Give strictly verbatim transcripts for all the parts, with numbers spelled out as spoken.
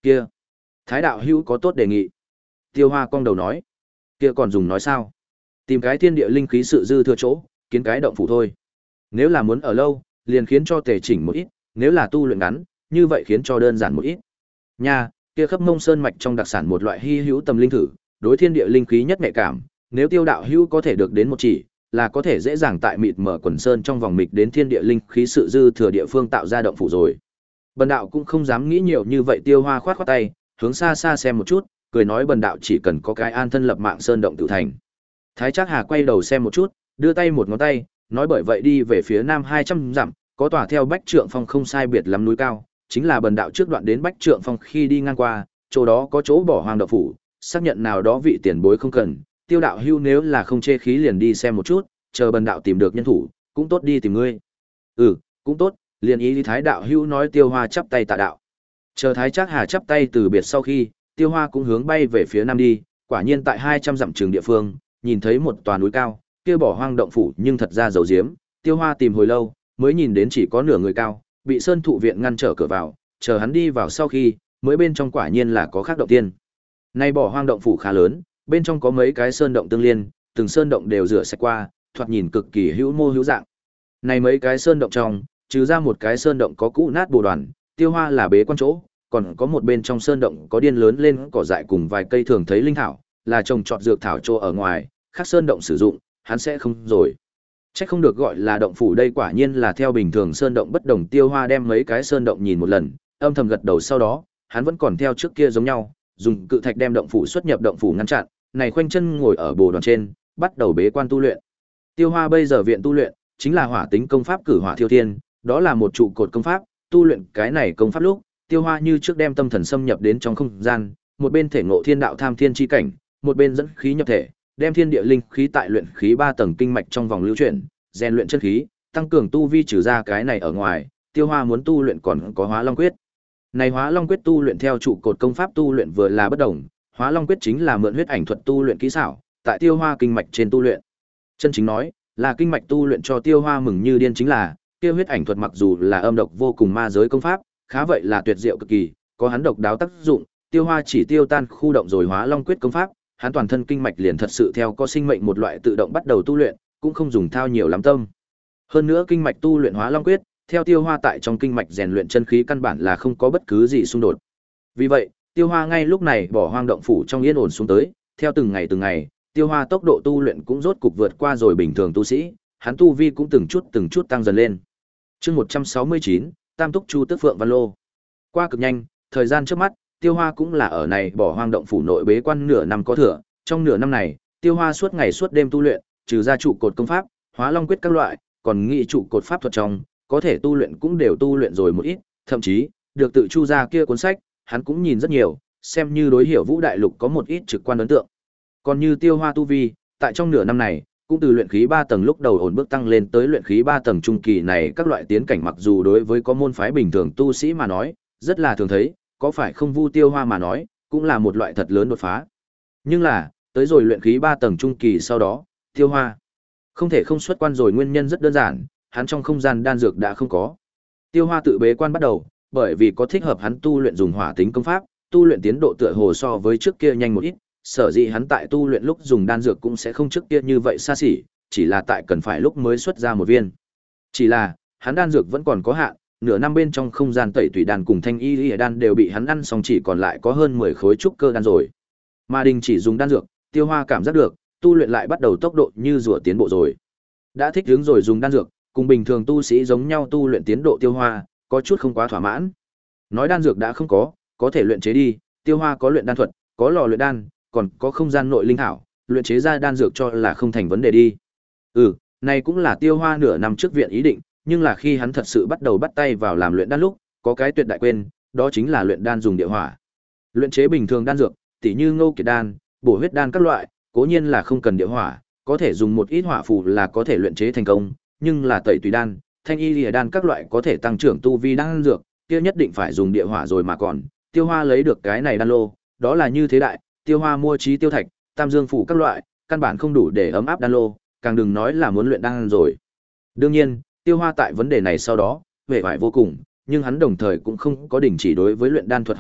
Kia, Thái đạo hữu có tốt đề nghị. Tiêu Hoa cong đầu nói, kia còn dùng nói sao? Tìm cái thiên địa linh khí sự dư thừa chỗ, kiến cái động phủ thôi. Nếu là muốn ở lâu, liền khiến cho tề chỉnh một ít, nếu là tu luyện ngắn, như vậy khiến cho đơn giản một ít. Nha, kia khắp Mông Sơn mạch trong đặc sản một loại hy hữu tầm linh thử, đối thiên địa linh khí nhất nhạy cảm, nếu Tiêu đạo hữu có thể được đến một chỉ, là có thể dễ dàng tại mịt mở quần sơn trong vòng mịch đến thiên địa linh khí sự dư thừa địa phương tạo ra động phủ rồi. Bần đạo cũng không dám nghĩ nhiều như vậy. Tiêu Hoa khoát khoát tay, hướng xa xa xem một chút, cười nói bần đạo chỉ cần có cái an thân lập mạng sơn động tự thành. Thái Trác Hà quay đầu xem một chút, đưa tay một ngón tay, nói bởi vậy đi về phía nam hai trăm dặm, có tòa theo Bách Trượng Phong không sai biệt lắm núi cao, chính là bần đạo trước đoạn đến Bách Trượng Phong khi đi ngang qua, chỗ đó có chỗ bỏ hoang động phủ, xác nhận nào đó vị tiền bối không cần, Tiêu đạo hưu nếu là không chê khí liền đi xem một chút, chờ bần đạo tìm được nhân thủ, cũng tốt đi tìm ngươi. Ừ, cũng tốt, liền ý đi. Thái đạo hưu nói. Tiêu Hoa chắp tay tạ đạo. Chờ Thái Trác Hà chắp tay từ biệt sau khi, Tiêu Hoa cũng hướng bay về phía nam đi, quả nhiên tại hai trăm dặm trường địa phương, nhìn thấy một tòa núi cao, kia bỏ hoang động phủ nhưng thật ra dầu diếm, Tiêu Hoa tìm hồi lâu, mới nhìn đến chỉ có nửa người cao, bị sơn thụ viện ngăn trở cửa vào, chờ hắn đi vào sau khi, mới bên trong quả nhiên là có khác động tiên. Nay bỏ hoang động phủ khá lớn, bên trong có mấy cái sơn động tương liên, từng sơn động đều rửa sạch qua, thoạt nhìn cực kỳ hữu mô hữu dạng. Này mấy cái sơn động trong, trừ ra một cái sơn động có cũ nát bồ đoàn, Tiêu Hoa là bế quan chỗ, còn có một bên trong sơn động có điên lớn lên cỏ dại cùng vài cây thường thấy linh thảo, là trồng trọt dược thảo chỗ ở ngoài, khác sơn động sử dụng, hắn sẽ không rồi. Chắc không được gọi là động phủ, đây quả nhiên là theo bình thường sơn động bất đồng. Tiêu Hoa đem mấy cái sơn động nhìn một lần, âm thầm gật đầu, sau đó, hắn vẫn còn theo trước kia giống nhau, dùng cự thạch đem động phủ xuất nhập động phủ ngăn chặn, này khoanh chân ngồi ở bồ đoàn trên, bắt đầu bế quan tu luyện. Tiêu Hoa bây giờ viện tu luyện chính là hỏa tính công pháp Cử Hỏa Thiêu Thiên, đó là một trụ cột công pháp, tu luyện cái này công pháp lúc, Tiêu Hoa như trước đem tâm thần xâm nhập đến trong không gian, một bên thể ngộ thiên đạo tham thiên chi cảnh, một bên dẫn khí nhập thể, đem thiên địa linh khí tại luyện khí ba tầng kinh mạch trong vòng lưu chuyển, rèn luyện chân khí, tăng cường tu vi. Trừ ra cái này ở ngoài, Tiêu Hoa muốn tu luyện còn có Hóa Long Quyết. Này Hóa Long Quyết tu luyện theo trụ cột công pháp tu luyện vừa là bất đồng, Hóa Long Quyết chính là mượn huyết ảnh thuật tu luyện kỹ xảo, tại Tiêu Hoa kinh mạch trên tu luyện. Chân chính nói, là kinh mạch tu luyện cho Tiêu Hoa mừng như điên chính là, kia huyết ảnh thuật mặc dù là âm độc vô cùng ma giới công pháp, khá vậy là tuyệt diệu cực kỳ, có hắn độc đáo tác dụng, Tiêu Hoa chỉ tiêu tan khu động rồi Hóa Long Quyết công pháp, hắn toàn thân kinh mạch liền thật sự theo có sinh mệnh một loại tự động bắt đầu tu luyện, cũng không dùng thao nhiều lắm tâm. Hơn nữa kinh mạch tu luyện Hóa Long Quyết, theo Tiêu Hoa tại trong kinh mạch rèn luyện chân khí căn bản là không có bất cứ gì xung đột. Vì vậy, Tiêu Hoa ngay lúc này bỏ hoang động phủ trong yên ổn xuống tới, theo từng ngày từng ngày, Tiêu Hoa tốc độ tu luyện cũng rốt cục vượt qua rồi bình thường tu sĩ, hắn tu vi cũng từng chút từng chút tăng dần lên. Chương một trăm sáu mươi chín, Tam Túc Chu Tức Phượng Văn Lô. Qua cực nhanh, thời gian trước mắt, Tiêu Hoa cũng là ở này bỏ hoang động phủ nội bế quan nửa năm có thừa, trong nửa năm này, Tiêu Hoa suốt ngày suốt đêm tu luyện, trừ ra trụ cột công pháp, Hóa Long Quyết các loại, còn nghị trụ cột pháp thuật trong, có thể tu luyện cũng đều tu luyện rồi một ít, thậm chí, được tự chu ra kia cuốn sách, hắn cũng nhìn rất nhiều, xem như đối hiểu Vũ Đại Lục có một ít trực quan ấn tượng. Còn như Tiêu Hoa tu vi, tại trong nửa năm này, cũng từ luyện khí ba tầng lúc đầu ổn bước tăng lên tới luyện khí ba tầng trung kỳ, này các loại tiến cảnh mặc dù đối với có môn phái bình thường tu sĩ mà nói, rất là thường thấy, có phải không Vu Tiêu Hoa mà nói, cũng là một loại thật lớn đột phá. Nhưng là, tới rồi luyện khí ba tầng trung kỳ sau đó, Tiêu Hoa không thể không xuất quan rồi, nguyên nhân rất đơn giản, hắn trong không gian đan dược đã không có. Tiêu Hoa tự bế quan bắt đầu, bởi vì có thích hợp hắn tu luyện dùng hỏa tính công pháp, tu luyện tiến độ tựa hồ so với trước kia nhanh một ít, sở dĩ hắn tại tu luyện lúc dùng đan dược cũng sẽ không trước kia như vậy xa xỉ, chỉ là tại cần phải lúc mới xuất ra một viên. Chỉ là, hắn đan dược vẫn còn có hạn, nửa năm bên trong không gian tẩy tùy đan cùng thanh y lý đan đều bị hắn ăn xong, chỉ còn lại có hơn mười khối trúc cơ đan rồi. Mà đình chỉ dùng đan dược, Tiêu Hoa cảm giác được, tu luyện lại bắt đầu tốc độ như rùa tiến bộ rồi. Đã thích ứng rồi dùng đan dược, cùng bình thường tu sĩ giống nhau tu luyện tiến độ Tiêu Hoa, có chút không quá thỏa mãn. Nói đan dược đã không có, có thể luyện chế đi, Tiêu Hoa có luyện đan thuật, có lò luyện đan, còn có không gian nội linh thảo, luyện chế ra đan dược cho là không thành vấn đề đi. Ừ, này cũng là Tiêu Hoa nửa năm trước viện ý định, nhưng là khi hắn thật sự bắt đầu bắt tay vào làm luyện đan lúc, có cái tuyệt đại quên, đó chính là luyện đan dùng địa hỏa. Luyện chế bình thường đan dược, tỉ như Ngô Kiệt đan, bổ huyết đan các loại, cố nhiên là không cần địa hỏa, có thể dùng một ít hỏa phù là có thể luyện chế thành công, nhưng là tẩy tùy đan, thanh y lìa đan các loại có thể tăng trưởng tu vi đan dược, kia nhất định phải dùng địa hỏa rồi mà còn. Tiêu Hoa lấy được cái này đan lô, đó là như thế đại, Tiêu Hoa mua trí tiêu thạch, tam dương phủ các loại, căn bản không đủ để ấm áp đan lô, càng đừng nói là muốn luyện đan rồi. Đương nhiên, Tiêu Hoa tại vấn đề này sau đó, vẻ vải vô cùng, nhưng hắn đồng thời cũng không có đình chỉ đối với luyện đan thuật học tập,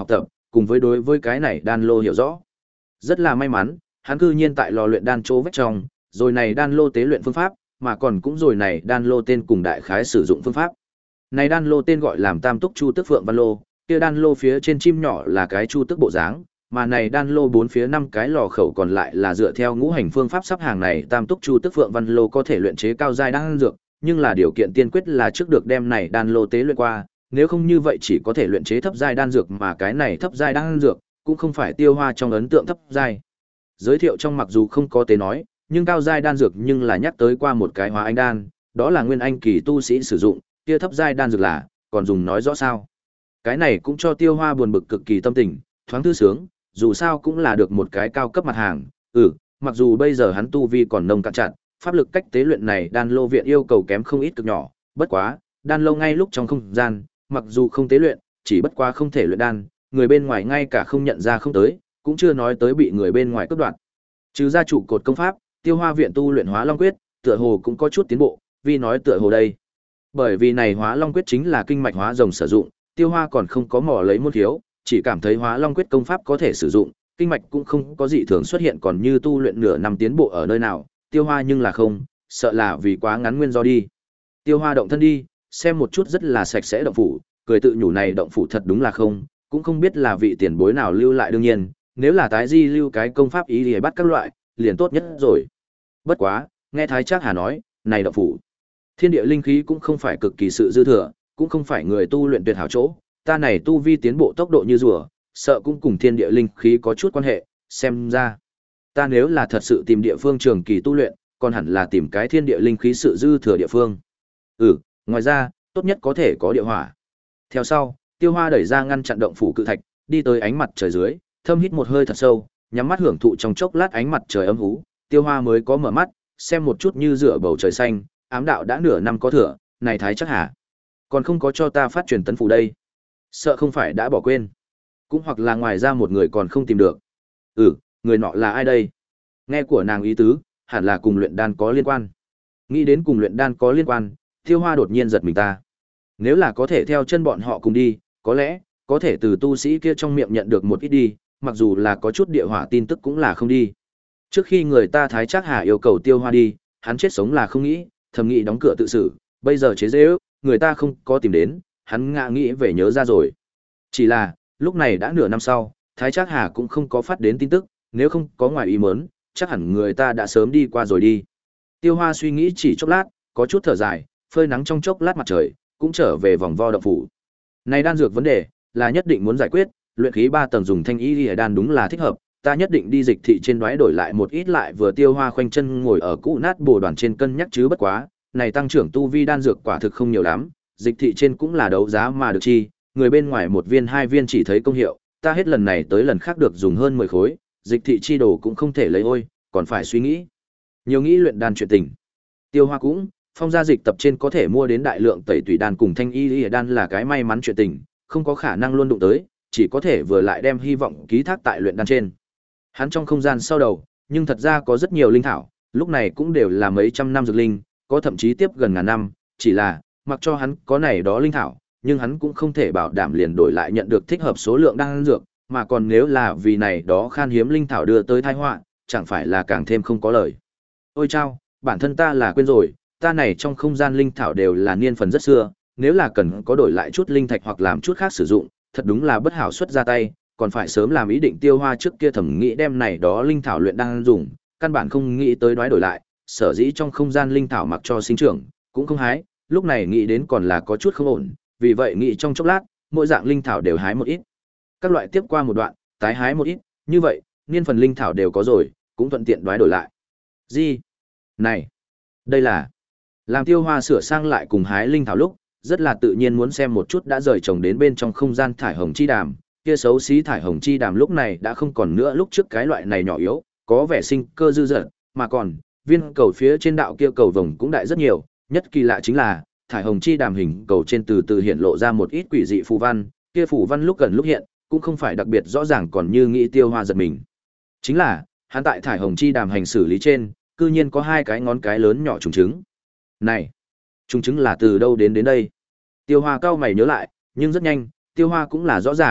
cùng với đối với cái này đan lô hiểu rõ. Rất là may mắn, hắn cư nhiên tại lò luyện đan chỗ vách trong, rồi này đan lô tế luyện phương pháp, mà còn cũng rồi này đan lô tên cùng đại khái sử dụng phương pháp. Này đan lô tên gọi làm Tam Túc Chu Tức Phượng Văn Lô, kia đan lô phía trên chim nhỏ là cái chu tức bộ dáng, mà này đan lô bốn phía năm cái lò khẩu còn lại là dựa theo ngũ hành phương pháp sắp hàng này Tam Túc Chu Tức Phượng Văn Lô có thể luyện chế cao giai đan dược, nhưng là điều kiện tiên quyết là trước được đem này đan lô tế luyện qua, nếu không như vậy chỉ có thể luyện chế thấp giai đan dược, mà cái này thấp giai đan dược cũng không phải Tiêu Hoa trong ấn tượng thấp giai. Giới thiệu trong mặc dù không có tế nói, nhưng cao giai đan dược nhưng là nhắc tới qua một cái hóa anh đan, đó là nguyên anh kỳ tu sĩ sử dụng, kia thấp giai đan dược là, còn dùng nói rõ sao? Cái này cũng cho Tiêu Hoa buồn bực cực kỳ tâm tình, thoáng thư sướng, dù sao cũng là được một cái cao cấp mặt hàng. Ừ, mặc dù bây giờ hắn tu vi còn nông cạn chặt, pháp lực cách tế luyện này đan lô viện yêu cầu kém không ít cực nhỏ, bất quá, đan lô ngay lúc trong không gian, mặc dù không tế luyện, chỉ bất quá không thể luyện đan, người bên ngoài ngay cả không nhận ra không tới, cũng chưa nói tới bị người bên ngoài cướp đoạt. Trừ ra trụ cột công pháp, Tiêu Hoa viện tu luyện Hóa Long Quyết, tựa hồ cũng có chút tiến bộ, vì nói tựa hồ đây. Bởi vì này Hóa Long Quyết chính là kinh mạch hóa rồng sử dụng, Tiêu Hoa còn không có mò lấy môn thiếu, chỉ cảm thấy Hóa Long Quyết công pháp có thể sử dụng, kinh mạch cũng không có dị thường xuất hiện, còn như tu luyện nửa năm tiến bộ ở nơi nào, Tiêu Hoa nhưng là không, sợ là vì quá ngắn nguyên do đi. Tiêu Hoa động thân đi, xem một chút rất là sạch sẽ động phủ, cười tự nhủ này động phủ thật đúng là không, cũng không biết là vị tiền bối nào lưu lại, đương nhiên, nếu là tái di lưu cái công pháp ý thì bắt các loại, liền tốt nhất rồi. Bất quá, nghe Thái Trác Hà nói, này động phủ, thiên địa linh khí cũng không phải cực kỳ sự dư thừa, cũng không phải người tu luyện tuyệt hảo chỗ, ta này tu vi tiến bộ tốc độ như rùa, sợ cũng cùng thiên địa linh khí có chút quan hệ, xem ra, ta nếu là thật sự tìm địa phương trường kỳ tu luyện, còn hẳn là tìm cái thiên địa linh khí sự dư thừa địa phương. Ừ, ngoài ra, tốt nhất có thể có địa hỏa. Theo sau, Tiêu Hoa đẩy ra ngăn chặn động phủ cự thạch, đi tới ánh mặt trời dưới, thâm hít một hơi thật sâu, nhắm mắt hưởng thụ trong chốc lát ánh mặt trời ấm ú, Tiêu Hoa mới có mở mắt, xem một chút như dựa bầu trời xanh, ám đạo đã nửa năm có thừa, này Thái Trác Hà, còn không có cho ta phát truyền tấn phủ đây. Sợ không phải đã bỏ quên, cũng hoặc là ngoài ra một người còn không tìm được. Ừ, người nọ là ai đây? Nghe của nàng ý tứ, hẳn là cùng luyện đan có liên quan. Nghĩ đến cùng luyện đan có liên quan, Tiêu Hoa đột nhiên giật mình ta. Nếu là có thể theo chân bọn họ cùng đi, có lẽ có thể từ tu sĩ kia trong miệng nhận được một ít đi, mặc dù là có chút địa hỏa tin tức cũng là không đi. Trước khi người ta Thái Trác Hà yêu cầu Tiêu Hoa đi, hắn chết sống là không nghĩ, thầm nghĩ đóng cửa tự xử, bây giờ chế giễu, người ta không có tìm đến, hắn ngạ nghĩ về nhớ ra rồi. Chỉ là, lúc này đã nửa năm sau, Thái Trác Hà cũng không có phát đến tin tức, nếu không có ngoài ý muốn, chắc hẳn người ta đã sớm đi qua rồi đi. Tiêu Hoa suy nghĩ chỉ chốc lát, có chút thở dài, phơi nắng trong chốc lát mặt trời, cũng trở về vòng vo động phủ. Này đan dược vấn đề, là nhất định muốn giải quyết, luyện khí ba tầng dùng thanh y liễu đan đúng là thích hợp, ta nhất định đi dịch thị trên đoái đổi lại một ít lại vừa Tiêu Hoa khoanh chân ngồi ở cũ nát bồ đoàn trên cân nhắc chứ bất quá, này tăng trưởng tu vi đan dược quả thực không nhiều lắm, dịch thị trên cũng là đấu giá mà được chi, người bên ngoài một viên hai viên chỉ thấy công hiệu, ta hết lần này tới lần khác được dùng hơn mười khối, dịch thị chi đồ cũng không thể lấy ôi, còn phải suy nghĩ. Nhiều nghĩ luyện đan chuyện tình. Tiêu Hoa cũng, phong gia dịch tập trên có thể mua đến đại lượng tẩy tùy đan cùng thanh y liễu đan là cái may mắn chuyện tình, không có khả năng luôn đụng tới, chỉ có thể vừa lại đem hy vọng ký thác tại luyện đan trên. Hắn trong không gian sau đầu, nhưng thật ra có rất nhiều linh thảo, lúc này cũng đều là mấy trăm năm dược linh, có thậm chí tiếp gần ngàn năm, chỉ là, mặc cho hắn có này đó linh thảo, nhưng hắn cũng không thể bảo đảm liền đổi lại nhận được thích hợp số lượng đan dược, mà còn nếu là vì này đó khan hiếm linh thảo đưa tới tai họa, chẳng phải là càng thêm không có lời. Ôi chao, bản thân ta là quên rồi, ta này trong không gian linh thảo đều là niên phần rất xưa, nếu là cần có đổi lại chút linh thạch hoặc làm chút khác sử dụng, thật đúng là bất hảo xuất ra tay, còn phải sớm làm ý định. Tiêu Hoa trước kia thẩm nghĩ đem này đó linh thảo luyện đang dùng, căn bản không nghĩ tới đoái đổi lại, sở dĩ trong không gian linh thảo mặc cho sinh trưởng, cũng không hái, lúc này nghĩ đến còn là có chút không ổn, vì vậy nghĩ trong chốc lát, mỗi dạng linh thảo đều hái một ít. Các loại tiếp qua một đoạn, tái hái một ít, như vậy, niên phần linh thảo đều có rồi, cũng thuận tiện đoái đổi lại. Gì? Này, đây là... Làm Tiêu Hoa sửa sang lại cùng hái linh thảo lúc, rất là tự nhiên muốn xem một chút đã rời trồng đến bên trong không gian thải hồng chi đàm, kia xấu xí thải hồng chi đàm lúc này đã không còn nữa lúc trước cái loại này nhỏ yếu, có vẻ sinh cơ dư dật, mà còn, viên cầu phía trên đạo kia cầu vồng cũng đại rất nhiều, nhất kỳ lạ chính là, thải hồng chi đàm hình cầu trên từ từ hiện lộ ra một ít quỷ dị phù văn, kia phù văn lúc gần lúc hiện, cũng không phải đặc biệt rõ ràng còn như nghĩ Tiêu Hoa giật mình. Chính là, hắn tại thải hồng chi đàm hành xử lý trên, cư nhiên có hai cái ngón cái lớn nhỏ trùng trứng. Này, trùng trứng là từ đâu đến đến đây? Tiêu Hoa cao mày nhớ lại, nhưng rất nhanh, Tiêu Hoa cũng là rõ ràng,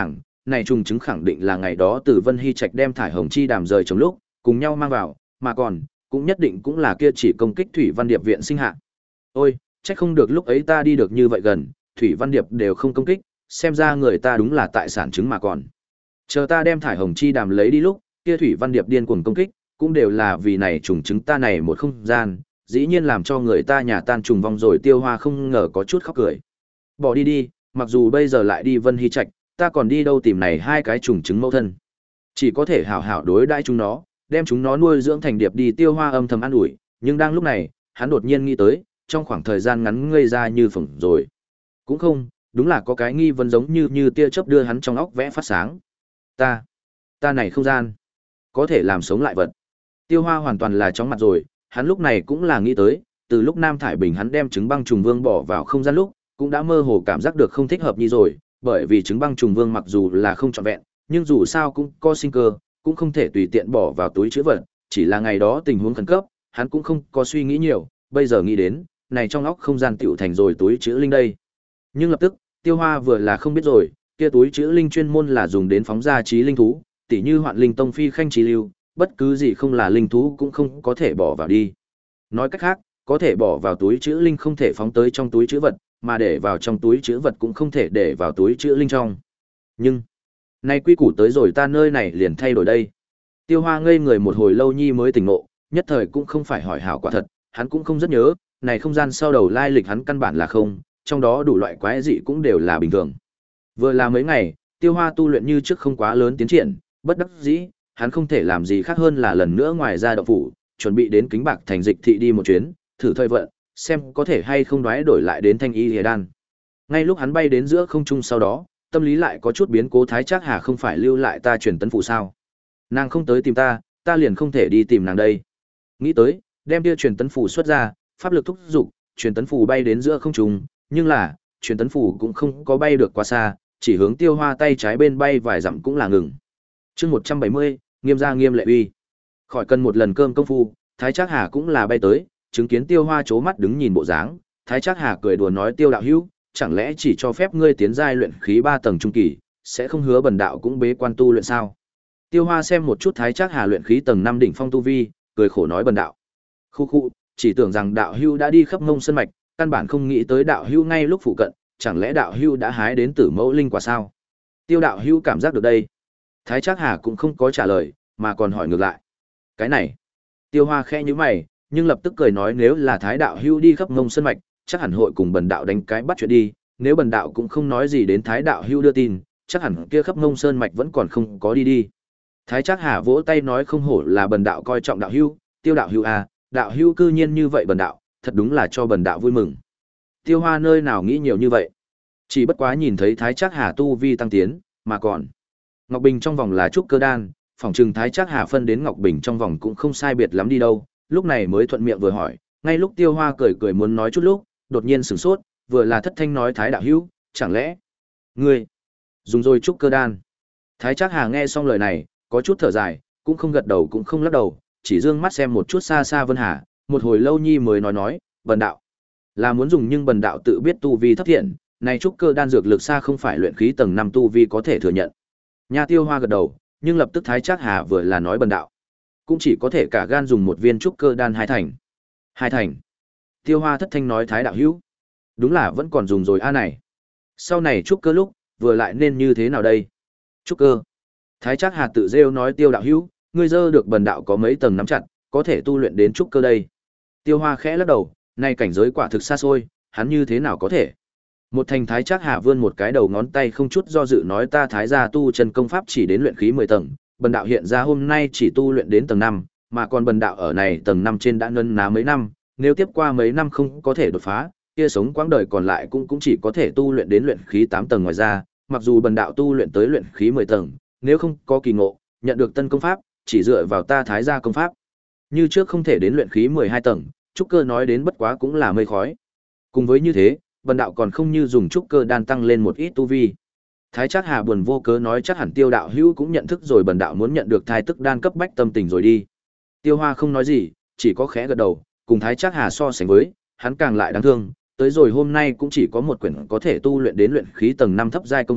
này trùng chứng khẳng định là ngày đó từ Vân Hy Trạch đem thải hồng chi đàm rời trong lúc, cùng nhau mang vào, mà còn, cũng nhất định cũng là kia chỉ công kích Thủy Văn Điệp viện sinh hạ. Ôi, chắc không được lúc ấy ta đi được như vậy gần, Thủy Văn Điệp đều không công kích, xem ra người ta đúng là tại sản chứng mà còn. Chờ ta đem thải hồng chi đàm lấy đi lúc, kia Thủy Văn Điệp điên cuồng công kích, cũng đều là vì này trùng chứng ta này một không gian, dĩ nhiên làm cho người ta nhà tan trùng vong rồi. Tiêu Hoa không ngờ có chút khóc cười. Bỏ đi đi, mặc dù bây giờ lại đi Vân Hy Trạch, ta còn đi đâu tìm này hai cái trùng chứng mẫu thân. Chỉ có thể hảo hảo đối đãi chúng nó, đem chúng nó nuôi dưỡng thành điệp đi. Tiêu Hoa âm thầm an ủi, nhưng đang lúc này, hắn đột nhiên nghĩ tới, trong khoảng thời gian ngắn ngây ra như phỏng rồi. Cũng không, đúng là có cái nghi vấn giống như như tia chớp đưa hắn trong óc vẽ phát sáng. Ta, ta này không gian, có thể làm sống lại vật. Tiêu Hoa hoàn toàn là chóng mặt rồi, hắn lúc này cũng là nghĩ tới, từ lúc Nam Thải Bình hắn đem trứng băng trùng vương bỏ vào không gian lúc, cũng đã mơ hồ cảm giác được không thích hợp như rồi, bởi vì trứng băng trùng vương mặc dù là không trọn vẹn, nhưng dù sao cũng có sinh cơ, cũng không thể tùy tiện bỏ vào túi trữ vật, chỉ là ngày đó tình huống khẩn cấp, hắn cũng không có suy nghĩ nhiều, bây giờ nghĩ đến, này trong óc không gian tiểu thành rồi túi trữ linh đây. Nhưng lập tức, Tiêu Hoa vừa là không biết rồi, kia túi trữ linh chuyên môn là dùng đến phóng ra trí linh thú, tỉ như Hoạn Linh Tông phi khanh trí lưu, bất cứ gì không là linh thú cũng không có thể bỏ vào đi. Nói cách khác, có thể bỏ vào túi trữ linh không thể phóng tới trong túi trữ vật, mà để vào trong túi trữ vật cũng không thể để vào túi trữ linh trong. Nhưng, nay quy củ tới rồi ta nơi này liền thay đổi đây. Tiêu Hoa ngây người một hồi lâu nhi mới tỉnh ngộ, nhất thời cũng không phải hỏi hảo quả thật, hắn cũng không rất nhớ, này không gian sau đầu lai lịch hắn căn bản là không, trong đó đủ loại quái dị cũng đều là bình thường. Vừa là mấy ngày, Tiêu Hoa tu luyện như trước không quá lớn tiến triển, bất đắc dĩ, hắn không thể làm gì khác hơn là lần nữa ngoài ra động phủ, chuẩn bị đến Kính Bạc thành dịch thị đi một chuyến, thử thời vận, xem có thể hay không đoái đổi lại đến Thanh Y Liễu Đan. Ngay lúc hắn bay đến giữa không trung sau đó, tâm lý lại có chút biến cố. Thái Trác Hà không phải lưu lại ta truyền tấn phù sao? Nàng không tới tìm ta, ta liền không thể đi tìm nàng đây. Nghĩ tới, đem kia truyền tấn phù xuất ra, pháp lực thúc dục, truyền tấn phù bay đến giữa không trung, nhưng là, truyền tấn phù cũng không có bay được quá xa, chỉ hướng Tiêu Hoa tay trái bên bay vài dặm cũng là ngừng. Chương một trăm bảy mươi, Nghiêm gia Nghiêm Lệ Uy. Khỏi cần một lần cơm công phu, Thái Trác Hà cũng là bay tới, chứng kiến Tiêu Hoa chố mắt đứng nhìn bộ dáng, Thái Trác Hà cười đùa nói: "Tiêu đạo hữu, chẳng lẽ chỉ cho phép ngươi tiến giai luyện khí ba tầng trung kỳ, sẽ không hứa bần đạo cũng bế quan tu luyện sao?" Tiêu Hoa xem một chút Thái Trác Hà luyện khí tầng năm đỉnh phong tu vi, cười khổ nói: "Bần đạo, khu khu, chỉ tưởng rằng đạo hữu đã đi khắp Ngông Sơn mạch, căn bản không nghĩ tới đạo hữu ngay lúc phụ cận, chẳng lẽ đạo hữu đã hái đến Tử Mẫu linh quả sao?" Tiêu đạo hữu cảm giác được đây. Thái Trác Hà cũng không có trả lời, mà còn hỏi ngược lại. Cái này, Tiêu Hoa khẽ nhíu mày, nhưng lập tức cười nói: "Nếu là Thái đạo hữu đi khắp Ngông Sơn mạch, chắc hẳn hội cùng bần đạo đánh cái bắt chuyện đi, nếu bần đạo cũng không nói gì đến Thái đạo hữu đưa tin, chắc hẳn kia khắp Ngông Sơn mạch vẫn còn không có đi đi." Thái Trác Hà vỗ tay nói: "Không hổ là bần đạo coi trọng đạo hữu, Tiêu đạo hữu à, đạo hữu cư nhiên như vậy bần đạo, thật đúng là cho bần đạo vui mừng." Tiêu Hoa nơi nào nghĩ nhiều như vậy, chỉ bất quá nhìn thấy Thái Trác Hà tu vi tăng tiến, mà còn Ngọc Bình trong vòng là trúc cơ đan, phòng trừng Thái Trác Hà phân đến Ngọc Bình trong vòng cũng không sai biệt lắm đi đâu, lúc này mới thuận miệng vừa hỏi, ngay lúc Tiêu Hoa cười cười muốn nói chút lúc, đột nhiên sửng sốt, vừa là thất thanh nói: "Thái đạo hữu, chẳng lẽ ngươi dùng rồi trúc cơ đan?" Thái Trác Hà nghe xong lời này, có chút thở dài, cũng không gật đầu cũng không lắc đầu, chỉ dương mắt xem một chút xa xa Vân Hà, một hồi lâu nhi mới nói nói: "Bần đạo là muốn dùng, nhưng bần đạo tự biết tu vi thấp thiện, này trúc cơ đan dược lực xa không phải luyện khí tầng năm tu vi có thể thừa nhận." Nha. Tiêu Hoa gật đầu, nhưng lập tức Thái Trác Hà vừa là nói: "Bần đạo cũng chỉ có thể cả gan dùng một viên trúc cơ đan hai thành." Hai thành? Tiêu Hoa thất thanh nói: "Thái đạo hữu, đúng là vẫn còn dùng rồi a này. Sau này trúc cơ lúc, vừa lại nên như thế nào đây?" Trúc cơ? Thái Trác Hà tự rêu nói: "Tiêu đạo hữu, ngươi dơ được bần đạo có mấy tầng nắm chặt, có thể tu luyện đến trúc cơ đây." Tiêu Hoa khẽ lắc đầu, nay cảnh giới quả thực xa xôi, hắn như thế nào có thể? Một thành. Thái Trác Hà vươn một cái đầu ngón tay không chút do dự nói: "Ta Thái gia tu chân công pháp chỉ đến luyện khí mười tầng, bần đạo hiện ra hôm nay chỉ tu luyện đến tầng năm, mà còn bần đạo ở này tầng năm trên đã nấn ná mấy năm, nếu tiếp qua mấy năm không có thể đột phá, kia sống quãng đời còn lại cũng cũng chỉ có thể tu luyện đến luyện khí tám tầng. Ngoài ra, mặc dù bần đạo tu luyện tới luyện khí mười tầng, nếu không có kỳ ngộ, nhận được tân công pháp, chỉ dựa vào ta Thái gia công pháp, như trước không thể đến luyện khí mười hai tầng, trúc cơ nói đến bất quá cũng là mây khói. Cùng với như thế, bần đạo còn không như dùng trúc cơ đan tăng lên một ít tu vi." Thái Trác Hà buồn vô cớ nói: "Chắc hẳn Tiêu đạo hữu cũng nhận thức rồi bần đạo muốn nhận được thai tức đan cấp bách tâm tình rồi đi." Tiêu Hoa không nói gì, chỉ có khẽ gật đầu, cùng Thái Trác Hà so sánh với, hắn càng lại đáng thương, tới rồi hôm nay cũng chỉ có một quyển có thể tu luyện đến luyện khí tầng năm thấp giai công pháp,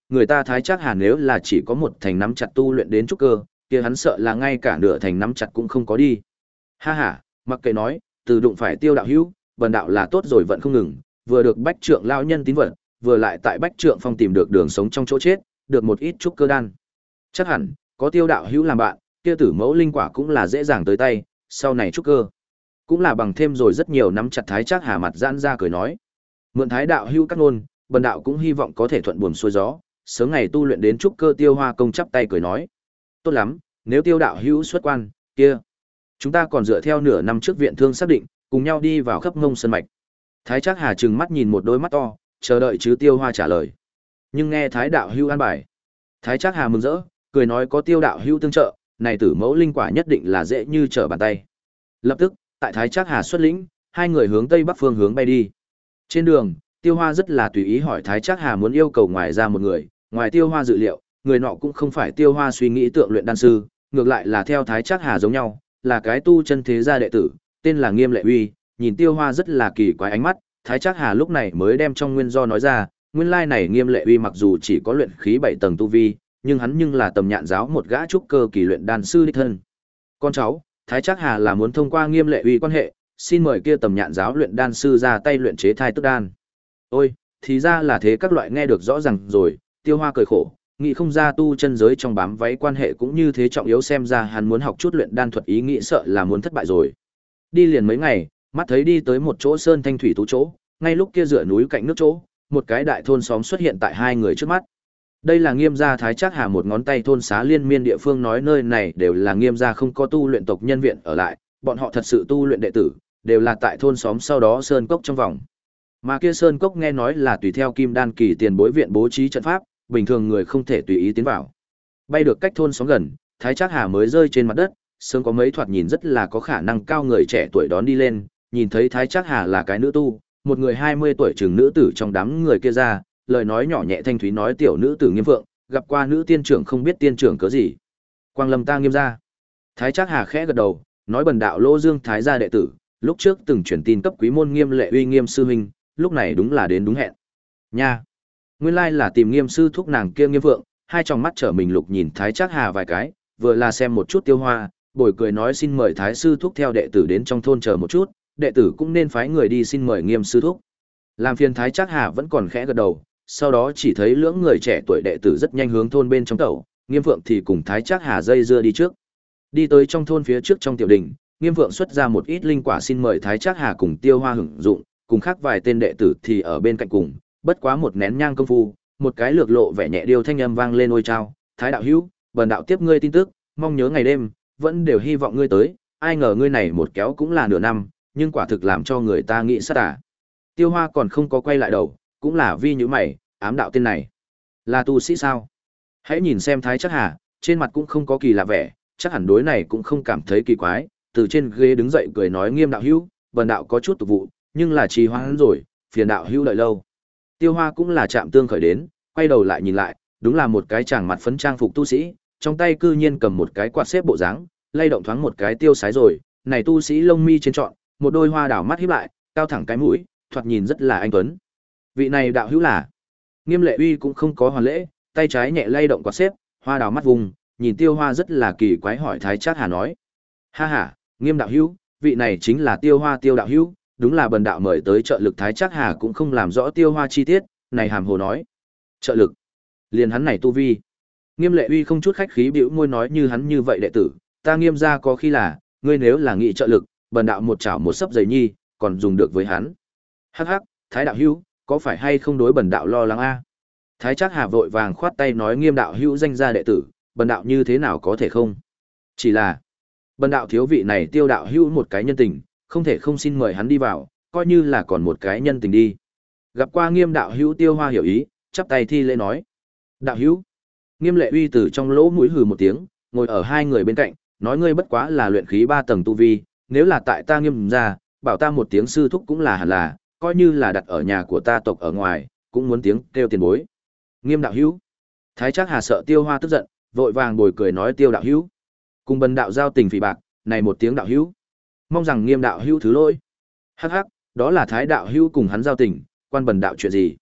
người ta Thái Trác Hà nếu là chỉ có một thành nắm chặt tu luyện đến trúc cơ, kia hắn sợ là ngay cả nửa thành nắm chặt cũng không có đi. Ha ha, mặc kệ nói, từ đụng phải Tiêu đạo hữu, bần đạo là tốt rồi vẫn không ngừng, vừa được Bách Trượng lão nhân tín vật, vừa lại tại Bách Trượng Phong tìm được đường sống trong chỗ chết, được một ít trúc cơ đan. Chắc hẳn, có Tiêu đạo hữu làm bạn, kia tử mẫu linh quả cũng là dễ dàng tới tay, sau này trúc cơ. Cũng là bằng thêm rồi rất nhiều nắm chặt Thái Trác Hà mặt giãn ra cười nói. Mượn Thái đạo hữu các ngôn, bần đạo cũng hy vọng có thể thuận buồm xuôi gió, sớm ngày tu luyện đến trúc cơ. Tiêu Hoa công chắp tay cười nói. Tốt lắm, nếu Tiêu đạo hữu xuất quan, kia chúng ta còn dựa theo nửa năm trước viện thương xác định, cùng nhau đi vào khắp ngông sơn mạch. Thái Trác Hà trừng mắt nhìn một đôi mắt to, chờ đợi chứ Tiêu Hoa trả lời. Nhưng nghe Thái đạo hữu an bài, Thái Trác Hà mừng rỡ, cười nói có Tiêu đạo hữu tương trợ, này tử mẫu linh quả nhất định là dễ như trở bàn tay. Lập tức, tại Thái Trác Hà xuất lĩnh, hai người hướng tây bắc phương hướng bay đi. Trên đường, Tiêu Hoa rất là tùy ý hỏi Thái Trác Hà muốn yêu cầu ngoài ra một người, ngoài Tiêu Hoa dự liệu, người nọ cũng không phải Tiêu Hoa suy nghĩ tượng luyện đan sư, ngược lại là theo Thái Trác Hà giống nhau, là cái tu chân thế gia đệ tử, tên là Nghiêm Lệ Uy. Nhìn Tiêu Hoa rất là kỳ quái ánh mắt, Thái Trác Hà lúc này mới đem trong nguyên do nói ra, nguyên lai này Nghiêm Lệ Uy mặc dù chỉ có luyện khí bảy tầng tu vi, nhưng hắn nhưng là tầm nhạn giáo một gã trúc cơ kỳ luyện đan sư đích thân. Con cháu, Thái Trác Hà là muốn thông qua Nghiêm Lệ Uy quan hệ, xin mời kia tầm nhạn giáo luyện đan sư ra tay luyện chế thai tức đan. Ôi, thì ra là thế, các loại nghe được rõ ràng rồi, Tiêu Hoa cười khổ, nghĩ không ra tu chân giới trong bám váy quan hệ cũng như thế trọng yếu, xem ra hắn muốn học chút luyện đan thuật ý nghĩ sợ là muốn thất bại rồi. Đi liền mấy ngày, mắt thấy đi tới một chỗ sơn thanh thủy tú chỗ, ngay lúc kia dựa núi cạnh nước chỗ, một cái đại thôn xóm xuất hiện tại hai người trước mắt. Đây là Nghiêm gia. Thái Trác Hà một ngón tay thôn xá liên miên địa phương nói nơi này đều là Nghiêm gia không có tu luyện tộc nhân viện ở lại, bọn họ thật sự tu luyện đệ tử, đều là tại thôn xóm sau đó sơn cốc trong vòng. Mà kia sơn cốc nghe nói là tùy theo Kim Đan kỳ tiền bối viện bố trí trận pháp, bình thường người không thể tùy ý tiến vào. Bay được cách thôn xóm gần, Thái Trác Hà mới rơi trên mặt đất, sớm có mấy thoạt nhìn rất là có khả năng cao người trẻ tuổi đón đi lên, nhìn thấy Thái Trác Hà là cái nữ tu, một người hai mươi tuổi chừng nữ tử trong đám người kia ra, lời nói nhỏ nhẹ thanh thúy nói tiểu nữ tử Nghiêm Phượng, gặp qua nữ tiên trưởng không biết tiên trưởng cớ gì. Quang lâm ta Nghiêm gia. Thái Trác Hà khẽ gật đầu, nói bần đạo Lô Dương Thái gia đệ tử, lúc trước từng truyền tin cấp quý môn Nghiêm Lệ Uy Nghiêm sư huynh, lúc này đúng là đến đúng hẹn. Nha. Nguyên lai là tìm Nghiêm sư thúc nàng kia Nghiêm Phượng, hai tròng mắt trở mình lục nhìn Thái Trác Hà vài cái, vừa là xem một chút Tiêu Hoa, bồi cười nói xin mời Thái sư thúc theo đệ tử đến trong thôn chờ một chút, đệ tử cũng nên phái người đi xin mời Nghiêm sư thúc. Làm phiền Thái Trác Hà vẫn còn khẽ gật đầu, sau đó chỉ thấy lưỡng người trẻ tuổi đệ tử rất nhanh hướng thôn bên trong tẩu, Nghiêm Phượng thì cùng Thái Trác Hà dây dưa đi trước. Đi tới trong thôn phía trước trong tiểu đình, Nghiêm Phượng xuất ra một ít linh quả xin mời Thái Trác Hà cùng Tiêu Hoa hưởng dụng, cùng khác vài tên đệ tử thì ở bên cạnh cùng, bất quá một nén nhang công phu, một cái lược lộ vẻ nhẹ điêu thanh âm vang lên ôi chao, Thái đạo hữu, bần đạo tiếp ngươi tin tức, mong nhớ ngày đêm, vẫn đều hy vọng ngươi tới, ai ngờ ngươi này một kéo cũng là nửa năm, nhưng quả thực làm cho người ta nghĩ sát à. Tiêu Hoa còn không có quay lại đầu, cũng là vi như mày, ám đạo tên này là tu sĩ sao? Hãy nhìn xem Thái Trác Hà, trên mặt cũng không có kỳ lạ vẻ, chắc hẳn đối này cũng không cảm thấy kỳ quái, từ trên ghế đứng dậy cười nói Nghiêm đạo hữu, bần đạo có chút tục vụ, nhưng là trì hoãn rồi, phiền đạo hữu đợi lâu. Tiêu Hoa cũng là chạm tương khởi đến, quay đầu lại nhìn lại, đúng là một cái chàng mặt phấn trang phục tu sĩ, trong tay cư nhiên cầm một cái quạt xếp bộ dáng, lay động thoáng một cái tiêu sái rồi, này tu sĩ lông mi trên trọn, một đôi hoa đảo mắt híp lại, cao thẳng cái mũi, thoạt nhìn rất là anh tuấn. Vị này đạo hữu là? Nghiêm Lệ Uy cũng không có hoàn lễ, tay trái nhẹ lay động quạt xếp, hoa đào mắt vùng, nhìn Tiêu Hoa rất là kỳ quái hỏi Thái Trác Hà nói: "Ha ha, Nghiêm đạo hữu, vị này chính là Tiêu Hoa Tiêu đạo hữu, đúng là bần đạo mời tới trợ lực." Thái Trác Hà cũng không làm rõ Tiêu Hoa chi tiết, này hàm hồ nói: "Trợ lực? Liền hắn này tu vi?" Nghiêm Lệ Uy không chút khách khí bĩu môi nói như hắn như vậy đệ tử, ta Nghiêm gia có khi là, ngươi nếu là nghị trợ lực, bần đạo một chảo một sấp giày nhi, còn dùng được với hắn. Hắc hắc, Thái đạo hữu, có phải hay không đối bần đạo lo lắng a? Thái Trác Hà vội vàng khoát tay nói Nghiêm đạo hữu danh gia đệ tử, bần đạo như thế nào có thể không? Chỉ là, bần đạo thiếu vị này Tiêu đạo hữu một cái nhân tình, không thể không xin mời hắn đi vào, coi như là còn một cái nhân tình đi. Gặp qua Nghiêm đạo hữu. Tiêu Hoa hiểu ý, chắp tay thi lễ nói: "Đạo hữu." Nghiêm Lệ Uy từ trong lỗ mũi hừ một tiếng, ngồi ở hai người bên cạnh, nói ngươi bất quá là luyện khí ba tầng tu vi, nếu là tại ta Nghiêm gia, bảo ta một tiếng sư thúc cũng là hẳn là, coi như là đặt ở nhà của ta tộc ở ngoài, cũng muốn tiếng kêu tiền bối. Nghiêm đạo hữu. Thái Trác Hà sợ Tiêu Hoa tức giận, vội vàng bồi cười nói Tiêu đạo hữu, cùng bần đạo giao tình phỉ bạc, này một tiếng đạo hữu, mong rằng Nghiêm đạo hữu thứ lỗi. Hắc hắc, đó là Thái đạo hữu cùng hắn giao tình, quan bần đạo chuyện gì?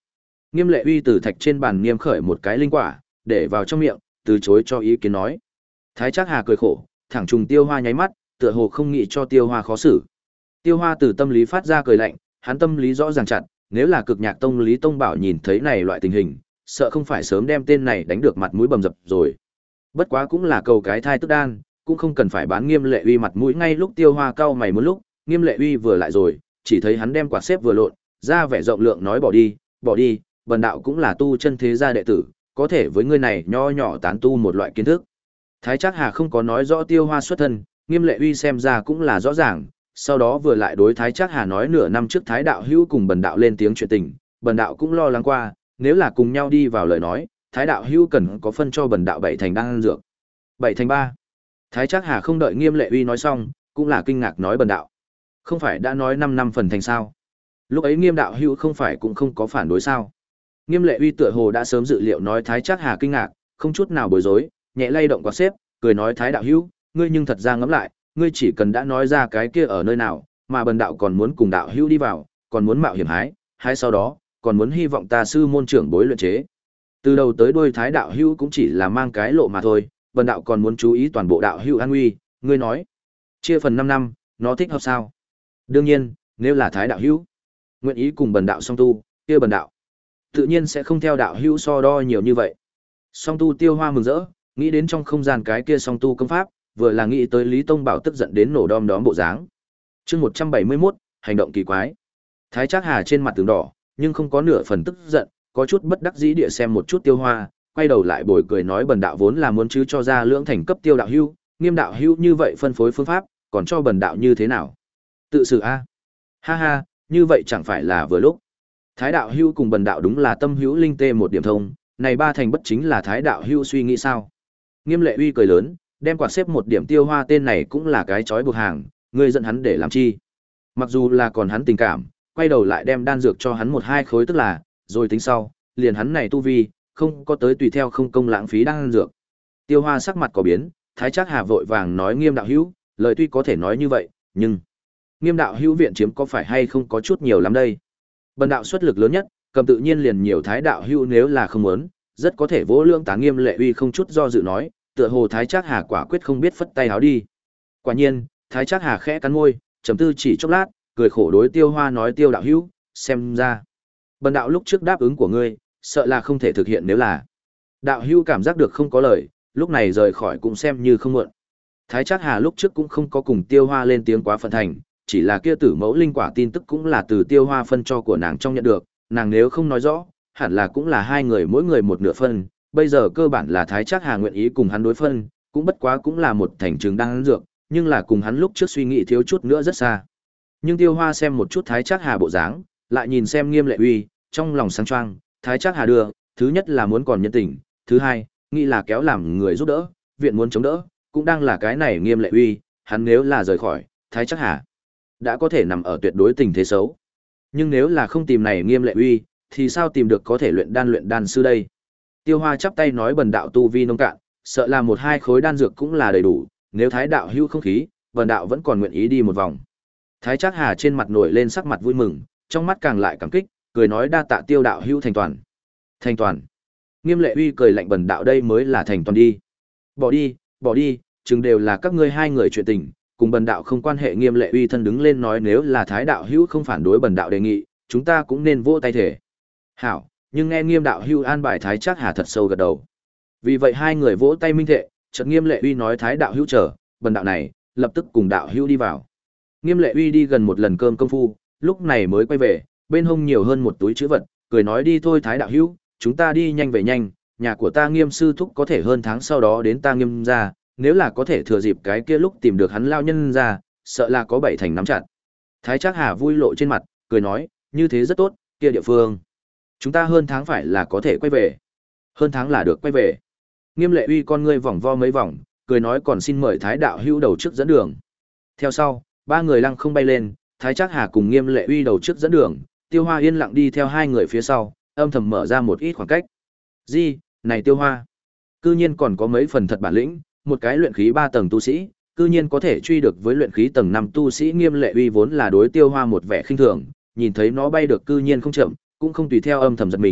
Nghiêm Lệ Uy từ thạch trên bàn niêm khởi một cái linh quả, để vào trong miệng, từ chối cho ý kiến nói. Thái Trác Hà cười khổ, thẳng trùng Tiêu Hoa nháy mắt, tựa hồ không nghĩ cho Tiêu Hoa khó xử. Tiêu Hoa từ tâm lý phát ra cười lạnh, hắn tâm lý rõ ràng chặt, nếu là Cực Nhạc Tông Lý Tông Bảo nhìn thấy này loại tình hình, sợ không phải sớm đem tên này đánh được mặt mũi bầm dập rồi. Bất quá cũng là cầu cái thai tức đan, cũng không cần phải bán Nghiêm Lệ Uy mặt mũi ngay lúc Tiêu Hoa cau mày một lúc, Nghiêm Lệ Uy vừa lại rồi, chỉ thấy hắn đem quạt xếp vừa lộn, ra vẻ rộng lượng nói bỏ đi, bỏ đi, bần đạo cũng là tu chân thế gia đệ tử, có thể với ngươi này nho nhỏ tán tu một loại kiến thức. Thái Trác Hà không có nói rõ Tiêu Hoa xuất thân, Nghiêm Lệ Uy xem ra cũng là rõ ràng, sau đó vừa lại đối Thái Trác Hà nói nửa năm trước Thái đạo hữu cùng bần đạo lên tiếng chuyện tình, bần đạo cũng lo lắng qua, nếu là cùng nhau đi vào lời nói, Thái đạo hữu cần có phân cho bần đạo bảy thành đan dược. Bảy thành ba. Thái Trác Hà không đợi Nghiêm Lệ Uy nói xong, cũng là kinh ngạc nói bần đạo. Không phải đã nói năm năm phần thành sao? Lúc ấy Nghiêm đạo hữu không phải cũng không có phản đối sao? Nghiêm Lệ Uy tựa hồ đã sớm dự liệu nói Thái Trác Hà kinh ngạc, không chút nào bối rối, nhẹ lay động quạt xếp, cười nói Thái đạo hữu, ngươi nhưng thật ra ngẫm lại, ngươi chỉ cần đã nói ra cái kia ở nơi nào, mà bần đạo còn muốn cùng đạo hữu đi vào, còn muốn mạo hiểm hái, hái sau đó, còn muốn hy vọng ta sư môn trưởng bối luyện chế. Từ đầu tới đuôi Thái đạo hữu cũng chỉ là mang cái lộ mà thôi, bần đạo còn muốn chú ý toàn bộ đạo hữu an nguy, ngươi nói, chia phần năm năm, nó thích hợp sao? Đương nhiên, nếu là Thái đạo hữu nguyện ý cùng bần đạo song tu, kia bần đạo tự nhiên sẽ không theo đạo hữu so đo nhiều như vậy. Song tu Tiêu Hoa mừng rỡ, nghĩ đến trong không gian cái kia song tu công pháp, vừa là nghĩ tới Lý Tông Bảo tức giận đến nổ đom đóm bộ dáng. Chương một trăm bảy mươi mốt, hành động kỳ quái. Thái Trác Hà trên mặt tường đỏ, nhưng không có nửa phần tức giận, có chút bất đắc dĩ địa xem một chút Tiêu Hoa, quay đầu lại bồi cười nói bần đạo vốn là muốn chứ cho ra lưỡng thành cấp Tiêu đạo hữu, Nghiêm đạo hữu như vậy phân phối phương pháp, còn cho bần đạo như thế nào? Tự xử a. Ha ha, như vậy chẳng phải là vừa lúc. Thái đạo hữu cùng bần đạo đúng là tâm hữu linh tê một điểm thông, này ba thành bất chính là Thái đạo hữu suy nghĩ sao? Nghiêm Lệ Uy cười lớn, đem quạt xếp một điểm Tiêu Hoa tên này cũng là cái chói buộc hàng, ngươi giận hắn để làm chi? Mặc dù là còn hắn tình cảm, quay đầu lại đem đan dược cho hắn một hai khối tức là, rồi tính sau, liền hắn này tu vi, không có tới tùy theo không công lãng phí đan dược. Tiêu Hoa sắc mặt có biến, Thái Trác Hà vội vàng nói Nghiêm đạo hữu, lời tuy có thể nói như vậy, nhưng Nghiêm đạo hữu viện chiếm có phải hay không có chút nhiều lắm đây? Bần đạo xuất lực lớn nhất, cầm tự nhiên liền nhiều Thái đạo hữu nếu là không muốn, rất có thể vỗ lương tá Nghiêm Lệ Uy không chút do dự nói, tựa hồ Thái Trác Hà quả quyết không biết phất tay áo đi. Quả nhiên, Thái Trác Hà khẽ cắn môi, trầm tư chỉ chốc lát, cười khổ đối Tiêu Hoa nói Tiêu đạo hữu, xem ra bần đạo lúc trước đáp ứng của ngươi, sợ là không thể thực hiện nếu là. Đạo hữu cảm giác được không có lời, lúc này rời khỏi cũng xem như không muộn. Thái Trác Hà lúc trước cũng không có cùng Tiêu Hoa lên tiếng quá phận thành, chỉ là kia tử mẫu linh quả tin tức cũng là từ Tiêu Hoa phân cho của nàng trong nhận được, nàng nếu không nói rõ, hẳn là cũng là hai người mỗi người một nửa phân, bây giờ cơ bản là Thái Trác Hà nguyện ý cùng hắn đối phân, cũng bất quá cũng là một thành chứng đang dược, nhưng là cùng hắn lúc trước suy nghĩ thiếu chút nữa rất xa. Nhưng Tiêu Hoa xem một chút Thái Trác Hà bộ dáng, lại nhìn xem Nghiêm Lệ Uy, trong lòng sáng choang, Thái Trác Hà đưa, thứ nhất là muốn còn nhân tình, thứ hai, nghĩ là kéo làm người giúp đỡ, viện muốn chống đỡ, cũng đang là cái này Nghiêm Lệ Uy, hắn nếu là rời khỏi, Thái Trác Hà đã có thể nằm ở tuyệt đối tình thế xấu. Nhưng nếu là không tìm này Nghiêm Lệ Uy, thì sao tìm được có thể luyện đan luyện đan sư đây? Tiêu Hoa chắp tay nói bần đạo tu vi nông cạn, sợ là một hai khối đan dược cũng là đầy đủ, nếu Thái đạo hữu không khí, bần đạo vẫn còn nguyện ý đi một vòng. Thái Trác Hà trên mặt nổi lên sắc mặt vui mừng, trong mắt càng lại cảm kích, cười nói đa tạ Tiêu đạo hữu thành toàn. Thành toàn? Nghiêm Lệ Uy cười lạnh bần đạo đây mới là thành toàn đi. Bỏ đi, bỏ đi, chừng đều là các ngươi hai người chuyện tình, cùng bần đạo không quan hệ. Nghiêm Lệ Uy thân đứng lên nói nếu là Thái đạo hữu không phản đối bần đạo đề nghị, chúng ta cũng nên vỗ tay thể. Hảo, nhưng nghe Nghiêm đạo hữu an bài Thái Trác Hà thật sâu gật đầu. Vì vậy hai người vỗ tay minh thệ, chợt Nghiêm Lệ Uy nói Thái đạo hữu chờ, bần đạo này, lập tức cùng đạo hữu đi vào. Nghiêm Lệ Uy đi gần một lần cơm công phu, lúc này mới quay về, bên hông nhiều hơn một túi trữ vật, cười nói đi thôi Thái đạo hữu, chúng ta đi nhanh về nhanh, nhà của ta Nghiêm sư thúc có thể hơn tháng sau đó đến ta Nghiêm ra, nếu là có thể thừa dịp cái kia lúc tìm được hắn lao nhân ra, sợ là có bảy thành nắm chặt. Thái Trác Hà vui lộ trên mặt, cười nói, như thế rất tốt, kia địa phương chúng ta hơn tháng phải là có thể quay về. Hơn tháng là được quay về. Nghiêm Lệ Uy con ngươi vòng vo mấy vòng, cười nói còn xin mời Thái đạo hữu đầu trước dẫn đường. Theo sau, ba người lăng không bay lên, Thái Trác Hà cùng Nghiêm Lệ Uy đầu trước dẫn đường, Tiêu Hoa yên lặng đi theo hai người phía sau, âm thầm mở ra một ít khoảng cách. Gì, này Tiêu Hoa, cư nhiên còn có mấy phần thật bản lĩnh, một cái luyện khí ba tầng tu sĩ, cư nhiên có thể truy được với luyện khí tầng năm tu sĩ. Nghiêm Lệ Uy vốn là đối Tiêu Hoa một vẻ khinh thường, nhìn thấy nó bay được cư nhiên không chậm, cũng không tùy theo âm thầm giật mình,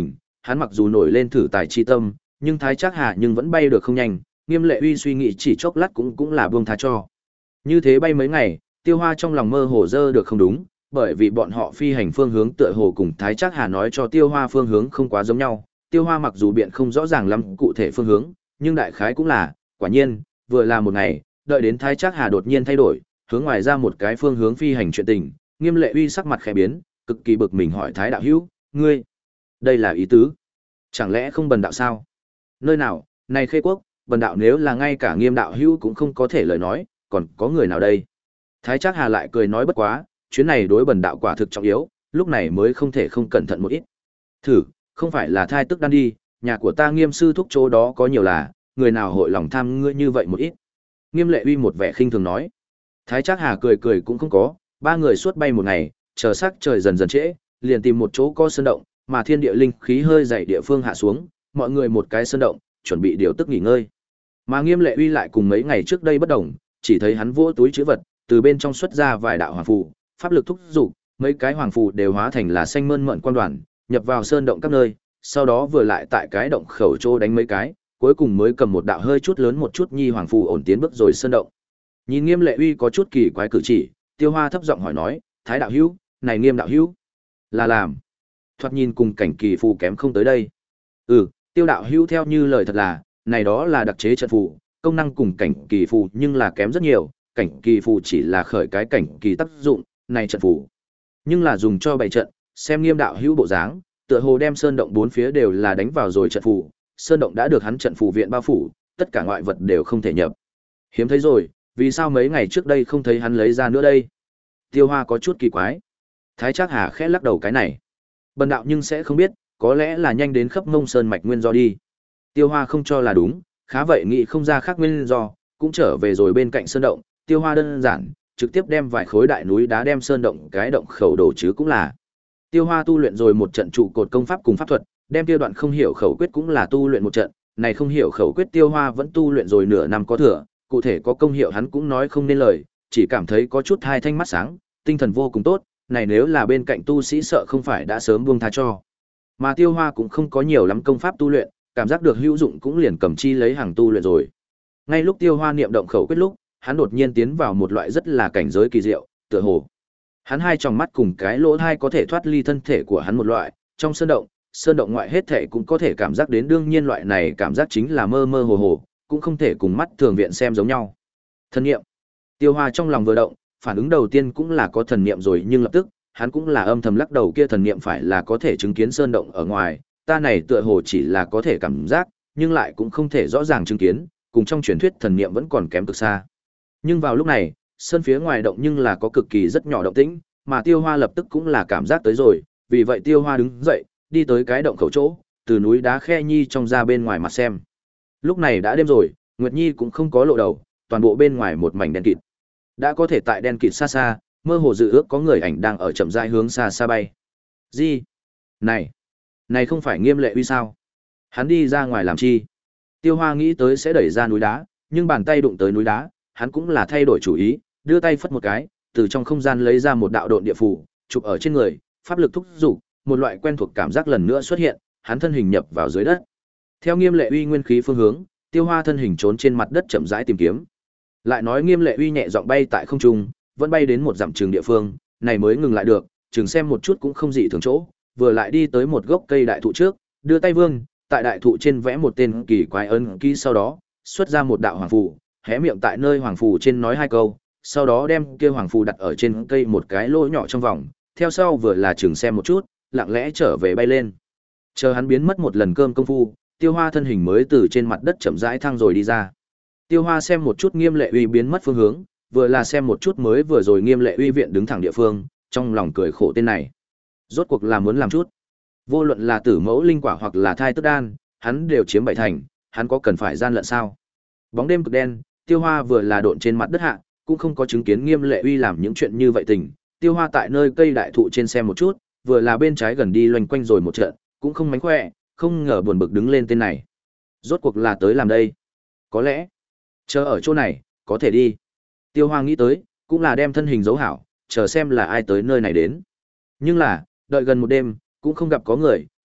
hắn mặc dù nổi lên thử tài chi tâm, nhưng Thái Trác Hà nhưng vẫn bay được không nhanh, Nghiêm Lệ Uy suy nghĩ chỉ chốc lát cũng cũng là buông tha cho. Như thế bay mấy ngày, Tiêu Hoa trong lòng mơ hồ dơ được không đúng, bởi vì bọn họ phi hành phương hướng tựa hồ cùng Thái Trác Hà nói cho Tiêu Hoa phương hướng không quá giống nhau. Tiêu Hoa mặc dù biện không rõ ràng lắm cụ thể phương hướng, nhưng đại khái cũng là, quả nhiên, vừa là một ngày, đợi đến Thái Trác Hà đột nhiên thay đổi, hướng ngoài ra một cái phương hướng phi hành chuyện tình, Nghiêm Lệ Uy sắc mặt khẽ biến, cực kỳ bực mình hỏi Thái đạo hữu, ngươi, đây là ý tứ? Chẳng lẽ không bần đạo sao? Nơi nào, này Khê Quốc, bần đạo nếu là ngay cả Nghiêm đạo hữu cũng không có thể lời nói, còn có người nào đây? Thái Trác Hà lại cười nói bất quá, chuyến này đối bần đạo quả thực trọng yếu, lúc này mới không thể không cẩn thận một ít. Thử, không phải là thai tức đan đi, nhà của ta Nghiêm sư thúc chỗ đó có nhiều là, người nào hội lòng tham ngươi như vậy một ít. Nghiêm Lệ Uy một vẻ khinh thường nói. Thái Trác Hà cười cười cũng không có, ba người suốt bay một ngày, chờ sắc trời dần dần trễ, liền tìm một chỗ có sơn động, mà thiên địa linh khí hơi dày địa phương hạ xuống, mọi người một cái sơn động, chuẩn bị điều tức nghỉ ngơi. Mà Nghiêm Lệ Uy lại cùng mấy ngày trước đây bất đồng, chỉ thấy hắn vỗ túi trữ vật, từ bên trong xuất ra vài đạo hoàng phù, pháp lực thúc dục, mấy cái hoàng phù đều hóa thành là xanh mơn mởn quan đoàn, nhập vào sơn động các nơi, sau đó vừa lại tại cái động khẩu chỗ đánh mấy cái, cuối cùng mới cầm một đạo hơi chút lớn một chút nhi hoàng phù ổn tiến bước rồi sơn động. Nhìn Nghiêm Lệ Uy có chút kỳ quái cử chỉ, Tiêu Hoa thấp giọng hỏi nói, Thái đạo hữu, này Nghiêm đạo hữu, là làm? Thoạt nhìn cùng cảnh kỳ phù kém không tới đây. Ừ, Tiêu đạo hữu theo như lời thật là, này đó là đặc chế trận phù, công năng cùng cảnh kỳ phù nhưng là kém rất nhiều, cảnh kỳ phù chỉ là khởi cái cảnh kỳ tác dụng, này trận phù, nhưng là dùng cho bày trận, xem Nghiêm đạo hữu bộ dáng, tựa hồ đem sơn động bốn phía đều là đánh vào rồi trận phù, sơn động đã được hắn trận phù viện bao phủ, tất cả ngoại vật đều không thể nhập. Hiếm thấy rồi, vì sao mấy ngày trước đây không thấy hắn lấy ra nữa đây? Tiêu Hoa có chút kỳ quái. Thái Trác Hà khẽ lắc đầu cái này. Bần đạo nhưng sẽ không biết, có lẽ là nhanh đến khắp Mông Sơn mạch nguyên do đi. Tiêu Hoa không cho là đúng, khá vậy nghĩ không ra khác nguyên do, cũng trở về rồi bên cạnh sơn động, Tiêu Hoa đơn giản, trực tiếp đem vài khối đại núi đá đem sơn động cái động khẩu đổ chứ cũng là. Tiêu Hoa tu luyện rồi một trận trụ cột công pháp cùng pháp thuật, đem tiêu đoạn không hiểu khẩu quyết cũng là tu luyện một trận, này không hiểu khẩu quyết Tiêu Hoa vẫn tu luyện rồi nửa năm có thừa, cụ thể có công hiệu hắn cũng nói không nên lời, chỉ cảm thấy có chút hai thanh mắt sáng, tinh thần vô cùng tốt, này nếu là bên cạnh tu sĩ sợ không phải đã sớm buông tha cho. Mà Tiêu Hoa cũng không có nhiều lắm công pháp tu luyện, cảm giác được hữu dụng cũng liền cầm chi lấy hàng tu luyện rồi. Ngay lúc Tiêu Hoa niệm động khẩu quyết lúc, hắn đột nhiên tiến vào một loại rất là cảnh giới kỳ diệu, tựa hồ hắn hai tròng mắt cùng cái lỗ tai có thể thoát ly thân thể của hắn một loại, trong sơn động, sơn động ngoại hết thể cũng có thể cảm giác đến, đương nhiên loại này cảm giác chính là mơ mơ hồ hồ, cũng không thể cùng mắt thường viện xem giống nhau. Thần niệm. Tiêu Hoa trong lòng vừa động, phản ứng đầu tiên cũng là có thần niệm rồi, nhưng lập tức, hắn cũng là âm thầm lắc đầu, kia thần niệm phải là có thể chứng kiến sơn động ở ngoài, ta này tựa hồ chỉ là có thể cảm giác, nhưng lại cũng không thể rõ ràng chứng kiến, cùng trong truyền thuyết thần niệm vẫn còn kém cực xa. Nhưng vào lúc này, sơn phía ngoài động nhưng là có cực kỳ rất nhỏ động tĩnh, mà Tiêu Hoa lập tức cũng là cảm giác tới rồi, vì vậy Tiêu Hoa đứng dậy, đi tới cái động khẩu chỗ, từ núi đá khe nhi trong ra bên ngoài mặt xem. Lúc này đã đêm rồi, Nguyệt Nhi cũng không có lộ đầu, toàn bộ bên ngoài một mảnh đen kịt. Đã có thể tại đen kịt xa xa, mơ hồ dự ước có người ảnh đang ở chậm rãi hướng xa xa bay. Gì? Này, này không phải Nghiêm Lệ Uy sao? Hắn đi ra ngoài làm chi? Tiêu Hoa nghĩ tới sẽ đẩy ra núi đá, nhưng bàn tay đụng tới núi đá, hắn cũng là thay đổi chủ ý, đưa tay phất một cái, từ trong không gian lấy ra một đạo độn địa phù, chụp ở trên người, pháp lực thúc dục, một loại quen thuộc cảm giác lần nữa xuất hiện, hắn thân hình nhập vào dưới đất. Theo Nghiêm Lệ Uy nguyên khí phương hướng, Tiêu Hoa thân hình trốn trên mặt đất chậm rãi tìm kiếm. Lại nói Nghiêm Lệ Uy nhẹ giọng bay tại không trung, vẫn bay đến một dặm trường địa phương, này mới ngừng lại được, chừng xem một chút cũng không dị thường chỗ, vừa lại đi tới một gốc cây đại thụ trước, đưa tay vương, tại đại thụ trên vẽ một tên kỳ quái ấn ký, sau đó xuất ra một đạo hoàng phù, hé miệng tại nơi hoàng phù trên nói hai câu, sau đó đem kia hoàng phù đặt ở trên cây một cái lỗ nhỏ trong vòng, theo sau vừa là chừng xem một chút, lặng lẽ trở về bay lên. Chờ hắn biến mất một lần cơm công phu, Tiêu Hoa thân hình mới từ trên mặt đất chậm rãi thăng rồi đi ra. Tiêu Hoa xem một chút Nghiêm Lệ Uy biến mất phương hướng, vừa là xem một chút mới vừa rồi Nghiêm Lệ Uy viện đứng thẳng địa phương, trong lòng cười khổ, tên này rốt cuộc là muốn làm chút. Vô luận là tử mẫu linh quả hoặc là thai tức đan, hắn đều chiếm bảy thành, hắn có cần phải gian lận sao? Bóng đêm cực đen, Tiêu Hoa vừa là độn trên mặt đất hạ, cũng không có chứng kiến Nghiêm Lệ Uy làm những chuyện như vậy tình. Tiêu Hoa tại nơi cây đại thụ trên xem một chút, vừa là bên trái gần đi loanh quanh rồi một trận, cũng không mánh khỏe, không ngờ buồn bực đứng lên, tên này rốt cuộc là tới làm đây. Có lẽ chờ ở chỗ này có thể đi. Tiêu Hoa nghĩ tới, cũng là đem thân hình giấu hảo, chờ xem là ai tới nơi này đến. Nhưng là đợi gần một đêm cũng không gặp có người,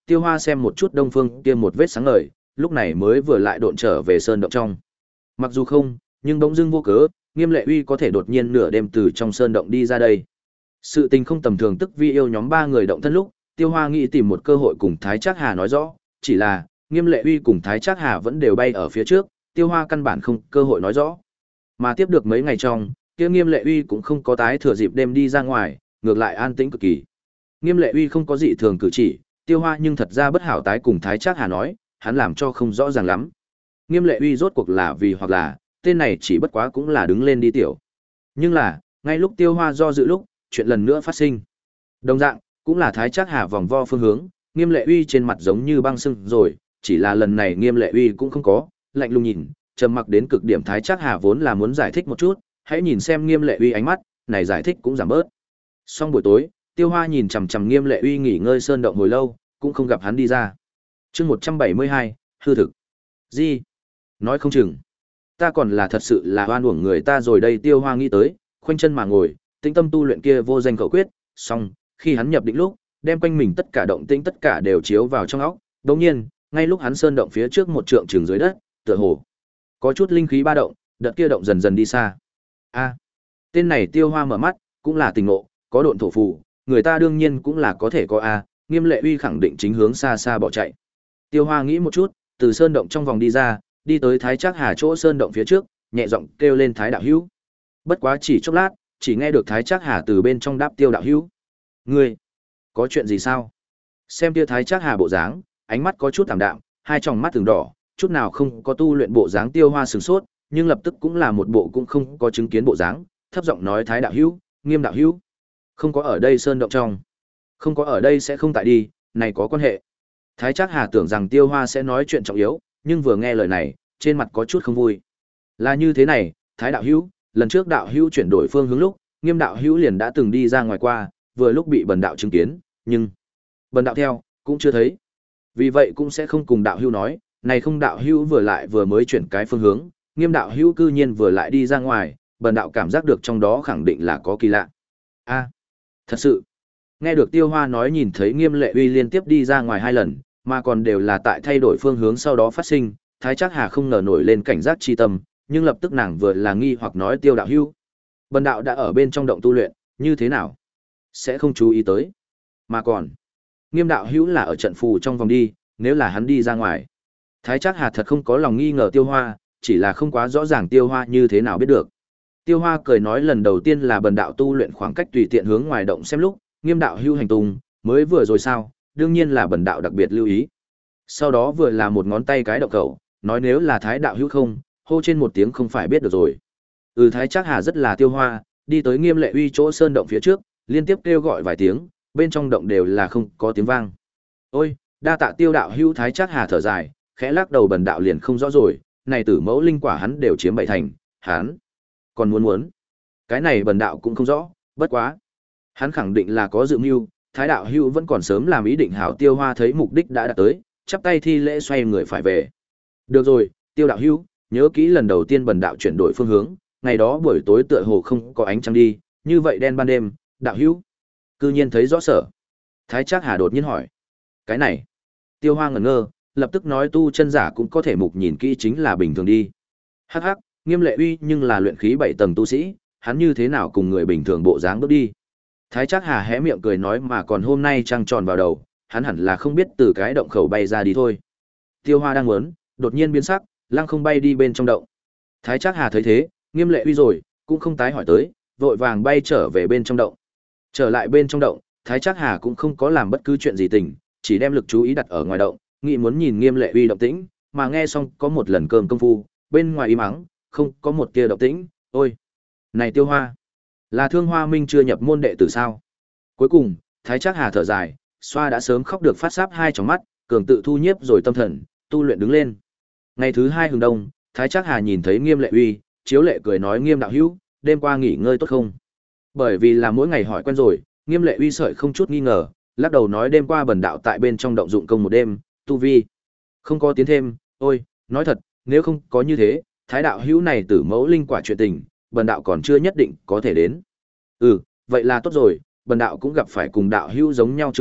Tiêu Hoa xem một chút đông phương kia một vết sáng ngời, lúc này mới vừa lại độn trở về sơn động trong. Mặc dù không, nhưng bỗng dưng vô cớ, Nghiêm Lệ Uy có thể đột nhiên nửa đêm từ trong sơn động đi ra đây. Sự tình không tầm thường, tức vi yêu nhóm ba người động thân lúc, Tiêu Hoa nghĩ tìm một cơ hội cùng Thái Trác Hà nói rõ, chỉ là Nghiêm Lệ Uy cùng Thái Trác Hà vẫn đều bay ở phía trước, Tiêu Hoa căn bản không cơ hội nói rõ. Mà tiếp được mấy ngày trong, kia Nghiêm Lệ Uy cũng không có tái thừa dịp đêm đi ra ngoài, ngược lại an tĩnh cực kỳ. Nghiêm Lệ Uy không có gì thường cử chỉ, Tiêu Hoa nhưng thật ra bất hảo tái cùng Thái Trác Hà nói, hắn làm cho không rõ ràng lắm. Nghiêm Lệ Uy rốt cuộc là vì hoặc là, tên này chỉ bất quá cũng là đứng lên đi tiểu. Nhưng là, ngay lúc Tiêu Hoa do dự lúc, chuyện lần nữa phát sinh. Đồng dạng, cũng là Thái Trác Hà vòng vo phương hướng, Nghiêm Lệ Uy trên mặt giống như băng sưng rồi, chỉ là lần này Nghiêm Lệ Uy cũng không có, lạnh lùng nhìn, trầm mặc đến cực điểm. Thái Trác Hà vốn là muốn giải thích một chút, hãy nhìn xem Nghiêm Lệ Uy ánh mắt, này giải thích cũng giảm bớt. Xong buổi tối, Tiêu Hoa nhìn chằm chằm Nghiêm Lệ Uy nghỉ ngơi sơn động hồi lâu, cũng không gặp hắn đi ra. Chương một trăm bảy mươi hai, hư thực. Gì? Nói không chừng, ta còn là thật sự là oan uổng người ta rồi đây. Tiêu Hoa nghĩ tới, khoanh chân mà ngồi, tĩnh tâm tu luyện kia vô danh khẩu quyết, xong, khi hắn nhập định lúc, đem quanh mình tất cả động tĩnh tất cả đều chiếu vào trong óc. Đột nhiên, ngay lúc hắn sơn động phía trước một trượng trường dưới đất, tựa hồ có chút linh khí ba động, đợt kia động dần dần đi xa. A, tên này Tiêu Hoa mở mắt, cũng là tình ngộ, có độn thổ phù, người ta đương nhiên cũng là có thể có a, Nghiêm Lệ Uy khẳng định chính hướng xa xa bỏ chạy. Tiêu Hoa nghĩ một chút, từ sơn động trong vòng đi ra, đi tới Thái Trác Hà chỗ sơn động phía trước, nhẹ giọng kêu lên Thái đạo hữu. Bất quá chỉ chốc lát, chỉ nghe được Thái Trác Hà từ bên trong đáp Tiêu đạo hữu. Ngươi, có chuyện gì sao? Xem Tiêu Thái Trác Hà bộ dáng, ánh mắt có chút tạm đạm, hai tròng mắt từng đỏ, chút nào không có tu luyện bộ dáng. Tiêu Hoa sửng sốt, nhưng lập tức cũng là một bộ cũng không có chứng kiến bộ dáng, thấp giọng nói Thái đạo hữu, Nghiêm đạo hữu, không có ở đây sơn động trong. Không có ở đây sẽ không tại đi, này có quan hệ. Thái Trác Hà tưởng rằng Tiêu Hoa sẽ nói chuyện trọng yếu, nhưng vừa nghe lời này, trên mặt có chút không vui. Là như thế này, Thái đạo hữu, lần trước đạo hữu chuyển đổi phương hướng lúc, Nghiêm đạo hữu liền đã từng đi ra ngoài qua, vừa lúc bị bần đạo chứng kiến, nhưng bần đạo theo cũng chưa thấy. Vì vậy cũng sẽ không cùng đạo hữu nói, này không đạo hữu vừa lại vừa mới chuyển cái phương hướng, Nghiêm đạo hữu cư nhiên vừa lại đi ra ngoài, bần đạo cảm giác được trong đó khẳng định là có kỳ lạ. A, thật sự. Nghe được Tiêu Hoa nói nhìn thấy Nghiêm Lệ Uy liên tiếp đi ra ngoài hai lần, mà còn đều là tại thay đổi phương hướng sau đó phát sinh, Thái Trác Hà không ngờ nổi lên cảnh giác chi tâm, nhưng lập tức nàng vừa là nghi hoặc nói Tiêu đạo hữu, bần đạo đã ở bên trong động tu luyện, như thế nào sẽ không chú ý tới. Mà còn, Nghiêm đạo hữu là ở trận phù trong vòng đi, nếu là hắn đi ra ngoài. Thái Trác Hà thật không có lòng nghi ngờ Tiêu Hoa, chỉ là không quá rõ ràng Tiêu Hoa như thế nào biết được. Tiêu Hoa cười nói lần đầu tiên là bần đạo tu luyện khoảng cách tùy tiện hướng ngoài động xem lúc, Nghiêm đạo hữu hành tung, mới vừa rồi sao, đương nhiên là bần đạo đặc biệt lưu ý. Sau đó vừa là một ngón tay cái động khẩu, nói nếu là Thái đạo hữu không, hô trên một tiếng không phải biết được rồi. Ừ, Thái Trác Hà rất là Tiêu Hoa, đi tới Nghiêm Lệ Uy chỗ sơn động phía trước, liên tiếp kêu gọi vài tiếng, bên trong động đều là không có tiếng vang. Ôi, đa tạ Tiêu đạo hữu. Thái Trác Hà thở dài, khẽ lắc đầu bần đạo liền không rõ rồi, này tử mẫu linh quả hắn đều chiếm bảy thành, hắn còn muốn muốn. Cái này bần đạo cũng không rõ, bất quá hắn khẳng định là có dự mưu, Thái đạo hữu vẫn còn sớm làm ý định hảo. Tiêu Hoa thấy mục đích đã đạt tới, chắp tay thi lễ xoay người phải về. Được rồi, Tiêu đạo hữu, nhớ kỹ lần đầu tiên bần đạo chuyển đổi phương hướng, ngày đó buổi tối tựa hồ không có ánh trăng đi, như vậy đen ban đêm, đạo hữu cư nhiên thấy rõ sở. Thái Trác Hà đột nhiên hỏi. Cái này, Tiêu Hoa ngẩn ngơ, lập tức nói tu chân giả cũng có thể mục nhìn kỹ chính là bình thường đi. Hắc hắc, Nghiêm Lệ Uy nhưng là luyện khí bảy tầng tu sĩ, hắn như thế nào cùng người bình thường bộ dáng bước đi. Thái Trác Hà hé miệng cười nói mà còn hôm nay trăng tròn vào đầu, hắn hẳn là không biết từ cái động khẩu bay ra đi thôi. Tiêu Hoa đang muốn, đột nhiên biến sắc, lăng không bay đi bên trong động. Thái Trác Hà thấy thế, Nghiêm Lệ Uy rồi, cũng không tái hỏi tới, vội vàng bay trở về bên trong động. Trở lại bên trong động, Thái Trác Hà cũng không có làm bất cứ chuyện gì tình, chỉ đem lực chú ý đặt ở ngoài động, nghĩ muốn nhìn Nghiêm Lệ Uy động tĩnh, mà nghe xong có một lần cơm công phu, bên ngoài im ắng, không có một tia động tĩnh. Ôi, này Tiêu Hoa, là Thương Hoa Minh chưa nhập môn đệ tử sao? Cuối cùng, Thái Trác Hà thở dài, xoa đã sớm khóc được phát sáp hai tròng mắt, cường tự thu nhiếp rồi tâm thần, tu luyện đứng lên. Ngày thứ hai hừng đông, Thái Trác Hà nhìn thấy Nghiêm Lệ Uy, chiếu lệ cười nói Nghiêm đạo hữu, đêm qua nghỉ ngơi tốt không? Bởi vì là mỗi ngày hỏi quen rồi, Nghiêm Lệ Uy sợi không chút nghi ngờ, lắc đầu nói đêm qua bần đạo tại bên trong động dụng công một đêm, tu vi không có tiến thêm. Ôi, nói thật, nếu không có như thế, Thái đạo hữu này tử mẫu linh quả chuyện tình, bần đạo còn chưa nhất định có thể đến. Ừ, vậy là tốt rồi, bần đạo cũng gặp phải cùng đạo hữu giống nhau chướng ngại,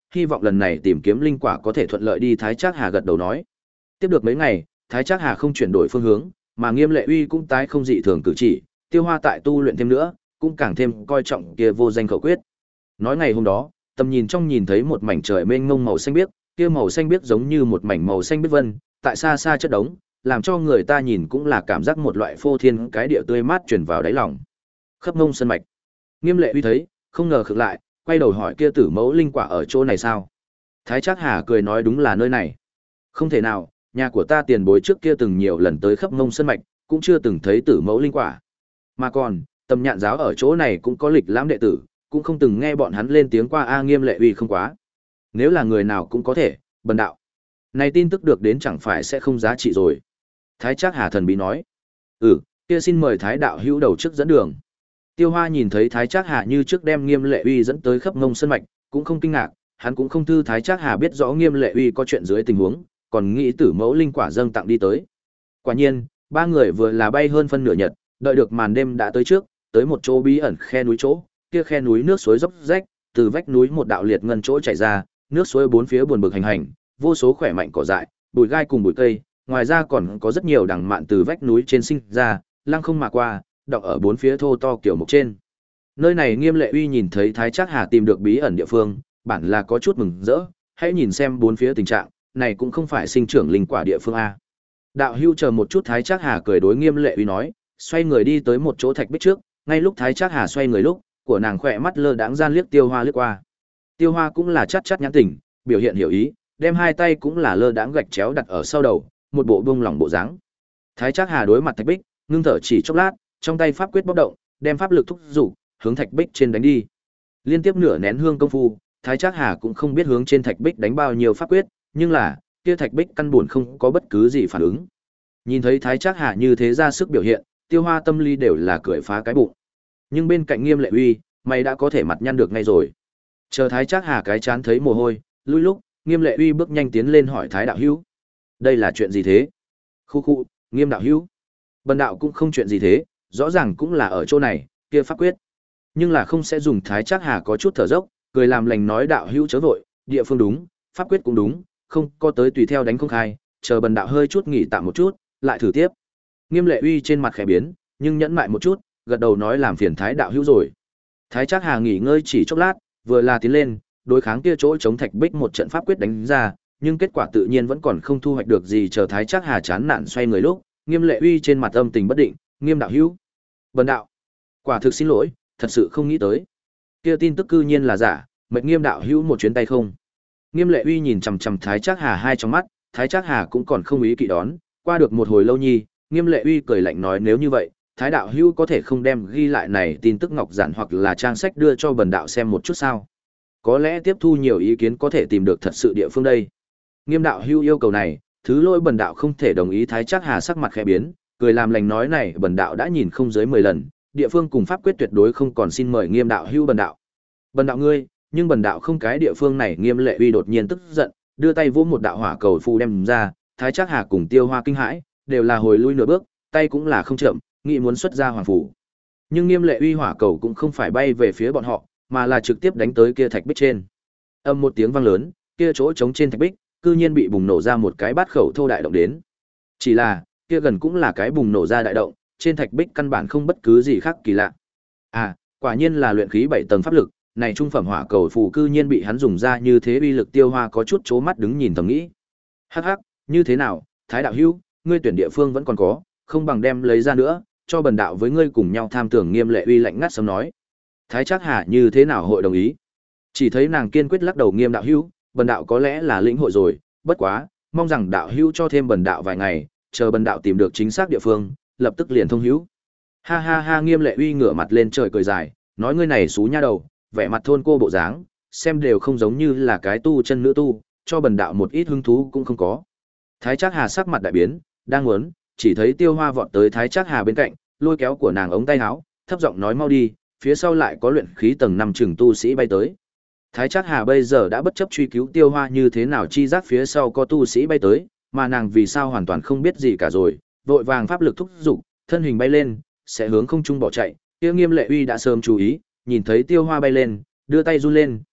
hy vọng lần này tìm kiếm linh quả có thể thuận lợi đi. Thái Trác Hà gật đầu nói. Tiếp được mấy ngày, Thái Trác Hà không chuyển đổi phương hướng, mà Nghiêm Lệ Uy cũng tái không dị thường cử chỉ, Tiêu Hoa tại tu luyện thêm nữa, cũng càng thêm coi trọng kia vô danh khẩu quyết. Nói ngày hôm đó, tầm nhìn trong nhìn thấy một mảnh trời mênh mông màu xanh biếc, kia màu xanh biếc giống như một mảnh màu xanh biếc vân, tại xa xa chất đống, làm cho người ta nhìn cũng là cảm giác một loại phô thiên cái địa tươi mát truyền vào đáy lòng. Khắp Ngông Sơn mạch. Nghiêm Lệ Uy thấy, không ngờ khựng lại, quay đầu hỏi kia Tử Mẫu linh quả ở chỗ này sao? Thái Trác Hà cười nói đúng là nơi này. Không thể nào, nhà của ta tiền bối trước kia từng nhiều lần tới Khắp Ngông Sơn mạch, cũng chưa từng thấy Tử Mẫu linh quả. Mà còn, Tầm Nhạn giáo ở chỗ này cũng có lịch lãm đệ tử, cũng không từng nghe bọn hắn lên tiếng qua. A Nghiêm Lệ Uy không quá. Nếu là người nào cũng có thể, bần đạo. Này tin tức được đến chẳng phải sẽ không giá trị rồi. Thái Trác Hà thần bí nói. Ừ, kia xin mời Thái đạo hữu đầu trước dẫn đường. Tiêu Hoa nhìn thấy Thái Trác Hà như trước đem Nghiêm Lệ Uy dẫn tới Khắp Ngông Sơn mạch, cũng không kinh ngạc, hắn cũng không thư Thái Trác Hà biết rõ Nghiêm Lệ Uy có chuyện dưới tình huống, còn nghĩ Tử Mẫu linh quả dâng tặng đi tới. Quả nhiên, ba người vừa là bay hơn phân nửa nhật, đợi được màn đêm đã tới trước, tới một chỗ bí ẩn khe núi chỗ, kia khe núi nước suối dốc rách, từ vách núi một đạo liệt ngân chỗ chảy ra, nước suối bốn phía buồn bực hành hành, vô số khỏe mạnh cỏ dại, bụi gai cùng bụi cây, ngoài ra còn có rất nhiều đằng mạn từ vách núi trên sinh ra, lăng không mà qua, đọng ở bốn phía thô to kiểu mục trên. Nơi này Nghiêm Lệ Uy nhìn thấy Thái Trác Hà tìm được bí ẩn địa phương, bản là có chút mừng rỡ, hãy nhìn xem bốn phía tình trạng, này cũng không phải sinh trưởng linh quả địa phương a. Đạo hữu chờ một chút. Thái Trác Hà cười đối Nghiêm Lệ Uy nói, xoay người đi tới một chỗ thạch bích trước, ngay lúc Thái Trác Hà xoay người lúc, của nàng khỏe mắt lơ đãng gian liếc Tiêu Hoa liếc qua. Tiêu Hoa cũng là chát chát nhãn tỉnh, biểu hiện hiểu ý, đem hai tay cũng là lơ đãng gạch chéo đặt ở sau đầu, một bộ buông lỏng bộ dáng. Thái Trác Hà đối mặt thạch bích, ngưng thở chỉ chốc lát, trong tay pháp quyết bốc động, đem pháp lực thúc dục, hướng thạch bích trên đánh đi. Liên tiếp nửa nén hương công phu, Thái Trác Hà cũng không biết hướng trên thạch bích đánh bao nhiêu pháp quyết, nhưng là, kia thạch bích căn buồn không có bất cứ gì phản ứng. Nhìn thấy Thái Trác Hà như thế ra sức biểu hiện, Tiêu Hoa tâm lý đều là cười phá cái bụng. Nhưng bên cạnh Nghiêm Lệ Uy, mày đã có thể mặt nhăn được ngay rồi. Chờ Thái Trác Hà cái chán thấy mồ hôi, lùi lúc, Nghiêm Lệ Uy bước nhanh tiến lên hỏi Thái đạo hữu, đây là chuyện gì thế? Khu khu, Nghiêm đạo hữu, bần đạo cũng không chuyện gì thế, rõ ràng cũng là ở chỗ này, kia pháp quyết. Nhưng là không sẽ dùng. Thái Trác Hà có chút thở dốc, cười làm lành nói đạo hữu chớ vội, địa phương đúng, pháp quyết cũng đúng, không có tới tùy theo đánh không khai, chờ bần đạo hơi chút nghỉ tạm một chút, lại thử tiếp. Nghiêm Lệ Uy trên mặt khẽ biến, nhưng nhẫn mại một chút, gật đầu nói làm phiền Thái đạo hữu rồi. Thái Trác Hà nghỉ ngơi chỉ chốc lát, vừa là tiến lên, đối kháng kia chỗ chống thạch bích một trận pháp quyết đánh ra, nhưng kết quả tự nhiên vẫn còn không thu hoạch được gì. Chờ Thái Trác Hà chán nản xoay người lúc, Nghiêm Lệ Uy trên mặt âm tình bất định, Nghiêm đạo hữu, bần đạo, quả thực xin lỗi, thật sự không nghĩ tới. Kia tin tức cư nhiên là giả, mệt Nghiêm đạo hữu một chuyến tay không. Nghiêm Lệ Uy nhìn chằm chằm Thái Trác Hà hai trong mắt, Thái Trác Hà cũng còn không ý kỵ đón, qua được một hồi lâu nhi, Nghiêm Lệ Uy cười lạnh nói nếu như vậy, Thái đạo hữu có thể không đem ghi lại này tin tức ngọc giản hoặc là trang sách đưa cho bần đạo xem một chút sao? Có lẽ tiếp thu nhiều ý kiến có thể tìm được thật sự địa phương đây. Nghiêm đạo hữu yêu cầu này, thứ lỗi bần đạo không thể đồng ý. Thái Trác Hà sắc mặt khẽ biến, cười làm lành nói này bần đạo đã nhìn không dưới mười lần, địa phương cùng pháp quyết tuyệt đối không còn, xin mời Nghiêm đạo hữu bần đạo. Bần đạo ngươi, nhưng bần đạo không cái địa phương này. Nghiêm Lệ Uy đột nhiên tức giận, đưa tay vỗ một đạo hỏa cầu phù đem ra, Thái Trác Hà cùng Tiêu Hoa kinh hãi, đều là hồi lui nửa bước, tay cũng là không chậm, nghĩ muốn xuất ra hoàng phủ. Nhưng Nghiêm Lệ Uy hỏa cầu cũng không phải bay về phía bọn họ, mà là trực tiếp đánh tới kia thạch bích trên. Âm một tiếng vang lớn, kia chỗ trống trên thạch bích, cư nhiên bị bùng nổ ra một cái bát khẩu thô đại động đến. Chỉ là, kia gần cũng là cái bùng nổ ra đại động, trên thạch bích căn bản không bất cứ gì khác kỳ lạ. À, quả nhiên là luyện khí bảy tầng pháp lực, này trung phẩm hỏa cầu phù cư nhiên bị hắn dùng ra như thế uy lực. Tiêu Hoa có chút chố mắt đứng nhìn thầm nghĩ. Hắc hắc, như thế nào, Thái đạo hữu, ngươi tuyển địa phương vẫn còn có, không bằng đem lấy ra nữa, cho bần đạo với ngươi cùng nhau tham tưởng. Nghiêm Lệ Uy lạnh ngắt sớm nói. Thái Trác Hà như thế nào hội đồng ý? Chỉ thấy nàng kiên quyết lắc đầu. Nghiêm đạo hữu, bần đạo có lẽ là lĩnh hội rồi, bất quá, mong rằng đạo hữu cho thêm bần đạo vài ngày, chờ bần đạo tìm được chính xác địa phương, lập tức liền thông hữu. Ha ha ha. Nghiêm Lệ Uy ngửa mặt lên trời cười dài, nói ngươi này xú nha đầu, vẻ mặt thôn cô bộ dáng, xem đều không giống như là cái tu chân nữ tu, cho bần đạo một ít hứng thú cũng không có. Thái Trác Hà sắc mặt đại biến, đang muốn, chỉ thấy Tiêu Hoa vọt tới Thái Trác Hà bên cạnh, lôi kéo của nàng ống tay áo, thấp giọng nói mau đi, phía sau lại có luyện khí tầng năm chừng tu sĩ bay tới. Thái Trác Hà bây giờ đã bất chấp truy cứu Tiêu Hoa như thế nào chi giác phía sau có tu sĩ bay tới, mà nàng vì sao hoàn toàn không biết gì cả rồi, vội vàng pháp lực thúc dục, thân hình bay lên, sẽ hướng không trung bỏ chạy. Kia Nghiêm Lệ Uy đã sớm chú ý, nhìn thấy Tiêu Hoa bay lên, đưa tay run lên,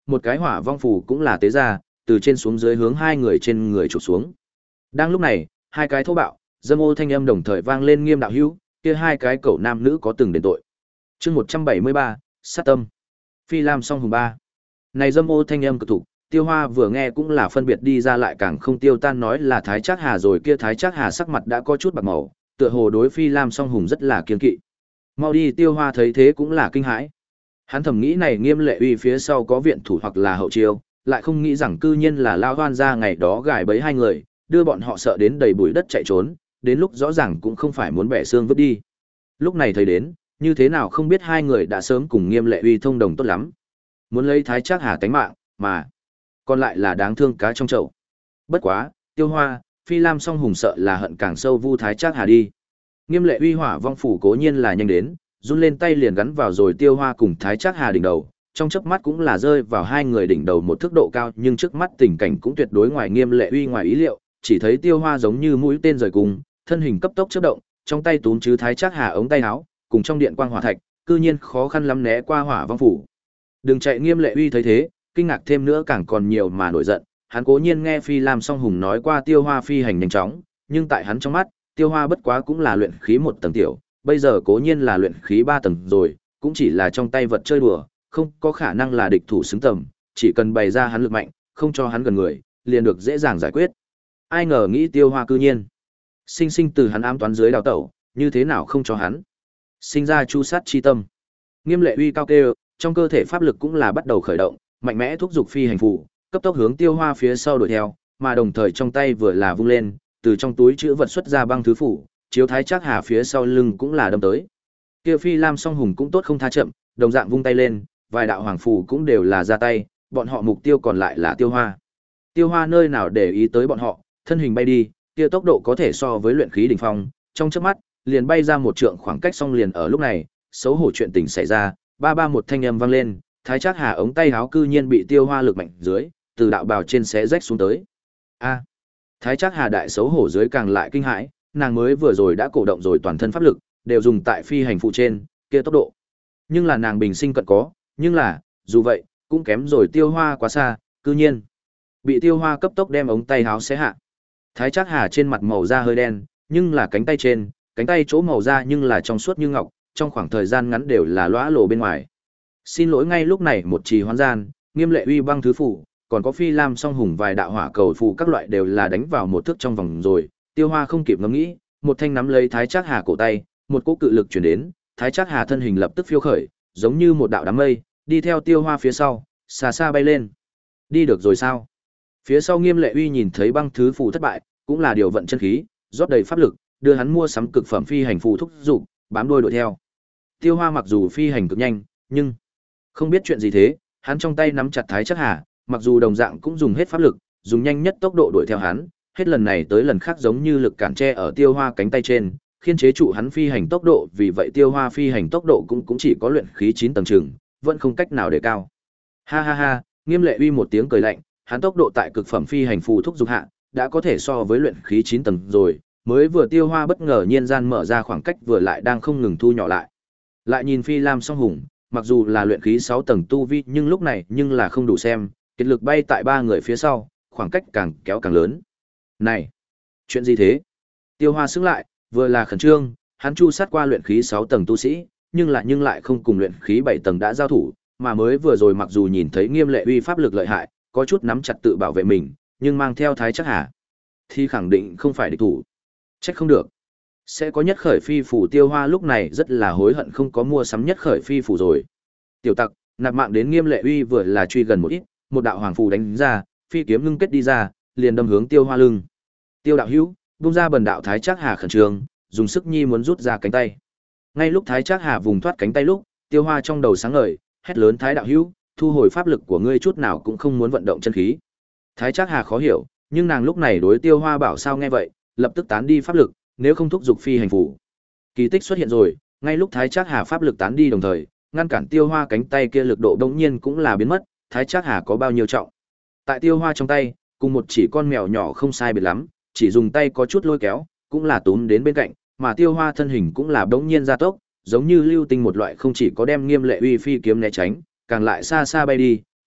một cái hỏa vong phù cũng là tế ra, từ trên xuống dưới hướng hai người trên người chụp xuống. Đang lúc này, hai cái thô bạo, dâm ô thanh âm đồng thời vang lên, Nghiêm đạo hữu, kia hai cái cậu nam nữ có từng đền tội. Chương một trăm bảy mươi ba, sát tâm. Phi Lam song hùng ba. Này dâm ô thanh âm cực thủ, Tiêu Hoa vừa nghe cũng là phân biệt đi ra, lại càng không tiêu tan nói là Thái Trác Hà rồi. Kia Thái Trác Hà sắc mặt đã có chút bạc màu, tựa hồ đối Phi Lam song hùng rất là kiên kỵ. Mau đi. Tiêu Hoa thấy thế cũng là kinh hãi. Hắn thầm nghĩ này Nghiêm Lệ Uy phía sau có viện thủ hoặc là hậu chiêu, lại không nghĩ rằng cư nhiên là Lao Hoan gia ngày đó gài bẫy hai người, đưa bọn họ sợ đến đầy bụi đất chạy trốn, đến lúc rõ ràng cũng không phải muốn bẻ xương vứt đi. Lúc này thấy đến, như thế nào không biết hai người đã sớm cùng Nghiêm Lệ Uy thông đồng tốt lắm, muốn lấy Thái Trác Hà tánh mạng, mà còn lại là đáng thương cá trong chậu. Bất quá, Tiêu Hoa, Phi Lam song hùng sợ là hận càng sâu vu Thái Trác Hà đi. Nghiêm Lệ Uy hỏa vong phủ cố nhiên là nhanh đến, run lên tay liền gắn vào rồi Tiêu Hoa cùng Thái Trác Hà đỉnh đầu, trong chớp mắt cũng là rơi vào hai người đỉnh đầu một thước độ cao, nhưng trước mắt tình cảnh cũng tuyệt đối ngoài Nghiêm Lệ Uy ngoài ý liệu, chỉ thấy Tiêu Hoa giống như mũi tên rời cùng, thân hình cấp tốc chớp động, trong tay túm chứ Thái Trác Hà ống tay áo, cùng trong điện quang hỏa thạch, cư nhiên khó khăn lắm né qua hỏa vong phủ. Đừng chạy. Nghiêm Lệ Uy thấy thế, kinh ngạc thêm nữa càng còn nhiều mà nổi giận, hắn cố nhiên nghe Phi Lam song hùng nói qua Tiêu Hoa phi hành nhanh chóng, nhưng tại hắn trong mắt, Tiêu Hoa bất quá cũng là luyện khí một tầng tiểu, bây giờ cố nhiên là luyện khí ba tầng rồi, cũng chỉ là trong tay vật chơi đùa, không có khả năng là địch thủ xứng tầm, chỉ cần bày ra hắn lực mạnh, không cho hắn gần người, liền được dễ dàng giải quyết. Ai ngờ nghĩ Tiêu Hoa cư nhiên sinh sinh từ hắn ám toán dưới đào tẩu, như thế nào không cho hắn sinh ra chu sát chi tâm. Nghiêm Lệ Uy cao kêu, trong cơ thể pháp lực cũng là bắt đầu khởi động, mạnh mẽ thúc giục phi hành phù, cấp tốc hướng Tiêu Hoa phía sau đuổi theo, mà đồng thời trong tay vừa là vung lên, từ trong túi chữ vật xuất ra băng thứ phủ, chiếu Thái Trác Hà phía sau lưng cũng là đâm tới. Kia Phi Lam song hùng cũng tốt không tha chậm, đồng dạng vung tay lên, vài đạo hoàng phù cũng đều là ra tay, bọn họ mục tiêu còn lại là Tiêu Hoa. Tiêu Hoa nơi nào để ý tới bọn họ, thân hình bay đi, kia tốc độ có thể so với luyện khí đỉnh phong, trong chớp mắt liền bay ra một trượng khoảng cách. Xong liền ở lúc này, xấu hổ chuyện tình xảy ra, ba ba một thanh âm vang lên, Thái Trác Hà ống tay áo cư nhiên bị Tiêu Hoa lực mạnh dưới, từ đạo bào trên xé rách xuống tới. A! Thái Trác Hà đại xấu hổ dưới càng lại kinh hãi, nàng mới vừa rồi đã cổ động rồi toàn thân pháp lực, đều dùng tại phi hành phụ trên, kia tốc độ. Nhưng là nàng bình sinh cận có, nhưng là, dù vậy, cũng kém rồi Tiêu Hoa quá xa, cư nhiên bị Tiêu Hoa cấp tốc đem ống tay áo xé hạ. Thái Trác Hà trên mặt màu da hơi đen, nhưng là cánh tay trên, cánh tay chỗ màu da nhưng là trong suốt như ngọc, trong khoảng thời gian ngắn đều là lóa lổ bên ngoài. Xin lỗi. Ngay lúc này một trì hoãn gian, Nghiêm Lệ Uy băng thứ phủ, còn có Phi Lam song hùng vài đạo hỏa cầu phù các loại đều là đánh vào một thước trong vòng rồi. Tiêu Hoa không kịp ngẫm nghĩ, một thanh nắm lấy Thái Trác Hà cổ tay, một cỗ cự lực truyền đến, Thái Trác Hà thân hình lập tức phiêu khởi, giống như một đạo đám mây, đi theo Tiêu Hoa phía sau, xa xa bay lên. Đi được rồi sao? Phía sau Nghiêm Lệ Uy nhìn thấy băng thứ phù thất bại, cũng là điều vận chân khí, rót đầy pháp lực, đưa hắn mua sắm cực phẩm phi hành phù thúc dục, bám đuôi đuổi theo. Tiêu Hoa mặc dù phi hành cực nhanh, nhưng không biết chuyện gì thế, hắn trong tay nắm chặt Thái Trác Hà, mặc dù đồng dạng cũng dùng hết pháp lực, dùng nhanh nhất tốc độ đuổi theo hắn, hết lần này tới lần khác giống như lực cản tre ở Tiêu Hoa cánh tay trên, khiên chế trụ hắn phi hành tốc độ, vì vậy Tiêu Hoa phi hành tốc độ cũng cũng chỉ có luyện khí chín tầng chừng, vẫn không cách nào đề cao. Ha ha ha, Nghiêm Lệ Uy một tiếng cười lạnh, hắn tốc độ tại cực phẩm phi hành phù thúc dục hạ, đã có thể so với luyện khí chín tầng rồi, mới vừa Tiêu Hoa bất ngờ nhiên gian mở ra khoảng cách vừa lại đang không ngừng thu nhỏ lại. Lại nhìn Phi Lam song hùng, mặc dù là luyện khí sáu tầng tu vi, nhưng lúc này nhưng là không đủ xem, kiệt lực bay tại ba người phía sau, khoảng cách càng kéo càng lớn. Này, chuyện gì thế? Tiêu Hoa sững lại, vừa là khẩn trương, hắn chu sát qua luyện khí sáu tầng tu sĩ, nhưng lại nhưng lại không cùng luyện khí bảy tầng đã giao thủ, mà mới vừa rồi mặc dù nhìn thấy Nghiêm Lệ Uy pháp lực lợi hại, có chút nắm chặt tự bảo vệ mình, nhưng mang theo Thái Trác Hà thì khẳng định không phải địch thủ. Trách không được, sẽ có nhất khởi phi phủ. Tiêu Hoa lúc này rất là hối hận không có mua sắm nhất khởi phi phủ rồi. Tiểu tặc, nạp mạng đến. Nghiêm Lệ Uy vừa là truy gần một ít, một đạo hoàng phù đánh ra, phi kiếm ngưng kết đi ra, liền đâm hướng Tiêu Hoa lưng. Tiêu đạo hữu, bung ra bần đạo. Thái Trác Hà khẩn trương, dùng sức nhi muốn rút ra cánh tay. Ngay lúc Thái Trác Hà vùng thoát cánh tay lúc, Tiêu Hoa trong đầu sáng ngời, hét lớn: Thái đạo hữu, thu hồi pháp lực của ngươi, chút nào cũng không muốn vận động chân khí. Thái Trác Hà khó hiểu, nhưng nàng lúc này đối Tiêu Hoa bảo sao nghe vậy, lập tức tán đi pháp lực, nếu không thúc giục phi hành phủ. Kỳ tích xuất hiện rồi, ngay lúc Thái Trác Hà pháp lực tán đi đồng thời, ngăn cản Tiêu Hoa cánh tay kia lực độ đống nhiên cũng là biến mất. Thái Trác Hà có bao nhiêu trọng? Tại Tiêu Hoa trong tay, cùng một chỉ con mèo nhỏ không sai biệt lắm, chỉ dùng tay có chút lôi kéo, cũng là túm đến bên cạnh, mà Tiêu Hoa thân hình cũng là đống nhiên gia tốc, giống như lưu tinh một loại, không chỉ có đem Nghiêm Lệ Uy phi kiếm né tránh, càng lại xa xa bay đi,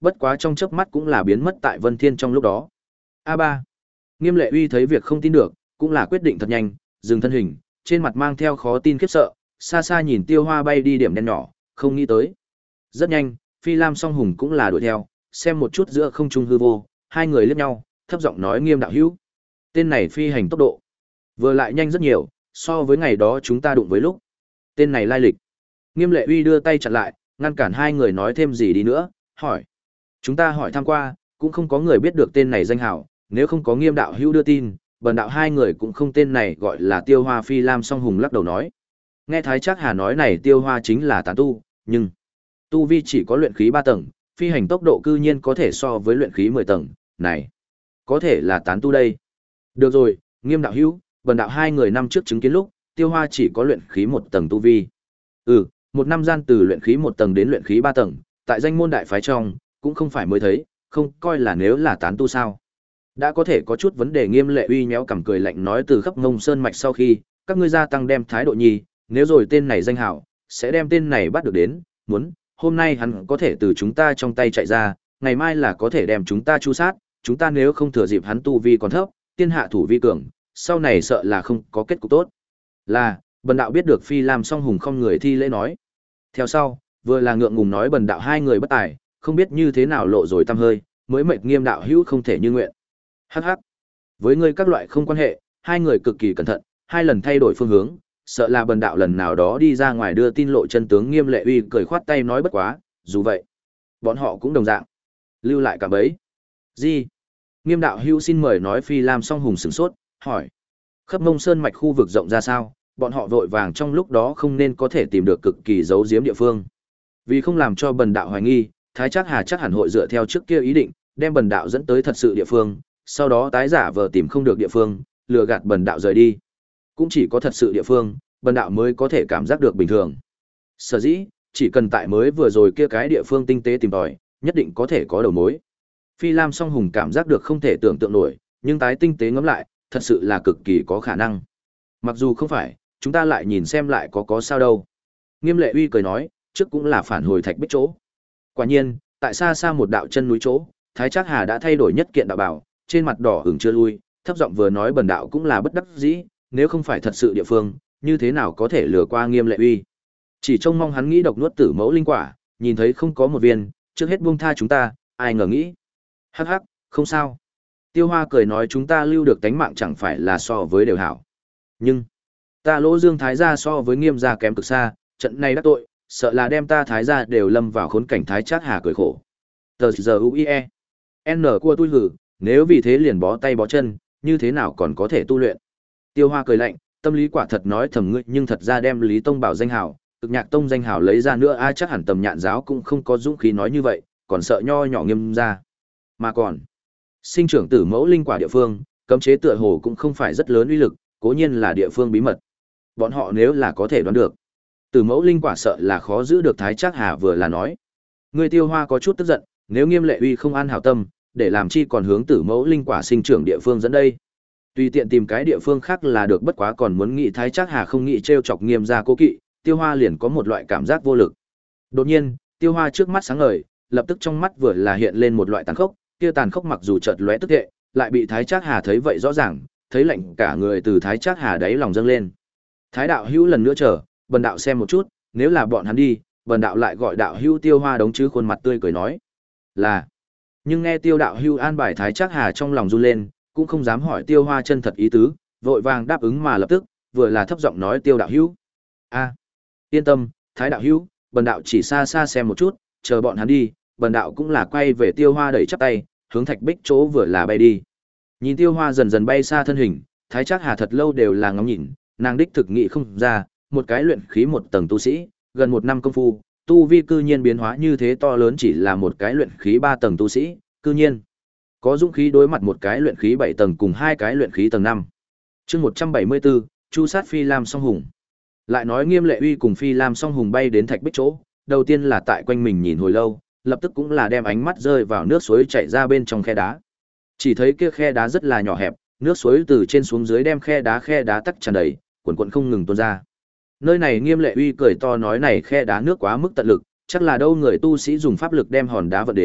bất quá trong chớp mắt cũng là biến mất tại Vân Thiên trong lúc đó. A ba. Nghiêm Lệ Uy thấy việc không tin được, cũng là quyết định thật nhanh, dừng thân hình, trên mặt mang theo khó tin khiếp sợ, xa xa nhìn Tiêu Hoa bay đi điểm đen nhỏ, không nghĩ tới. Rất nhanh, Phi Lam Song Hùng cũng là đuổi theo, xem một chút giữa không trung hư vô, hai người liếc nhau, thấp giọng nói Nghiêm đạo hữu. Tên này phi hành tốc độ vừa lại nhanh rất nhiều, so với ngày đó chúng ta đụng với lúc. Tên này lai lịch. Nghiêm Lệ Uy đưa tay chặn lại, ngăn cản hai người nói thêm gì đi nữa, hỏi. Chúng ta hỏi thăm qua, cũng không có người biết được tên này danh hảo, nếu không có Nghiêm đạo hữu đưa tin, bần đạo hai người cũng không tên này gọi là Tiêu Hoa. Phi Lam Song Hùng lắc đầu nói. Nghe Thái Trác Hà nói này Tiêu Hoa chính là tán tu, nhưng tu vi chỉ có luyện khí ba tầng, phi hành tốc độ cư nhiên có thể so với luyện khí mười tầng, này, có thể là tán tu đây. Được rồi, Nghiêm đạo hữu, bần đạo hai người năm trước chứng kiến lúc, Tiêu Hoa chỉ có luyện khí một tầng tu vi. Ừ, một năm gian từ luyện khí một tầng đến luyện khí ba tầng, tại danh môn đại phái trong, cũng không phải mới thấy, không coi là nếu là tán tu sao. Đã có thể có chút vấn đề. Nghiêm Lệ Uy méo cằm cười lạnh nói từ khắp Ngông Sơn mạch sau khi, các ngươi gia tăng đem thái độ nhi, nếu rồi tên này danh hảo, sẽ đem tên này bắt được đến, muốn, hôm nay hắn có thể từ chúng ta trong tay chạy ra, ngày mai là có thể đem chúng ta chu sát, chúng ta nếu không thừa dịp hắn tu vi còn thấp, tiên hạ thủ vi cường, sau này sợ là không có kết cục tốt. Là, bần đạo biết được. Phi Lam Song Hùng không người thi lễ nói. Theo sau, vừa là ngượng ngùng nói bần đạo hai người bất tài, không biết như thế nào lộ rồi tăm hơi, mới mệt Nghiêm đạo hữu không thể như nguyện. Hắc hắc. Với ngươi các loại không quan hệ, hai người cực kỳ cẩn thận, hai lần thay đổi phương hướng, sợ là bần đạo lần nào đó đi ra ngoài đưa tin lộ chân tướng. Nghiêm Lệ Uy cười khoát tay nói bất quá, dù vậy, bọn họ cũng đồng dạng. Lưu lại cả bấy. Gì? Nghiêm đạo hữu xin mời nói. Phi Lam Song Hùng sửng sốt, hỏi. Khắp Mông Sơn mạch khu vực rộng ra sao, bọn họ vội vàng trong lúc đó không nên có thể tìm được cực kỳ giấu giếm địa phương. Vì không làm cho bần đạo hoài nghi, Thái Trác Hà chắc hẳn hội dựa theo trước kia ý định, đem bần đạo dẫn tới thật sự địa phương, sau đó tái giả vờ tìm không được địa phương, lừa gạt bần đạo rời đi. Cũng chỉ có thật sự địa phương, bần đạo mới có thể cảm giác được bình thường. Sở dĩ, chỉ cần tại mới vừa rồi kia cái địa phương tinh tế tìm tòi, nhất định có thể có đầu mối. Phi Lam Song Hùng cảm giác được không thể tưởng tượng nổi, nhưng tái tinh tế ngẫm lại, thật sự là cực kỳ có khả năng. Mặc dù không phải, chúng ta lại nhìn xem lại có có sao đâu. Nghiêm Lệ Uy cười nói, trước cũng là phản hồi thạch bích chỗ. Quả nhiên, tại xa xa một đạo chân núi chỗ, Thái Trác Hà đã thay đổi nhất kiện đạo bảo, trên mặt đỏ ửng chưa lui, thấp giọng vừa nói bần đạo cũng là bất đắc dĩ, nếu không phải thật sự địa phương, như thế nào có thể lừa qua Nghiêm Lệ Uy. Chỉ trông mong hắn nghĩ độc nuốt tử mẫu linh quả, nhìn thấy không có một viên, trước hết buông tha chúng ta, ai ngờ nghĩ. Hắc hắc, không sao. Tiêu Hoa cười nói chúng ta lưu được tánh mạng chẳng phải là so với đều hảo. Nhưng, ta Lỗ Dương Thái gia so với Nghiêm gia kém cực xa, trận này đắc tội, sợ là đem ta Thái gia đều lâm vào khốn cảnh. Thái Trác Hà cười khổ. Tờ giờ u i e. N của tôi hử, nếu vì thế liền bó tay bó chân, như thế nào còn có thể tu luyện. Tiêu Hoa cười lạnh, tâm lý quả thật nói thầm ngươi, nhưng thật ra đem Lý Tông Bảo danh hào, Cực Nhạc Tông danh hào lấy ra nữa ai chắc hẳn Tầm Nhạn giáo cũng không có dũng khí nói như vậy, còn sợ nho nhỏ Nghiêm gia. Mà còn, sinh trưởng tử mẫu linh quả địa phương, cấm chế tựa hồ cũng không phải rất lớn uy lực, cố nhiên là địa phương bí mật. Bọn họ nếu là có thể đoán được, tử mẫu linh quả sợ là khó giữ được. Thái Trác Hà vừa là nói. Người Tiêu Hoa có chút tức giận, nếu Nghiêm Lệ Uy không an hảo tâm, để làm chi còn hướng tử mẫu linh quả sinh trưởng địa phương dẫn đây. Tùy tiện tìm cái địa phương khác là được, bất quá còn muốn nghĩ Thái Trác Hà không nghĩ trêu chọc Nghiêm gia cố kỵ, Tiêu Hoa liền có một loại cảm giác vô lực. Đột nhiên, Tiêu Hoa trước mắt sáng ngời, lập tức trong mắt vừa là hiện lên một loại tàn khốc, kia tàn khốc mặc dù chợt lóe tức hệ, lại bị Thái Trác Hà thấy vậy rõ ràng, thấy lạnh cả người từ Thái Trác Hà đáy lòng dâng lên. Thái đạo hữu lần nữa chờ, bần đạo xem một chút, nếu là bọn hắn đi, bần đạo lại gọi đạo hữu. Tiêu Hoa đống chứ khuôn mặt tươi cười nói. Là. Nhưng nghe Tiêu đạo hữu an bài, Thái Trác Hà trong lòng run lên, cũng không dám hỏi Tiêu Hoa chân thật ý tứ, vội vàng đáp ứng mà lập tức, vừa là thấp giọng nói Tiêu đạo hữu. A, yên tâm, Thái đạo hữu, bần đạo chỉ xa xa xem một chút, chờ bọn hắn đi, bần đạo cũng là quay về. Tiêu Hoa đẩy chắp tay, hướng thạch bích chỗ vừa là bay đi. Nhìn Tiêu Hoa dần dần bay xa thân hình, Thái Trác Hà thật lâu đều là ngóng nhìn, nàng đích thực nghị không ra, một cái luyện khí một tầng tu sĩ, gần một năm công phu, tu vi cư nhiên biến hóa như thế to lớn. Chỉ là một cái luyện khí ba tầng tu sĩ, cư nhiên có dũng khí đối mặt một cái luyện khí bảy tầng cùng hai cái luyện khí tầng năm. Chương một trăm bảy mươi tư, chu sát Phi Lam Song Hùng. Lại nói Nghiêm Lệ Uy cùng Phi Lam Song Hùng bay đến thạch bích chỗ, đầu tiên là tại quanh mình nhìn hồi lâu, lập tức cũng là đem ánh mắt rơi vào nước suối chảy ra bên trong khe đá. Chỉ thấy kia khe đá rất là nhỏ hẹp, nước suối từ trên xuống dưới đem khe đá khe đá tắc tràn đầy, cuồn cuộn không ngừng tuôn ra. Nơi này Nghiêm Lệ Uy cười to nói này khe đá nước quá mức tận lực, chắc là đâu người tu sĩ dùng pháp lực đem hòn đá vận đến,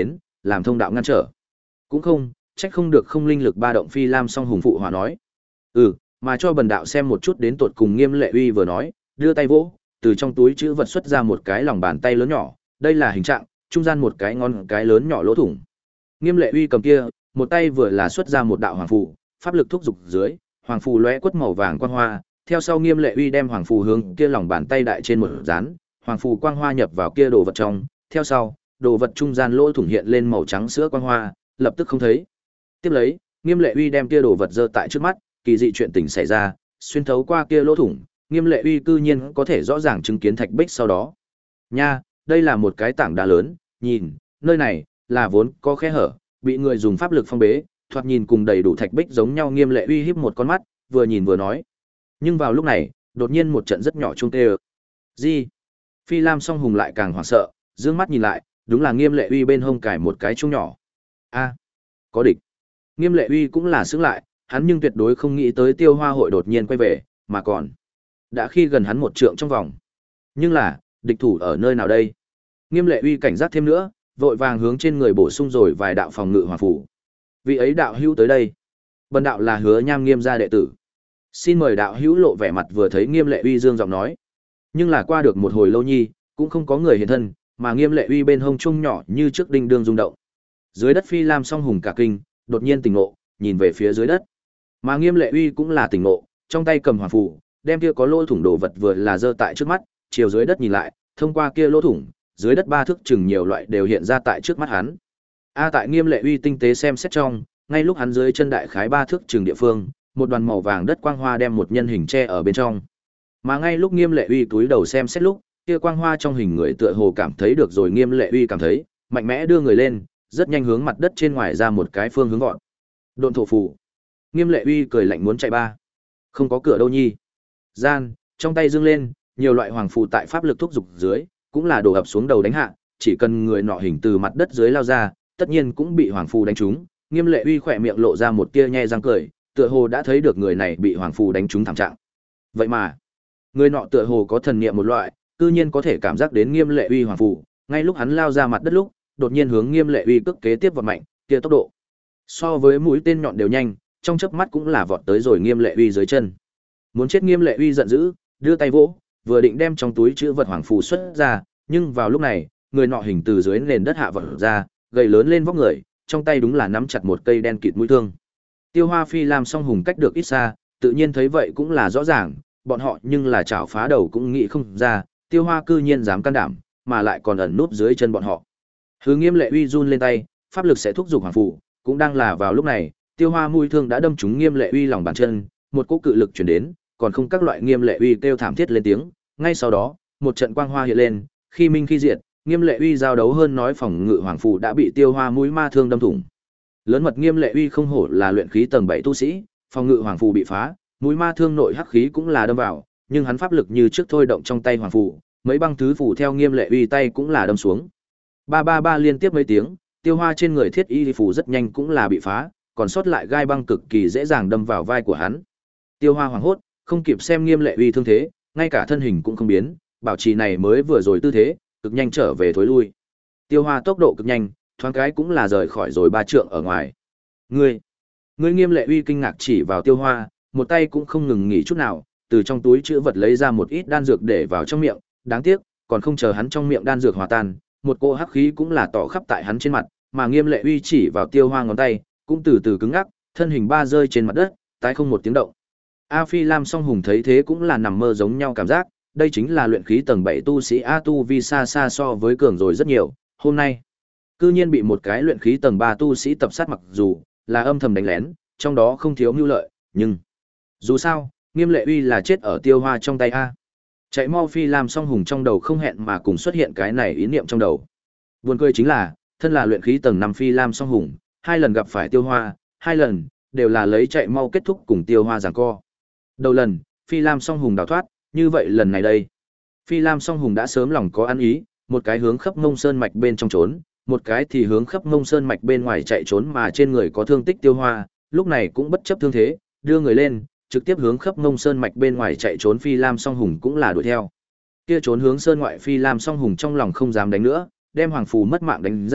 làm thông đạo ngăn trở. Cũng không, trách không được không linh lực ba động Phi Lam song hùng phụ hòa nói. Ừ, mà cho bần đạo xem một chút đến tột cùng Nghiêm Lệ Uy vừa nói, đưa tay vỗ, từ trong túi chữ vật xuất ra một cái lòng bàn tay lớn nhỏ, đây là hình trạng, trung gian một cái ngón cái lớn nhỏ lỗ thủng. Nghiêm Lệ Uy cầm kia, một tay vừa là xuất ra một đạo hoàng phù, pháp lực thúc dục dưới, hoàng phù lóe quất màu vàng quang hoa, theo sau Nghiêm Lệ Uy đem hoàng phù hướng kia lòng bàn tay đại trên một dán, hoàng phù quang hoa nhập vào kia đồ vật trong, theo sau, đồ vật trung gian lỗ thủng hiện lên màu trắng sữa quang hoa, lập tức không thấy. Tiếp lấy, Nghiêm Lệ Uy đem kia đồ vật giơ tại trước mắt, kỳ dị chuyện tình xảy ra, xuyên thấu qua kia lỗ thủng, Nghiêm Lệ Uy cư nhiên có thể rõ ràng chứng kiến thạch bích sau đó. Nha, đây là một cái tảng đá lớn, nhìn, nơi này là vốn có khe hở, bị người dùng pháp lực phong bế, thoạt nhìn cùng đầy đủ thạch bích giống nhau. Nghiêm Lệ Uy híp một con mắt, vừa nhìn vừa nói. Nhưng vào lúc này, đột nhiên một trận rất nhỏ chuông tê. Gì? Phi Lam Song Hùng lại càng hoảng sợ, dương mắt nhìn lại, đúng là Nghiêm Lệ Uy bên hông cài một cái chuông nhỏ. A, có địch. Nghiêm Lệ Uy cũng là sững lại, hắn nhưng tuyệt đối không nghĩ tới Tiêu Hoa hội đột nhiên quay về, mà còn đã khi gần hắn một trượng trong vòng. Nhưng là, địch thủ ở nơi nào đây? Nghiêm Lệ Uy cảnh giác thêm nữa, vội vàng hướng trên người bổ sung rồi vài đạo phòng ngự hỏa phù. Vị ấy đạo hữu tới đây. Bần đạo là Hứa Nham Nghiêm gia đệ tử. Xin mời đạo hữu lộ vẻ mặt. Vừa thấy Nghiêm Lệ Uy dương giọng nói. Nhưng là qua được một hồi lâu nhi, cũng không có người hiện thân, mà Nghiêm Lệ Uy bên hông trung nhỏ như trước đinh đương rung động. Dưới đất Phi Lam Song Hùng cả kinh, đột nhiên tỉnh ngộ, nhìn về phía dưới đất. Mà Nghiêm Lệ Uy cũng là tỉnh ngộ, trong tay cầm hỏa phù, đem kia có lỗ thủng đồ vật vừa là giơ tại trước mắt, chiều dưới đất nhìn lại, thông qua kia lỗ thủng, dưới đất ba thước chừng nhiều loại đều hiện ra tại trước mắt hắn. A tại Nghiêm Lệ Uy tinh tế xem xét trong, ngay lúc hắn dưới chân đại khái ba thước chừng địa phương, một đoàn màu vàng đất quang hoa đem một nhân hình che ở bên trong. Mà ngay lúc Nghiêm Lệ Uy túi đầu xem xét lúc, kia quang hoa trong hình người tựa hồ cảm thấy được rồi, Nghiêm Lệ Uy cảm thấy, mạnh mẽ đưa người lên, rất nhanh hướng mặt đất trên ngoài ra một cái phương hướng vọt. Độn thổ phù. Nghiêm Lệ Uy cười lạnh muốn chạy ba. Không có cửa đâu nhi. Gian, trong tay dương lên, nhiều loại hoàng phù tại pháp lực thúc dục dưới, cũng là đổ ập xuống đầu đánh hạ, chỉ cần người nọ hình từ mặt đất dưới lao ra, tất nhiên cũng bị hoàng phù đánh trúng. Nghiêm Lệ Uy khỏe miệng lộ ra một tia nhe răng cười, tựa hồ đã thấy được người này bị hoàng phù đánh trúng thảm trạng. Vậy mà, người nọ tựa hồ có thần niệm một loại, tự nhiên có thể cảm giác đến Nghiêm Lệ Uy hoàng phù, ngay lúc hắn lao ra mặt đất lúc, đột nhiên hướng Nghiêm Lệ Uy cước kế tiếp vọt mạnh, kia tốc độ so với mũi tên nhọn đều nhanh, trong chớp mắt cũng là vọt tới rồi Nghiêm Lệ Uy dưới chân. Muốn chết. Nghiêm Lệ Uy giận dữ, đưa tay vỗ, vừa định đem trong túi chữ vật hoàng phù xuất ra, nhưng vào lúc này, người nọ hình từ dưới nền đất hạ vọt ra, gầy lớn lên vóc người, trong tay đúng là nắm chặt một cây đen kịt mũi thương. Tiêu Hoa Phi Lam Song Hùng cách được ít xa, tự nhiên thấy vậy cũng là rõ ràng, bọn họ nhưng là chảo phá đầu cũng nghĩ không ra, Tiêu Hoa cư nhiên dám can đảm, mà lại còn ẩn núp dưới chân bọn họ. Hứa Nghiêm Lệ Uy run lên tay, pháp lực sẽ thúc giục hoàng phù, cũng đang là vào lúc này, Tiêu Hoa mũi thương đã đâm trúng Nghiêm Lệ Uy lòng bàn chân, một cỗ cự lực truyền đến, còn không các loại Nghiêm Lệ Uy kêu thảm thiết lên tiếng, ngay sau đó, một trận quang hoa hiện lên, khi minh khi diệt, Nghiêm Lệ Uy giao đấu hơn nói phòng ngự hoàng phù đã bị Tiêu Hoa mũi ma thương đâm thủng. Lớn mật Nghiêm Lệ Uy không hổ là luyện khí tầng bảy tu sĩ, phòng ngự hoàng phù bị phá, mũi ma thương nội hắc khí cũng là đâm vào, nhưng hắn pháp lực như trước thôi động trong tay hoàng phù, mấy băng thứ phù theo Nghiêm Lệ Uy tay cũng là đâm xuống. Ba ba ba liên tiếp mấy tiếng, Tiêu Hoa trên người thiết y phù rất nhanh cũng là bị phá, còn sót lại gai băng cực kỳ dễ dàng đâm vào vai của hắn. Tiêu Hoa hoảng hốt, không kịp xem Nghiêm Lệ Uy thương thế, ngay cả thân hình cũng không biến, bảo trì này mới vừa rồi tư thế, cực nhanh trở về thối lui. Tiêu Hoa tốc độ cực nhanh, thoáng cái cũng là rời khỏi rồi ba trượng ở ngoài. Ngươi, ngươi Nghiêm Lệ Uy kinh ngạc chỉ vào Tiêu Hoa, một tay cũng không ngừng nghỉ chút nào, từ trong túi trữ vật lấy ra một ít đan dược để vào trong miệng, đáng tiếc, còn không chờ hắn trong miệng đan dược hòa tan, một cỗ hắc khí cũng là tỏ khắp tại hắn trên mặt, mà Nghiêm Lệ Uy chỉ vào Tiêu Hoa ngón tay, cũng từ từ cứng ngắc, thân hình ba rơi trên mặt đất, tái không một tiếng động. A Phi Lam Song Hùng thấy thế cũng là nằm mơ giống nhau cảm giác, đây chính là luyện khí tầng bảy tu sĩ A tu vi xa xa so với cường rồi rất nhiều, hôm nay cư nhiên bị một cái luyện khí tầng ba tu sĩ tập sát, mặc dù là âm thầm đánh lén, trong đó không thiếu mưu lợi, nhưng dù sao, Nghiêm Lệ Uy là chết ở Tiêu Hoa trong tay a. Chạy mau. Phi Lam Song Hùng trong đầu không hẹn mà cùng xuất hiện cái này ý niệm trong đầu. Buồn cười chính là, thân là luyện khí tầng năm Phi Lam Song Hùng, hai lần gặp phải Tiêu Hoa, hai lần đều là lấy chạy mau kết thúc cùng Tiêu Hoa giằng co. Đầu lần, Phi Lam Song Hùng đào thoát, như vậy lần này đây, Phi Lam Song Hùng đã sớm lòng có ăn ý, một cái hướng Khắp Mông Sơn mạch bên trong trốn, một cái thì hướng Khắp Mông Sơn mạch bên ngoài chạy trốn, mà trên người có thương tích Tiêu Hoa, lúc này cũng bất chấp thương thế, đưa người lên, trực tiếp hướng Khắp Mông Sơn mạch bên ngoài chạy trốn. Phi Lam Song Hùng cũng là đuổi theo. Kia trốn hướng sơn ngoại Phi Lam Song Hùng trong lòng không dám đánh nữa, đem hoàng phù mất mạng đánh ra,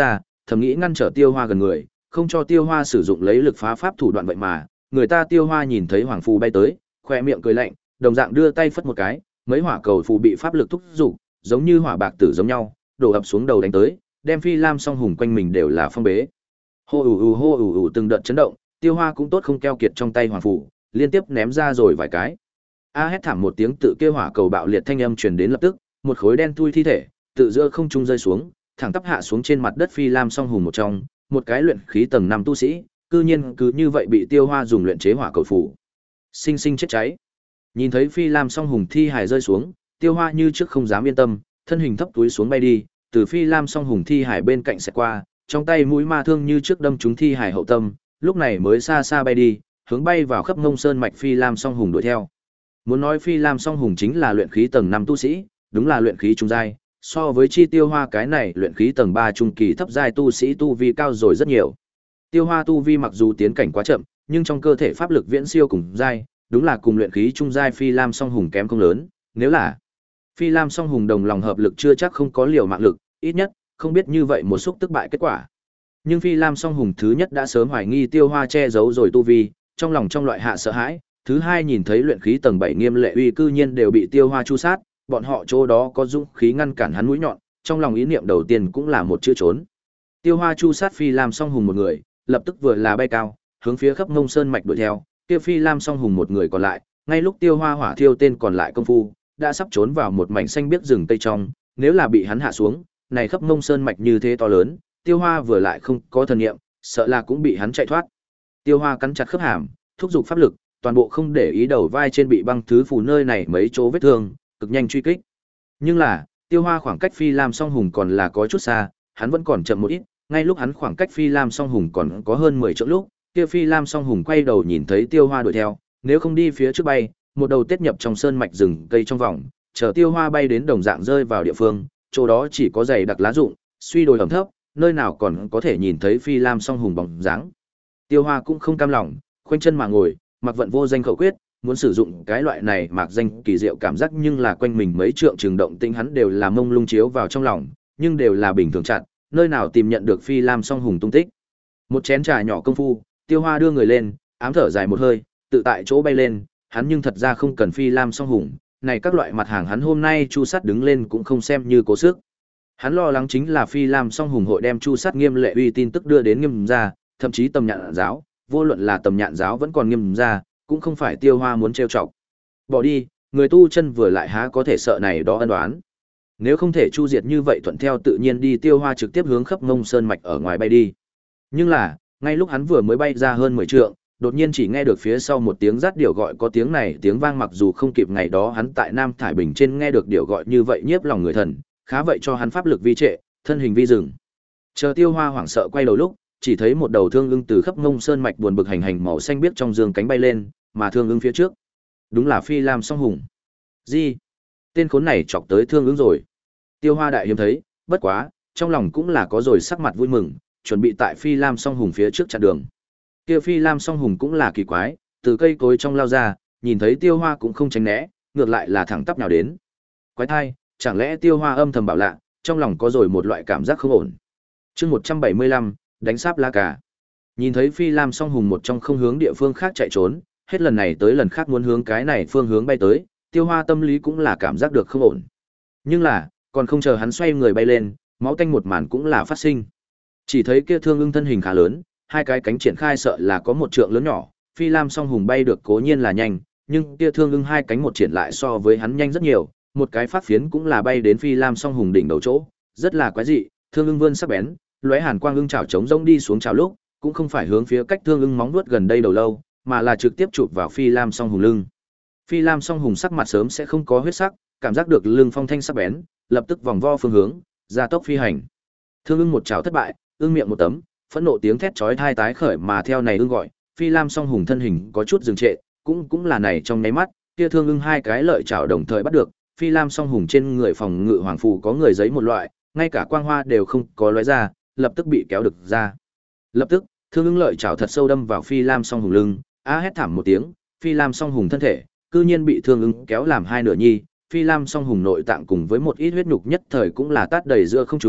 thầm nghĩ ngăn trở Tiêu Hoa gần người, không cho Tiêu Hoa sử dụng lấy lực phá pháp thủ đoạn vậy mà, người ta Tiêu Hoa nhìn thấy hoàng phù bay tới, khoe miệng cười lạnh, đồng dạng đưa tay phất một cái, mấy hỏa cầu phù bị pháp lực thúc giục, giống như hỏa bạc tử giống nhau, đổ ập xuống đầu đánh tới, đem Phi Lam Song Hùng quanh mình đều là phong bế. Hô ù ù hô ù ù từng đợt chấn động, Tiêu Hoa cũng tốt không keo kiệt trong tay hoàng phù, liên tiếp ném ra rồi vài cái. A hét thảm một tiếng tự kêu hỏa cầu bạo liệt thanh âm truyền đến lập tức, một khối đen thui thi thể tự giữa không trung rơi xuống, thẳng tắp hạ xuống trên mặt đất Phi Lam Song Hùng một trong, một cái luyện khí tầng năm tu sĩ, cư nhiên cứ như vậy bị Tiêu Hoa dùng luyện chế hỏa cầu phủ, sinh sinh chết cháy. Nhìn thấy Phi Lam Song Hùng thi hài rơi xuống, Tiêu Hoa như trước không dám yên tâm, thân hình thấp túi xuống bay đi, từ Phi Lam Song Hùng thi hài bên cạnh xẹt qua, trong tay mũi ma thương như trước đâm trúng thi hài hậu tâm, lúc này mới xa xa bay đi, hướng bay vào khắp ngông sơn mạch Phi Lam Song Hùng đuổi theo. Muốn nói Phi Lam Song Hùng chính là luyện khí tầng năm tu sĩ, đúng là luyện khí trung giai, so với Chi Tiêu Hoa cái này luyện khí tầng ba trung kỳ thấp giai tu sĩ tu vi cao rồi rất nhiều. Tiêu Hoa tu vi mặc dù tiến cảnh quá chậm, nhưng trong cơ thể pháp lực viễn siêu cùng giai, đúng là cùng luyện khí trung giai Phi Lam Song Hùng kém không lớn, nếu là Phi Lam Song Hùng đồng lòng hợp lực chưa chắc không có liều mạng lực, ít nhất không biết như vậy một xúc tức bại kết quả. Nhưng Phi Lam Song Hùng thứ nhất đã sớm hoài nghi Tiêu Hoa che giấu rồi tu vi, trong lòng trong loại hạ sợ hãi, thứ hai nhìn thấy luyện khí tầng bảy Nghiêm Lệ Uy cư nhiên đều bị Tiêu Hoa chu sát, bọn họ chỗ đó có dũng khí ngăn cản hắn mũi nhọn, trong lòng ý niệm đầu tiên cũng là một chữ trốn. Tiêu Hoa chu sát Phi Lam Song Hùng một người, lập tức vừa là bay cao, hướng phía khắp ngông sơn mạch đuổi theo, kia Phi Lam Song Hùng một người còn lại, ngay lúc Tiêu Hoa hỏa thiêu tên còn lại công phu, đã sắp trốn vào một mảnh xanh biếc rừng tây trong, nếu là bị hắn hạ xuống, này khắp ngông sơn mạch như thế to lớn, Tiêu Hoa vừa lại không có thần niệm, sợ là cũng bị hắn chạy thoát. Tiêu Hoa cắn chặt khớp hàm, thúc giục pháp lực, toàn bộ không để ý đầu vai trên bị băng thứ phù nơi này mấy chỗ vết thương, cực nhanh truy kích. Nhưng là, Tiêu Hoa khoảng cách Phi Lam Song Hùng còn là có chút xa, hắn vẫn còn chậm một ít, ngay lúc hắn khoảng cách Phi Lam Song Hùng còn có hơn mười trượng lúc, kia Phi Lam Song Hùng quay đầu nhìn thấy Tiêu Hoa đuổi theo, nếu không đi phía trước bay, một đầu tết nhập trong sơn mạch rừng cây trong vòng, chờ Tiêu Hoa bay đến đồng dạng rơi vào địa phương, chỗ đó chỉ có dày đặc lá rụng, suy đồi ẩm thấp, nơi nào còn có thể nhìn thấy Phi Lam Song Hùng bóng dáng. Tiêu Hoa cũng không cam lòng, khoanh chân mà ngồi, mặc vận vô danh khẩu quyết, muốn sử dụng cái loại này mạc danh kỳ diệu cảm giác, nhưng là quanh mình mấy trượng trường động tĩnh hắn đều là mông lung chiếu vào trong lòng, nhưng đều là bình thường chặn, nơi nào tìm nhận được Phi Lam Song Hùng tung tích. Một chén trà nhỏ công phu, Tiêu Hoa đưa người lên, ám thở dài một hơi, tự tại chỗ bay lên, hắn nhưng thật ra không cần Phi Lam Song Hùng, này các loại mặt hàng hắn hôm nay chu sát đứng lên cũng không xem như cố sức. Hắn lo lắng chính là Phi Lam Song Hùng hội đem chu sát Nghiêm Lệ Uy tin tức đưa đến Nghiêm gia, thậm chí Tầm Nhạn giáo, vô luận là Tầm Nhạn giáo vẫn còn Nghiêm gia, cũng không phải Tiêu Hoa muốn trêu chọc. Bỏ đi, người tu chân vừa lại há có thể sợ này đó ân đoán. Nếu không thể chu diệt như vậy thuận theo tự nhiên đi, Tiêu Hoa trực tiếp hướng khắp ngông sơn mạch ở ngoài bay đi. Nhưng là, ngay lúc hắn vừa mới bay ra hơn mười trượng, đột nhiên chỉ nghe được phía sau một tiếng rát điểu gọi, có tiếng này tiếng vang mặc dù không kịp ngày đó hắn tại Nam Thải Bình trên nghe được điểu gọi như vậy nhiếp lòng người thần, khá vậy cho hắn pháp lực vi trệ, thân hình vi dừng. Chờ Tiêu Hoa hoảng sợ quay đầu lúc, chỉ thấy một đầu thương ưng từ khắp ngông sơn mạch buồn bực hành hành màu xanh biếc trong dương cánh bay lên, mà thương ưng phía trước, đúng là Phi Lam Song Hùng. Gì? Tên khốn này chọc tới thương ưng rồi. Tiêu Hoa đại hiếm thấy, bất quá, trong lòng cũng là có rồi sắc mặt vui mừng, chuẩn bị tại Phi Lam Song Hùng phía trước chặn đường. Kia Phi Lam Song Hùng cũng là kỳ quái, từ cây cối trong lao ra, nhìn thấy Tiêu Hoa cũng không tránh né, ngược lại là thẳng tắp nhào đến. Quái thai, chẳng lẽ Tiêu Hoa âm thầm bảo lạ, trong lòng có rồi một loại cảm giác không ổn. Chương một trăm bảy mươi lăm, đánh sáp la cả. Nhìn thấy Phi Lam Song Hùng một trong không hướng địa phương khác chạy trốn, hết lần này tới lần khác muốn hướng cái này phương hướng bay tới, Tiêu Hoa tâm lý cũng là cảm giác được không ổn. Nhưng là, còn không chờ hắn xoay người bay lên, máu tanh một màn cũng là phát sinh. Chỉ thấy kia thương ưng thân hình khá lớn, hai cái cánh triển khai sợ là có một trượng lớn nhỏ, Phi Lam Song Hùng bay được cố nhiên là nhanh, nhưng kia thương ưng hai cánh một triển lại so với hắn nhanh rất nhiều, một cái phát phiến cũng là bay đến Phi Lam Song Hùng đỉnh đầu chỗ, rất là quái dị, thương ưng vươn sắc bén, lóe hàn quang ưng chảo chống rông đi xuống chảo lúc, cũng không phải hướng phía cách thương ưng móng vuốt gần đây đầu lâu, mà là trực tiếp chụp vào Phi Lam Song Hùng lưng. Phi Lam Song Hùng sắc mặt sớm sẽ không có huyết sắc, cảm giác được lưng phong thanh sắc bén, lập tức vòng vo phương hướng, gia tốc phi hành. Thương ưng một chảo thất bại, ưng miệng một tấm, phẫn nộ tiếng thét chói tai tái khởi, mà theo này ưng gọi, Phi Lam Song Hùng thân hình có chút dừng trệ, cũng cũng là này trong nháy mắt, kia thương ưng hai cái lợi chảo đồng thời bắt được, Phi Lam Song Hùng trên người phòng ngự hoàng phù có người giấy một loại, ngay cả quang hoa đều không có lóe ra, lập tức bị kéo được ra. Lập tức, thương ưng lợi chảo thật sâu đâm vào Phi Lam Song Hùng lưng, a hét thảm một tiếng, Phi Lam Song Hùng thân thể cư nhiên bị thương ưng kéo làm hai nửa nhi, Phi Lam Song Hùng nội tạng cùng với một ít huyết nhục nhất thời cũng là tát đầy giữa không trung,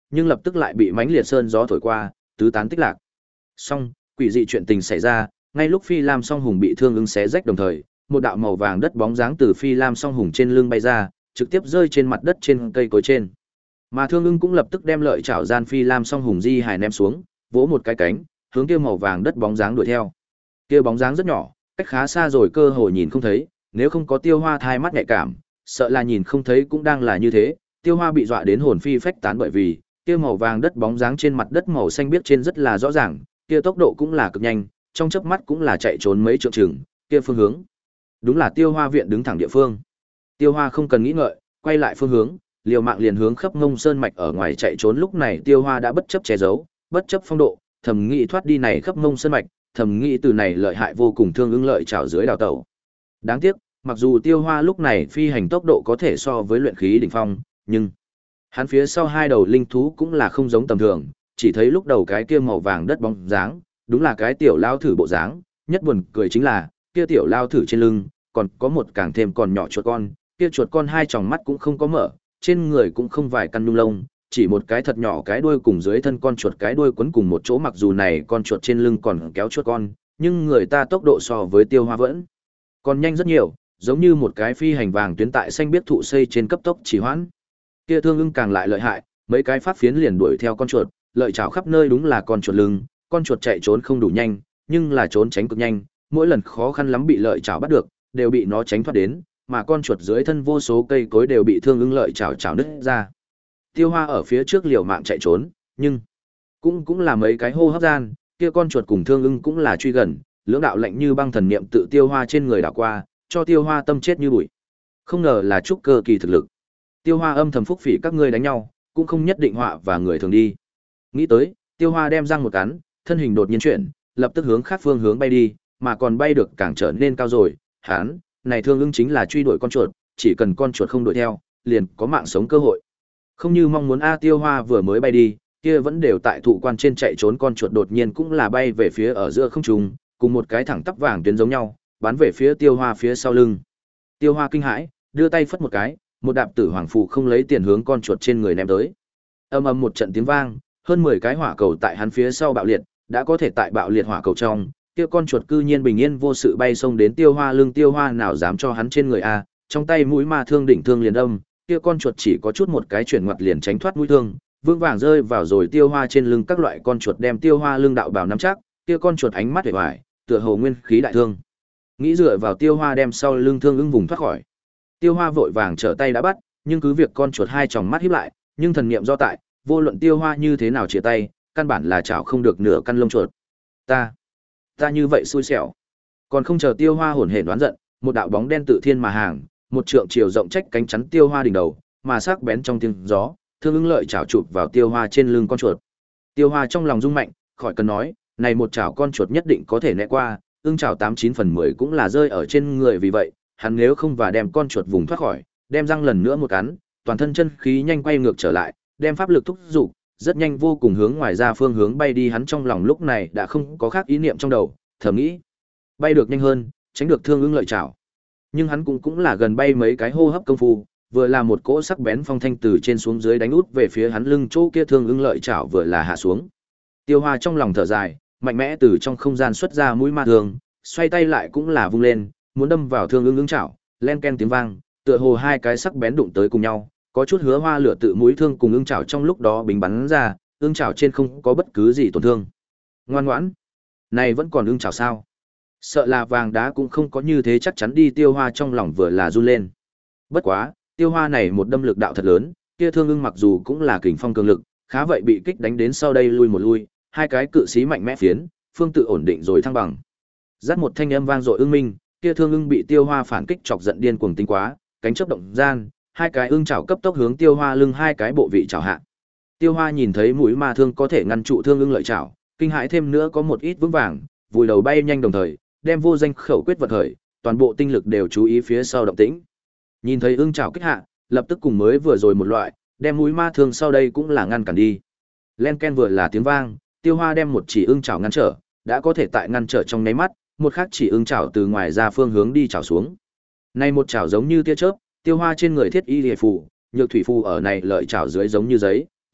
nhưng lập tức lại bị mãnh liệt sơn gió thổi qua, tứ tán tích lạc. Song, quỷ dị chuyện tình xảy ra, ngay lúc Phi Lam Song Hùng bị Thương Ưng xé rách đồng thời, một đạo màu vàng đất bóng dáng từ Phi Lam Song Hùng trên lưng bay ra, trực tiếp rơi trên mặt đất trên cây cối trên. Mà Thương Ưng cũng lập tức đem lợi chảo gian Phi Lam Song Hùng di hài ném xuống, vỗ một cái cánh, hướng kia màu vàng đất bóng dáng đuổi theo. Kia bóng dáng rất nhỏ, cách khá xa rồi cơ hồ nhìn không thấy, nếu không có Tiêu Hoa thai mắt nhạy cảm, sợ là nhìn không thấy cũng đang là như thế. Tiêu Hoa bị dọa đến hồn phi phách tán bởi vì kia màu vàng đất bóng dáng trên mặt đất màu xanh biếc trên rất là rõ ràng, kia tốc độ cũng là cực nhanh, trong chớp mắt cũng là chạy trốn mấy trượng chừng, kia phương hướng. Đúng là Tiêu Hoa viện đứng thẳng địa phương. Tiêu Hoa không cần nghĩ ngợi, quay lại phương hướng, liều mạng liền hướng khắp Ngông Sơn mạch ở ngoài chạy trốn. Lúc này Tiêu Hoa đã bất chấp che giấu, bất chấp phong độ, thầm nghĩ thoát đi này khắp Ngông Sơn mạch, thầm nghĩ từ này lợi hại vô cùng Thương Ưng lợi trảo dưới đào tẩu. Đáng tiếc, mặc dù Tiêu Hoa lúc này phi hành tốc độ có thể so với luyện khí đỉnh phong, nhưng hắn phía sau hai đầu linh thú cũng là không giống tầm thường, chỉ thấy lúc đầu cái kia màu vàng đất bóng dáng, đúng là cái tiểu lao thử bộ dáng, nhất buồn cười chính là, kia tiểu lao thử trên lưng, còn có một càng thêm còn nhỏ chuột con, kia chuột con hai tròng mắt cũng không có mở, trên người cũng không vài căn nhung lông, chỉ một cái thật nhỏ cái đuôi cùng dưới thân con chuột cái đuôi quấn cùng một chỗ, mặc dù này con chuột trên lưng còn kéo chuột con, nhưng người ta tốc độ so với Tiêu Hoa vẫn còn nhanh rất nhiều, giống như một cái phi hành vàng tuyến tại xanh biết thụ xây trên cấp tốc chỉ hoãn. Kia Thương Ưng càng lại lợi hại, mấy cái phát phiến liền đuổi theo con chuột, lợi chảo khắp nơi đúng là con chuột lưng, con chuột chạy trốn không đủ nhanh, nhưng là trốn tránh cực nhanh, mỗi lần khó khăn lắm bị lợi chảo bắt được, đều bị nó tránh thoát đến, mà con chuột dưới thân vô số cây cối đều bị Thương Ưng lợi chảo chảo nứt ra. Tiêu Hoa ở phía trước liều mạng chạy trốn, nhưng cũng cũng là mấy cái hô hấp gian, kia con chuột cùng Thương Ưng cũng là truy gần, lưỡng đạo lạnh như băng thần niệm tự Tiêu Hoa trên người đảo qua, cho Tiêu Hoa tâm chết như bụi. Không ngờ là trúc cơ kỳ thực lực. Tiêu Hoa âm thầm phúc phỉ các ngươi đánh nhau, cũng không nhất định họa và người thường đi. Nghĩ tới, Tiêu Hoa đem răng một cắn, thân hình đột nhiên chuyển, lập tức hướng khác phương hướng bay đi, mà còn bay được càng trở nên cao rồi. Hán, này Thương Ưng chính là truy đuổi con chuột, chỉ cần con chuột không đuổi theo, liền có mạng sống cơ hội. Không như mong muốn a Tiêu Hoa vừa mới bay đi, kia vẫn đều tại thụ quan trên chạy trốn con chuột đột nhiên cũng là bay về phía ở giữa không trung, cùng một cái thẳng tắp vàng tuyến giống nhau, bắn về phía Tiêu Hoa phía sau lưng. Tiêu Hoa kinh hãi, đưa tay phất một cái, một đạp tử hoàng phù không lấy tiền hướng con chuột trên người ném tới. Ầm ầm một trận tiếng vang, hơn mười cái hỏa cầu tại hắn phía sau bạo liệt, đã có thể tại bạo liệt hỏa cầu trong, kia con chuột cư nhiên bình yên vô sự bay xông đến Tiêu Hoa lưng. Tiêu Hoa nào dám cho hắn trên người a, trong tay mũi ma thương đỉnh thương liền đâm, kia con chuột chỉ có chút một cái chuyển ngoặt liền tránh thoát mũi thương, vững vàng rơi vào rồi Tiêu Hoa trên lưng. Các loại con chuột đem Tiêu Hoa lưng đạo bào nắm chắc, kia con chuột ánh mắt vẻ vải, tựa hồ nguyên khí đại thương. Nghĩ dựa vào Tiêu Hoa đem sau lưng Thương Ưng vùng thoát khỏi. Tiêu Hoa vội vàng trở tay đã bắt, nhưng cứ việc con chuột hai tròng mắt híp lại, nhưng thần niệm do tại, vô luận Tiêu Hoa như thế nào chĩa tay, căn bản là chảo không được nửa căn lông chuột. Ta, ta như vậy xui xẻo. Còn không chờ Tiêu Hoa hổn hển đoán giận, một đạo bóng đen tự thiên mà hàng, một trượng chiều rộng trách cánh chắn Tiêu Hoa đỉnh đầu, mà sắc bén trong tiếng gió, Thương Ưng lợi chảo chụp vào Tiêu Hoa trên lưng con chuột. Tiêu Hoa trong lòng rung mạnh, khỏi cần nói, này một chảo con chuột nhất định có thể né qua, ưng chảo tám chín phần mười cũng là rơi ở trên người, vì vậy, hắn nếu không và đem con chuột vùng thoát khỏi, đem răng lần nữa một cắn, toàn thân chân khí nhanh quay ngược trở lại, đem pháp lực thúc dục, rất nhanh vô cùng hướng ngoài ra phương hướng bay đi. Hắn trong lòng lúc này đã không có khác ý niệm trong đầu, thầm nghĩ, bay được nhanh hơn, tránh được Thương Ưng lợi chảo. Nhưng hắn cũng cũng là gần bay mấy cái hô hấp công phu, vừa là một cỗ sắc bén phong thanh từ trên xuống dưới đánh út về phía hắn lưng chỗ kia Thương Ưng lợi chảo vừa là hạ xuống. Tiêu Hoa trong lòng thở dài, mạnh mẽ từ trong không gian xuất ra mũi ma thương, xoay tay lại cũng là vung lên, muốn đâm vào Thương Ưng ưng chảo, len ken tiếng vang, tựa hồ hai cái sắc bén đụng tới cùng nhau, có chút hứa hoa lửa tự mũi thương cùng ưng chảo trong lúc đó bình bắn ra, ưng chảo trên không có bất cứ gì tổn thương. Ngoan ngoãn, này vẫn còn ưng chảo sao? Sợ là vàng đá cũng không có như thế chắc chắn đi. Tiêu Hoa trong lòng vừa là run lên. Bất quá, Tiêu Hoa này một đâm lực đạo thật lớn, kia Thương Ưng mặc dù cũng là kình phong cường lực, khá vậy bị kích đánh đến sau đây lui một lui, hai cái cự sĩ mạnh mẽ phiến, phương tự ổn định rồi thăng bằng. Rát một thanh âm vang dội ưng minh, kia Thương Ưng bị Tiêu Hoa phản kích chọc giận điên cuồng tính quá, cánh chớp động gian, hai cái ưng chảo cấp tốc hướng Tiêu Hoa lưng hai cái bộ vị chảo hạ. Tiêu Hoa nhìn thấy mũi ma thương có thể ngăn trụ Thương Ưng lợi chảo, kinh hãi thêm nữa có một ít vững vàng, vùi đầu bay nhanh đồng thời, đem vô danh khẩu quyết vật khởi, toàn bộ tinh lực đều chú ý phía sau động tĩnh. Nhìn thấy ưng chảo kích hạ, lập tức cùng mới vừa rồi một loại, đem mũi ma thương sau đây cũng là ngăn cản đi. Len ken vừa là tiếng vang, Tiêu Hoa đem một chỉ ưng chảo ngăn trở, đã có thể tại ngăn trở trong nháy mắt, một khác chỉ ưng chảo từ ngoài ra phương hướng đi chảo xuống. Này một chảo giống như tia chớp, Tiêu Hoa trên người thiết y liệt phù, nhược thủy phù ở này lợi chảo dưới giống như giấy,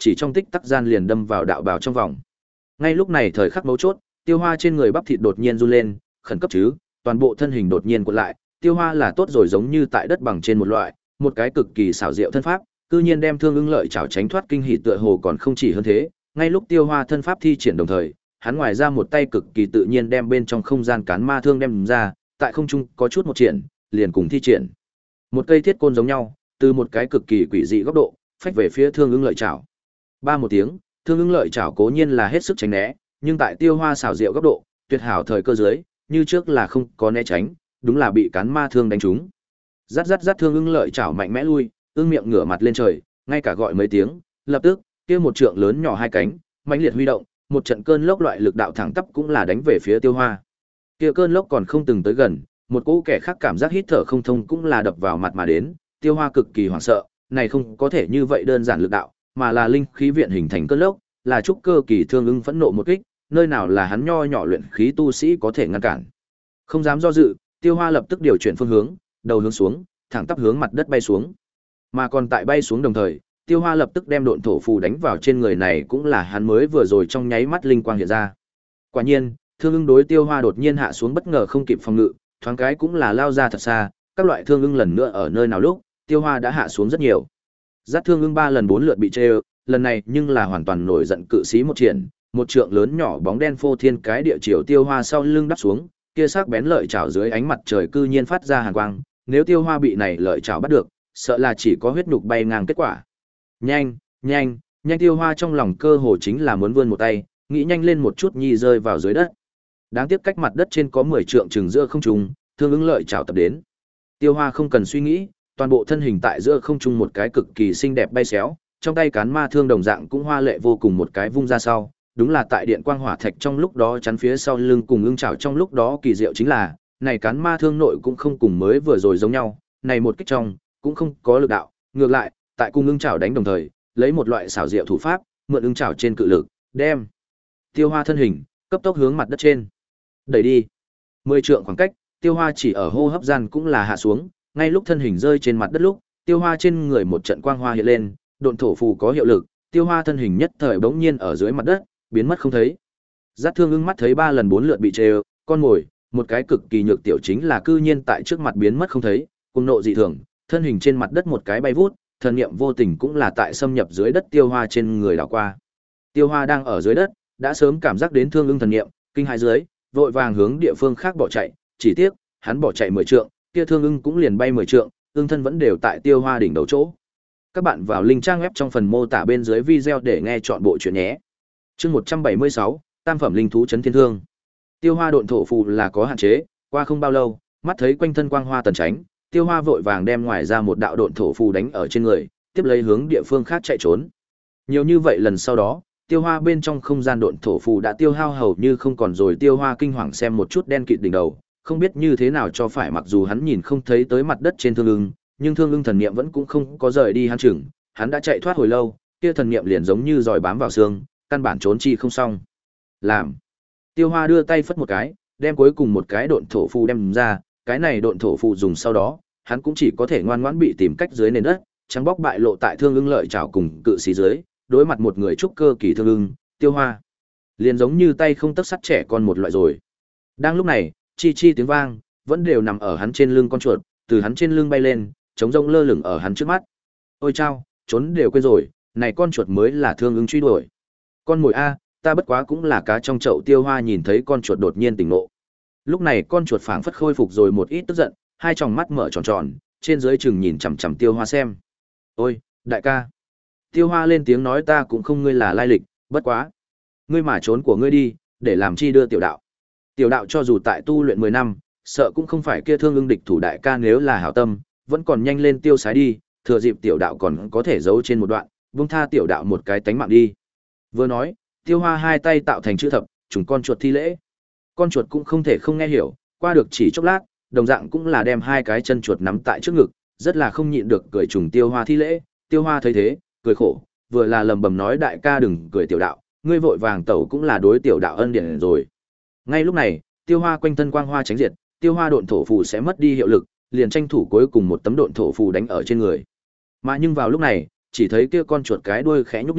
chỉ trong tích tắc gian liền đâm vào đạo bào trong vòng. Ngay lúc này thời khắc mấu chốt, Tiêu Hoa trên người bắp thịt đột nhiên run lên, khẩn cấp chứ, toàn bộ thân hình đột nhiên cuộn lại, Tiêu Hoa là tốt rồi giống như tại đất bằng trên một loại, một cái cực kỳ xảo diệu thân pháp, cư nhiên đem Thương Ưng Lợi Chảo tránh thoát kinh hỉ tựa hồ còn không chỉ hơn thế, ngay lúc Tiêu Hoa thân pháp thi triển đồng thời, hắn ngoài ra một tay cực kỳ tự nhiên đem bên trong không gian cán ma thương đem ra, tại không trung có chút một triển, liền cùng thi triển. Một cây thiết côn giống nhau, từ một cái cực kỳ quỷ dị góc độ, phách về phía Thương Ưng Lợi Chảo. Ba một tiếng, Thương Ưng Lợi Chảo cố nhiên là hết sức tránh né, nhưng tại Tiêu Hoa xảo diệu góc độ, tuyệt hảo thời cơ dưới, như trước là không có né tránh, đúng là bị cán ma thương đánh trúng. Rát rát rát Thương Ưng Lợi Chảo mạnh mẽ lui, ương miệng ngửa mặt lên trời, ngay cả gọi mấy tiếng, lập tức, kia một trượng lớn nhỏ hai cánh, mãnh liệt huy động, một trận cơn lốc loại lực đạo thẳng tắp cũng là đánh về phía Tiêu Hoa. Kia cơn lốc còn không từng tới gần, một cỗ kẻ khác cảm giác hít thở không thông cũng là đập vào mặt mà đến, Tiêu Hoa cực kỳ hoảng sợ, này không có thể như vậy đơn giản lực đạo, mà là linh khí viện hình thành cơn lốc, là trúc cơ kỳ Thương Ưng phẫn nộ một kích, nơi nào là hắn nho nhỏ luyện khí tu sĩ có thể ngăn cản. Không dám do dự, Tiêu Hoa lập tức điều chuyển phương hướng, đầu hướng xuống, thẳng tắp hướng mặt đất bay xuống. Mà còn tại bay xuống đồng thời, Tiêu Hoa lập tức đem độn thổ phù đánh vào trên người này cũng là hắn mới vừa rồi trong nháy mắt linh quang hiện ra. Quả nhiên, Thương Ưng đối Tiêu Hoa đột nhiên hạ xuống bất ngờ không kịp phòng ngự, thoáng cái cũng là lao ra thật xa, các loại Thương Ưng lần nữa ở nơi nào lúc, Tiêu Hoa đã hạ xuống rất nhiều. Dắt Thương Ưng ba lần bốn lượt bị trê, lần này nhưng là hoàn toàn nổi giận cự sĩ một triển, một trượng lớn nhỏ bóng đen phô thiên cái địa chiều Tiêu Hoa sau lưng đắp xuống, kia sắc bén lợi chảo dưới ánh mặt trời cư nhiên phát ra hàn quang, nếu Tiêu Hoa bị này lợi chảo bắt được, sợ là chỉ có huyết nhục bay ngang kết quả. Nhanh, nhanh, nhanh Tiêu Hoa trong lòng cơ hồ chính là muốn vươn một tay, nghĩ nhanh lên một chút nhi rơi vào dưới đất. Đáng tiếc cách mặt đất trên có mười trượng chừng giữa không trung, Thương Ưng Lợi chảo tập đến. Tiêu Hoa không cần suy nghĩ, toàn bộ thân hình tại giữa không trung một cái cực kỳ xinh đẹp bay xéo, trong tay cán ma thương đồng dạng cũng hoa lệ vô cùng một cái vung ra sau, đúng là tại điện quang hỏa thạch trong lúc đó chắn phía sau lưng cùng ưng chảo trong lúc đó kỳ diệu chính là, này cán ma thương nội cũng không cùng mới vừa rồi giống nhau, này một kích trong cũng không có lực đạo, ngược lại, tại cùng ưng chảo đánh đồng thời, lấy một loại xảo diệu thủ pháp, mượn ưng chảo trên cự lực, đem Tiêu Hoa thân hình cấp tốc hướng mặt đất trên đẩy đi. Mười trượng khoảng cách, Tiêu Hoa chỉ ở hô hấp gian cũng là hạ xuống, ngay lúc thân hình rơi trên mặt đất lúc, Tiêu Hoa trên người một trận quang hoa hiện lên, độn thổ phù có hiệu lực, Tiêu Hoa thân hình nhất thời bỗng nhiên ở dưới mặt đất, biến mất không thấy. Dắt Thương Ưng mắt thấy ba lần bốn lượt bị trê, con mồi, một cái cực kỳ nhược tiểu chính là cư nhiên tại trước mặt biến mất không thấy, cùng nộ dị thường, thân hình trên mặt đất một cái bay vút, thần niệm vô tình cũng là tại xâm nhập dưới đất Tiêu Hoa trên người đảo qua. Tiêu Hoa đang ở dưới đất, đã sớm cảm giác đến Thương Ưng thần niệm, kinh hãi dưới, vội vàng hướng địa phương khác bỏ chạy, chỉ tiếc, hắn bỏ chạy mười trượng, kia Thương Ưng cũng liền bay mười trượng, ưng thân vẫn đều tại Tiêu Hoa đỉnh đầu chỗ. Các bạn vào link trang web trong phần mô tả bên dưới video để nghe chọn bộ truyện nhé. Chương một trăm bảy mươi sáu, Tam phẩm linh thú trấn thiên thương. Tiêu Hoa độn thổ phù là có hạn chế, qua không bao lâu, mắt thấy quanh thân quang hoa tần tránh, Tiêu Hoa vội vàng đem ngoài ra một đạo độn thổ phù đánh ở trên người, tiếp lấy hướng địa phương khác chạy trốn. Nhiều như vậy lần sau đó, Tiêu Hoa bên trong không gian độn thổ phù đã tiêu hao hầu như không còn rồi. Tiêu Hoa kinh hoàng xem một chút đen kịt đỉnh đầu, không biết như thế nào cho phải, mặc dù hắn nhìn không thấy tới mặt đất trên Thương Ưng, nhưng Thương Ưng thần niệm vẫn cũng không có rời đi hắn chừng, hắn đã chạy thoát hồi lâu, kia thần niệm liền giống như giòi bám vào xương, căn bản trốn chi không xong. Làm. Tiêu Hoa đưa tay phất một cái, đem cuối cùng một cái độn thổ phù đem ra, cái này độn thổ phù dùng sau đó, hắn cũng chỉ có thể ngoan ngoãn bị tìm cách dưới nền đất, trắng bóc bại lộ tại Thương Ưng lợi chảo cùng cự sĩ dưới, đối mặt một người trúc cơ kỳ Thương Ưng, Tiêu Hoa liền giống như tay không tấc sắt trẻ con một loại rồi. Đang lúc này, chi chi tiếng vang, vẫn đều nằm ở hắn trên lưng con chuột, từ hắn trên lưng bay lên, trống rỗng lơ lửng ở hắn trước mắt. Ôi chao, trốn đều quên rồi, này con chuột mới là Thương Ưng truy đuổi. Con mồi a, ta bất quá cũng là cá trong chậu. Tiêu Hoa nhìn thấy con chuột đột nhiên tỉnh ngộ. Lúc này con chuột phảng phất khôi phục rồi một ít tức giận, hai tròng mắt mở tròn tròn, trên dưới chừng nhìn chằm chằm Tiêu Hoa xem. Ôi, đại ca. Tiêu Hoa lên tiếng nói, ta cũng không ngươi là lai lịch, bất quá. Ngươi mà trốn của ngươi đi, để làm chi đưa tiểu đạo. Tiểu đạo cho dù tại tu luyện mười năm, sợ cũng không phải kia Thương Ưng địch thủ, đại ca nếu là hảo tâm, vẫn còn nhanh lên tiêu sái đi, thừa dịp tiểu đạo còn có thể giấu trên một đoạn, buông tha tiểu đạo một cái tánh mạng đi. Vừa nói, Tiêu Hoa hai tay tạo thành chữ thập, trùng con chuột thi lễ. Con chuột cũng không thể không nghe hiểu, qua được chỉ chốc lát, đồng dạng cũng là đem hai cái chân chuột nắm tại trước ngực, rất là không nhịn được cười trùng Tiêu Hoa thi lễ. Tiêu Hoa thấy thế, cười khổ, vừa là lầm bầm nói, đại ca đừng cười tiểu đạo, ngươi vội vàng tẩu cũng là đối tiểu đạo ân điển rồi. Ngay lúc này, Tiêu Hoa quanh thân quang hoa tránh diệt, Tiêu Hoa độn thổ phù sẽ mất đi hiệu lực, liền tranh thủ cuối cùng một tấm độn thổ phù đánh ở trên người. Mà nhưng vào lúc này, chỉ thấy kia con chuột cái đuôi khẽ nhúc nhích,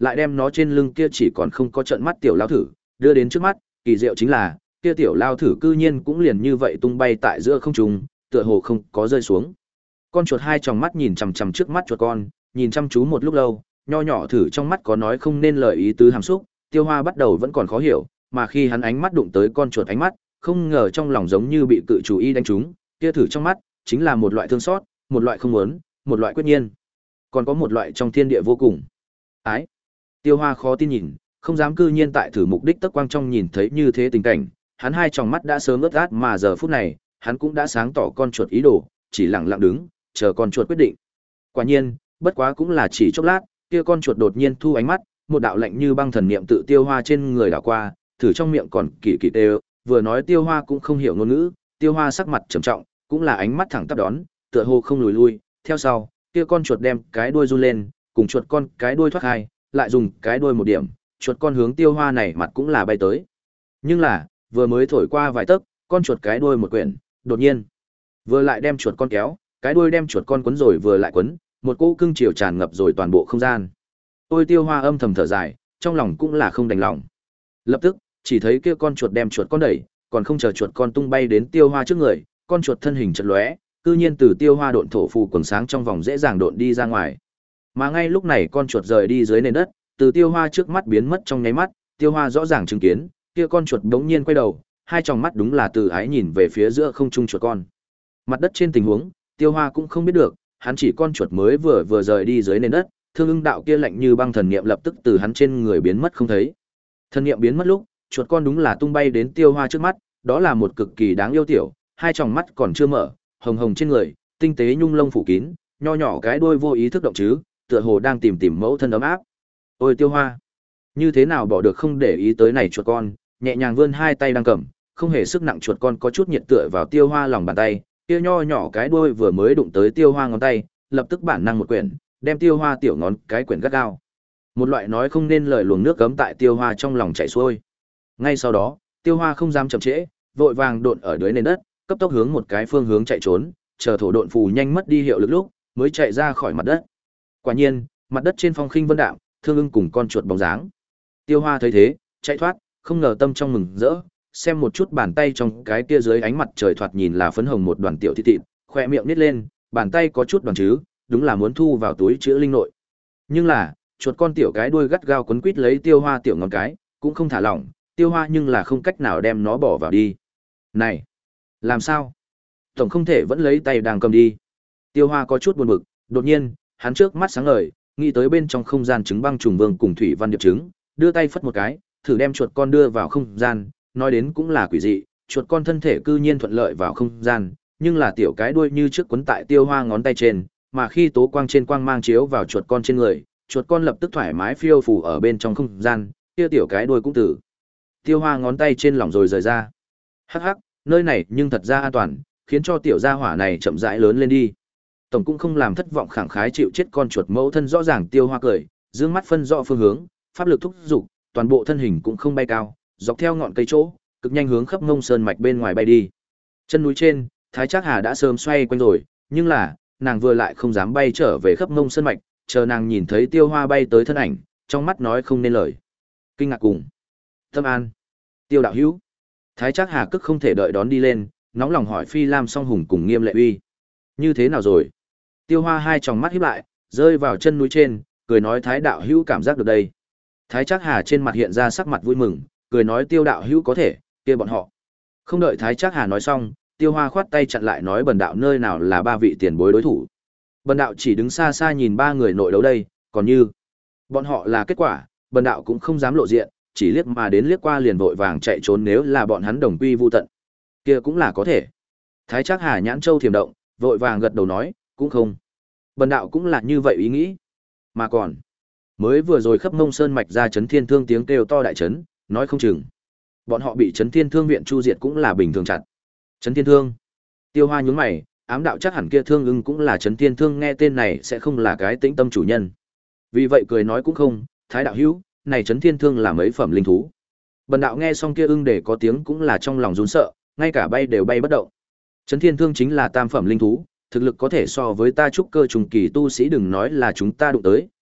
lại đem nó trên lưng kia chỉ còn không có trận mắt tiểu lao thử, đưa đến trước mắt, kỳ diệu chính là, kia tiểu lao thử cư nhiên cũng liền như vậy tung bay tại giữa không trung, tựa hồ không có rơi xuống. Con chuột hai tròng mắt nhìn chằm chằm trước mắt chuột con, nhìn chăm chú một lúc lâu, nho nhỏ thử trong mắt có nói không nên lời ý tứ hàm xúc, Tiêu Hoa bắt đầu vẫn còn khó hiểu, mà khi hắn ánh mắt đụng tới con chuột ánh mắt, không ngờ trong lòng giống như bị cự chủ y đánh trúng, kia thử trong mắt chính là một loại thương xót, một loại không muốn, một loại quyết nhiên, còn có một loại trong thiên địa vô cùng. Ái. Tiêu Hoa khó tin nhìn, không dám cư nhiên tại thử mục đích tấc quang trong nhìn thấy như thế tình cảnh, hắn hai tròng mắt đã sớm ướt át mà giờ phút này, hắn cũng đã sáng tỏ con chuột ý đồ, chỉ lặng lặng đứng, chờ con chuột quyết định. Quả nhiên, bất quá cũng là chỉ chốc lát, kia con chuột đột nhiên thu ánh mắt, một đạo lạnh như băng thần niệm tự Tiêu Hoa trên người đảo qua, thử trong miệng còn kỳ kỳ đều, vừa nói Tiêu Hoa cũng không hiểu ngôn ngữ, Tiêu Hoa sắc mặt trầm trọng, cũng là ánh mắt thẳng tắp đón, tựa hồ không lùi lui, theo sau, kia con chuột đem cái đuôi run lên, cùng chuột con cái đuôi thoát hai, lại dùng cái đuôi một điểm, chuột con hướng Tiêu Hoa này mặt cũng là bay tới. Nhưng là, vừa mới thổi qua vài tấc, con chuột cái đuôi một quyển, đột nhiên, vừa lại đem chuột con kéo, cái đuôi đem chuột con quấn rồi vừa lại quấn, một cỗ cương chiều tràn ngập rồi toàn bộ không gian. Ôi Tiêu Hoa âm thầm thở dài, trong lòng cũng là không đành lòng. Lập tức, chỉ thấy kia con chuột đem chuột con đẩy, còn không chờ chuột con tung bay đến Tiêu Hoa trước người, con chuột thân hình chợt lóe, cư nhiên từ Tiêu Hoa độn thổ phù quần sáng trong vòng dễ dàng độn đi ra ngoài. Mà ngay lúc này con chuột rời đi dưới nền đất, từ Tiêu Hoa trước mắt biến mất trong nháy mắt, Tiêu Hoa rõ ràng chứng kiến, kia con chuột bỗng nhiên quay đầu, hai tròng mắt đúng là từ ái nhìn về phía giữa không trung chuột con. Mặt đất trên tình huống, Tiêu Hoa cũng không biết được, hắn chỉ con chuột mới vừa vừa rời đi dưới nền đất, Thương Ưng đạo kia lạnh như băng thần niệm lập tức từ hắn trên người biến mất không thấy. Thần niệm biến mất lúc, chuột con đúng là tung bay đến Tiêu Hoa trước mắt, đó là một cực kỳ đáng yêu tiểu, hai tròng mắt còn chưa mở, hồng hồng trên người, tinh tế nhung lông phủ kín, nho nhỏ cái đuôi vô ý thức động chứ, tựa hồ đang tìm tìm mẫu thân ấm áp. Ôi Tiêu Hoa, như thế nào bỏ được không để ý tới này chuột con, nhẹ nhàng vươn hai tay đang cầm, không hề sức nặng chuột con có chút nhiệt tựa vào Tiêu Hoa lòng bàn tay, kia nho nhỏ cái đuôi vừa mới đụng tới Tiêu Hoa ngón tay, lập tức bản năng một quyển, đem Tiêu Hoa tiểu ngón cái quyển gắt gao. Một loại nói không nên lời luồng nước cấm tại Tiêu Hoa trong lòng chảy xuôi. Ngay sau đó, Tiêu Hoa không dám chậm trễ, vội vàng độn ở dưới nền đất, cấp tốc hướng một cái phương hướng chạy trốn, chờ thổ độn phù nhanh mất đi hiệu lực lúc, mới chạy ra khỏi mặt đất. Quả nhiên, mặt đất trên phong khinh vân đạm, Thương Ưng cùng con chuột bóng dáng. Tiêu Hoa thấy thế, chạy thoát, không ngờ tâm trong mừng rỡ, xem một chút bàn tay trong cái kia dưới ánh mặt trời thoạt nhìn là phấn hồng một đoàn tiểu thịt thịt, khỏe miệng nít lên, bàn tay có chút đoàn chứ, đúng là muốn thu vào túi chứa linh nội. Nhưng là, chuột con tiểu cái đuôi gắt gao quấn quít lấy Tiêu Hoa tiểu ngón cái, cũng không thả lỏng, Tiêu Hoa nhưng là không cách nào đem nó bỏ vào đi. Này, làm sao? Tổng không thể vẫn lấy tay đang cầm đi. Tiêu Hoa có chút buồn bực, đột nhiên, hắn trước mắt sáng ngời, nghĩ tới bên trong không gian trứng băng trùng vương cùng thủy văn điệp trứng, đưa tay phất một cái, thử đem chuột con đưa vào không gian, nói đến cũng là quỷ dị, chuột con thân thể cư nhiên thuận lợi vào không gian, nhưng là tiểu cái đuôi như trước quấn tại Tiêu Hoa ngón tay trên, mà khi tố quang trên quang mang chiếu vào chuột con trên người, chuột con lập tức thoải mái phiêu phù ở bên trong không gian, kia tiểu cái đuôi cũng tử Tiêu Hoa ngón tay trên lỏng rồi rời ra. Hắc hắc, nơi này nhưng thật ra an toàn, khiến cho tiểu gia hỏa này chậm rãi lớn lên đi. Tổng cũng không làm thất vọng khẳng khái chịu chết con chuột mẫu thân rõ ràng Tiêu Hoa cười, dương mắt phân rõ phương hướng, pháp lực thúc dục, toàn bộ thân hình cũng không bay cao, dọc theo ngọn cây chỗ, cực nhanh hướng khắp ngông sơn mạch bên ngoài bay đi. Chân núi trên, Thái Trác Hà đã sớm xoay quanh rồi, nhưng là, nàng vừa lại không dám bay trở về khắp ngông sơn mạch, chờ nàng nhìn thấy Tiêu Hoa bay tới thân ảnh, trong mắt nói không nên lời. Kinh ngạc cùng tâm an. Tiêu đạo hữu. Thái Trác Hà cức không thể đợi đón đi lên, nóng lòng hỏi Phi Lam Song Hùng cùng Nghiêm Lệ Uy. Như thế nào rồi? Tiêu Hoa hai tròng mắt híp lại, rơi vào chân núi trên, cười nói Thái đạo hữu cảm giác được đây. Thái Trác Hà trên mặt hiện ra sắc mặt vui mừng, cười nói Tiêu đạo hữu có thể, kia bọn họ. Không đợi Thái Trác Hà nói xong, Tiêu Hoa khoát tay chặn lại nói Bần đạo nơi nào là ba vị tiền bối đối thủ. Bần đạo chỉ đứng xa xa nhìn ba người nội đấu đây, còn như bọn họ là kết quả, Bần đạo cũng không dám lộ diện, chỉ liếc mà đến liếc qua liền vội vàng chạy trốn nếu là bọn hắn đồng quy vu tận. Kia cũng là có thể. Thái Trác Hà nhãn châu thiềm động, vội vàng gật đầu nói, cũng không. Bần đạo cũng là như vậy ý nghĩ. Mà còn, mới vừa rồi khắp Mông Sơn mạch ra chấn thiên thương tiếng kêu to đại chấn, nói không chừng bọn họ bị chấn thiên thương viện chu diệt cũng là bình thường chặt. Chấn thiên thương. Tiêu Hoa nhướng mày, ám đạo chắc hẳn kia Thương Ưng cũng là chấn thiên thương, nghe tên này sẽ không là cái tĩnh tâm chủ nhân. Vì vậy cười nói cũng không, Thái đạo hữu, này chấn thiên thương là mấy phẩm linh thú. Bần đạo nghe xong kia ưng để có tiếng cũng là trong lòng run sợ, ngay cả bay đều bay bất động. Chấn thiên thương chính là tam phẩm linh thú, thực lực có thể so với ta trúc cơ trùng kỳ tu sĩ, đừng nói là chúng ta đụng tới,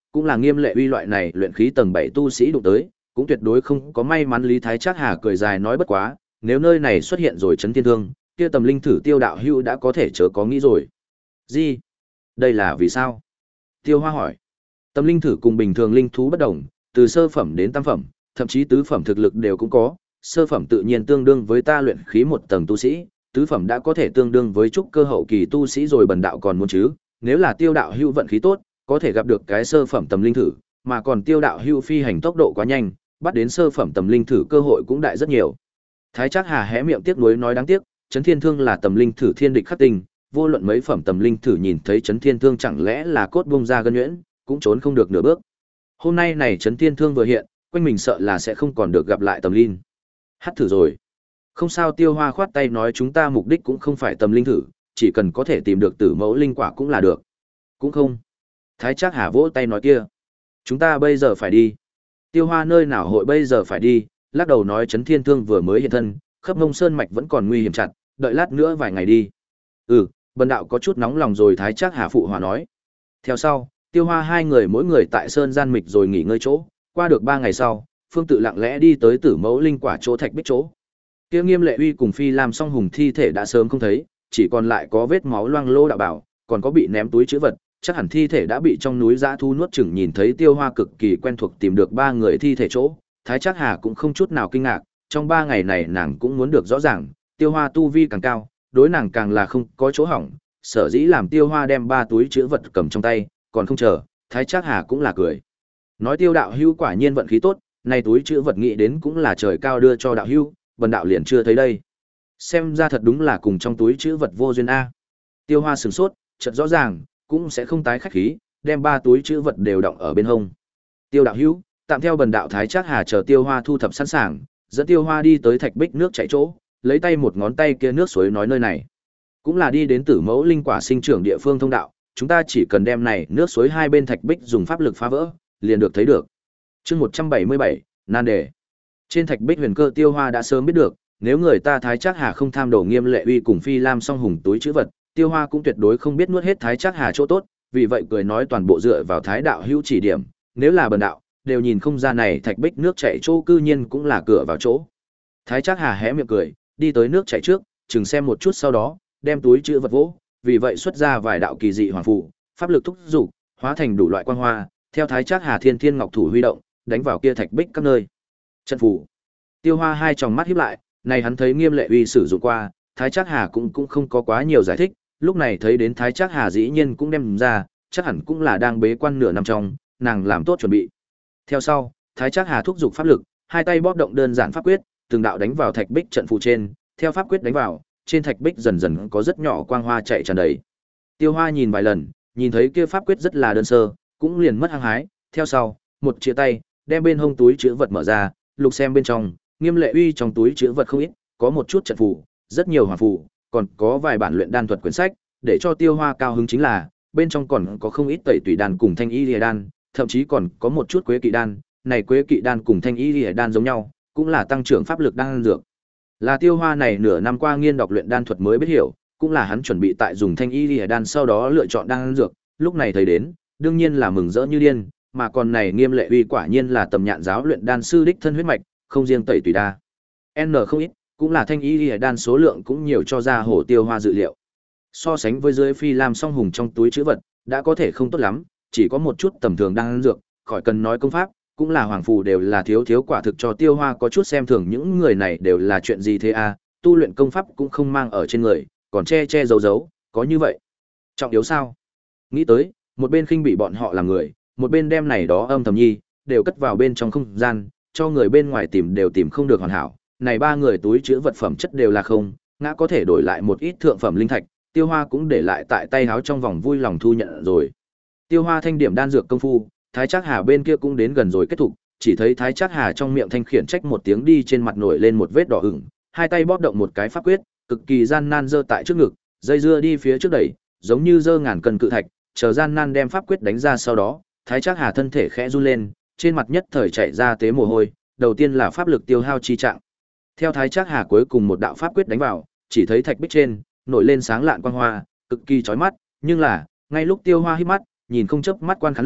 cũng là Nghiêm Lệ Uy loại này luyện khí tầng bảy tu sĩ đụng tới, cũng tuyệt đối không có may mắn. Lý Thái Trác Hà cười dài nói bất quá, nếu nơi này xuất hiện rồi chấn thiên thương, kia tầm linh thử Tiêu đạo hữu đã có thể chớ có nghĩ rồi. Gì? Đây là vì sao? Tiêu Hoa hỏi. Tầm linh thử cùng bình thường linh thú bất đồng, từ sơ phẩm đến tam phẩm, thậm chí tứ phẩm thực lực đều cũng có, sơ phẩm tự nhiên tương đương với ta luyện khí một tầng tu sĩ, tứ phẩm đã có thể tương đương với trúc cơ hậu kỳ tu sĩ rồi. Bần đạo còn muốn chứ, nếu là Tiêu đạo hữu vận khí tốt, có thể gặp được cái sơ phẩm tầm linh thử, mà còn Tiêu đạo hữu phi hành tốc độ quá nhanh, bắt đến sơ phẩm tầm linh thử cơ hội cũng đại rất nhiều. Thái Trác Hà hé miệng tiếc nuối nói đáng tiếc, Chấn Thiên Thương là tầm linh thử thiên địch khắc tinh, vô luận mấy phẩm tầm linh thử nhìn thấy Chấn Thiên Thương chẳng lẽ là cốt bung ra gân nhuyễn, cũng trốn không được nửa bước. Hôm nay này Chấn Thiên Thương vừa hiện, quanh mình sợ là sẽ không còn được gặp lại tầm linh. Hắt thử rồi. Không sao. Tiêu Hoa khoát tay nói chúng ta mục đích cũng không phải tầm linh thử, chỉ cần có thể tìm được tử mẫu linh quả cũng là được. Cũng không. Thái Trác Hà vỗ tay nói kia. Chúng ta bây giờ phải đi. Tiêu Hoa nơi nào hội bây giờ phải đi, lắc đầu nói Chấn Thiên Thương vừa mới hiện thân, khắp Mông Sơn mạch vẫn còn nguy hiểm chặt, đợi lát nữa vài ngày đi. Ừ, bần đạo có chút nóng lòng rồi. Thái Trác Hà phụ hòa nói. Theo sau, Tiêu Hoa hai người mỗi người tại sơn gian mịch rồi nghỉ ngơi chỗ, qua được ba ngày sau, Phương Tự lặng lẽ đi tới tử mẫu linh quả chỗ thạch bích chỗ. Kia Nghiêm Lệ Uy cùng Phi Lam Song Hùng thi thể đã sớm không thấy, chỉ còn lại có vết máu loang lô đạo bảo, còn có bị ném túi trữ vật, chắc hẳn thi thể đã bị trong núi dã thu nuốt chửng. Nhìn thấy Tiêu Hoa cực kỳ quen thuộc tìm được ba người thi thể chỗ, Thái Trác Hà cũng không chút nào kinh ngạc, trong ba ngày này nàng cũng muốn được rõ ràng, Tiêu Hoa tu vi càng cao, đối nàng càng là không có chỗ hỏng, sở dĩ làm Tiêu Hoa đem ba túi trữ vật cầm trong tay, còn không chờ, Thái Trác Hà cũng là cười. Nói Tiêu đạo hữu quả nhiên vận khí tốt, này túi trữ vật nghĩ đến cũng là trời cao đưa cho đạo hữu, bần đạo liền chưa thấy đây. Xem ra thật đúng là cùng trong túi trữ vật vô duyên a. Tiêu Hoa sửng sốt, chợt rõ ràng, cũng sẽ không tái khách khí, đem ba túi trữ vật đều đọng ở bên hông. Tiêu đạo hữu, tạm theo bần đạo. Thái Trác Hà chờ Tiêu Hoa thu thập sẵn sàng, dẫn Tiêu Hoa đi tới thạch bích nước chảy chỗ, lấy tay một ngón tay kia nước suối nói nơi này cũng là đi đến tử mẫu linh quả sinh trưởng địa phương thông đạo, chúng ta chỉ cần đem này nước suối hai bên thạch bích dùng pháp lực phá vỡ, liền được thấy được. Chương một trăm bảy mươi bảy, nan đề. Trên thạch bích huyền cơ Tiêu Hoa đã sớm biết được, nếu người ta Thái Trác Hà không tham đồ Nghiêm Lệ Uy cùng Phi Lam Song Hùng túi trữ vật, Tiêu Hoa cũng tuyệt đối không biết nuốt hết Thái Trác Hà chỗ tốt, vì vậy cười nói toàn bộ dựa vào Thái đạo hữu chỉ điểm, nếu là bần đạo, đều nhìn không ra này thạch bích nước chảy chỗ cư nhiên cũng là cửa vào chỗ. Thái Trác Hà hé miệng cười, đi tới nước chảy trước, chừng xem một chút sau đó, đem túi trữ vật vỗ, vì vậy xuất ra vài đạo kỳ dị hoàng phù, pháp lực thúc dục, hóa thành đủ loại quang hoa, theo Thái Trác Hà thiên thiên ngọc thủ huy động, đánh vào kia thạch bích các nơi. Trận phù. Tiêu Hoa hai tròng mắt híp lại, này hắn thấy Nghiêm Lệ Uy sử dụng qua, Thái Trác Hà cũng cũng không có quá nhiều giải thích, lúc này thấy đến Thái Trác Hà dĩ nhiên cũng đem ra, chắc hẳn cũng là đang bế quan nửa năm trong, nàng làm tốt chuẩn bị. Theo sau, Thái Trác Hà thúc dục pháp lực, hai tay bóp động đơn giản pháp quyết, từng đạo đánh vào thạch bích trận phù trên, theo pháp quyết đánh vào, trên thạch bích dần dần có rất nhỏ quang hoa chạy tràn đầy. Tiêu Hoa nhìn vài lần, nhìn thấy kia pháp quyết rất là đơn sơ, cũng liền mất hăng hái, theo sau, một chia tay, đem bên hông túi trữ vật mở ra, lục xem bên trong, Nghiêm Lệ Uy trong túi trữ vật không ít, có một chút trận phù, rất nhiều hỏa phù, còn có vài bản luyện đan thuật quyển sách, để cho Tiêu Hoa cao hứng chính là, bên trong còn có không ít tẩy tùy đan cùng thanh y liệt đan, thậm chí còn có một chút quế kỵ đan, này quế kỵ đan cùng thanh y liệt đan giống nhau, cũng là tăng trưởng pháp lực đan dược. Là Tiêu Hoa này nửa năm qua nghiên đọc luyện đan thuật mới biết hiểu, cũng là hắn chuẩn bị tại dùng thanh y liệt đan sau đó lựa chọn đan dược, lúc này thấy đến, đương nhiên là mừng rỡ như điên, mà còn này Nghiêm Lệ Uy quả nhiên là tầm nhạn giáo luyện đan sư đích thân huyết mạch, không riêng tẩy tùy đa. N không ít, cũng là thanh y liệt đan số lượng cũng nhiều cho ra hổ Tiêu Hoa dự liệu. So sánh với dưới Phi Lam Song Hùng trong túi trữ vật, đã có thể không tốt lắm, chỉ có một chút tầm thường đan dược, khỏi cần nói công pháp, cũng là hoàng phù đều là thiếu thiếu, quả thực cho Tiêu Hoa có chút xem thường những người này đều là chuyện gì thế a, tu luyện công pháp cũng không mang ở trên người, còn che che giấu giấu, có như vậy trọng yếu sao? Nghĩ tới, một bên khinh bị bọn họ làm người, một bên đem này đó âm thầm nhi đều cất vào bên trong không gian, cho người bên ngoài tìm đều tìm không được hoàn hảo. Này ba người túi chứa vật phẩm chất đều là không, ngã có thể đổi lại một ít thượng phẩm linh thạch, Tiêu Hoa cũng để lại tại tay háo trong vòng vui lòng thu nhận rồi. Tiêu Hoa thanh điểm đan dược công phu, Thái Trác Hà bên kia cũng đến gần rồi kết thúc, chỉ thấy Thái Trác Hà trong miệng thanh khiển trách một tiếng, đi trên mặt nổi lên một vết đỏ ửng, hai tay bóp động một cái pháp quyết, cực kỳ gian nan giơ tại trước ngực, dây dưa đi phía trước đẩy, giống như giơ ngàn cân cự thạch, chờ gian nan đem pháp quyết đánh ra sau đó, Thái Trác Hà thân thể khẽ run lên, trên mặt nhất thời chảy ra tế mồ hôi, đầu tiên là pháp lực tiêu hao chi trạng. Theo Thái Trác Hà cuối cùng một đạo pháp quyết đánh vào, chỉ thấy thạch bích trên nổi lên sáng lạn quang hoa, cực kỳ chói mắt, nhưng là, ngay lúc Tiêu Hoa híp mắt, nhìn không chớp mắt quan khán lúc,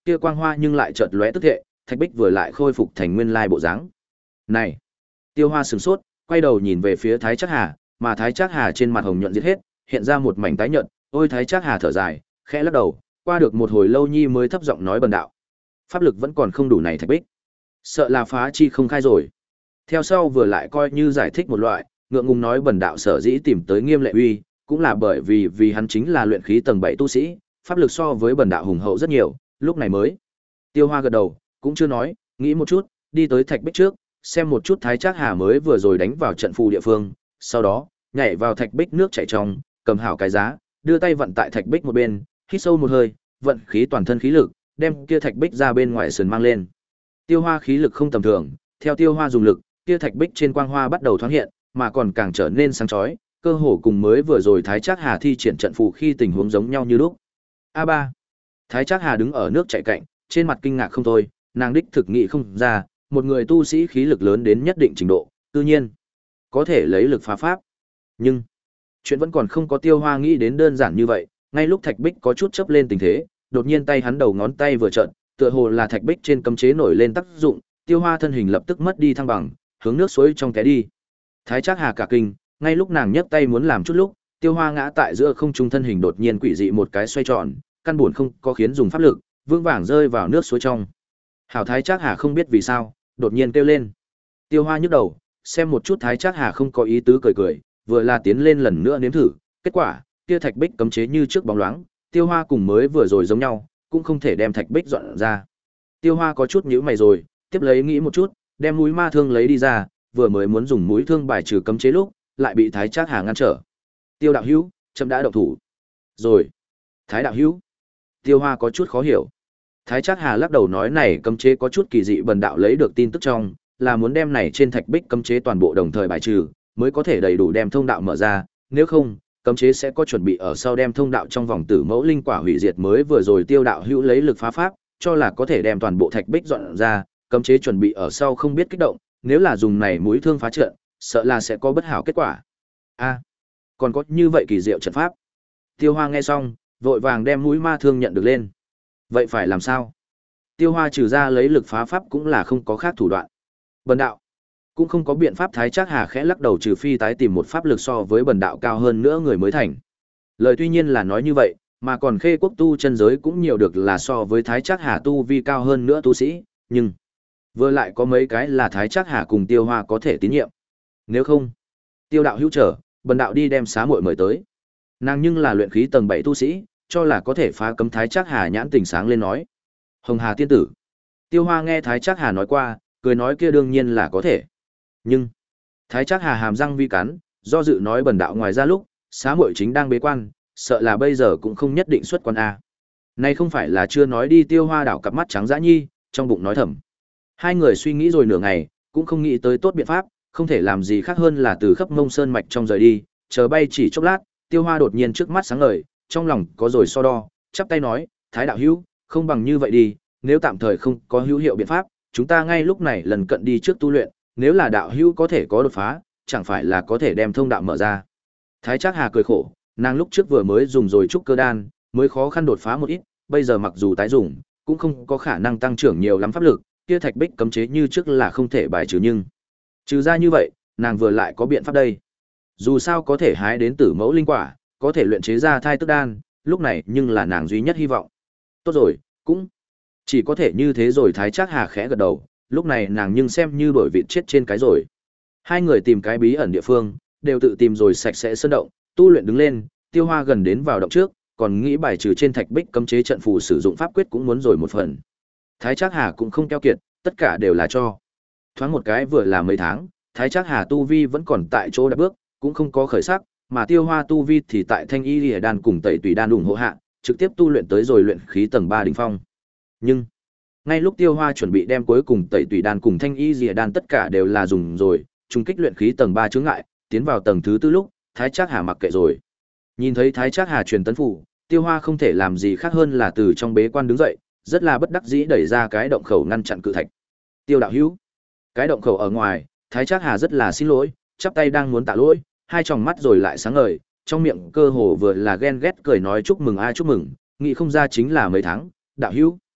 kia quang hoa nhưng lại chợt lóe tức thệ, thạch bích vừa lại khôi phục thành nguyên lai bộ dáng. Này! Tiêu Hoa sửng sốt, quay đầu nhìn về phía Thái Trác Hà, mà Thái Trác Hà trên mặt hồng nhuận giết hết, hiện ra một mảnh tái nhợt, ôi Thái Trác Hà thở dài, khẽ lắc đầu, qua được một hồi lâu nhi mới thấp giọng nói bần đạo. Pháp lực vẫn còn không đủ này thạch bích. Sợ là phá chi không khai rồi. Theo sau vừa lại coi như giải thích một loại, ngượng ngùng nói bần đạo sở dĩ tìm tới Nghiêm Lệ Uy, cũng là bởi vì vì hắn chính là luyện khí tầng bảy tu sĩ, pháp lực so với bần đạo hùng hậu rất nhiều, lúc này mới. Tiêu Hoa gật đầu, cũng chưa nói, nghĩ một chút, đi tới thạch bích trước, xem một chút Thái Trác Hà mới vừa rồi đánh vào trận phù địa phương, sau đó, nhảy vào thạch bích nước chảy trong, cầm hảo cái giá, đưa tay vận tại thạch bích một bên, hít sâu một hơi, vận khí toàn thân khí lực, đem kia thạch bích ra bên ngoài sườn mang lên. Tiêu Hoa khí lực không tầm thường, theo Tiêu Hoa dùng lực, kia thạch bích trên quang hoa bắt đầu thoáng hiện, mà còn càng trở nên sáng chói, cơ hồ cùng mới vừa rồi Thái Trác Hà thi triển trận phù khi tình huống giống nhau như lúc. A ba. Thái Trác Hà đứng ở nước chảy cạnh, trên mặt kinh ngạc không thôi, nàng đích thực nghị không ra, một người tu sĩ khí lực lớn đến nhất định trình độ, tự nhiên có thể lấy lực phá pháp. Nhưng chuyện vẫn còn không có Tiêu Hoa nghĩ đến đơn giản như vậy, ngay lúc thạch bích có chút chớp lên tình thế, đột nhiên tay hắn đầu ngón tay vừa chợt, tựa hồ là thạch bích trên cấm chế nổi lên tác dụng, Tiêu Hoa thân hình lập tức mất đi thăng bằng, hướng nước suối trong té đi. Thái Trác Hà cả kinh, ngay lúc nàng nhấc tay muốn làm chút lúc, Tiêu Hoa ngã tại giữa không trung, thân hình đột nhiên quỷ dị một cái xoay tròn, căn buồn không có khiến dùng pháp lực, vững vàng rơi vào nước suối trong. Hảo Thái Trác Hà không biết vì sao, đột nhiên kêu lên. Tiêu Hoa nhức đầu, xem một chút Thái Trác Hà không có ý tứ cười cười, vừa là tiến lên lần nữa nếm thử, kết quả, kia thạch bích cấm chế như trước bóng loáng, Tiêu Hoa cùng mới vừa rồi giống nhau, cũng không thể đem thạch bích dọn ra. Tiêu Hoa có chút nhíu mày rồi, tiếp lấy nghĩ một chút, đem mũi ma thương lấy đi ra, vừa mới muốn dùng mũi thương bài trừ cấm chế lúc, lại bị Thái Trác Hà ngăn trở. Tiêu đạo hữu, chậm đã động thủ. Rồi. Thái đạo hữu. Tiêu Hoa có chút khó hiểu. Thái Trác Hà lắc đầu nói này cấm chế có chút kỳ dị, bần đạo lấy được tin tức trong, là muốn đem này trên thạch bích cấm chế toàn bộ đồng thời bài trừ, mới có thể đầy đủ đem thông đạo mở ra, nếu không, cấm chế sẽ có chuẩn bị ở sau đem thông đạo trong vòng tử mẫu linh quả hủy diệt. Mới vừa rồi Tiêu đạo hữu lấy lực phá pháp, cho là có thể đem toàn bộ thạch bích dọn ra, cấm chế chuẩn bị ở sau không biết kích động, nếu là dùng này mũi thương phá trận, sợ là sẽ có bất hảo kết quả. A, còn có như vậy kỳ diệu trận pháp. Tiêu Hoa nghe xong, vội vàng đem mũi ma thương nhận được lên. Vậy phải làm sao? Tiêu Hoa trừ ra lấy lực phá pháp cũng là không có khác thủ đoạn. Bần đạo cũng không có biện pháp. Thái Trác Hà khẽ lắc đầu, trừ phi tái tìm một pháp lực so với bần đạo cao hơn nữa người mới thành. Lời tuy nhiên là nói như vậy, mà còn Khê Quốc tu chân giới cũng nhiều được là so với Thái Trác Hà tu vi cao hơn nữa tu sĩ, nhưng vừa lại có mấy cái là Thái Trác Hà cùng Tiêu Hoa có thể tín nhiệm. Nếu không, Tiêu đạo hữu trở, bần đạo đi đem xá muội mời tới. Nàng nhưng là luyện khí tầng bảy tu sĩ, cho là có thể phá cấm. Thái Trác Hà nhãn tỉnh sáng lên nói. Hồng Hà tiên tử. Tiêu Hoa nghe Thái Trác Hà nói qua, cười nói kia đương nhiên là có thể. Nhưng Thái Trác Hà hàm răng vi cắn, do dự nói bần đạo ngoài ra lúc, xá muội chính đang bế quan, sợ là bây giờ cũng không nhất định xuất quan a. Này không phải là chưa nói đi. Tiêu Hoa đảo cặp mắt trắng dã nhi, trong bụng nói thầm. Hai người suy nghĩ rồi nửa ngày, cũng không nghĩ tới tốt biện pháp, không thể làm gì khác hơn là từ Khắp Mông Sơn mạch trong rời đi, chờ bay chỉ chốc lát, Tiêu Hoa đột nhiên trước mắt sáng ngời, trong lòng có rồi so đo, chắp tay nói, Thái đạo hữu, không bằng như vậy đi, nếu tạm thời không có hữu hiệu biện pháp, chúng ta ngay lúc này lần cận đi trước tu luyện, nếu là đạo hữu có thể có đột phá, chẳng phải là có thể đem thông đạo mở ra. Thái Trác Hà cười khổ, nàng lúc trước vừa mới dùng rồi trúc cơ đan, mới khó khăn đột phá một ít, bây giờ mặc dù tái dùng, cũng không có khả năng tăng trưởng nhiều lắm pháp lực, kia thạch bích cấm chế như trước là không thể bài trừ, nhưng trừ ra như vậy, nàng vừa lại có biện pháp đây. Dù sao có thể hái đến tử mẫu linh quả, có thể luyện chế ra thai tức đan, lúc này nhưng là nàng duy nhất hy vọng. Tốt rồi, cũng chỉ có thể như thế rồi. Thái Trác Hà khẽ gật đầu, lúc này nàng nhưng xem như đổi vịt chết trên cái rồi. Hai người tìm cái bí ẩn địa phương, đều tự tìm rồi sạch sẽ sơn động, tu luyện đứng lên. Tiêu Hoa gần đến vào động trước, còn nghĩ bài trừ trên thạch bích cấm chế trận phù sử dụng pháp quyết cũng muốn rồi một phần. Thái Trác Hà cũng không keo kiệt, tất cả đều là cho. Thoáng một cái vừa là mấy tháng, Thái Trác Hà tu vi vẫn còn tại chỗ đạp bước, cũng không có khởi sắc, mà Tiêu Hoa tu vi thì tại Thanh Y Liễu đan cùng Tẩy Tùy đan ủng hộ hạ, trực tiếp tu luyện tới rồi luyện khí tầng ba đỉnh phong. Nhưng ngay lúc Tiêu Hoa chuẩn bị đem cuối cùng Tẩy Tùy đan cùng Thanh Y Liễu đan tất cả đều là dùng rồi, trùng kích luyện khí tầng ba chướng ngại, tiến vào tầng thứ tư lúc, Thái Trác Hà mặc kệ rồi. Nhìn thấy Thái Trác Hà truyền tấn phủ, Tiêu Hoa không thể làm gì khác hơn là từ trong bế quan đứng dậy, rất là bất đắc dĩ đẩy ra cái động khẩu ngăn chặn cự thạch. Tiêu đạo hữu. Cái động khẩu ở ngoài, Thái Trác Hà rất là xin lỗi, chắp tay đang muốn tạ lỗi, hai tròng mắt rồi lại sáng ngời, trong miệng cơ hồ vừa là ghen ghét cười nói chúc mừng ai chúc mừng, nghĩ không ra chính là mấy tháng, đạo hữu.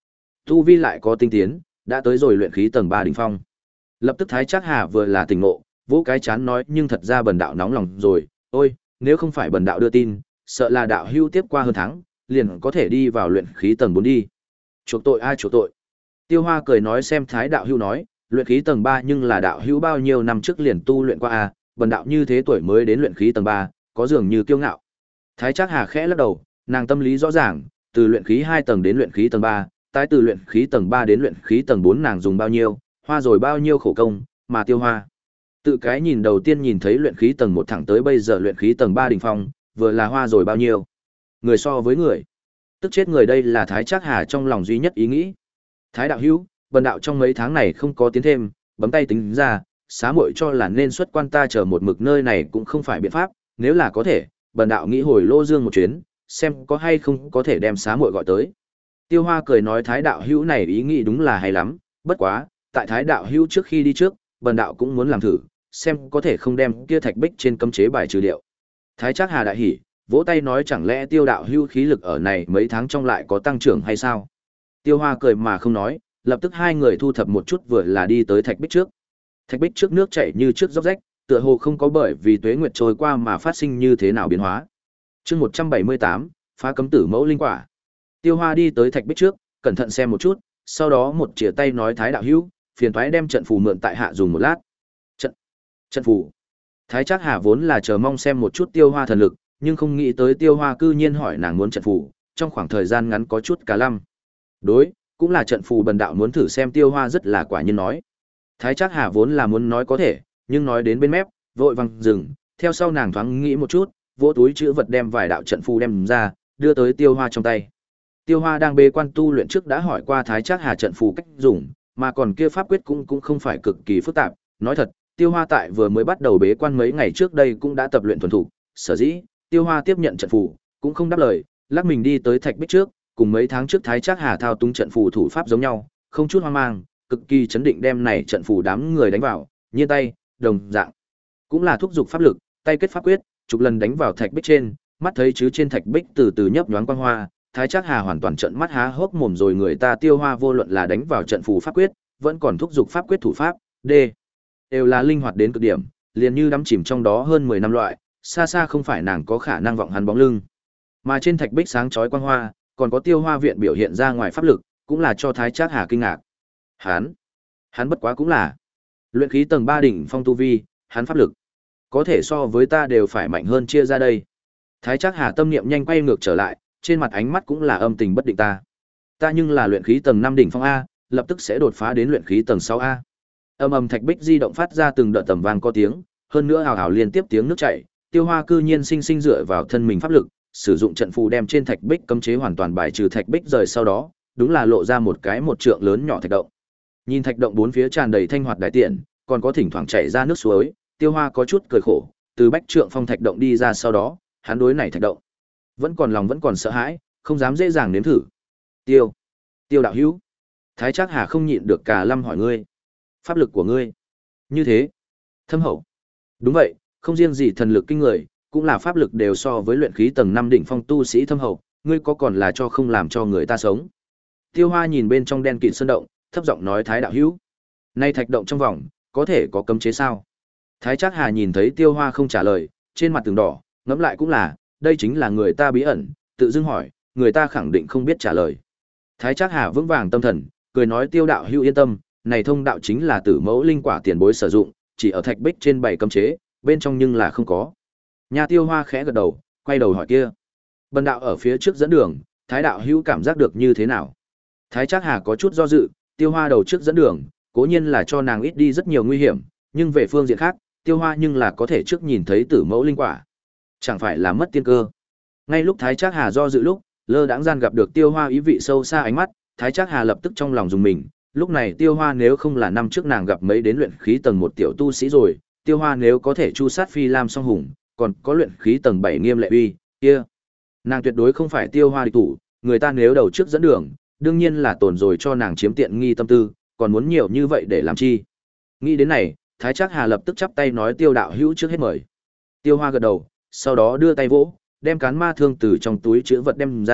tu vi lại có tinh tiến, đã tới rồi luyện khí tầng ba đỉnh phong. Lập tức Thái Trác Hà vừa là tỉnh ngộ, vỗ cái chán nói, nhưng thật ra bần đạo nóng lòng rồi, ôi, nếu không phải bần đạo đưa tin, sợ là đạo hưu tiếp qua hơn tháng, liền có thể đi vào luyện khí tầng bốn đi. Chuộc tội ai chuộc tội? Tiêu Hoa cười nói, xem Thái đạo hưu nói, luyện khí tầng ba nhưng là đạo hưu bao nhiêu năm trước liền tu luyện qua a, bần đạo như thế tuổi mới đến luyện khí tầng ba, có dường như kiêu ngạo. Thái Trác Hà khẽ lắc đầu, nàng tâm lý rõ ràng, từ luyện khí hai tầng đến luyện khí tầng ba, tái từ luyện khí tầng ba đến luyện khí tầng bốn nàng dùng bao nhiêu, hoa rồi bao nhiêu khổ công, mà Tiêu Hoa tự cái nhìn đầu tiên nhìn thấy luyện khí tầng một thẳng tới bây giờ luyện khí tầng ba đỉnh phong, vừa là hoa rồi bao nhiêu. Người so với người, tức chết người, đây là Thái Trác Hà trong lòng duy nhất ý nghĩ. Thái đạo hữu, bần đạo trong mấy tháng này không có tiến thêm, bấm tay tính ra, xá muội cho là nên xuất quan, ta chờ một mực nơi này cũng không phải biện pháp, nếu là có thể, bần đạo nghĩ hồi Lô Dương một chuyến, xem có hay không có thể đem xá muội gọi tới. Tiêu Hoa cười nói, Thái đạo hữu này ý nghĩ đúng là hay lắm, bất quá, tại Thái đạo hữu trước khi đi trước, bần đạo cũng muốn làm thử, xem có thể không đem kia thạch bích trên cấm chế bài trừ điệu. Thái Trác Hà đại hỉ, vỗ tay nói, chẳng lẽ Tiêu đạo hữu khí lực ở này mấy tháng trong lại có tăng trưởng hay sao? Tiêu Hoa cười mà không nói, lập tức hai người thu thập một chút vừa là đi tới thạch bích trước. Thạch bích trước nước chảy như trước róc rách, tựa hồ không có bởi vì tuế nguyệt trôi qua mà phát sinh như thế nào biến hóa. Chương một trăm bảy mươi tám, phá cấm tử mẫu linh quả. Tiêu Hoa đi tới thạch bích trước, cẩn thận xem một chút, sau đó một chìa tay nói, Thái đạo hữu, phiền toái đem trận phù mượn tại hạ dùng một lát. Trận trận phù. Thái Trác Hà vốn là chờ mong xem một chút Tiêu Hoa thần lực, nhưng không nghĩ tới Tiêu Hoa cư nhiên hỏi nàng muốn trận phù, trong khoảng thời gian ngắn có chút cả lăm. Đối, cũng là trận phù, bần đạo muốn thử xem. Tiêu Hoa rất là quả nhiên nói. Thái Trác Hà vốn là muốn nói có thể, nhưng nói đến bên mép, vội vàng dừng, theo sau nàng thoáng nghĩ một chút, vỗ túi chữ vật đem vài đạo trận phù đem ra, đưa tới Tiêu Hoa trong tay. Tiêu Hoa đang bế quan tu luyện trước đã hỏi qua Thái Trác Hà trận phù cách dùng, mà còn kia pháp quyết cũng cũng không phải cực kỳ phức tạp, nói thật, Tiêu Hoa tại vừa mới bắt đầu bế quan mấy ngày trước đây cũng đã tập luyện thuần thục, sở dĩ, Tiêu Hoa tiếp nhận trận phù, cũng không đáp lời, lắc mình đi tới thạch bích trước, cùng mấy tháng trước Thái Trác Hà thao túng trận phù thủ pháp giống nhau, không chút hoang mang, cực kỳ chấn định đem này trận phù đám người đánh vào, nhiên tay, đồng dạng, cũng là thúc dục pháp lực, tay kết pháp quyết, chục lần đánh vào thạch bích trên, mắt thấy chứ trên thạch bích từ từ nhấp nhoáng quang hoa, Thái Trác Hà hoàn toàn trợn mắt há hốc mồm rồi, người ta Tiêu Hoa vô luận là đánh vào trận phù pháp quyết, vẫn còn thúc dục pháp quyết thủ pháp, D, đều là linh hoạt đến cực điểm, liền như đắm chìm trong đó hơn mười năm loại, xa xa không phải nàng có khả năng vọng hắn bóng lưng. Mà trên thạch bích sáng chói quang hoa, còn có Tiêu Hoa viện biểu hiện ra ngoài pháp lực, cũng là cho Thái Trác Hà kinh ngạc. Hắn, hắn bất quá cũng là luyện khí tầng ba đỉnh phong tu vi, hắn pháp lực có thể so với ta đều phải mạnh hơn chia ra đây. Thái Trác Hà tâm niệm nhanh quay ngược trở lại, trên mặt ánh mắt cũng là âm tình bất định, ta. Ta nhưng là luyện khí tầng năm đỉnh phong a, lập tức sẽ đột phá đến luyện khí tầng sáu a. Âm ầm thạch bích di động phát ra từng đợt tầm vang có tiếng, hơn nữa hào hào liên tiếp tiếng nước chảy, Tiêu Hoa cư nhiên sinh sinh dựa vào thân mình pháp lực, sử dụng trận phù đem trên thạch bích cấm chế hoàn toàn bài trừ, thạch bích rời sau đó, đúng là lộ ra một cái một trượng lớn nhỏ thạch động. Nhìn thạch động bốn phía tràn đầy thanh hoạt đại tiện, còn có thỉnh thoảng chảy ra nước suối, Tiêu Hoa có chút cười khổ, từ bách trượng phong thạch động đi ra sau đó, hắn đối này thạch động vẫn còn lòng vẫn còn sợ hãi, không dám dễ dàng nếm thử. Tiêu, Tiêu đạo hữu. Thái Trác Hà không nhịn được cả lâm hỏi, ngươi, pháp lực của ngươi như thế thâm hậu? Đúng vậy, không riêng gì thần lực kinh người, cũng là pháp lực đều so với luyện khí tầng năm đỉnh phong tu sĩ thâm hậu, ngươi có còn là cho không làm cho người ta sống. Tiêu Hoa nhìn bên trong đen kịt sơn động, thấp giọng nói, Thái đạo hữu, nay thạch động trong vòng có thể có cấm chế sao? Thái Trác Hà nhìn thấy Tiêu Hoa không trả lời, trên mặt từng đỏ, ngẫm lại cũng là, đây chính là người ta bí ẩn, tự dưng hỏi, người ta khẳng định không biết trả lời. Thái Trác Hà vững vàng tâm thần, cười nói, Tiêu đạo hữu yên tâm, này thông đạo chính là Tử Mẫu linh quả tiền bối sử dụng, chỉ ở thạch bích trên bảy cấm chế, bên trong nhưng là không có. Nhà Tiêu Hoa khẽ gật đầu, quay đầu hỏi, kia bần đạo ở phía trước dẫn đường, Thái đạo hữu cảm giác được như thế nào? Thái Trác Hà có chút do dự, Tiêu Hoa đầu trước dẫn đường, cố nhiên là cho nàng ít đi rất nhiều nguy hiểm, nhưng về phương diện khác, Tiêu Hoa nhưng là có thể trước nhìn thấy Tử Mẫu linh quả, chẳng phải là mất tiên cơ. Ngay lúc Thái Trác Hà do dự lúc, lơ đãng gian gặp được Tiêu Hoa ý vị sâu xa ánh mắt, Thái Trác Hà lập tức trong lòng dùng mình, lúc này Tiêu Hoa nếu không là năm trước nàng gặp mấy đến luyện khí tầng một tiểu tu sĩ rồi, Tiêu Hoa nếu có thể chu sát Phi Lam song hùng, còn có luyện khí tầng bảy Nghiêm Lệ Uy, kia nàng tuyệt đối không phải Tiêu Hoa địch thủ, người ta nếu đầu trước dẫn đường, đương nhiên là tổn rồi cho nàng chiếm tiện nghi tâm tư, còn muốn nhiều như vậy để làm chi? Nghĩ đến này, Thái Trác Hà lập tức chắp tay nói, Tiêu đạo hữu trước hết mời. Tiêu Hoa gật đầu, sau đó đưa tay vỗ, đem cán ma thương từ trong túi chữ vật đem ra,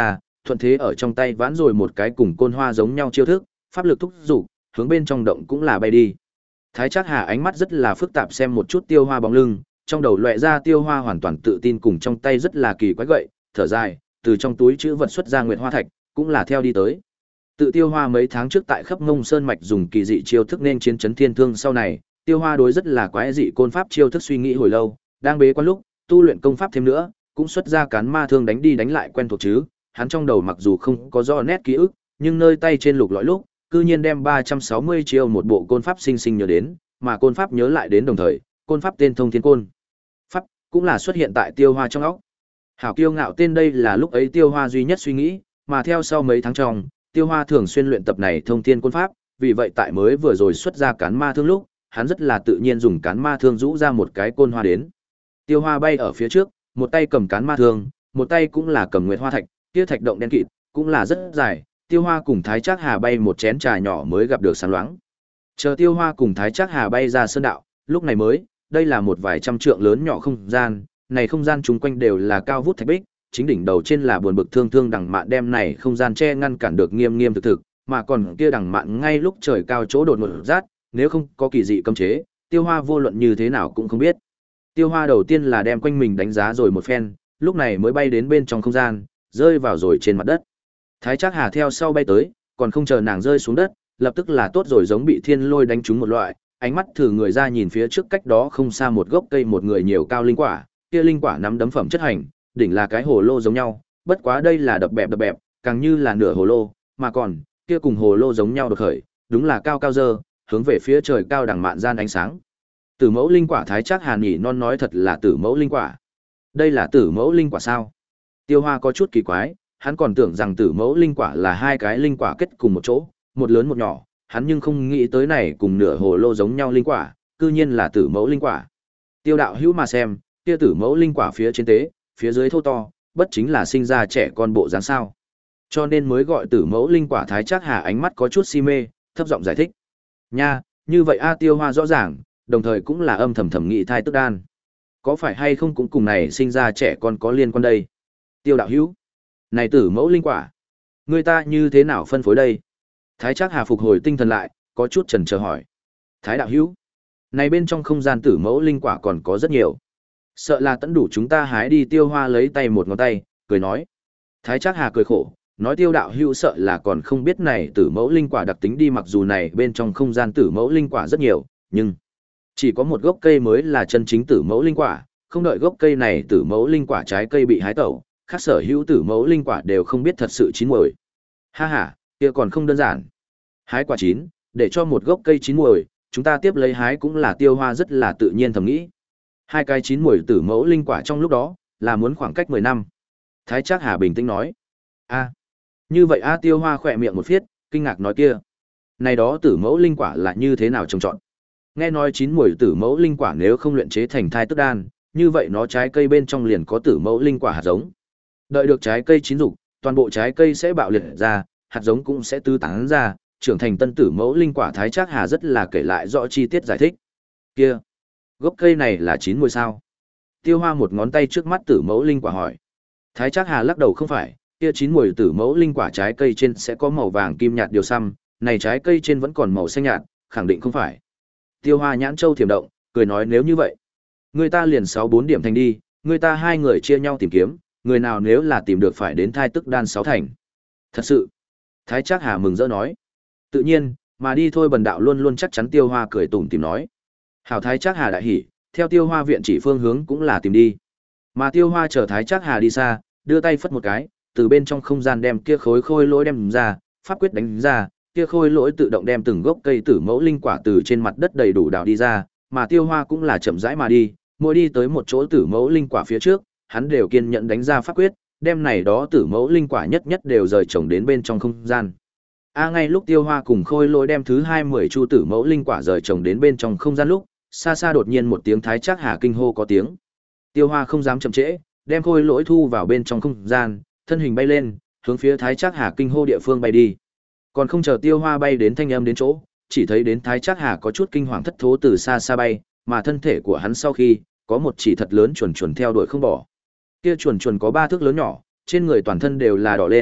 thuận thế ở trong tay vãn rồi một cái cùng côn hoa giống nhau chiêu thức, pháp lực thúc dục, hướng bên trong động cũng là bay đi. Thái Trác Hà ánh mắt rất là phức tạp xem một chút Tiêu Hoa bóng lưng, trong đầu lóe ra Tiêu Hoa hoàn toàn tự tin cùng trong tay rất là kỳ quái gậy, thở dài, từ trong túi trữ vật xuất ra nguyệt hoa thạch, cũng là theo đi tới. Tự Tiêu Hoa mấy tháng trước tại Khắp Ngông Sơn mạch dùng kỳ dị chiêu thức nên chiến chấn thiên thương sau này, Tiêu Hoa đối rất là quái dị côn pháp chiêu thức suy nghĩ hồi lâu, đang bế quan lúc, tu luyện công pháp thêm nữa, cũng xuất ra cán ma thương đánh đi đánh lại quen thuộc chứ, hắn trong đầu mặc dù không có rõ nét ký ức, nhưng nơi tay trên lục lọi lúc, cư nhiên đem ba trăm sáu mươi chiêu một bộ côn pháp sinh sinh nhớ đến, mà côn pháp nhớ lại đến đồng thời, côn pháp tên Thông Thiên Côn pháp cũng là xuất hiện tại Tiêu Hoa trong óc. Hảo kiêu ngạo tên đây là lúc ấy Tiêu Hoa duy nhất suy nghĩ, mà theo sau mấy tháng trong, Tiêu Hoa thường xuyên luyện tập này Thông Thiên Côn pháp, vì vậy tại mới vừa rồi xuất ra cán ma thương lúc, hắn rất là tự nhiên dùng cán ma thương rũ ra một cái côn hoa đến. Tiêu Hoa bay ở phía trước, một tay cầm cán ma thương, một tay cũng là cầm nguyệt hoa thạch, kia thạch động đen kịt, cũng là rất dài. Tiêu Hoa cùng Thái Trác Hà bay một chén trà nhỏ mới gặp được sáng loáng. Chờ Tiêu Hoa cùng Thái Trác Hà bay ra sơn đạo, lúc này mới, đây là một vài trăm trượng lớn nhỏ không gian, này không gian chung quanh đều là cao vút thạch bích, chính đỉnh đầu trên là buồn bực thương thương đằng mạn đem này không gian che ngăn cản được nghiêm nghiêm thực thực, mà còn kia đằng mạn ngay lúc trời cao chỗ đột ngột rát, nếu không có kỳ dị cấm chế, Tiêu Hoa vô luận như thế nào cũng không biết. Tiêu Hoa đầu tiên là đem quanh mình đánh giá rồi một phen, lúc này mới bay đến bên trong không gian, rơi vào rồi trên mặt đất. Thái Trác Hà theo sau bay tới, còn không chờ nàng rơi xuống đất, lập tức là tốt rồi giống bị thiên lôi đánh trúng một loại, ánh mắt thử người ra nhìn phía trước cách đó không xa một gốc cây một người nhiều cao linh quả, kia linh quả nắm đấm phẩm chất hành, đỉnh là cái hồ lô giống nhau, bất quá đây là đập bẹp đập bẹp, càng như là nửa hồ lô, mà còn, kia cùng hồ lô giống nhau đột khởi, đúng là cao cao dơ, hướng về phía trời cao đằng mạn gian ánh sáng. Tử mẫu linh quả Thái Trác Hà nhỉ non nói thật là tử mẫu linh quả. Đây là tử mẫu linh quả sao? Tiêu Hoa có chút kỳ quái, hắn còn tưởng rằng tử mẫu linh quả là hai cái linh quả kết cùng một chỗ, một lớn một nhỏ, hắn nhưng không nghĩ tới này cùng nửa hồ lô giống nhau linh quả, cư nhiên là tử mẫu linh quả. Tiêu đạo hữu mà xem, kia tử mẫu linh quả phía trên tế, phía dưới thô to, bất chính là sinh ra trẻ con bộ dáng sao? Cho nên mới gọi tử mẫu linh quả. Thái Trác Hà ánh mắt có chút si mê, thấp giọng giải thích. Nha, như vậy a Tiêu Hoa rõ ràng, đồng thời cũng là âm thầm thầm nghĩ thai tức đan. Có phải hay không cũng cùng này sinh ra trẻ con có liên quan đây? Tiêu đạo hữu, này tử mẫu linh quả, người ta như thế nào phân phối đây? Thái Trác Hà phục hồi tinh thần lại, có chút chần chờ hỏi. Thái đạo hữu, này bên trong không gian tử mẫu linh quả còn có rất nhiều. Sợ là tận đủ chúng ta hái đi. Tiêu Hoa lấy tay một ngón tay, cười nói. Thái Trác Hà cười khổ, nói Tiêu đạo hữu sợ là còn không biết này tử mẫu linh quả đặc tính đi, mặc dù này bên trong không gian tử mẫu linh quả rất nhiều, nhưng chỉ có một gốc cây mới là chân chính tử mẫu linh quả, không đợi gốc cây này tử mẫu linh quả trái cây bị hái tẩu, khác sở hữu tử mẫu linh quả đều không biết thật sự chín muồi. Ha ha, kia còn không đơn giản. Hái quả chín, để cho một gốc cây chín muồi, chúng ta tiếp lấy hái cũng là Tiêu Hoa rất là tự nhiên thầm nghĩ. Hai cái chín muồi tử mẫu linh quả trong lúc đó, là muốn khoảng cách mười năm. Thái Trác Hà bình tĩnh nói. A, như vậy a Tiêu Hoa khỏe miệng một phiết, kinh ngạc nói kia. Này đó tử mẫu linh quả là như thế nào trồng trọt? Nghe nói chín muồi tử mẫu linh quả nếu không luyện chế thành thai tức đan, như vậy nó trái cây bên trong liền có tử mẫu linh quả hạt giống. Đợi được trái cây chín rụng, toàn bộ trái cây sẽ bạo liệt ra, hạt giống cũng sẽ tứ tán ra, trưởng thành tân tử mẫu linh quả. Thái Trác Hà rất là kể lại rõ chi tiết giải thích. Kia, gốc cây này là chín muồi sao? Tiêu Hoa một ngón tay trước mắt tử mẫu linh quả hỏi. Thái Trác Hà lắc đầu không phải, kia chín muồi tử mẫu linh quả trái cây trên sẽ có màu vàng kim nhạt điều xăm, này trái cây trên vẫn còn màu xanh nhạt, khẳng định không phải. Tiêu Hoa nhãn châu thiểm động, cười nói nếu như vậy, người ta liền sáu bốn điểm thành đi, người ta hai người chia nhau tìm kiếm, người nào nếu là tìm được phải đến thai tức đan sáu thành. Thật sự. Thái Trác Hà mừng rỡ nói. Tự nhiên, mà đi thôi bần đạo luôn luôn chắc chắn. Tiêu Hoa cười tủm tỉm nói. Hảo. Thái Trác Hà đại hỉ, theo Tiêu Hoa viện chỉ phương hướng cũng là tìm đi. Mà Tiêu Hoa chờ Thái Trác Hà đi xa, đưa tay phất một cái, từ bên trong không gian đem kia khối khôi lỗi đem ra, pháp quyết đánh ra, kia khôi lỗi tự động đem từng gốc cây tử mẫu linh quả từ trên mặt đất đầy đủ đào đi ra, mà Tiêu Hoa cũng là chậm rãi mà đi, mỗi đi tới một chỗ tử mẫu linh quả phía trước, hắn đều kiên nhẫn đánh ra pháp quyết, đem này đó tử mẫu linh quả nhất nhất đều rời trồng đến bên trong không gian. A ngay lúc Tiêu Hoa cùng khôi lỗi đem thứ hai mươi chu tử mẫu linh quả rời trồng đến bên trong không gian lúc, xa xa đột nhiên một tiếng Thái Trác Hà kinh hô có tiếng. Tiêu Hoa không dám chậm trễ, đem khôi lỗi thu vào bên trong không gian, thân hình bay lên, hướng phía Thái Trác Hà kinh hô địa phương bay đi. Còn không chờ Tiêu Hoa bay đến thanh âm đến chỗ, chỉ thấy đến Thái Trác Hà có chút kinh hoàng thất thố từ xa xa bay, mà thân thể của hắn sau khi có một chỉ thật lớn chuồn chuồn theo đuổi không bỏ. Kia chuồn chuồn có ba thước lớn nhỏ, trên người toàn thân đều là đỏ lên,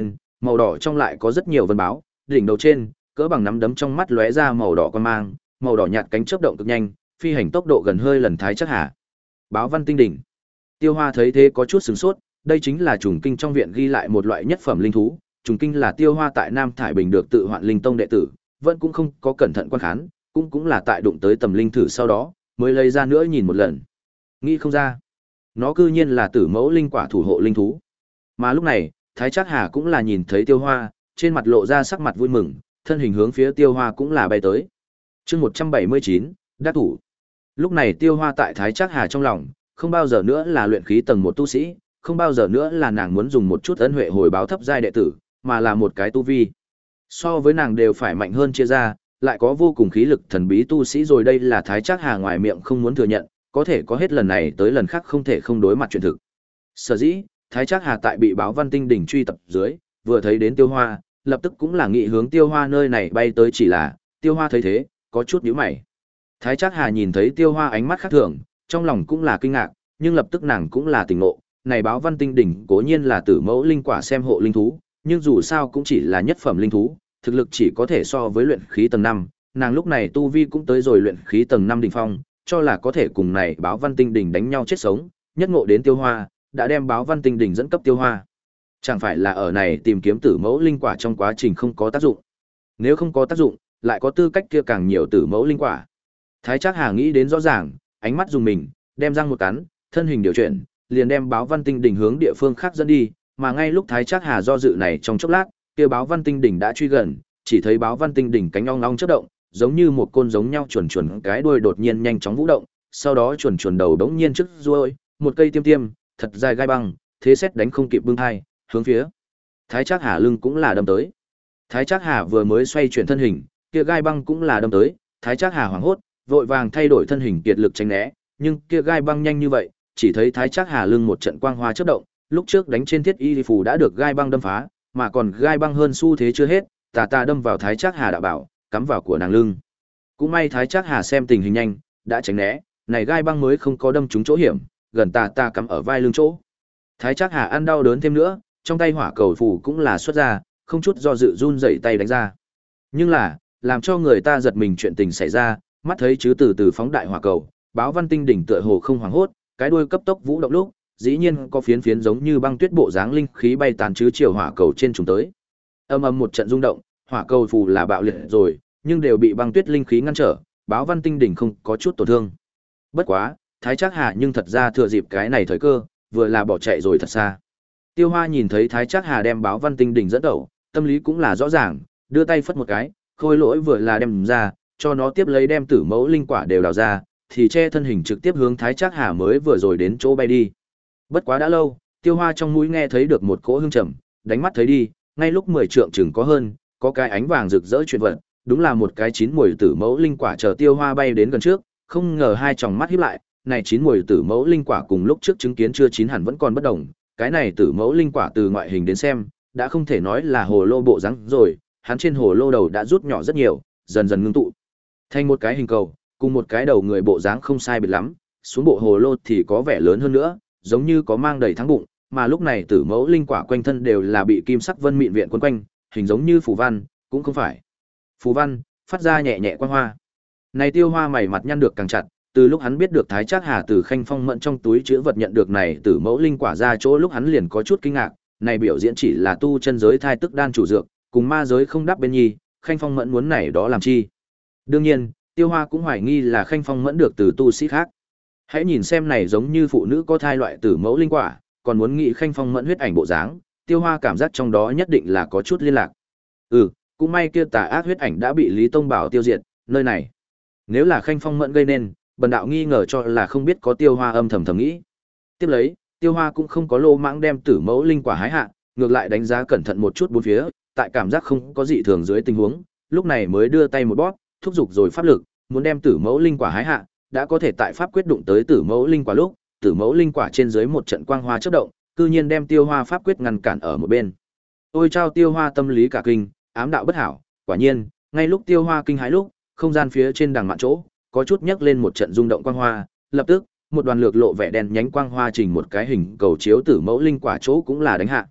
màu đỏ trong lại có rất nhiều vân báo, đỉnh đầu trên, cỡ bằng nắm đấm trong mắt lóe ra màu đỏ quan mang, màu đỏ nhạt cánh chớp động cực nhanh, phi hành tốc độ gần hơi lần Thái Trác Hà. Báo văn tinh đỉnh. Tiêu Hoa thấy thế có chút sửng sốt, đây chính là trùng kinh trong viện ghi lại một loại nhất phẩm linh thú, trùng kinh là Tiêu Hoa tại Nam Thải Bình được tự hoạn linh tông đệ tử, vẫn cũng không có cẩn thận quan khán, cũng cũng là tại đụng tới tầm linh thử sau đó, mới lấy ra nữa nhìn một lần. Nghĩ không ra, nó cư nhiên là Tử Mẫu linh quả thủ hộ linh thú. Mà lúc này, Thái Trác Hà cũng là nhìn thấy Tiêu Hoa, trên mặt lộ ra sắc mặt vui mừng, thân hình hướng phía Tiêu Hoa cũng là bay tới. Chương một trăm bảy mươi chín, đắc thủ. Lúc này Tiêu Hoa tại Thái Trác Hà trong lòng, không bao giờ nữa là luyện khí tầng một tu sĩ, không bao giờ nữa là nàng muốn dùng một chút ân huệ hồi báo thấp giai đệ tử, mà là một cái tu vi. So với nàng đều phải mạnh hơn chia ra, lại có vô cùng khí lực thần bí tu sĩ rồi, đây là Thái Trác Hà ngoài miệng không muốn thừa nhận, có thể có hết lần này tới lần khác không thể không đối mặt chuyện thực. Sở dĩ, Thái Trác Hà tại bị báo văn tinh đỉnh truy tập dưới, vừa thấy đến Tiêu Hoa, lập tức cũng là nghị hướng Tiêu Hoa nơi này bay tới, chỉ là, Tiêu Hoa thấy thế, có chút nhíu mày. Thái Trác Hà nhìn thấy Tiêu Hoa ánh mắt khác thường, trong lòng cũng là kinh ngạc, nhưng lập tức nàng cũng là tỉnh ngộ, này báo văn tinh đỉnh cố nhiên là Tử Mẫu linh quả xem hộ linh thú, nhưng dù sao cũng chỉ là nhất phẩm linh thú, thực lực chỉ có thể so với luyện khí tầng năm, nàng lúc này tu vi cũng tới rồi luyện khí tầng năm đỉnh phong, cho là có thể cùng này báo văn tinh đỉnh đánh nhau chết sống, nhất ngộ đến Tiêu Hoa, đã đem báo văn tinh đỉnh dẫn cấp Tiêu Hoa. Chẳng phải là ở này tìm kiếm Tử Mẫu linh quả trong quá trình không có tác dụng. Nếu không có tác dụng, lại có tư cách kia càng nhiều Tử Mẫu linh quả. Thái Trác Hà nghĩ đến rõ ràng, ánh mắt dùng mình, đem răng một cắn, thân hình điều chuyển, liền đem báo văn tinh đỉnh hướng địa phương khác dẫn đi, mà ngay lúc Thái Trác Hà do dự này trong chốc lát, kia báo văn tinh đỉnh đã truy gần, chỉ thấy báo văn tinh đỉnh cánh ong ong chớp động, giống như một côn giống nhau chuẩn chuẩn cái đuôi đột nhiên nhanh chóng vũ động, sau đó chuẩn chuẩn đầu đống nhiên trước ruôi, một cây tiêm tiêm, thật dài gai băng, thế xét đánh không kịp bưng hai, hướng phía Thái Trác Hà lưng cũng là đâm tới. Thái Trác Hà vừa mới xoay chuyển thân hình, kia gai băng cũng là đâm tới, Thái Trác Hà hoảng hốt, vội vàng thay đổi thân hình kiệt lực tránh né, nhưng kia gai băng nhanh như vậy, chỉ thấy Thái Trác Hà lưng một trận quang hoa chớp động, lúc trước đánh trên thiết y phù đã được gai băng đâm phá, mà còn gai băng hơn xu thế chưa hết, tà tà đâm vào Thái Trác Hà đạo bảo, cắm vào của nàng lưng. Cũng may Thái Trác Hà xem tình hình nhanh, đã tránh né, này gai băng mới không có đâm trúng chỗ hiểm, gần tà tà cắm ở vai lưng chỗ. Thái Trác Hà ăn đau đớn thêm nữa, trong tay hỏa cầu phù cũng là xuất ra, không chút do dự run rẩy tay đánh ra. Nhưng là, làm cho người ta giật mình chuyện tình xảy ra, mắt thấy chứ từ từ phóng đại hỏa cầu, báo văn tinh đỉnh tựa hồ không hoảng hốt, cái đuôi cấp tốc vũ động lúc, dĩ nhiên có phiến phiến giống như băng tuyết bộ dáng linh khí bay tán chứ chiều hỏa cầu trên chúng tới. Âm âm một trận rung động, hỏa cầu phù là bạo liệt rồi, nhưng đều bị băng tuyết linh khí ngăn trở, báo văn tinh đỉnh không có chút tổn thương. Bất quá, Thái Trác Hà nhưng thật ra thừa dịp cái này thời cơ, vừa là bỏ chạy rồi thật xa. Tiêu Hoa nhìn thấy Thái Trác Hà đem báo văn tinh đỉnh dẫn đầu, tâm lý cũng là rõ ràng, đưa tay phất một cái, khôi lỗi vừa là đem ra, cho nó tiếp lấy đem Tử Mẫu linh quả đều đào ra, thì che thân hình trực tiếp hướng Thái Trác Hà mới vừa rồi đến chỗ bay đi. Bất quá đã lâu, Tiêu Hoa trong mũi nghe thấy được một cỗ hương trầm, đánh mắt thấy đi, ngay lúc mười trượng chừng có hơn, có cái ánh vàng rực rỡ chuyển vận, đúng là một cái chín mùi Tử Mẫu linh quả chờ Tiêu Hoa bay đến gần trước, không ngờ hai tròng mắt híp lại, này chín mùi Tử Mẫu linh quả cùng lúc trước chứng kiến chưa chín hẳn vẫn còn bất đồng, cái này Tử Mẫu linh quả từ ngoại hình đến xem, đã không thể nói là hồ lô bộ dáng rồi, hắn trên hồ lô đầu đã rút nhỏ rất nhiều, dần dần ngưng tụ thành một cái hình cầu, cùng một cái đầu người bộ dáng không sai biệt lắm, xuống bộ hồ lô thì có vẻ lớn hơn nữa, giống như có mang đầy thắng bụng, mà lúc này Tử Mẫu linh quả quanh thân đều là bị kim sắc vân mịn viện quấn quanh, hình giống như phù văn, cũng không phải phù văn, phát ra nhẹ nhẹ quang hoa. Này Tiêu Hoa mày mặt nhăn được càng chặt, từ lúc hắn biết được Thái Trác Hà từ Khanh Phong Mẫn trong túi chứa vật nhận được này Tử Mẫu linh quả ra chỗ lúc hắn liền có chút kinh ngạc, này biểu diễn chỉ là tu chân giới thai tức đan chủ dược, cùng ma giới không đáp bên nhi, Khanh Phong Mẫn muốn này đó làm chi? Đương nhiên, Tiêu Hoa cũng hoài nghi là Khanh Phong Mẫn được từ tu sĩ khác. Hãy nhìn xem này giống như phụ nữ có thai loại Tử Mẫu linh quả, còn muốn nghĩ Khanh Phong Mẫn huyết ảnh bộ dáng, Tiêu Hoa cảm giác trong đó nhất định là có chút liên lạc. Ừ, cũng may kia tà ác huyết ảnh đã bị Lý Tông Bảo tiêu diệt, nơi này nếu là Khanh Phong Mẫn gây nên, bần đạo nghi ngờ cho là không biết có Tiêu Hoa âm thầm thầm nghĩ. Tiếp lấy, Tiêu Hoa cũng không có lô mãng đem Tử Mẫu linh quả hái hạ, ngược lại đánh giá cẩn thận một chút bốn phía, tại cảm giác không có dị thường dưới tình huống, lúc này mới đưa tay một bóp, thúc giục rồi pháp lực, muốn đem Tử Mẫu linh quả hái hạ, đã có thể tại pháp quyết đụng tới Tử Mẫu linh quả lúc, Tử Mẫu linh quả trên dưới một trận quang hoa chớp động, cư nhiên đem Tiêu Hoa pháp quyết ngăn cản ở một bên. Ôi chao, Tiêu Hoa tâm lý cả kinh, ám đạo bất hảo, quả nhiên, ngay lúc Tiêu Hoa kinh hãi lúc, không gian phía trên đằng mạn chỗ, có chút nhấc lên một trận rung động quang hoa, lập tức, một đoàn lược lộ vẻ đen nhánh quang hoa trình một cái hình cầu chiếu Tử Mẫu linh quả chỗ cũng là đánh hạ.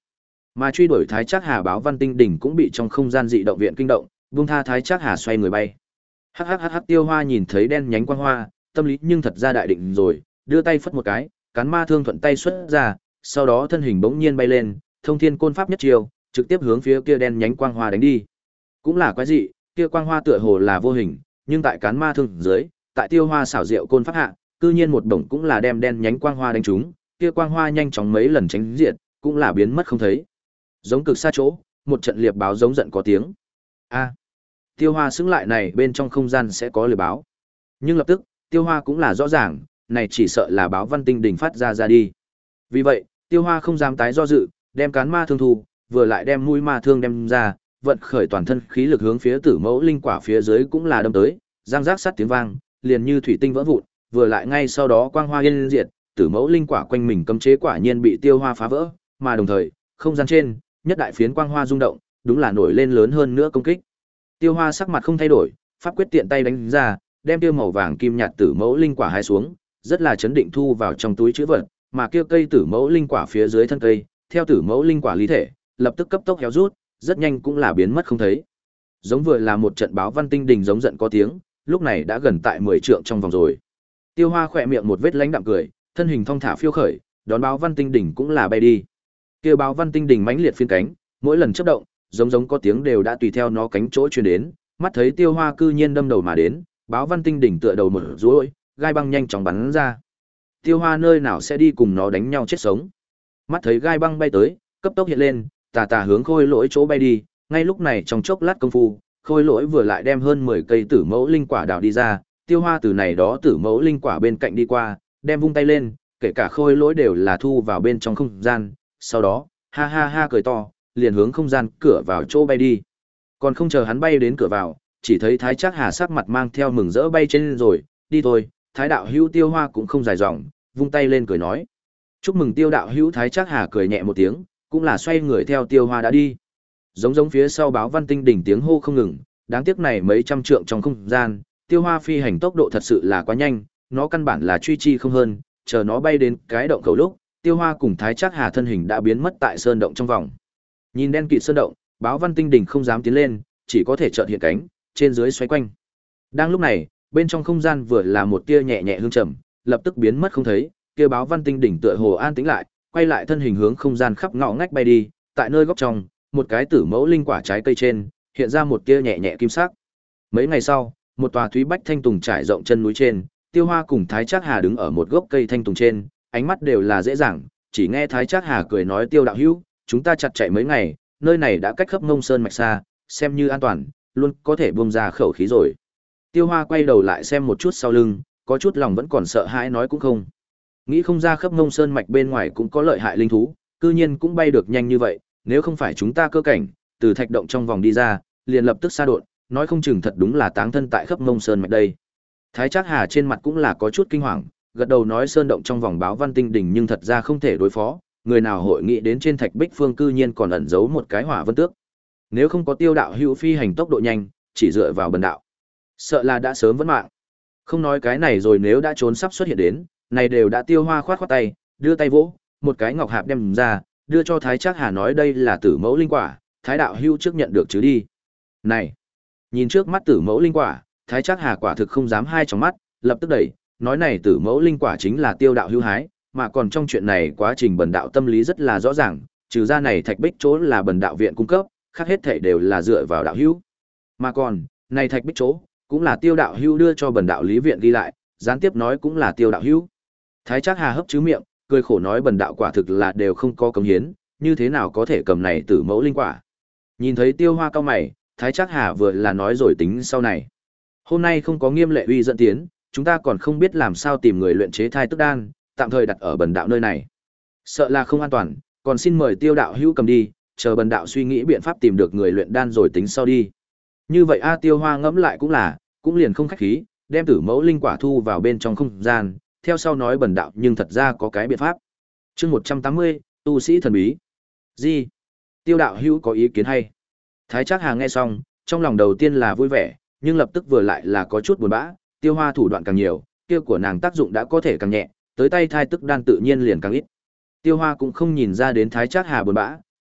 Mà truy đuổi Thái Trác Hà báo Văn Tinh đỉnh cũng bị trong không gian dị động viện kinh động, buông tha Thái Trác Hà xoay người bay. Hắc hắc hắc hắc Tiêu Hoa nhìn thấy đen nhánh quang hoa, tâm lý nhưng thật ra đại định rồi, đưa tay phất một cái, cán ma thương thuận tay xuất ra, sau đó thân hình bỗng nhiên bay lên, thông thiên côn pháp nhất chiêu, trực tiếp hướng phía kia đen nhánh quang hoa đánh đi. Cũng là quái dị, kia quang hoa tựa hồ là vô hình, nhưng tại cán ma thương dưới, tại Tiêu Hoa xảo diệu côn pháp hạ, cư nhiên một bổng cũng là đem đen nhánh quang hoa đánh trúng, kia quang hoa nhanh chóng mấy lần tránh diệt, cũng là biến mất không thấy. Giống cực xa chỗ, một trận liệp báo giống giận có tiếng. A. Tiêu Hoa xứng lại này bên trong không gian sẽ có liệp báo. Nhưng lập tức, Tiêu Hoa cũng là rõ ràng, này chỉ sợ là báo Văn Tinh đỉnh phát ra ra đi. Vì vậy, Tiêu Hoa không dám tái do dự, đem cán ma thương thu, vừa lại đem mũi ma thương đem ra, vận khởi toàn thân khí lực hướng phía Tử Mẫu linh quả phía dưới cũng là đâm tới, giang giác sắt tiếng vang, liền như thủy tinh vỡ vụn, vừa lại ngay sau đó quang hoa yên diệt, Tử Mẫu linh quả quanh mình cấm chế quả nhiên bị Tiêu Hoa phá vỡ, mà đồng thời, không gian trên, nhất đại phiến quang hoa rung động, đúng là nổi lên lớn hơn nữa công kích. Tiêu Hoa sắc mặt không thay đổi, pháp quyết tiện tay đánh ra, đem tiêu màu vàng kim nhạt Tử Mẫu linh quả hai xuống, rất là chấn định thu vào trong túi trữ vật, mà kia cây Tử Mẫu linh quả phía dưới thân cây, theo Tử Mẫu linh quả lý thể, lập tức cấp tốc héo rút, rất nhanh cũng là biến mất không thấy. Giống vừa là một trận báo Văn Tinh đỉnh giống giận có tiếng, lúc này đã gần tại mười trượng trong vòng rồi. Tiêu Hoa khỏe miệng một vết lãnh đạm cười, thân hình thong thả phiêu khởi, đón báo Văn Tinh đỉnh cũng là bay đi. Kia báo Văn Tinh đỉnh mãnh liệt phiên cánh, mỗi lần chớp động, giống giống có tiếng đều đã tùy theo nó cánh chỗ truyền đến, mắt thấy Tiêu Hoa cư nhiên đâm đầu mà đến, báo Văn Tinh đỉnh tựa đầu mở rối, gai băng nhanh chóng bắn ra. Tiêu Hoa nơi nào sẽ đi cùng nó đánh nhau chết sống. Mắt thấy gai băng bay tới, cấp tốc hiện lên, tà tà hướng Khôi Lỗi chỗ bay đi, ngay lúc này trong chốc lát công phu, Khôi Lỗi vừa lại đem hơn mười cây Tử Mẫu linh quả đào đi ra, Tiêu Hoa từ này đó Tử Mẫu linh quả bên cạnh đi qua, đem vung tay lên, kể cả Khôi Lỗi đều là thu vào bên trong không gian, sau đó, ha ha ha cười to, liền hướng không gian cửa vào chỗ bay đi. Còn không chờ hắn bay đến cửa vào, chỉ thấy Thái Trác Hà sắc mặt mang theo mừng rỡ bay trên rồi, đi thôi. Thái đạo hữu Tiêu Hoa cũng không dài dòng, vung tay lên cười nói. Chúc mừng Tiêu đạo hữu. Thái Trác Hà cười nhẹ một tiếng, cũng là xoay người theo Tiêu Hoa đã đi. Giống giống phía sau báo Văn Tinh đỉnh tiếng hô không ngừng, đáng tiếc này mấy trăm trượng trong không gian, Tiêu Hoa phi hành tốc độ thật sự là quá nhanh, nó căn bản là truy chi không hơn, chờ nó bay đến cái động khẩu lúc, Tiêu Hoa cùng Thái Trác Hà thân hình đã biến mất tại sơn động trong vòng. Nhìn đen kịt sơn động, báo Văn Tinh đỉnh không dám tiến lên, chỉ có thể chợt hiện cánh, trên dưới xoay quanh. Đang lúc này, bên trong không gian vừa là một tia nhẹ nhẹ hương trầm, lập tức biến mất không thấy, kia báo Văn Tinh đỉnh tựa hồ an tĩnh lại, quay lại thân hình hướng không gian khắp ngõ ngách bay đi, tại nơi góc trong, một cái Tử Mẫu linh quả trái cây trên, hiện ra một tia nhẹ nhẹ kim sắc. Mấy ngày sau, một tòa thúy bách thanh tùng trải rộng chân núi trên, Tiêu Hoa cùng Thái Trác Hà đứng ở một gốc cây thanh tùng trên, ánh mắt đều là dễ dàng, chỉ nghe Thái Trác Hà cười nói Tiêu đạo hữu, chúng ta chặt chạy mấy ngày, nơi này đã cách Khắp Ngông Sơn mạch xa, xem như an toàn, luôn có thể buông ra khẩu khí rồi. Tiêu Hoa quay đầu lại xem một chút sau lưng, có chút lòng vẫn còn sợ hãi nói cũng không. Nghĩ không ra Khắp Ngông Sơn mạch bên ngoài cũng có lợi hại linh thú, cư nhiên cũng bay được nhanh như vậy, nếu không phải chúng ta cơ cảnh, từ thạch động trong vòng đi ra, liền lập tức xa đột, nói không chừng thật đúng là táng thân tại Khắp Ngông Sơn mạch đây. Thái Trác Hà trên mặt cũng là có chút kinh hoàng, gật đầu nói sơn động trong vòng báo Văn Tinh đỉnh nhưng thật ra không thể đối phó, người nào hội nghĩ đến trên thạch bích phương cư nhiên còn ẩn giấu một cái hỏa vân tước. Nếu không có Tiêu đạo hữu phi hành tốc độ nhanh, chỉ dựa vào bần đạo, sợ là đã sớm vẫn mạng. Không nói cái này rồi, nếu đã trốn sắp xuất hiện đến, này đều đã Tiêu Hoa khoát khoát tay, đưa tay vỗ, một cái ngọc hạp đem ra, đưa cho Thái Trác Hà nói đây là Tử Mẫu linh quả, Thái đạo hữu trước nhận được chứ đi. Này, nhìn trước mắt Tử Mẫu linh quả, Thái Trác Hà quả thực không dám hai trong mắt, lập tức đẩy, nói này Tử Mẫu linh quả chính là Tiêu đạo hữu hái, mà còn trong chuyện này quá trình bần đạo tâm lý rất là rõ ràng, trừ ra này thạch bích chỗ là bần đạo viện cung cấp, khác hết thảy đều là dựa vào đạo hữu. Mà còn, này thạch bích chỗ, cũng là Tiêu đạo hữu đưa cho bần đạo lý viện ghi lại, gián tiếp nói cũng là Tiêu đạo hữu. Thái Trác Hà hấp chứ miệng, cười khổ nói bần đạo quả thực là đều không có cống hiến, như thế nào có thể cầm này Tử Mẫu linh quả. Nhìn thấy Tiêu Hoa cao mày, Thái Trác Hà vừa là nói rồi tính sau này. Hôm nay không có Nghiêm Lệ Uy dẫn tiến, chúng ta còn không biết làm sao tìm người luyện chế thai tức đan, tạm thời đặt ở bần đạo nơi này. Sợ là không an toàn, còn xin mời Tiêu đạo hữu cầm đi, chờ bần đạo suy nghĩ biện pháp tìm được người luyện đan rồi tính sau đi. Như vậy a Tiêu Hoa ngẫm lại cũng là, cũng liền không khách khí, đem Tử Mẫu linh quả thu vào bên trong không gian, theo sau nói bần đạo nhưng thật ra có cái biện pháp. Chương một trăm tám mươi, tu sĩ thần bí. Gì? Tiêu đạo hữu có ý kiến hay? Thái Trác Hà nghe xong, trong lòng đầu tiên là vui vẻ, nhưng lập tức vừa lại là có chút buồn bã, Tiêu Hoa thủ đoạn càng nhiều, kia của nàng tác dụng đã có thể càng nhẹ, tới tay thai tức đan tự nhiên liền càng ít. Tiêu Hoa cũng không nhìn ra đến Thái Trác Hà buồn bã,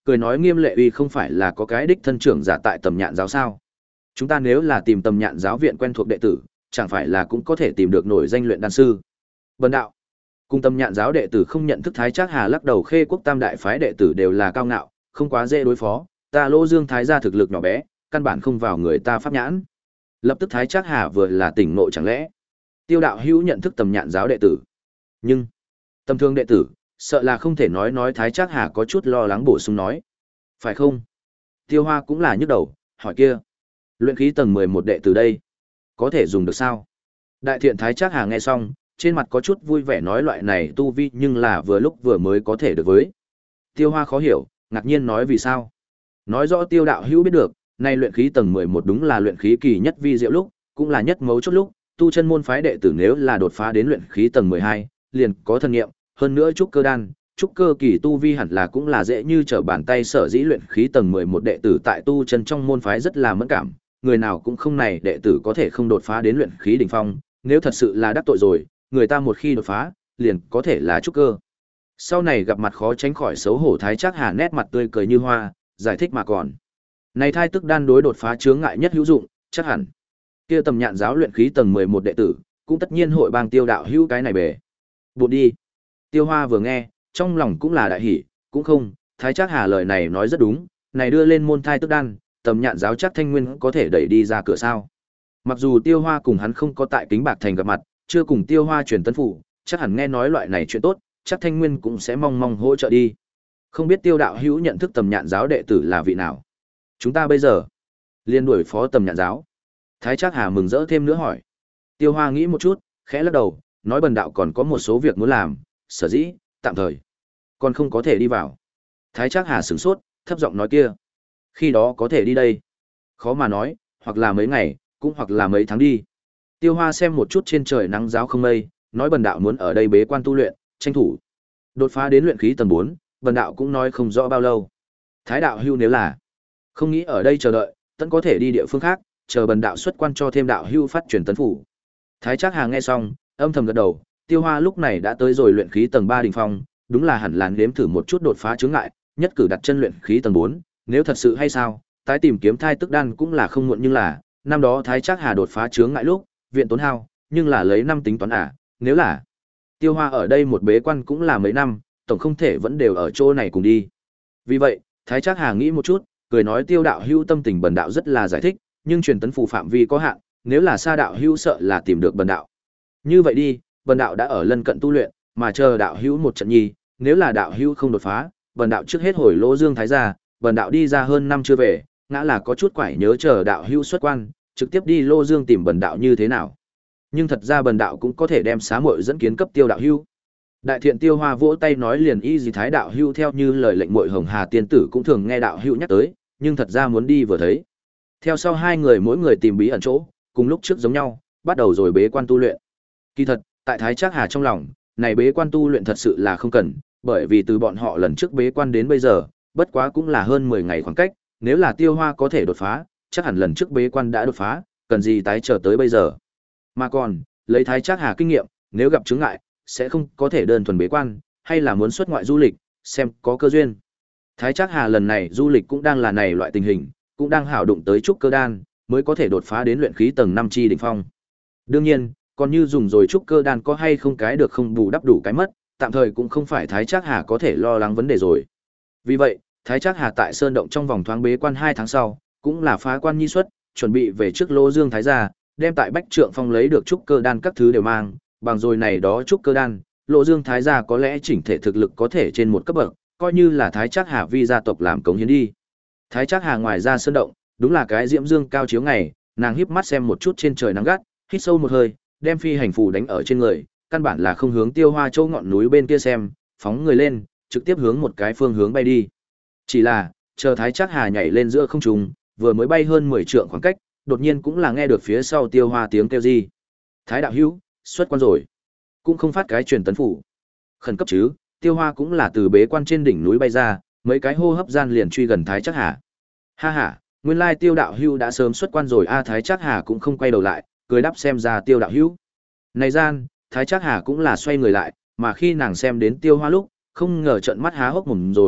cười nói Nghiêm Lệ Uy không phải là có cái đích thân trưởng giả tại Tầm Nhạn giáo sao? Chúng ta nếu là tìm Tầm Nhạn giáo viện quen thuộc đệ tử, chẳng phải là cũng có thể tìm được nổi danh luyện đan sư. Bần đạo, cùng Tầm Nhạn giáo đệ tử không nhận thức Thái Trác Hà lắc đầu, Khê Quốc Tam đại phái đệ tử đều là cao ngạo, không quá dễ đối phó, ta Lô Dương Thái gia thực lực nhỏ bé, căn bản không vào người ta pháp nhãn. Lập tức Thái Trác Hà vừa là tỉnh ngộ, chẳng lẽ Tiêu đạo hữu nhận thức Tầm Nhạn giáo đệ tử? Nhưng tầm thường đệ tử, sợ là không thể nói nói Thái Trác Hà có chút lo lắng bổ sung nói. Phải không? Tiêu Hoa cũng là nhức đầu, hỏi kia. Luyện khí tầng mười một đệ tử đây, có thể dùng được sao? Đại thiện Thái Trác Hà nghe xong, trên mặt có chút vui vẻ nói loại này tu vi nhưng là vừa lúc vừa mới có thể được với. Tiêu Hoa khó hiểu, ngạc nhiên nói vì sao? Nói rõ Tiêu đạo hữu biết được, nay luyện khí tầng mười một đúng là luyện khí kỳ nhất vi diệu lúc, cũng là nhất mấu chốt lúc, tu chân môn phái đệ tử nếu là đột phá đến luyện khí tầng mười hai, liền có thần nghiệm, hơn nữa trúc cơ đan, trúc cơ kỳ tu vi hẳn là cũng là dễ như trở bàn tay, sở dĩ luyện khí tầng mười một đệ tử tại tu chân trong môn phái rất là mẫn cảm, người nào cũng không này đệ tử có thể không đột phá đến luyện khí đỉnh phong, nếu thật sự là đắc tội rồi, người ta một khi đột phá, liền có thể là trúc cơ. Sau này gặp mặt khó tránh khỏi xấu hổ, Thái Trác Hà nét mặt tươi cười như hoa, giải thích mà còn. Này thai tức đan đối đột phá chướng ngại nhất hữu dụng, chắc hẳn. Kia Tầm Nhạn giáo luyện khí tầng mười một đệ tử, cũng tất nhiên hội bang Tiêu đạo hữu cái này bề. Bụt đi. Tiêu Hoa vừa nghe, trong lòng cũng là đại hỉ, cũng không, Thái Trác Hà lời này nói rất đúng, này đưa lên môn thai tức đan, Tầm Nhạn giáo chắc Thanh Nguyên có thể đẩy đi ra cửa sao? Mặc dù Tiêu Hoa cùng hắn không có tại Kính Bạc Thành gặp mặt, chưa cùng Tiêu Hoa truyền tân phủ, chắc hẳn nghe nói loại này chuyện tốt, chắc Thanh Nguyên cũng sẽ mong mong hỗ trợ đi. Không biết Tiêu đạo hữu nhận thức Tầm Nhạn giáo đệ tử là vị nào? Chúng ta bây giờ liên đuổi phó Tầm Nhạn giáo. Thái Trác Hà mừng rỡ thêm nữa hỏi. Tiêu Hoa nghĩ một chút, khẽ lắc đầu, nói bần đạo còn có một số việc muốn làm, sở dĩ tạm thời còn không có thể đi vào. Thái Trác Hà sửng sốt, thấp giọng nói kia. Khi đó có thể đi đây. Khó mà nói, hoặc là mấy ngày, cũng hoặc là mấy tháng đi. Tiêu Hoa xem một chút trên trời nắng giáo không mây, nói bần đạo muốn ở đây bế quan tu luyện, tranh thủ đột phá đến luyện khí tầng bốn, bần đạo cũng nói không rõ bao lâu. Thái đạo hưu nếu là không nghĩ ở đây chờ đợi, tận có thể đi địa phương khác, chờ bần đạo xuất quan cho thêm đạo hưu phát truyền tấn phủ. Thái Trác Hà nghe xong, âm thầm gật đầu, Tiêu Hoa lúc này đã tới rồi luyện khí tầng ba đỉnh phong, đúng là hẳn là nếm thử một chút đột phá chướng ngại, nhất cử đặt chân luyện khí tầng bốn, nếu thật sự hay sao, tái tìm kiếm thai tức đan cũng là không muộn, nhưng là, năm đó Thái Trác Hà đột phá chướng ngại lúc, viện tốn hao, nhưng là lấy năm tính toán à, nếu là Tiêu Hoa ở đây một bế quan cũng là mấy năm, tổng không thể vẫn đều ở chỗ này cùng đi. Vì vậy, Thái Trác Hà nghĩ một chút, cười nói Tiêu đạo hữu tâm tình bần đạo rất là giải thích, nhưng truyền tấn phù phạm vi có hạn, nếu là xa đạo hữu sợ là tìm được bần đạo. Như vậy đi, bần đạo đã ở lân cận tu luyện, mà chờ đạo hữu một trận nhi, nếu là đạo hữu không đột phá, bần đạo trước hết hồi Lỗ Dương Thái gia, bần đạo đi ra hơn năm chưa về, ngã là có chút quải nhớ chờ đạo hữu xuất quan, trực tiếp đi Lô Dương tìm bần đạo như thế nào. Nhưng thật ra bần đạo cũng có thể đem xá muội dẫn kiến cấp Tiêu đạo hữu. Đại thiện Tiêu Hoa vỗ tay nói liền y gì Thái đạo hữu theo như lời lệnh muội Hồng Hà tiên tử cũng thường nghe đạo hữu nhắc tới, nhưng thật ra muốn đi vừa thấy. Theo sau hai người mỗi người tìm bí ẩn chỗ, cùng lúc trước giống nhau, bắt đầu rồi bế quan tu luyện. Kỳ thật, tại Thái Trác Hà trong lòng, này bế quan tu luyện thật sự là không cần, bởi vì từ bọn họ lần trước bế quan đến bây giờ, bất quá cũng là hơn mười ngày khoảng cách, nếu là Tiêu Hoa có thể đột phá, chắc hẳn lần trước bế quan đã đột phá, cần gì tái chờ tới bây giờ. Mà còn, lấy Thái Trác Hà kinh nghiệm, nếu gặp chướng ngại, sẽ không có thể đơn thuần bế quan, hay là muốn xuất ngoại du lịch, xem có cơ duyên. Thái Trác Hà lần này du lịch cũng đang là này loại tình hình, cũng đang hảo đụng tới trúc cơ đan, mới có thể đột phá đến luyện khí tầng năm chi đỉnh phong. Đương nhiên, còn như dùng rồi trúc cơ đan có hay không cái được không bù đắp đủ cái mất, tạm thời cũng không phải Thái Trác Hà có thể lo lắng vấn đề rồi. Vì vậy, Thái Trác Hà tại Sơn Động trong vòng thoáng bế quan hai tháng sau, cũng là phá quan nhi xuất, chuẩn bị về trước Lô Dương Thái gia, đem tại Bách Trượng Phong lấy được trúc cơ đan các thứ đều mang, bằng rồi này đó trúc cơ đan, Lô Dương Thái gia có lẽ chỉnh thể thực lực có thể trên một cấp bậc, coi như là Thái Trác Hà vi gia tộc làm cống hiến đi. Thái Trác Hà ngoài ra Sơn Động, đúng là cái diễm dương cao chiếu ngày, nàng híp mắt xem một chút trên trời nắng gắt, hít sâu một hơi, đem phi hành phù đánh ở trên người, căn bản là không hướng Tiêu Hoa Châu ngọn núi bên kia xem, phóng người lên, trực tiếp hướng một cái phương hướng bay đi. Chỉ là, chờ Thái Trác Hà nhảy lên giữa không trung, vừa mới bay hơn mười trượng khoảng cách, đột nhiên cũng là nghe được phía sau Tiêu Hoa tiếng kêu gì. Thái đạo hữu, xuất quan rồi. Cũng không phát cái truyền tấn phủ. Khẩn cấp chứ, Tiêu Hoa cũng là từ bế quan trên đỉnh núi bay ra, mấy cái hô hấp gian liền truy gần Thái Trác Hà. Ha ha, nguyên lai Tiêu đạo hữu đã sớm xuất quan rồi a. Thái Trác Hà cũng không quay đầu lại, cười đáp xem ra Tiêu đạo hữu. Này gian, Thái Trác Hà cũng là xoay người lại, mà khi nàng xem đến Tiêu Hoa lúc, không ngờ trợn mắt há hốc mồm rồi,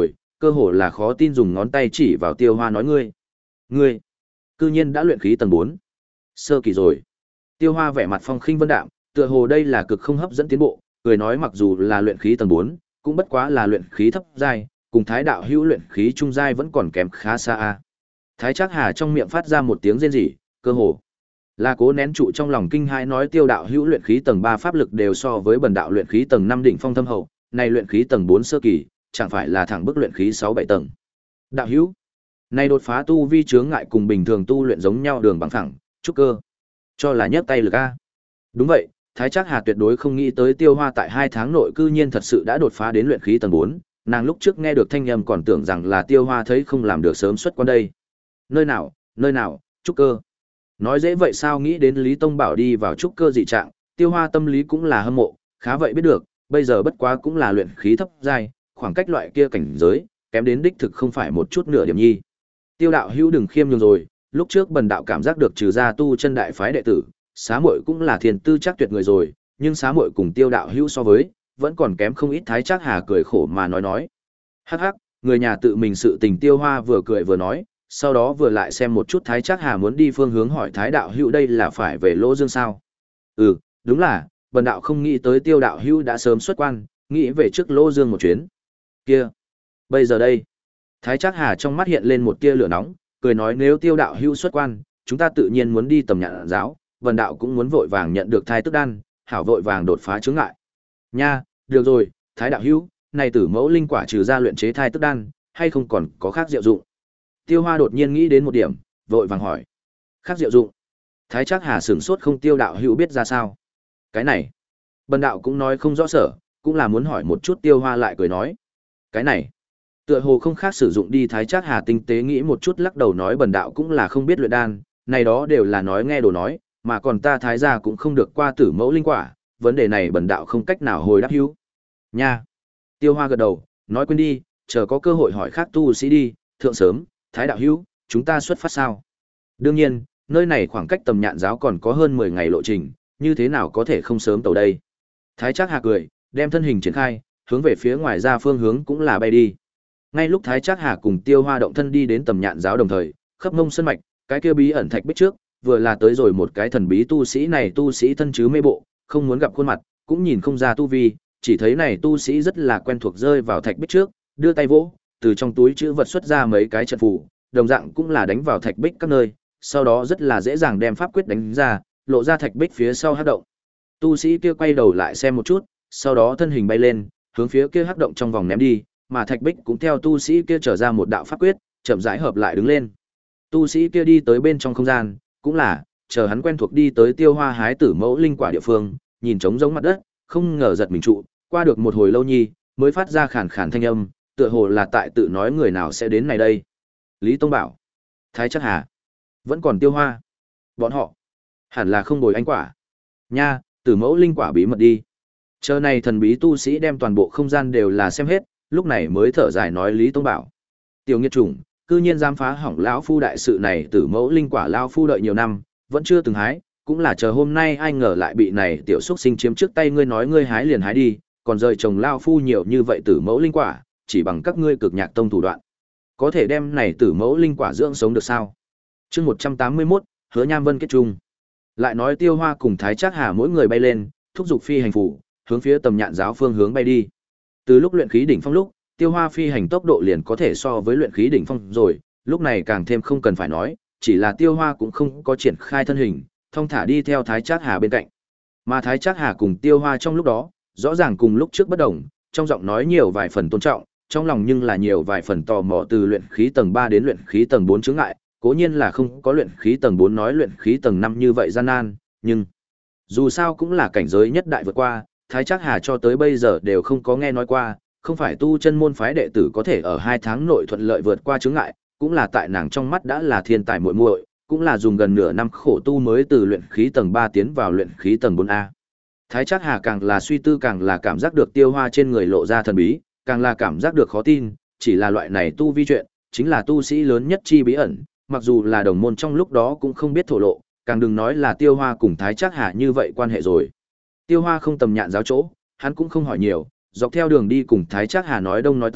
cơ hồ là khó tin dùng ngón tay chỉ vào Tiêu Hoa nói ngươi. Ngươi, cư nhiên đã luyện khí tầng bốn. Sơ kỳ rồi. Tiêu Hoa vẻ mặt phong khinh vân đạm, tựa hồ đây là cực không hấp dẫn tiến bộ, cười nói mặc dù là luyện khí tầng bốn, cũng bất quá là luyện khí thấp giai, cùng Thái đạo hữu luyện khí trung giai vẫn còn kém khá xa a. Thái Trác Hà trong miệng phát ra một tiếng rên rỉ, cơ hồ là cố nén trụ trong lòng kinh hãi nói Tiêu đạo hữu luyện khí tầng ba pháp lực đều so với bần đạo luyện khí tầng năm đỉnh phong thâm hậu, này luyện khí tầng bốn sơ kỳ, chẳng phải là thẳng bức luyện khí sáu bảy tầng. Đạo hữu, này đột phá tu vi chướng ngại cùng bình thường tu luyện giống nhau đường bằng thẳng, trúc cơ, cho là nhấc tay lực a. Đúng vậy, Thái Trác Hà tuyệt đối không nghĩ tới Tiêu Hoa tại hai tháng nội cư nhiên thật sự đã đột phá đến luyện khí tầng bốn, nàng lúc trước nghe được thanh âm còn tưởng rằng là Tiêu Hoa thấy không làm được sớm xuất quan đây. Nơi nào, nơi nào, trúc cơ. Nói dễ vậy sao nghĩ đến Lý Tông Bảo đi vào trúc cơ dị trạng, Tiêu Hoa tâm lý cũng là hâm mộ, khá vậy biết được, bây giờ bất quá cũng là luyện khí thấp giai, khoảng cách loại kia cảnh giới, kém đến đích thực không phải một chút nửa điểm nhi. Tiêu đạo hữu đừng khiêm nhường rồi, lúc trước bần đạo cảm giác được trừ ra tu chân đại phái đệ tử, xá muội cũng là thiền tư chắc tuyệt người rồi, nhưng xá muội cùng Tiêu đạo hữu so với, vẫn còn kém không ít. Thái Trác Hà cười khổ mà nói nói. Hắc hắc, người nhà tự mình sự tình. Tiêu Hoa vừa cười vừa nói, sau đó vừa lại xem một chút Thái Trác Hà muốn đi phương hướng hỏi Thái đạo hữu đây là phải về Lỗ Dương sao? Ừ, đúng là, bần đạo không nghĩ tới Tiêu đạo hữu đã sớm xuất quan, nghĩ về trước Lỗ Dương một chuyến. Kia, bây giờ đây. Thái Trác Hà trong mắt hiện lên một tia lửa nóng, cười nói nếu Tiêu đạo hữu xuất quan, chúng ta tự nhiên muốn đi tầm nhạn giáo, bần đạo cũng muốn vội vàng nhận được thai tức đan, hảo vội vàng đột phá chướng ngại. Nha, được rồi, Thái đạo hữu, này tử mẫu linh quả trừ ra luyện chế thai tức đan, hay không còn có khác diệu dụng? Tiêu Hoa đột nhiên nghĩ đến một điểm, vội vàng hỏi. Khác diệu dụng? Thái Trác Hà sửng sốt không Tiêu đạo hữu biết ra sao? Cái này, bần đạo cũng nói không rõ sở, cũng là muốn hỏi một chút. Tiêu Hoa lại cười nói. Cái này, tựa hồ không khác sử dụng đi. Thái Trác Hà tinh tế nghĩ một chút lắc đầu nói bần đạo cũng là không biết luyện đan, này đó đều là nói nghe đồ nói, mà còn ta Thái gia cũng không được qua tử mẫu linh quả, vấn đề này bần đạo không cách nào hồi đáp hữu. Nha. Tiêu Hoa gật đầu, nói quên đi, chờ có cơ hội hỏi khác tu sĩ đi, thượng sớm, Thái đạo hữu, chúng ta xuất phát sao? Đương nhiên, nơi này khoảng cách tầm nhạn giáo còn có hơn mười ngày lộ trình, như thế nào có thể không sớm tàu đây? Thái Trác Hà cười, đem thân hình triển khai, hướng về phía ngoài ra phương hướng cũng là bay đi. Ngay lúc Thái Trác Hà cùng Tiêu Hoa động thân đi đến tầm nhạn giáo đồng thời, khắp ngông sân mạch, cái kia bí ẩn thạch bích trước, vừa là tới rồi một cái thần bí tu sĩ này tu sĩ thân chứ mê bộ, không muốn gặp khuôn mặt, cũng nhìn không ra tu vi, chỉ thấy này tu sĩ rất là quen thuộc rơi vào thạch bích trước, đưa tay vỗ, từ trong túi chữ vật xuất ra mấy cái trận phù, đồng dạng cũng là đánh vào thạch bích các nơi, sau đó rất là dễ dàng đem pháp quyết đánh ra, lộ ra thạch bích phía sau hắc động. Tu sĩ kia quay đầu lại xem một chút, sau đó thân hình bay lên, hướng phía kia hắc động trong vòng ném đi, mà thạch bích cũng theo tu sĩ kia trở ra một đạo pháp quyết, chậm rãi hợp lại đứng lên. Tu sĩ kia đi tới bên trong không gian, cũng là chờ hắn quen thuộc đi tới Tiêu Hoa hái tử mẫu linh quả địa phương, nhìn trống giống mặt đất, không ngờ giật mình trụ, qua được một hồi lâu nhi, mới phát ra khàn khàn thanh âm, tựa hồ là tại tự nói người nào sẽ đến này đây. Lý Tông Bảo, Thái Trác Hà, vẫn còn Tiêu Hoa. Bọn họ hẳn là không bồi anh quả. Nha, tử mẫu linh quả bí mật đi. Chờ này thần bí tu sĩ đem toàn bộ không gian đều là xem hết, lúc này mới thở dài nói Lý Tông Bảo. Tiểu nghiệt chủng, cư nhiên dám phá hỏng lão phu đại sự này, tử mẫu linh quả lão phu đợi nhiều năm, vẫn chưa từng hái, cũng là chờ hôm nay ai ngờ lại bị này tiểu xuất sinh chiếm trước tay ngươi nói ngươi hái liền hái đi, còn rời chồng lão phu nhiều như vậy tử mẫu linh quả, chỉ bằng các ngươi cực nhạc tông thủ đoạn, có thể đem này tử mẫu linh quả dưỡng sống được sao? Chương một trăm tám mươi mốt, Hứa Nham Vân kết chung. Lại nói Tiêu Hoa cùng Thái Trác Hà mỗi người bay lên, thúc giục phi hành phủ, hướng phía tầm nhạn giáo phương hướng bay đi. Từ lúc luyện khí đỉnh phong lúc, Tiêu Hoa phi hành tốc độ liền có thể so với luyện khí đỉnh phong rồi, lúc này càng thêm không cần phải nói, chỉ là Tiêu Hoa cũng không có triển khai thân hình, thong thả đi theo Thái Trác Hà bên cạnh. Mà Thái Trác Hà cùng Tiêu Hoa trong lúc đó, rõ ràng cùng lúc trước bất đồng, trong giọng nói nhiều vài phần tôn trọng, trong lòng nhưng là nhiều vài phần tò mò từ luyện khí tầng ba đến luyện khí tầng bốn chướng ngại, cố nhiên là không có luyện khí tầng bốn nói luyện khí tầng năm như vậy gian nan, nhưng dù sao cũng là cảnh giới nhất đại vượt qua, Thái Trác Hà cho tới bây giờ đều không có nghe nói qua, không phải tu chân môn phái đệ tử có thể ở hai tháng nội thuận lợi vượt qua chướng ngại, cũng là tại nàng trong mắt đã là thiên tài muội muội, cũng là dùng gần nửa năm khổ tu mới từ luyện khí tầng ba tiến vào luyện khí tầng bốn A. Thái Trác Hà càng là suy tư càng là cảm giác được Tiêu Hoa trên người lộ ra thần bí, càng là cảm giác được khó tin, chỉ là loại này tu vi chuyện, chính là tu sĩ lớn nhất chi bí ẩn, mặc dù là đồng môn trong lúc đó cũng không biết thổ lộ, càng đừng nói là Tiêu Hoa cùng Thái Trác Hà như vậy quan hệ rồi. Tiêu Hoa không tầm nhạn giáo chỗ, hắn cũng không hỏi nhiều, dọc theo đường đi cùng Thái Trác Hà nói đông nói tây,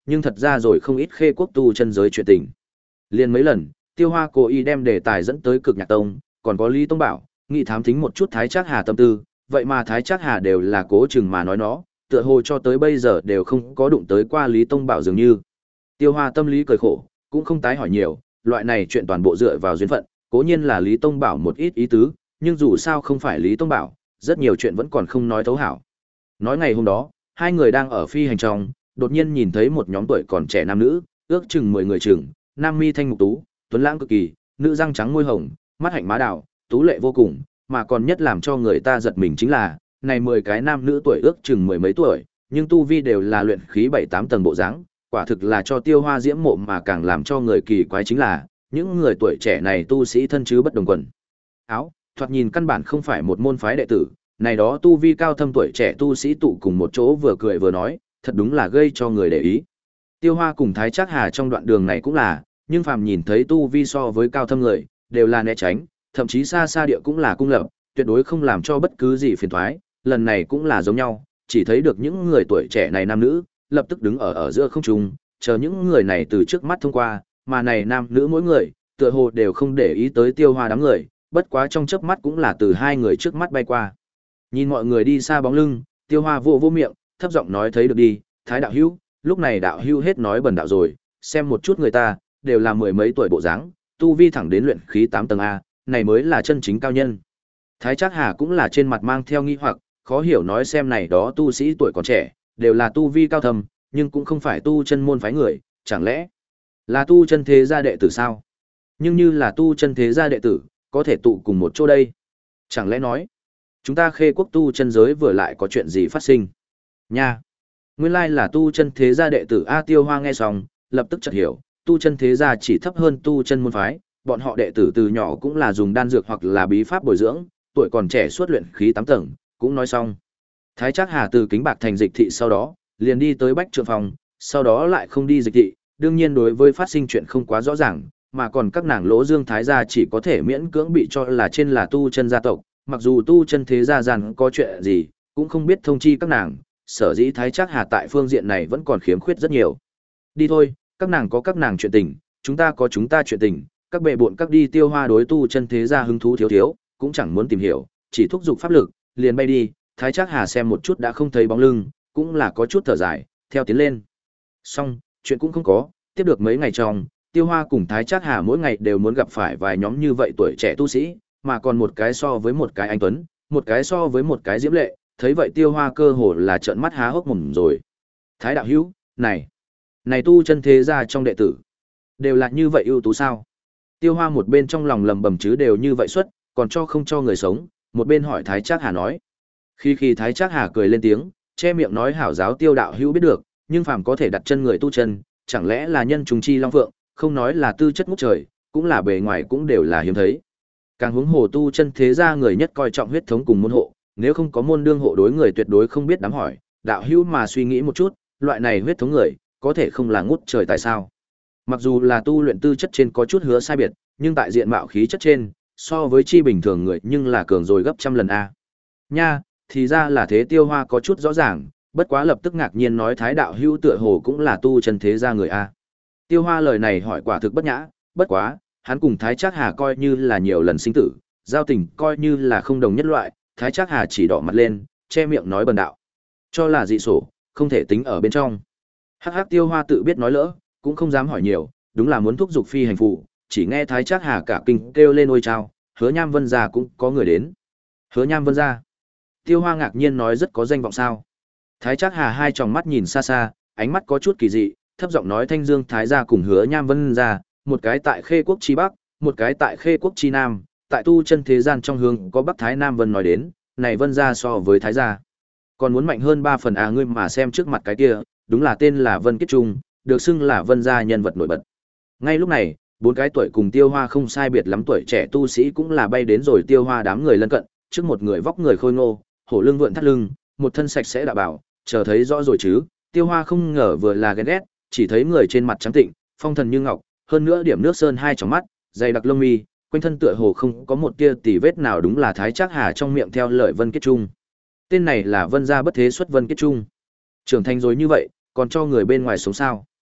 nhưng thật ra rồi không ít khê quốc tu chân giới chuyện tình. Liên mấy lần, Tiêu Hoa cố ý đem đề tài dẫn tới Cực Nhạc Tông, còn có Lý Tông Bảo, nghị thám thính một chút Thái Trác Hà tâm tư, vậy mà Thái Trác Hà đều là cố chừng mà nói nó, tựa hồ cho tới bây giờ đều không có đụng tới qua Lý Tông Bảo dường như. Tiêu Hoa tâm lý cười khổ, cũng không tái hỏi nhiều, loại này chuyện toàn bộ dựa vào duyên phận, cố nhiên là Lý Tông Bảo một ít ý tứ, nhưng dù sao không phải Lý Tông Bảo, rất nhiều chuyện vẫn còn không nói thấu hảo. Nói ngày hôm đó, hai người đang ở phi hành trong, đột nhiên nhìn thấy một nhóm tuổi còn trẻ nam nữ, ước chừng mười người chừng, nam mi thanh mục tú, tuấn lãng cực kỳ, nữ răng trắng môi hồng, mắt hạnh má đào, tú lệ vô cùng, mà còn nhất làm cho người ta giật mình chính là, này mười cái nam nữ tuổi ước chừng mười mấy tuổi, nhưng tu vi đều là luyện khí bảy tám tầng bộ dáng, quả thực là cho Tiêu Hoa diễm mộ, mà càng làm cho người kỳ quái chính là, những người tuổi trẻ này tu sĩ thân chứ bất đồng quần áo, thoạt nhìn căn bản không phải một môn phái đệ tử, này đó tu vi cao thâm tuổi trẻ tu sĩ tụ cùng một chỗ vừa cười vừa nói, thật đúng là gây cho người để ý. Tiêu Hoa cùng Thái Trác Hà trong đoạn đường này cũng là, nhưng phàm nhìn thấy tu vi so với cao thâm người, đều là né tránh, thậm chí xa xa địa cũng là cung lập, tuyệt đối không làm cho bất cứ gì phiền toái, lần này cũng là giống nhau, chỉ thấy được những người tuổi trẻ này nam nữ, lập tức đứng ở ở giữa không trung, chờ những người này từ trước mắt thông qua, mà này nam nữ mỗi người, tựa hồ đều không để ý tới Tiêu Hoa đám người, bất quá trong chớp mắt cũng là từ hai người trước mắt bay qua. Nhìn mọi người đi xa bóng lưng, Tiêu Hoa vô vô miệng, thấp giọng nói thấy được đi, Thái đạo hữu, lúc này đạo hữu hết nói bần đạo rồi, xem một chút người ta, đều là mười mấy tuổi bộ dáng, tu vi thẳng đến luyện khí tám tầng A, này mới là chân chính cao nhân. Thái Trác Hà cũng là trên mặt mang theo nghi hoặc, khó hiểu nói xem này đó tu sĩ tuổi còn trẻ, đều là tu vi cao thầm, nhưng cũng không phải tu chân môn phái người, chẳng lẽ là tu chân thế gia đệ tử sao? Nhưng như là tu chân thế gia đệ tử, có thể tụ cùng một chỗ đây. Chẳng lẽ nói, chúng ta khê quốc tu chân giới vừa lại có chuyện gì phát sinh? Nha! Nguyên lai là tu chân thế gia đệ tử A. Tiêu Hoa nghe xong, lập tức chợt hiểu, tu chân thế gia chỉ thấp hơn tu chân môn phái, bọn họ đệ tử từ nhỏ cũng là dùng đan dược hoặc là bí pháp bồi dưỡng, tuổi còn trẻ suốt luyện khí tám tầng, cũng nói xong. Thái Trác Hà từ Kính Bạc thành dịch thị sau đó, liền đi tới Bách Trượng phòng, sau đó lại không đi dịch thị, đương nhiên đối với phát sinh chuyện không quá rõ ràng, mà còn các nàng Lỗ Dương Thái gia chỉ có thể miễn cưỡng bị cho là trên là tu chân gia tộc, mặc dù tu chân thế gia rằng có chuyện gì, cũng không biết thông chi các nàng, sở dĩ Thái Trác Hà tại phương diện này vẫn còn khiếm khuyết rất nhiều. Đi thôi, các nàng có các nàng chuyện tình, chúng ta có chúng ta chuyện tình, các bệ bộn các đi. Tiêu Hoa đối tu chân thế gia hứng thú thiếu thiếu, cũng chẳng muốn tìm hiểu, chỉ thúc giục pháp lực, liền bay đi. Thái Trác Hà xem một chút đã không thấy bóng lưng, cũng là có chút thở dài, theo tiến lên. Xong, chuyện cũng không có, tiếp được mấy ngày trong, Tiêu Hoa cùng Thái Trác Hà mỗi ngày đều muốn gặp phải vài nhóm như vậy tuổi trẻ tu sĩ, mà còn một cái so với một cái anh tuấn, một cái so với một cái diễm lệ, thấy vậy Tiêu Hoa cơ hồ là trợn mắt há hốc mồm rồi. Thái đạo hữu, này, này tu chân thế gia trong đệ tử, đều là như vậy ưu tú sao? Tiêu Hoa một bên trong lòng lầm bầm chứ đều như vậy xuất, còn cho không cho người sống, một bên hỏi Thái Trác Hà nói. Khi khi Thái Trác Hà cười lên tiếng, che miệng nói hảo giáo Tiêu đạo hữu biết được, nhưng phàm có thể đặt chân người tu chân, chẳng lẽ là nhân trùng chi long phượng, không nói là tư chất ngút trời, cũng là bề ngoài cũng đều là hiếm thấy. Càng huống hồ tu chân thế gia người nhất coi trọng huyết thống cùng môn hộ, nếu không có môn đương hộ đối người tuyệt đối không biết đám hỏi, đạo hữu mà suy nghĩ một chút, loại này huyết thống người, có thể không là ngút trời tại sao? Mặc dù là tu luyện tư chất trên có chút hứa sai biệt, nhưng tại diện mạo khí chất trên, so với chi bình thường người nhưng là cường rồi gấp trăm lần a. Nha, thì ra là thế. Tiêu Hoa có chút rõ ràng, bất quá lập tức ngạc nhiên nói Thái đạo hữu tựa hồ cũng là tu chân thế gia người a. Tiêu Hoa lời này hỏi quả thực bất nhã, bất quá, hắn cùng Thái Trác Hà coi như là nhiều lần sinh tử, giao tình coi như là không đồng nhất loại, Thái Trác Hà chỉ đỏ mặt lên, che miệng nói bần đạo. Cho là dị sổ, không thể tính ở bên trong. Hắc hắc. Tiêu Hoa tự biết nói lỡ, cũng không dám hỏi nhiều, đúng là muốn thúc giục phi hành phụ, chỉ nghe Thái Trác Hà cả kinh kêu lên ôi chao, Hứa Nham Vân gia cũng có người đến. Hứa Nham Vân gia? Tiêu Hoa ngạc nhiên nói rất có danh vọng sao? Thái Trác Hà hai tròng mắt nhìn xa xa, ánh mắt có chút kỳ dị, thấp giọng nói Thanh Dương Thái gia cùng Hứa Nham Vân gia, một cái tại Khê Quốc chi Bắc, một cái tại Khê Quốc chi Nam, tại tu chân thế gian trong hướng có Bắc Thái Nam Vân nói đến, này Vân gia so với Thái gia còn muốn mạnh hơn ba phần à. Ngươi mà xem trước mặt cái kia, đúng là tên là Vân Kiết Trung, được xưng là Vân gia nhân vật nổi bật. Ngay lúc này, bốn cái tuổi cùng Tiêu Hoa không sai biệt lắm tuổi trẻ tu sĩ cũng là bay đến rồi Tiêu Hoa đám người lân cận, trước một người vóc người khôi ngô, hổ lưng vượn thắt lưng, một thân sạch sẽ đã bảo, chờ thấy rõ rồi chứ. Tiêu Hoa không ngờ vừa là ghen ghét, chỉ thấy người trên mặt trắng tịnh, phong thần như ngọc, hơn nữa điểm nước sơn hai tròng mắt, dày đặc lông mi, quanh thân tựa hồ không có một tia tì vết nào, đúng là Thái Trác Hà trong miệng theo lời Vân Kiết Trung. Tên này là Vân gia bất thế xuất Vân Kiết Trung. Trưởng thành rồi như vậy, còn cho người bên ngoài sống sao?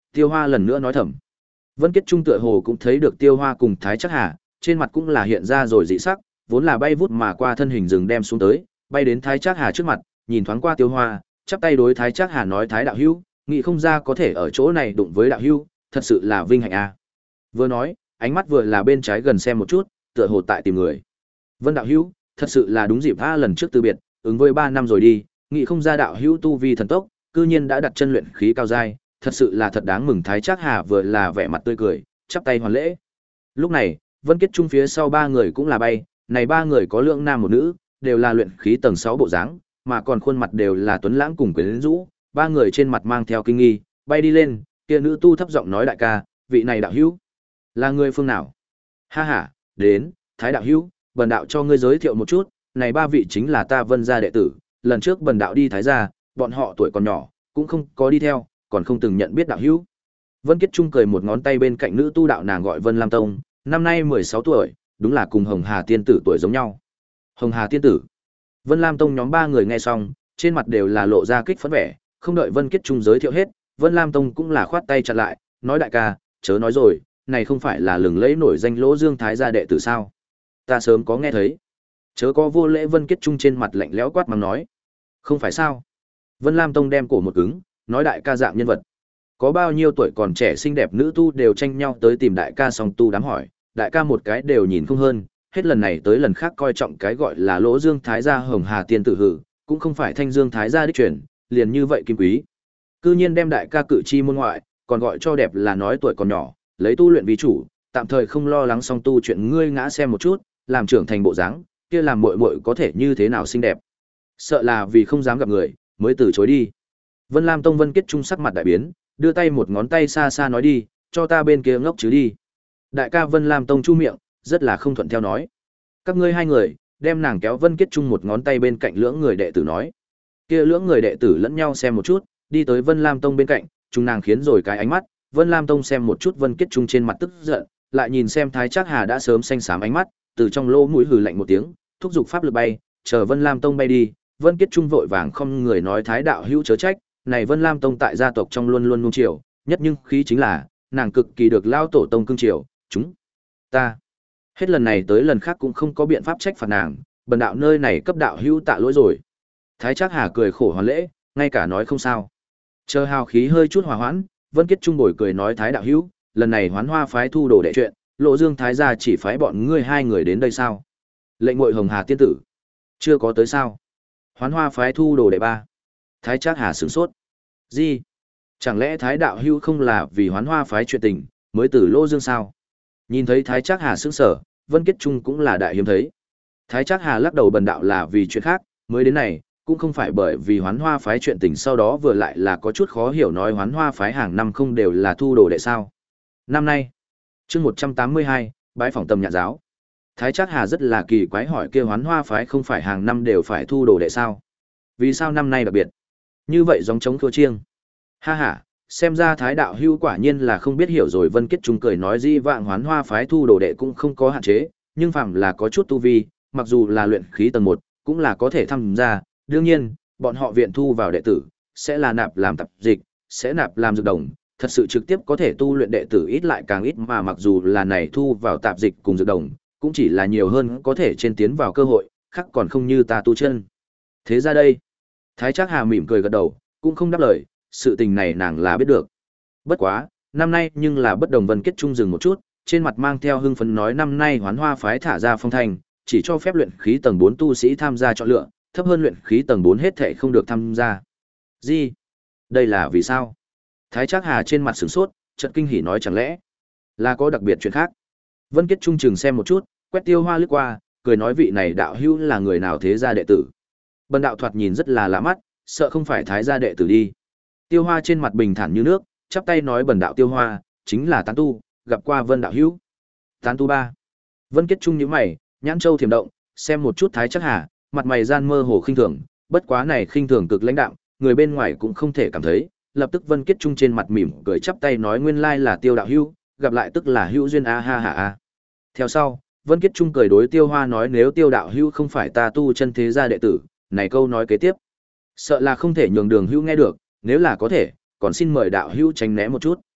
Tiêu Hoa lần nữa nói thầm. Vân Kết Trung tựa hồ cũng thấy được Tiêu Hoa cùng Thái Trác Hà, trên mặt cũng là hiện ra rồi dị sắc, vốn là bay vút mà qua thân hình rừng đem xuống tới, bay đến Thái Trác Hà trước mặt, nhìn thoáng qua Tiêu Hoa, chắp tay đối Thái Trác Hà nói Thái đạo hữu, nghĩ không ra có thể ở chỗ này đụng với đạo hữu, thật sự là vinh hạnh a. Vừa nói, ánh mắt vừa là bên trái gần xem một chút, tựa hồ tại tìm người. Vân đạo hữu, thật sự là đúng dịp a, lần trước từ biệt, ứng với ba năm rồi đi, nghĩ không ra đạo hữu tu vi thần tốc, cư nhiên đã đặt chân luyện khí cao giai, thật sự là thật đáng mừng. Thái Trác Hà vừa là vẻ mặt tươi cười, chắp tay hoàn lễ. Lúc này, Vân Kết Trung phía sau ba người cũng là bay, này ba người có lượng nam một nữ, đều là luyện khí tầng sáu bộ dáng, mà còn khuôn mặt đều là tuấn lãng cùng quyến rũ, ba người trên mặt mang theo kinh nghi, bay đi lên, kia nữ tu thấp giọng nói đại ca, vị này đạo hữu là người phương nào? Ha ha, đến, Thái đạo hữu, bần đạo cho ngươi giới thiệu một chút, này ba vị chính là ta Vân gia đệ tử, lần trước bần đạo đi Thái gia, bọn họ tuổi còn nhỏ, cũng không có đi theo, còn không từng nhận biết đạo hữu. Vân Kết Trung cười một ngón tay bên cạnh nữ tu đạo, nàng gọi Vân Lam Tông, năm nay mười sáu tuổi, đúng là cùng Hồng Hà tiên tử tuổi giống nhau. Hồng Hà tiên tử. Vân Lam Tông nhóm ba người nghe xong, trên mặt đều là lộ ra kích phấn vẻ, không đợi Vân Kết Trung giới thiệu hết, Vân Lam Tông cũng là khoát tay chặn lại, nói đại ca, chớ nói rồi, này không phải là lừng lẫy nổi danh Lỗ Dương Thái gia đệ tử sao? Ta sớm có nghe thấy. Chớ có vô lễ. Vân Kết Trung trên mặt lạnh lẽo quát mắng nói. Không phải sao? Vân Lam Tông đem cổ một cứng, nói đại ca dạng nhân vật. Có bao nhiêu tuổi còn trẻ xinh đẹp nữ tu đều tranh nhau tới tìm đại ca song tu đám hỏi, đại ca một cái đều nhìn không hơn, hết lần này tới lần khác coi trọng cái gọi là Lỗ Dương Thái gia Hồng Hà tiên tử hử, cũng không phải Thanh Dương Thái gia đích truyền, liền như vậy kim quý. Cư nhiên đem đại ca cự chi môn ngoại, còn gọi cho đẹp là nói tuổi còn nhỏ, lấy tu luyện vì chủ, tạm thời không lo lắng song tu chuyện ngươi ngã xem một chút, làm trưởng thành bộ dáng, kia làm muội muội có thể như thế nào xinh đẹp. Sợ là vì không dám gặp người, mới từ chối đi. Vân Lam Tông Vân Kết Trung sắc mặt đại biến, đưa tay một ngón tay xa xa nói đi, cho ta bên kia ngốc chứ đi. Đại ca Vân Lam Tông chu miệng, rất là không thuận theo nói. Các ngươi hai người, đem nàng kéo Vân Kết Trung một ngón tay bên cạnh lưỡng người đệ tử nói. Kia lưỡng người đệ tử lẫn nhau xem một chút, đi tới Vân Lam Tông bên cạnh, chúng nàng khiến rồi cái ánh mắt, Vân Lam Tông xem một chút Vân Kết Trung trên mặt tức giận, lại nhìn xem Thái Trác Hà đã sớm xanh xám ánh mắt, từ trong lỗ mũi hừ lạnh một tiếng, thúc giục pháp lực bay, chờ Vân Lam Tông bay đi, Vân Kết Trung vội vàng không người nói Thái đạo hữu chớ trách, này Vân Lam Tông tại gia tộc trong luôn luôn nuông chiều, nhất nhưng khí chính là, nàng cực kỳ được lao tổ tông cưng chiều, chúng ta hết lần này tới lần khác cũng không có biện pháp trách phạt nàng, bần đạo nơi này cấp đạo hữu tạ lỗi rồi. Thái Trác Hà cười khổ hoàn lễ, ngay cả nói không sao. Chờ hào khí hơi chút hòa hoãn, Vân Kết Trung bồi cười nói Thái đạo hữu, lần này Hoán Hoa phái thu đồ đệ chuyện, Lộ Dương Thái gia chỉ phái bọn ngươi hai người đến đây sao? Lệnh Ngụy Hồng Hà tiên tử chưa có tới sao? Hoán Hoa phái thu đồ đệ ba. Thái Trác Hà sửng sốt. Gì? Chẳng lẽ Thái đạo hữu không là vì Hoán Hoa phái chuyện tình mới từ Lô Dương sao? Nhìn thấy Thái Trác Hà sững sờ, Vân Kết Trung cũng là đại hiếm thấy. Thái Trác Hà lắc đầu bần đạo là vì chuyện khác, mới đến này, cũng không phải bởi vì Hoán Hoa phái chuyện tình sau đó vừa lại là có chút khó hiểu nói Hoán Hoa phái hàng năm không đều là thu đồ đệ sao? Năm nay, chương một trăm tám mươi hai, bái phỏng Tầm Nhạn giáo. Thái Trác Hà rất là kỳ quái hỏi kia Hoán Hoa phái không phải hàng năm đều phải thu đồ đệ sao? Vì sao năm nay đặc biệt? Như vậy giống trống thua chiêng. Ha ha, xem ra Thái đạo hữu quả nhiên là không biết hiểu rồi. Vân Kết Trung cười nói di vạng Hoán Hoa phái thu đồ đệ cũng không có hạn chế, nhưng phàm là có chút tu vi, mặc dù là luyện khí tầng một, cũng là có thể tham gia. Đương nhiên, bọn họ viện thu vào đệ tử sẽ là nạp làm tập dịch, sẽ nạp làm dược đồng, thật sự trực tiếp có thể tu luyện đệ tử ít lại càng ít, mà mặc dù là này thu vào tạp dịch cùng dược đồng, cũng chỉ là nhiều hơn có thể trên tiến vào cơ hội, khác còn không như ta tu chân. Thế ra đây, Thái Trác Hà mỉm cười gật đầu, cũng không đáp lời, sự tình này nàng là biết được. Bất quá, năm nay nhưng là bất đồng. Vân Kết Trung dừng một chút, trên mặt mang theo hưng phấn nói năm nay Hoán Hoa phái thả ra phong thành, chỉ cho phép luyện khí tầng bốn tu sĩ tham gia chọn lựa, thấp hơn luyện khí tầng bốn hết thảy không được tham gia. Gì? Đây là vì sao? Thái Trác Hà trên mặt sửng sốt, chợt kinh hỉ nói chẳng lẽ là có đặc biệt chuyện khác. Vân Kết Trung chừng xem một chút, quét Tiêu Hoa lướt qua, cười nói vị này đạo hữu là người nào thế gia đệ tử? Bần đạo thoạt nhìn rất là lạ mắt, sợ không phải Thái gia đệ tử đi. Tiêu Hoa trên mặt bình thản như nước, chắp tay nói bần đạo Tiêu Hoa, chính là tán tu, gặp qua Vân đạo hữu. Tán tu ba. Vân Kết Trung nhíu mày, nhãn châu thiểm động, xem một chút Thái Trác Hà, mặt mày gian mơ hồ khinh thường, bất quá này khinh thường cực lãnh đạm, người bên ngoài cũng không thể cảm thấy. Lập tức Vân Kết Trung trên mặt mỉm cười chắp tay nói nguyên lai là Tiêu đạo hữu, gặp lại tức là hữu duyên a ha ha a. Theo sau, Vân Kết Trung cười đối Tiêu Hoa nói nếu Tiêu đạo hữu không phải ta tu chân thế gia đệ tử, này câu nói kế tiếp, sợ là không thể nhường Đường hữu nghe được, nếu là có thể, còn xin mời đạo hữu tránh né một chút.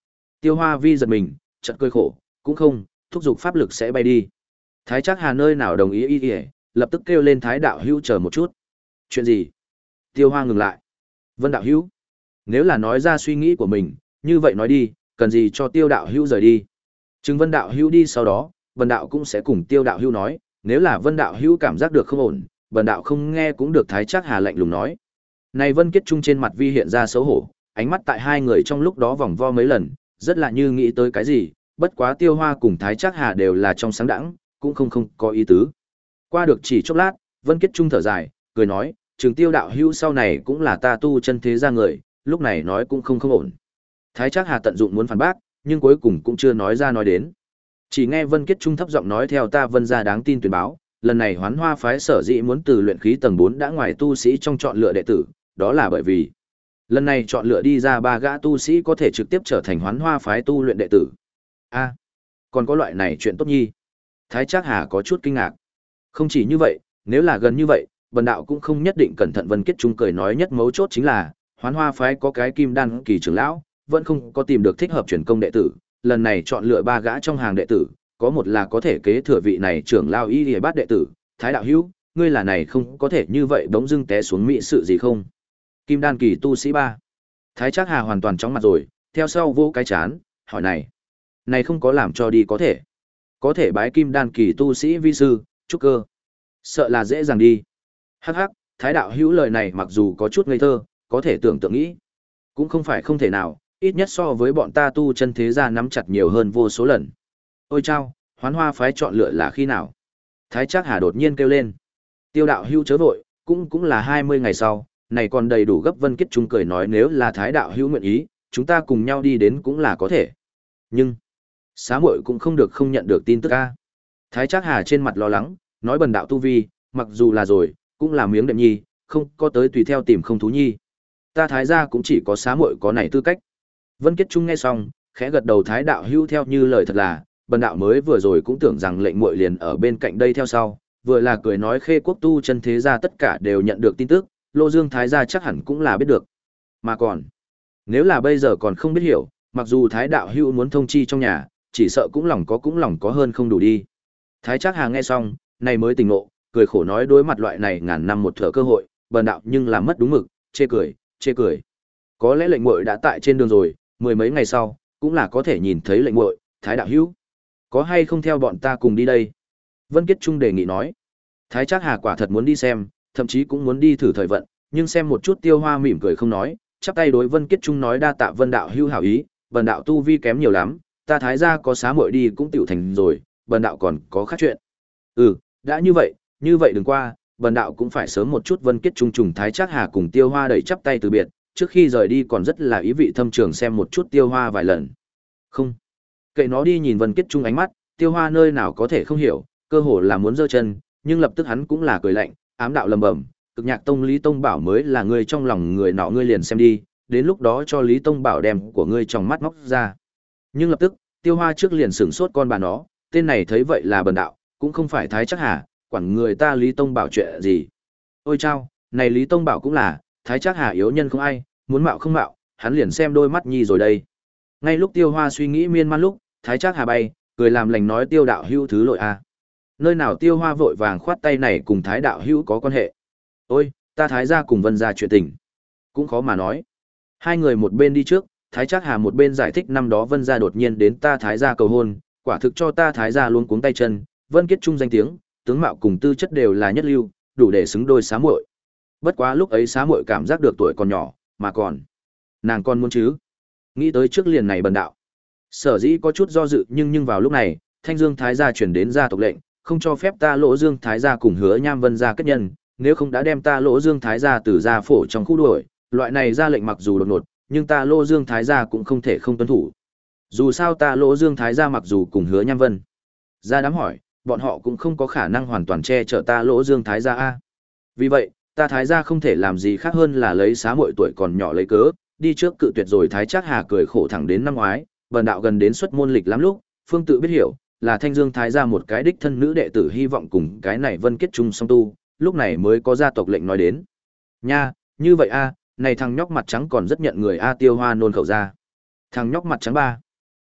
Tiêu Hoa Vi giật mình, chợt cười khổ, cũng không, thúc giục pháp lực sẽ bay đi. Thái Trác Hà nơi nào đồng ý ý, ý lập tức kêu lên Thái đạo hữu chờ một chút. Chuyện gì? Tiêu Hoa ngừng lại. Vân đạo hữu, nếu là nói ra suy nghĩ của mình, như vậy nói đi, cần gì cho Tiêu đạo hữu rời đi. Chừng Vân đạo hữu đi sau đó, Vân đạo cũng sẽ cùng Tiêu đạo hữu nói, nếu là Vân đạo hữu cảm giác được không ổn, Vân đạo không nghe cũng được. Thái Trác Hà lạnh lùng nói. Này Vân Kiết Trung trên mặt vi hiện ra xấu hổ, ánh mắt tại hai người trong lúc đó vòng vo mấy lần, rất là như nghĩ tới cái gì, bất quá Tiêu Hoa cùng Thái Trác Hà đều là trong sáng đãng, cũng không không có ý tứ. Qua được chỉ chốc lát, Vân Kiết Trung thở dài, cười nói, Trường Tiêu đạo hữu sau này cũng là ta tu chân thế gia người, lúc này nói cũng không không ổn. Thái Trác Hà tận dụng muốn phản bác, nhưng cuối cùng cũng chưa nói ra nói đến. Chỉ nghe Vân Kiết Trung thấp giọng nói, theo ta Vân gia đáng tin tuyên báo, lần này Hoán Hoa phái sở dĩ muốn từ luyện khí tầng bốn đã ngoài tu sĩ trong chọn lựa đệ tử, đó là bởi vì lần này chọn lựa đi ra ba gã tu sĩ có thể trực tiếp trở thành Hoán Hoa phái tu luyện đệ tử. A, còn có loại này chuyện tốt nhi. Thái Trác Hà có chút kinh ngạc. Không chỉ như vậy, nếu là gần như vậy, Bần đạo cũng không nhất định cẩn thận. Vân Kiết Trung cười nói, nhất mấu chốt chính là, Hoán Hoa phái có cái Kim Đan kỳ trưởng lão, vẫn không có tìm được thích hợp truyền công đệ tử, lần này chọn lựa ba gã trong hàng đệ tử, có một là có thể kế thừa vị này trưởng lão Y Liễu Bát đệ tử, Thái đạo hữu, ngươi là này không có thể như vậy bỗng dưng té xuống mỹ sự gì không? Kim Đan kỳ tu sĩ ba. Thái Trác Hà hoàn toàn chóng mặt rồi, theo sau vỗ cái chán, hỏi này, này không có làm cho đi có thể, có thể bái Kim Đan kỳ tu sĩ vi sư, trúc cơ, sợ là dễ dàng đi. Hắc hắc, Thái đạo hữu lời này mặc dù có chút ngây thơ, có thể tưởng tượng nghĩ, cũng không phải không thể nào, ít nhất so với bọn ta tu chân thế gia nắm chặt nhiều hơn vô số lần. Ôi chao, Hoán Hoa phái chọn lựa là khi nào? Thái Trác Hà đột nhiên kêu lên. Tiêu đạo hữu chớ vội, cũng cũng là hai mươi ngày sau, này còn đầy đủ gấp. Vân Kiết Trung cười nói, nếu là Thái đạo hữu nguyện ý, chúng ta cùng nhau đi đến cũng là có thể. Nhưng xá muội cũng không được không nhận được tin tức a. Thái Trác Hà trên mặt lo lắng, nói bần đạo tu vi, mặc dù là rồi, cũng là miếng đệm nhi, không có tới tùy theo tìm không thú nhi. Ta Thái gia cũng chỉ có xá muội có này tư cách. Vân Kiết Trung nghe xong, khẽ gật đầu. Thái đạo hữu theo như lời thật là, bần đạo mới vừa rồi cũng tưởng rằng lệnh muội liền ở bên cạnh đây theo sau, vừa là cười nói Khê quốc tu chân thế gia tất cả đều nhận được tin tức, Lô Dương Thái gia chắc hẳn cũng là biết được. Mà còn, nếu là bây giờ còn không biết hiểu, mặc dù Thái đạo hữu muốn thông chi trong nhà, chỉ sợ cũng lòng có cũng lòng có hơn không đủ đi. Thái Trác Hà nghe xong, này mới tỉnh ngộ, cười khổ nói, đối mặt loại này ngàn năm một thở cơ hội, bần đạo nhưng là mất đúng mực, chê cười, chê cười. Có lẽ lệnh muội đã tại trên đường rồi, mười mấy ngày sau, cũng là có thể nhìn thấy lệnh muội. Thái đạo hữu, có hay không theo bọn ta cùng đi đây? Vân Kiết Trung đề nghị nói. Thái Trác Hà quả thật muốn đi xem, thậm chí cũng muốn đi thử thời vận, nhưng xem một chút Tiêu Hoa mỉm cười không nói, chắp tay đối Vân Kiết Trung nói, đa tạ Vân đạo hữu hảo ý, bần đạo tu vi kém nhiều lắm, ta Thái gia có xá muội đi cũng tiểu thành rồi, bần đạo còn có khác chuyện. Ừ, đã như vậy, như vậy đừng qua, bần đạo cũng phải sớm một chút. Vân Kiết Trung trùng Thái Trác Hà cùng Tiêu Hoa đẩy chắp tay từ biệt, trước khi rời đi còn rất là ý vị thâm trường xem một chút Tiêu Hoa vài lần. Không, kệ nó đi. Nhìn Vân Kiết Trung ánh mắt, Tiêu Hoa nơi nào có thể không hiểu, cơ hồ là muốn giơ chân, nhưng lập tức hắn cũng là cười lạnh, ám đạo lầm bầm, Cực Nhạc Tông Lý Tông Bảo mới là người trong lòng người nọ, ngươi liền xem đi, đến lúc đó cho Lý Tông Bảo đem của ngươi trong mắt móc ra. Nhưng lập tức, Tiêu Hoa trước liền sửng sốt con bà nó, tên này thấy vậy là bần đạo, cũng không phải Thái Trác Hà, quản người ta Lý Tông Bảo chuyện gì. Ôi chao, này Lý Tông Bảo cũng là, Thái Trác Hà yếu nhân không ai, muốn mạo không mạo, hắn liền xem đôi mắt nhi rồi đây. Ngay lúc Tiêu Hoa suy nghĩ miên man lúc, Thái Trác Hà bay, cười làm lành nói, Tiêu đạo hữu thứ lỗi a. Nơi nào Tiêu Hoa vội vàng khoát tay, này cùng Thái đạo hữu có quan hệ. Ôi, ta Thái gia cùng Vân gia chuyện tình, cũng khó mà nói. Hai người một bên đi trước, Thái Trác Hà một bên giải thích, năm đó Vân gia đột nhiên đến ta Thái gia cầu hôn, quả thực cho ta Thái gia luôn cuống tay chân. Vân Kiết Trung danh tiếng, tướng mạo cùng tư chất đều là nhất lưu, đủ để xứng đôi xá muội. Bất quá lúc ấy xá muội cảm giác được tuổi còn nhỏ, mà còn nàng con muốn chứ. Nghĩ tới trước liền này bần đạo. Sở dĩ có chút do dự, nhưng nhưng vào lúc này, Thanh Dương Thái gia truyền đến gia tộc lệnh, không cho phép ta Lỗ Dương Thái gia cùng Hứa Nham Vân gia kết nhân, nếu không đã đem ta Lỗ Dương Thái gia từ gia phổ trong khu đuổi. Loại này ra lệnh mặc dù đột ngột, nhưng ta Lỗ Dương Thái gia cũng không thể không tuân thủ. Dù sao ta Lỗ Dương Thái gia mặc dù cùng Hứa Nham Vân gia đám hỏi, bọn họ cũng không có khả năng hoàn toàn che chở ta Lỗ Dương Thái gia a. Vì vậy, ta Thái gia không thể làm gì khác hơn là lấy xá muội tuổi còn nhỏ lấy cớ, đi trước cự tuyệt rồi. Thái Trác Hà cười khổ, thẳng đến năm ngoái, bần đạo gần đến xuất môn lịch lắm lúc, phương tự biết hiểu, là Thanh Dương Thái gia một cái đích thân nữ đệ tử hy vọng cùng cái này Vân Kiết Trung song tu, lúc này mới có gia tộc lệnh nói đến. Nha, như vậy a, này thằng nhóc mặt trắng còn rất nhận người a. Tiêu Hoa nôn khẩu ra. Thằng nhóc mặt trắng ba.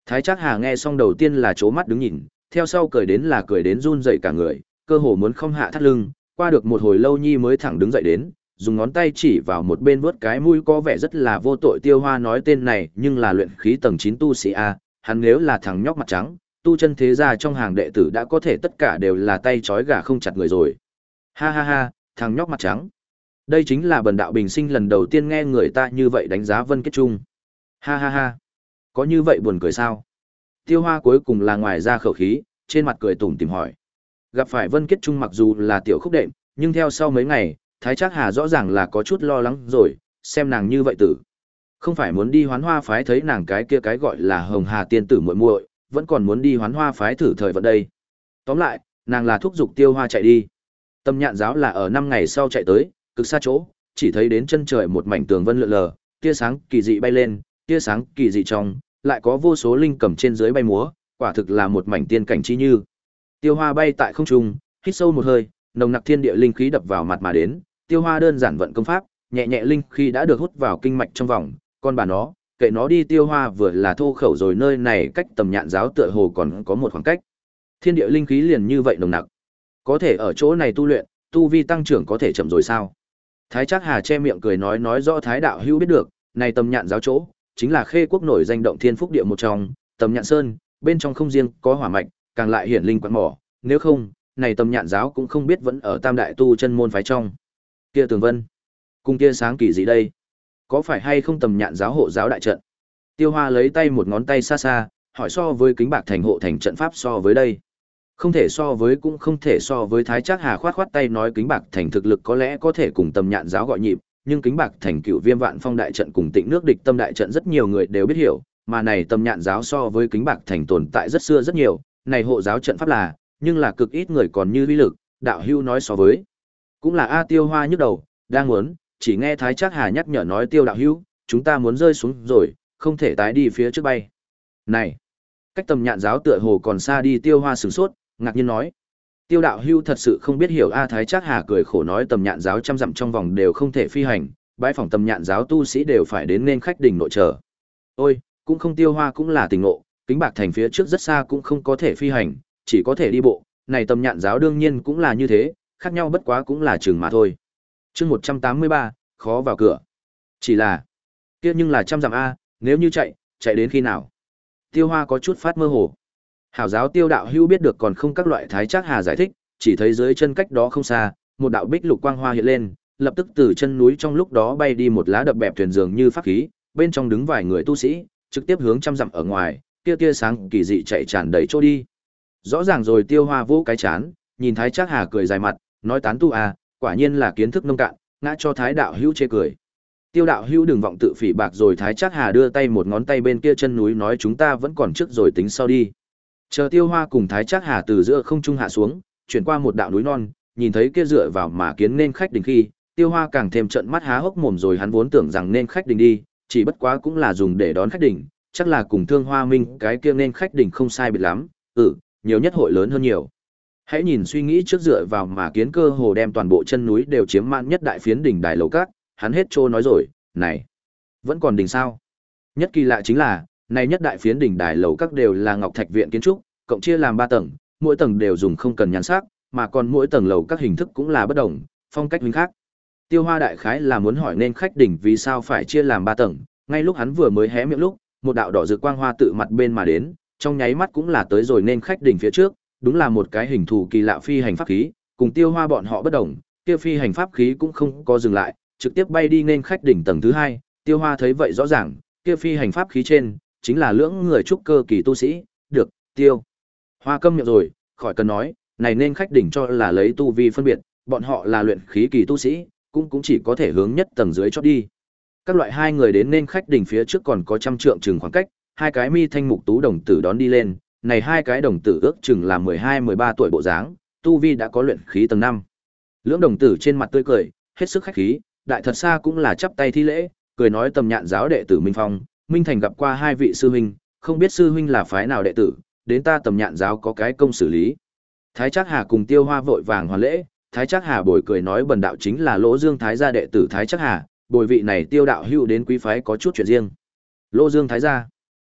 Thái Trác Hà nghe xong đầu tiên là trố mắt đứng nhìn, theo sau cười đến là cười đến run rẩy cả người, cơ hồ muốn không hạ thắt lưng, qua được một hồi lâu nhi mới thẳng đứng dậy đến, dùng ngón tay chỉ vào một bên vớt cái mũi có vẻ rất là vô tội Tiêu Hoa nói tên này nhưng là luyện khí tầng chín tu sĩ a, hắn nếu là thằng nhóc mặt trắng, tu chân thế gia trong hàng đệ tử đã có thể tất cả đều là tay trói gà không chặt người rồi. Ha ha ha, thằng nhóc mặt trắng. Đây chính là bần đạo bình sinh lần đầu tiên nghe người ta như vậy đánh giá Vân Kết Trung. Ha ha ha. Có như vậy buồn cười sao? Tiêu Hoa cuối cùng là ngoài ra khẩu khí, trên mặt cười tủm tỉm hỏi. Gặp phải Vân Kết Trung mặc dù là tiểu khúc đệm, nhưng theo sau mấy ngày, Thái Trác Hà rõ ràng là có chút lo lắng rồi, xem nàng như vậy tử. Không phải muốn đi Hoán Hoa phái thấy nàng cái kia cái gọi là Hồng Hà tiên tử muội muội, vẫn còn muốn đi Hoán Hoa phái thử thời vận đây. Tóm lại, nàng là thúc giục Tiêu Hoa chạy đi. Tâm Nhạn giáo là ở năm ngày sau chạy tới, cực xa chỗ, chỉ thấy đến chân trời một mảnh tường vân lượn lờ, tia sáng kỳ dị bay lên, tia sáng kỳ dị trong, lại có vô số linh cầm trên dưới bay múa, quả thực là một mảnh tiên cảnh chi như. Tiêu Hoa bay tại không trung, hít sâu một hơi, nồng nặc thiên địa linh khí đập vào mặt mà đến, Tiêu Hoa đơn giản vận công pháp, nhẹ nhẹ linh khí đã được hút vào kinh mạch trong vòng, con bà nó, kệ nó đi. Tiêu Hoa vừa là thô khẩu rồi, nơi này cách Tầm Nhạn giáo tựa hồ còn có một khoảng cách. Thiên địa linh khí liền như vậy nồng nặc, có thể ở chỗ này tu luyện, tu vi tăng trưởng có thể chậm rồi sao? Thái Trác Hà che miệng cười nói nói rõ Thái đạo hữu biết được, này Tầm Nhạn giáo chỗ, chính là Khê quốc nổi danh động thiên phúc địa một trong, Tầm Nhạn Sơn, bên trong không riêng có hỏa mạch, càng lại hiển linh quán mỏ, nếu không, này Tầm Nhạn giáo cũng không biết vẫn ở Tam đại tu chân môn phái trong. Kia tường vân, cùng kia sáng kỳ gì đây? Có phải hay không Tầm Nhạn giáo hộ giáo đại trận? Tiêu Hoa lấy tay một ngón tay xa xa, hỏi so với Kính Bạc thành hộ thành trận pháp so với đây. Không thể so với cũng không thể so với. Thái Trác Hà khoát khoát tay nói Kính Bạc thành thực lực có lẽ có thể cùng Tầm Nhạn giáo gọi nhịp, nhưng Kính Bạc thành Cựu Viêm Vạn Phong đại trận cùng Tịnh nước địch tâm đại trận rất nhiều người đều biết hiểu, mà này Tầm Nhạn giáo so với Kính Bạc thành tồn tại rất xưa rất nhiều, này hộ giáo trận pháp là, nhưng là cực ít người còn như uy lực, đạo hưu nói so với. Cũng là A. Tiêu Hoa nhức đầu, đang muốn, chỉ nghe Thái Trác Hà nhắc nhở nói Tiêu đạo hưu, chúng ta muốn rơi xuống rồi, không thể tái đi phía trước bay. Này, cách Tầm Nhạn giáo tựa hồ còn xa đi. Tiêu Hoa sửng sốt, ngạc nhiên nói. Tiêu đạo hưu thật sự không biết hiểu A. Thái Trác Hà cười khổ nói Tầm Nhạn giáo trăm dặm trong vòng đều không thể phi hành, bãi phòng Tầm Nhạn giáo tu sĩ đều phải đến nên khách đình nội chờ. Ôi, cũng không. Tiêu Hoa cũng là tình ngộ, Kính Bạc thành phía trước rất xa cũng không có thể phi hành, chỉ có thể đi bộ, này Tầm Nhạn giáo đương nhiên cũng là như thế, khác nhau bất quá cũng là chừng mà thôi. Chương một trăm tám mươi ba, khó vào cửa. Chỉ là, kia nhưng là trăm dặm a, nếu như chạy, chạy đến khi nào? Tiêu Hoa có chút phát mơ hồ. Hảo giáo Tiêu đạo hữu biết được còn không. Các loại Thái Trác Hà giải thích, chỉ thấy dưới chân cách đó không xa, một đạo bích lục quang hoa hiện lên, lập tức từ chân núi trong lúc đó bay đi một lá đập bẹp thuyền dường như pháp khí, bên trong đứng vài người tu sĩ, trực tiếp hướng trăm dặm ở ngoài, kia tia sáng kỳ dị chạy tràn đầy chỗ đi. Rõ ràng rồi. Tiêu Hoa vỗ cái chán, nhìn Thái Trác Hà cười dài mặt, nói tán tu à, quả nhiên là kiến thức nông cạn, ngã cho Thái đạo hữu chê cười. Tiêu đạo hữu đừng vọng tự phỉ bạc rồi. Thái Trác Hà đưa tay một ngón tay bên kia chân núi nói chúng ta vẫn còn trước rồi tính sau đi. Chờ Tiêu Hoa cùng Thái Trác Hà từ giữa không trung hạ xuống, chuyển qua một đạo núi non, nhìn thấy kia dựa vào mà kiến nên khách đình khi, Tiêu Hoa càng thêm trợn mắt há hốc mồm rồi. Hắn vốn tưởng rằng nên khách đình đi, chỉ bất quá cũng là dùng để đón khách đình, chắc là cùng Thương Hoa Minh cái kia nên khách đình không sai biệt lắm, ừ, nhiều nhất hội lớn hơn nhiều. Hãy nhìn suy nghĩ trước dựa vào mà kiến cơ hồ đem toàn bộ chân núi đều chiếm mãn nhất đại phiến đỉnh đài lầu các, hắn hết trô nói rồi, này, vẫn còn đỉnh sao? Nhất kỳ lạ chính là, này nhất đại phiến đỉnh đài lầu các đều là ngọc thạch viện kiến trúc, cộng chia làm ba tầng, mỗi tầng đều dùng không cần nhan sắc, mà còn mỗi tầng lầu các hình thức cũng là bất đồng, phong cách minh khác. Tiêu Hoa đại khái là muốn hỏi nên khách đỉnh vì sao phải chia làm ba tầng, ngay lúc hắn vừa mới hé miệng lúc, một đạo đỏ rực quang hoa tự mặt bên mà đến, trong nháy mắt cũng là tới rồi nên khách đỉnh phía trước, đúng là một cái hình thù kỳ lạ phi hành pháp khí, cùng Tiêu Hoa bọn họ bất đồng, kia phi hành pháp khí cũng không có dừng lại, trực tiếp bay đi nên khách đỉnh tầng thứ hai. Tiêu Hoa thấy vậy rõ ràng, kia phi hành pháp khí trên chính là lưỡng người trúc cơ kỳ tu sĩ, được, Tiêu Hoa câm miệng rồi, khỏi cần nói, này nên khách đỉnh cho là lấy tu vi phân biệt, bọn họ là luyện khí kỳ tu sĩ, cũng cũng chỉ có thể hướng nhất tầng dưới chót đi. Các loại hai người đến nên khách đỉnh phía trước còn có trăm trượng chừng khoảng cách, hai cái mi thanh mục tú đồng tử đón đi lên, này hai cái đồng tử ước chừng là mười hai mười ba tuổi bộ dáng, tu vi đã có luyện khí tầng năm. Lưỡng đồng tử trên mặt tươi cười, hết sức khách khí, đại thật xa cũng là chắp tay thi lễ, cười nói Tầm Nhạn giáo đệ tử Minh Phong, Minh Thành gặp qua hai vị sư huynh, không biết sư huynh là phái nào đệ tử, đến ta Tầm Nhạn giáo có cái công xử lý. Thái Trác Hà cùng Tiêu Hoa vội vàng hoàn lễ, Thái Trác Hà bồi cười nói bần đạo chính là Lỗ Dương Thái gia đệ tử Thái Trác Hà, bồi vị này Tiêu đạo hữu đến quý phái có chút chuyện riêng. Lỗ Dương Thái gia,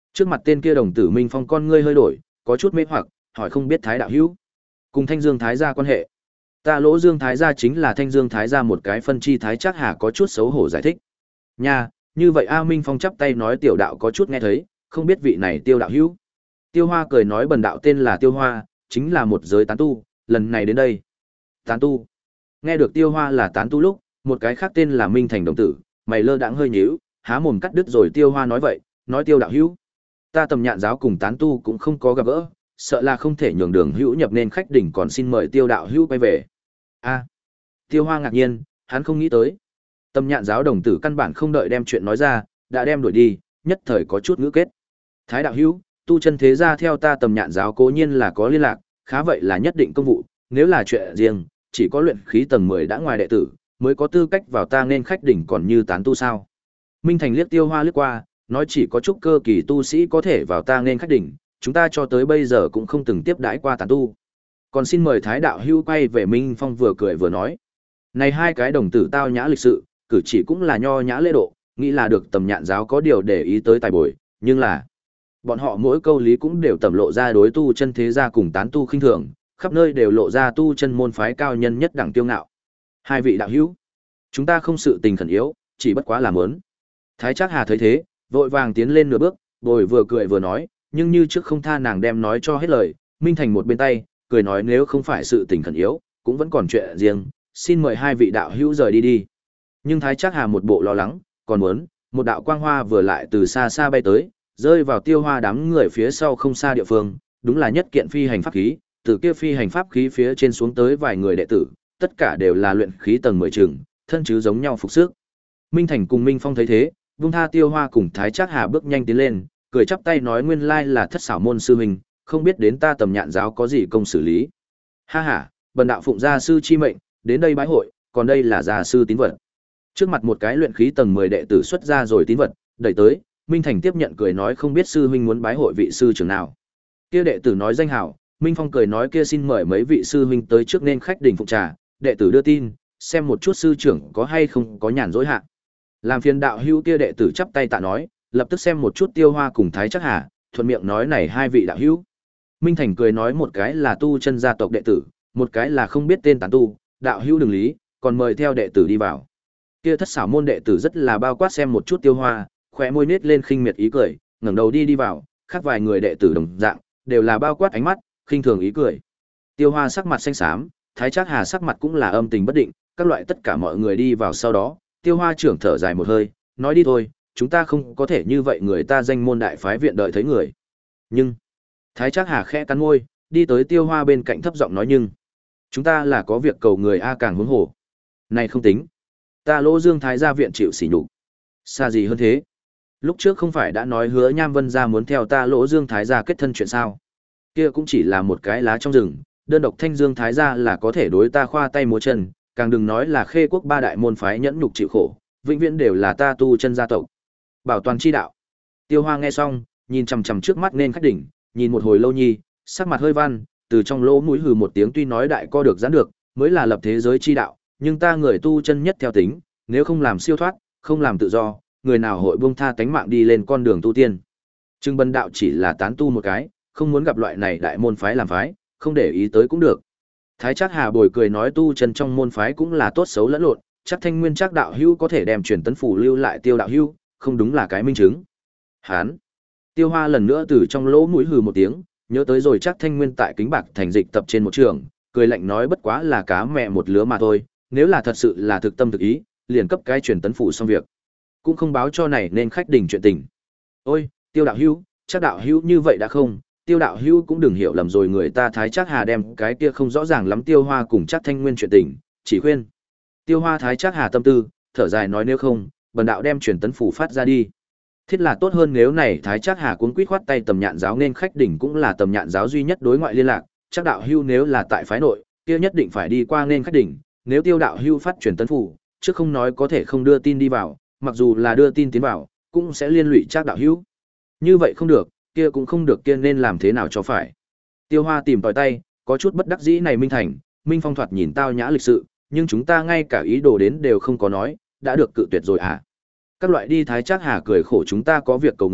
Trước mặt tên kia đồng tử Minh Phong con ngươi hơi đổi, có chút mê hoặc, hỏi không biết Thái đạo hữu cùng Thanh Dương Thái gia quan hệ. Ta Lỗ Dương Thái gia chính là Thanh Dương Thái gia một cái phân chi Thái Trác Hà có chút xấu hổ giải thích. Nha, như vậy A Minh Phong chắp tay nói tiểu đạo có chút nghe thấy, không biết vị này Tiêu đạo hữu. Tiêu Hoa cười nói bần đạo tên là Tiêu Hoa, chính là một giới tán tu, lần này đến đây. Tán tu. Nghe được Tiêu Hoa là tán tu lúc, một cái khác tên là Minh Thành đồng tử, mày lơ đãng hơi nhíu, há mồm cắt đứt rồi Tiêu Hoa nói vậy, nói Tiêu đạo hữu. Ta Tầm Nhạn giáo cùng tán tu cũng không có gặp gỡ, sợ là không thể nhường đường hữu nhập nên khách đỉnh, còn xin mời Tiêu đạo hữu quay về. A. Tiêu Hoa ngạc nhiên, hắn không nghĩ tới. Tầm Nhạn giáo đồng tử căn bản không đợi đem chuyện nói ra, đã đem đuổi đi, nhất thời có chút ngữ kết. Thái đạo hữu, tu chân thế gia theo ta Tầm Nhạn giáo cố nhiên là có liên lạc, khá vậy là nhất định công vụ, nếu là chuyện riêng, chỉ có luyện khí tầng mười đã ngoài đệ tử, mới có tư cách vào ta nên khách đỉnh, còn như tán tu sao? Minh Thành liếc Tiêu Hoa liếc qua, nói chỉ có chút cơ kỳ tu sĩ có thể vào ta nên khách đỉnh, chúng ta cho tới bây giờ cũng không từng tiếp đãi qua tán tu. Còn xin mời Thái đạo hữu quay về. Minh Phong vừa cười vừa nói. Này hai cái đồng tử tao nhã lịch sự, cử chỉ cũng là nho nhã lễ độ, nghĩ là được Tầm Nhạn giáo có điều để ý tới tài bồi, nhưng là bọn họ mỗi câu lý cũng đều tẩm lộ ra đối tu chân thế gia cùng tán tu khinh thường, khắp nơi đều lộ ra tu chân môn phái cao nhân nhất đẳng tiêu ngạo. Hai vị đạo hữu, chúng ta không sự tình khẩn yếu, chỉ bất quá là muốn. Thái Trác Hà thấy thế, vội vàng tiến lên nửa bước, rồi vừa cười vừa nói, nhưng như trước không tha nàng đem nói cho hết lời. Minh Thành một bên tay, cười nói nếu không phải sự tình khẩn yếu, cũng vẫn còn chuyện riêng, xin mời hai vị đạo hữu rời đi đi. Nhưng Thái Trác Hà một bộ lo lắng, còn muốn, một đạo quang hoa vừa lại từ xa xa bay tới, rơi vào Tiêu Hoa đám người phía sau không xa địa phương, đúng là nhất kiện phi hành pháp khí, từ kia phi hành pháp khí phía trên xuống tới vài người đệ tử, tất cả đều là luyện khí tầng mười trường, thân chứ giống nhau phục sức. Minh Thành cùng Minh Phong thấy thế, vung tha Tiêu Hoa cùng Thái Trác Hà bước nhanh tiến lên, cười chắp tay nói nguyên lai là Thất Xảo môn sư huynh, không biết đến ta Tầm Nhạn giáo có gì công xử lý. Ha ha, bần đạo phụng gia sư chi mệnh, đến đây bái hội, còn đây là gia sư tín vật. Trước mặt một cái luyện khí tầng mười đệ tử xuất ra rồi tín vật, đẩy tới, Minh Thành tiếp nhận cười nói không biết sư huynh muốn bái hội vị sư trưởng nào. Kia đệ tử nói danh hảo, Minh Phong cười nói kia xin mời mấy vị sư huynh tới trước nên khách đình phụng trà, đệ tử đưa tin, xem một chút sư trưởng có hay không có nhàn rỗi hạ. Làm phiền đạo hữu kia đệ tử chắp tay tạ nói, lập tức xem một chút Tiêu Hoa cùng Thái Trác Hà, thuận miệng nói này hai vị đạo hữu. Minh Thành cười nói một cái là tu chân gia tộc đệ tử, một cái là không biết tên tán tu, đạo hữu đừng lý, còn mời theo đệ tử đi vào. Kia Thất Xảo môn đệ tử rất là bao quát xem một chút Tiêu Hoa, khóe môi nết lên khinh miệt ý cười, ngẩng đầu đi đi vào, khác vài người đệ tử đồng dạng, đều là bao quát ánh mắt, khinh thường ý cười. Tiêu Hoa sắc mặt xanh xám, Thái Trác Hà sắc mặt cũng là âm tình bất định, các loại tất cả mọi người đi vào sau đó, Tiêu Hoa trưởng thở dài một hơi, nói đi thôi, chúng ta không có thể như vậy người ta danh môn đại phái viện đợi thấy người. Nhưng Thái Trác Hà khẽ cắn môi, đi tới Tiêu Hoa bên cạnh thấp giọng nói nhưng chúng ta là có việc cầu người a càng huống hồ. Này không tính, ta Lỗ Dương Thái gia viện chịu sỉ nhục. Xa gì hơn thế? Lúc trước không phải đã nói hứa Nham Vân gia muốn theo ta Lỗ Dương Thái gia kết thân chuyện sao? Kia cũng chỉ là một cái lá trong rừng, đơn độc Thanh Dương Thái gia là có thể đối ta khoa tay múa chân, càng đừng nói là Khê quốc ba đại môn phái nhẫn nhục chịu khổ, vĩnh viễn đều là ta tu chân gia tộc. Bảo toàn chi đạo. Tiêu Hoa nghe xong, nhìn chằm chằm trước mắt nên khách đỉnh, nhìn một hồi lâu nhi, sắc mặt hơi văn, từ trong lỗ mũi hừ một tiếng tuy nói đại co được giãn được, mới là lập thế giới chi đạo, nhưng ta người tu chân nhất theo tính, nếu không làm siêu thoát, không làm tự do, người nào hội buông tha tánh mạng đi lên con đường tu tiên. Trưng Bần đạo chỉ là tán tu một cái, không muốn gặp loại này đại môn phái làm phái, không để ý tới cũng được. Thái Trác Hà bồi cười nói tu chân trong môn phái cũng là tốt xấu lẫn lộn, chắc Thanh Nguyên Trác đạo hữu có thể đem truyền tấn phủ lưu lại Tiêu đạo hữu, không đúng là cái minh chứng. Hán. Tiêu Hoa lần nữa từ trong lỗ mũi hừ một tiếng, nhớ tới rồi chắc Thanh Nguyên tại Kính Bạc thành dịch tập trên một trường, cười lạnh nói bất quá là cá mẹ một lứa mà thôi, nếu là thật sự là thực tâm thực ý, liền cấp cái truyền tấn phủ xong việc, cũng không báo cho này nên khách đình chuyện tình. Ôi, Tiêu đạo hữu, chắc đạo hữu như vậy đã không, Tiêu đạo hữu cũng đừng hiểu lầm rồi, người ta Thái Trác Hà đem cái kia không rõ ràng lắm Tiêu Hoa cùng chắc Thanh Nguyên chuyện tình, chỉ khuyên. Tiêu Hoa Thái Trác Hà tâm tư, thở dài nói nếu không, bần đạo đem truyền tấn phủ phát ra đi. Thiết là tốt hơn nếu này Thái Trác Hà cuống quýt khoát tay Tầm Nhạn giáo nên khách đỉnh cũng là Tầm Nhạn giáo duy nhất đối ngoại liên lạc, chắc đạo hưu nếu là tại phái nội, kia nhất định phải đi qua nên khách đỉnh, nếu Tiêu đạo hưu phát truyền tấn phủ, trước không nói có thể không đưa tin đi vào, mặc dù là đưa tin tiến vào, cũng sẽ liên lụy chắc đạo hưu. Như vậy không được, kia cũng không được, kia nên làm thế nào cho phải. Tiêu Hoa tìm tòi tay, có chút bất đắc dĩ này Minh Thành, Minh Phong thoạt nhìn tao nhã lịch sự, nhưng chúng ta ngay cả ý đồ đến đều không có nói, đã được cự tuyệt rồi à? Các loại đi Thái Trác Hà cười khổ chúng ta có việc cầu người,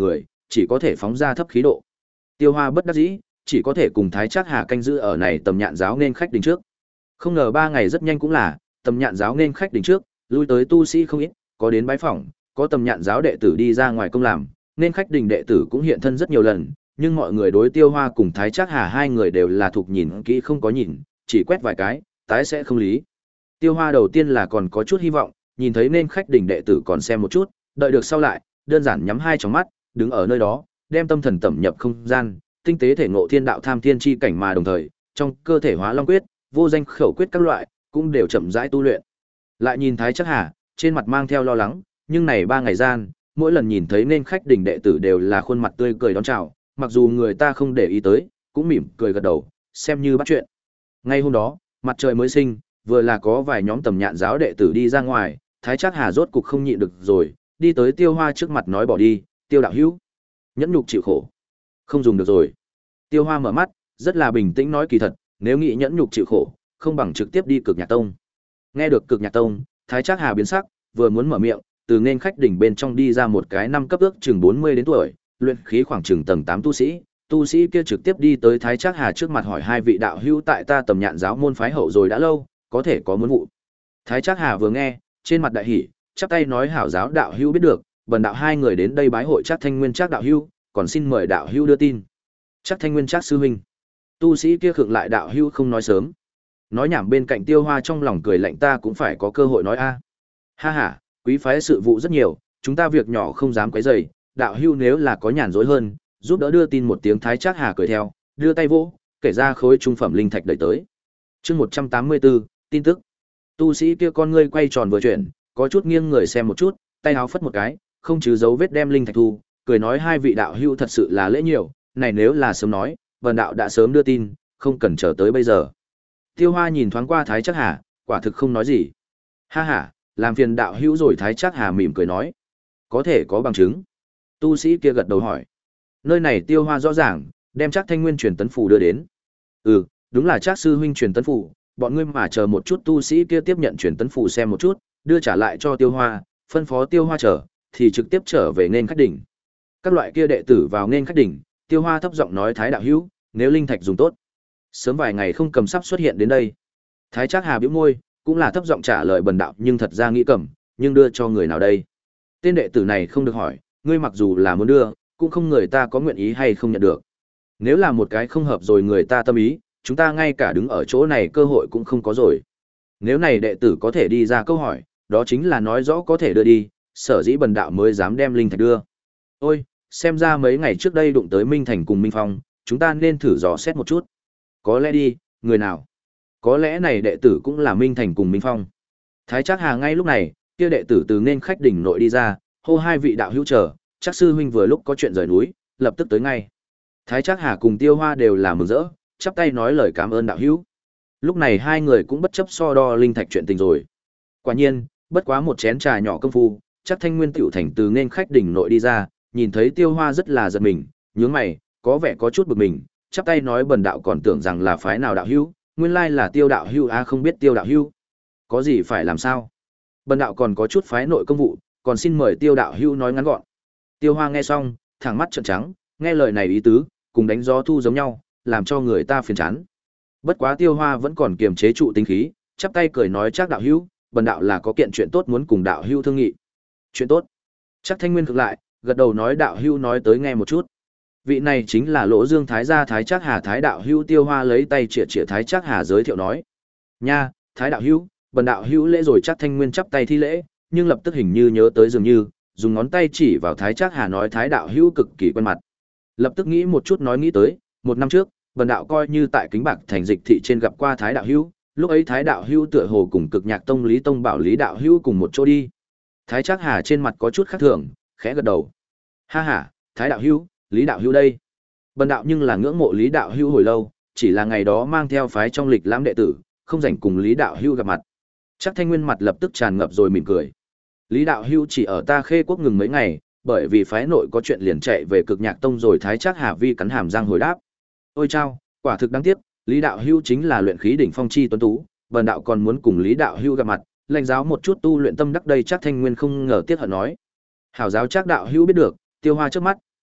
chỉ có thể phóng ra thấp khí độ. Tiêu Hoa bất đắc dĩ, chỉ có thể cùng Thái Trác Hà canh giữ ở này Tầm Nhạn giáo nên khách đình trước. Không ngờ ba ngày rất nhanh cũng là, Tầm Nhạn giáo nên khách đình trước, lui tới tu sĩ không ít, có đến bái phỏng, có Tầm Nhạn giáo đệ tử đi ra ngoài công làm, nên khách đình đệ tử cũng hiện thân rất nhiều lần, nhưng mọi người đối Tiêu Hoa cùng Thái Trác Hà hai người đều là thuộc nhìn kỹ không có nhìn, chỉ quét vài cái, tái sẽ không lý. Tiêu Hoa đầu tiên là còn có chút hy vọng, nhìn thấy nên khách đình đệ tử còn xem một chút, đợi được sau lại, đơn giản nhắm hai tròng mắt, đứng ở nơi đó, đem tâm thần tẩm nhập không gian, tinh tế thể ngộ thiên đạo tham thiên chi cảnh mà đồng thời, trong cơ thể hóa long quyết, vô danh khẩu quyết các loại, cũng đều chậm rãi tu luyện. Lại nhìn Thái Trác Hà, trên mặt mang theo lo lắng, nhưng này ba ngày gian, mỗi lần nhìn thấy nên khách đình đệ tử đều là khuôn mặt tươi cười đón chào, mặc dù người ta không để ý tới, cũng mỉm cười gật đầu, xem như bắt chuyện. Ngay hôm đó, mặt trời mới sinh, vừa là có vài nhóm Tầm Nhạn giáo đệ tử đi ra ngoài, Thái Trác Hà rốt cục không nhịn được rồi, đi tới Tiêu Hoa trước mặt nói bỏ đi, Tiêu đạo hữu, nhẫn nhục chịu khổ, không dùng được rồi. Tiêu Hoa mở mắt, rất là bình tĩnh nói kỳ thật, nếu nghĩ nhẫn nhục chịu khổ, không bằng trực tiếp đi Cực Nhạc Tông. Nghe được Cực Nhạc Tông, Thái Trác Hà biến sắc, vừa muốn mở miệng, từ nên khách đỉnh bên trong đi ra một cái năm cấp ước chừng bốn mươi đến tuổi, luyện khí khoảng chừng tầng tám tu sĩ, tu sĩ kia trực tiếp đi tới Thái Trác Hà trước mặt hỏi hai vị đạo hữu tại ta Tầm Nhạn giáo môn phái hậu rồi đã lâu, có thể có muốn vụ. Thái Trác Hà vừa nghe, trên mặt đại hỉ, chắp tay nói hảo giáo đạo hữu biết được, bần đạo hai người đến đây bái hội Trác Thanh Nguyên Trác đạo hữu, còn xin mời đạo hữu đưa tin. Trác Thanh Nguyên Trác sư huynh. Tu sĩ kia khựng lại đạo hữu không nói sớm. Nói nhảm bên cạnh Tiêu Hoa trong lòng cười lạnh ta cũng phải có cơ hội nói a. Ha ha, quý phái sự vụ rất nhiều, chúng ta việc nhỏ không dám quấy rầy, đạo hữu nếu là có nhàn rỗi hơn, giúp đỡ đưa tin một tiếng. Thái Trác Hà cười theo, đưa tay vỗ, kể ra khối trung phẩm linh thạch đẩy tới. Chương một trăm tám mươi tư, tin tức. Tu sĩ kia con ngươi quay tròn vừa chuyển, có chút nghiêng người xem một chút, tay áo phất một cái, không chứ dấu vết đem linh thạch thu, cười nói hai vị đạo hữu thật sự là lễ nhiều, này nếu là sớm nói, vần đạo đã sớm đưa tin, không cần chờ tới bây giờ. Tiêu Hoa nhìn thoáng qua Thái Trác Hà, quả thực không nói gì. Ha ha, làm phiền đạo hữu rồi. Thái Trác Hà mỉm cười nói, có thể có bằng chứng. Tu sĩ kia gật đầu hỏi, nơi này Tiêu Hoa rõ ràng, đem Trác Thanh Nguyên truyền tấn phù đưa đến. Ừ, đúng là Trác sư huynh truyền tấn phù, bọn ngươi mà chờ một chút. Tu sĩ kia tiếp nhận truyền tấn phù xem một chút, đưa trả lại cho Tiêu Hoa, phân phó Tiêu Hoa chờ, thì trực tiếp trở về nên khách đỉnh. Các loại kia đệ tử vào nên khách đỉnh, Tiêu Hoa thấp giọng nói Thái đạo hữu, nếu linh thạch dùng tốt, sớm vài ngày không cầm sắp xuất hiện đến đây. Thái Trác Hà bĩu môi, cũng là thấp giọng trả lời bần đạo nhưng thật ra nghĩ cầm, nhưng đưa cho người nào đây? Tên đệ tử này không được hỏi, ngươi mặc dù là muốn đưa, cũng không người ta có nguyện ý hay không nhận được. Nếu là một cái không hợp rồi người ta tâm ý, chúng ta ngay cả đứng ở chỗ này cơ hội cũng không có rồi. Nếu này đệ tử có thể đi ra câu hỏi, đó chính là nói rõ có thể đưa đi, sở dĩ bần đạo mới dám đem linh thạch đưa. Ôi, xem ra mấy ngày trước đây đụng tới Minh Thành cùng Minh Phong, chúng ta nên thử dò xét một chút. Có lẽ đi, người nào? Có lẽ này đệ tử cũng là Minh Thành cùng Minh Phong. Thái Trác Hà ngay lúc này, kia đệ tử từ nên khách đỉnh nội đi ra, hô hai vị đạo hữu chờ, Trác sư huynh vừa lúc có chuyện rời núi, lập tức tới ngay. Thái Trác Hà cùng Tiêu Hoa đều là mừng rỡ, chắp tay nói lời cảm ơn đạo hữu. Lúc này hai người cũng bất chấp so đo linh thạch chuyện tình rồi. Quả nhiên, bất quá một chén trà nhỏ công phu, Trác Thanh Nguyên tiểu thành từ nên khách đỉnh nội đi ra, nhìn thấy Tiêu Hoa rất là giật mình, nhướng mày, có vẻ có chút bực mình, chắp tay nói bần đạo còn tưởng rằng là phái nào đạo hữu, nguyên lai là Tiêu đạo hữu a. Không biết Tiêu đạo hữu có gì phải làm sao? Bần đạo còn có chút phái nội công vụ, còn xin mời Tiêu đạo hữu nói ngắn gọn. Tiêu Hoa nghe xong, thẳng mắt trợn trắng, nghe lời này ý tứ, cùng đánh gió thu giống nhau, làm cho người ta phiền chán. Bất quá Tiêu Hoa vẫn còn kiềm chế trụ tính khí, chắp tay cười nói Trác đạo hữu, bần đạo là có kiện chuyện tốt muốn cùng đạo hữu thương nghị. Chuyện tốt? Trác Thanh Nguyên ngược lại, gật đầu nói đạo hữu nói tới nghe một chút. Vị này chính là Lỗ Dương Thái gia Thái Trác Hà. Thái đạo hữu. Tiêu Hoa lấy tay chĩa chĩa Thái Trác Hà giới thiệu nói, nha, Thái đạo hữu, bần đạo hữu lễ rồi. Trác Thanh Nguyên chắp tay thi lễ, nhưng lập tức hình như nhớ tới dường như, dùng ngón tay chỉ vào Thái Trác Hà nói Thái đạo hữu cực kỳ quen mặt. Lập tức nghĩ một chút nói nghĩ tới, một năm trước, bần đạo coi như tại Kính Bạc thành dịch thị trên gặp qua Thái đạo hữu, lúc ấy Thái đạo hữu tựa hồ cùng Cực Nhạc Tông Lý Tông bảo Lý đạo hữu cùng một chỗ đi. Thái Trác Hà trên mặt có chút khác thường, khẽ gật đầu. Ha ha, Thái đạo hữu, Lý đạo hữu đây. Bần đạo nhưng là ngưỡng mộ Lý đạo hữu hồi lâu, chỉ là ngày đó mang theo phái trong lịch lãm đệ tử, không rảnh cùng Lý đạo hữu gặp mặt. Trác Thanh Nguyên mặt lập tức tràn ngập rồi mỉm cười. Lý đạo hữu chỉ ở ta Khê Quốc ngừng mấy ngày, bởi vì phái nội có chuyện liền chạy về Cực Nhạc Tông rồi. Thái Trác Hà vi cắn hàm răng hồi đáp. Ôi chao, quả thực đáng tiếc, Lý đạo hữu chính là luyện khí đỉnh phong chi tuấn tú, bần đạo còn muốn cùng Lý đạo hữu gặp mặt, lãnh giáo một chút tu luyện tâm đắc đây. Trác Thanh Nguyên không ngờ tiếc hận nói. Hảo giáo Trác đạo hữu biết được, Tiêu Hoa trước mắt,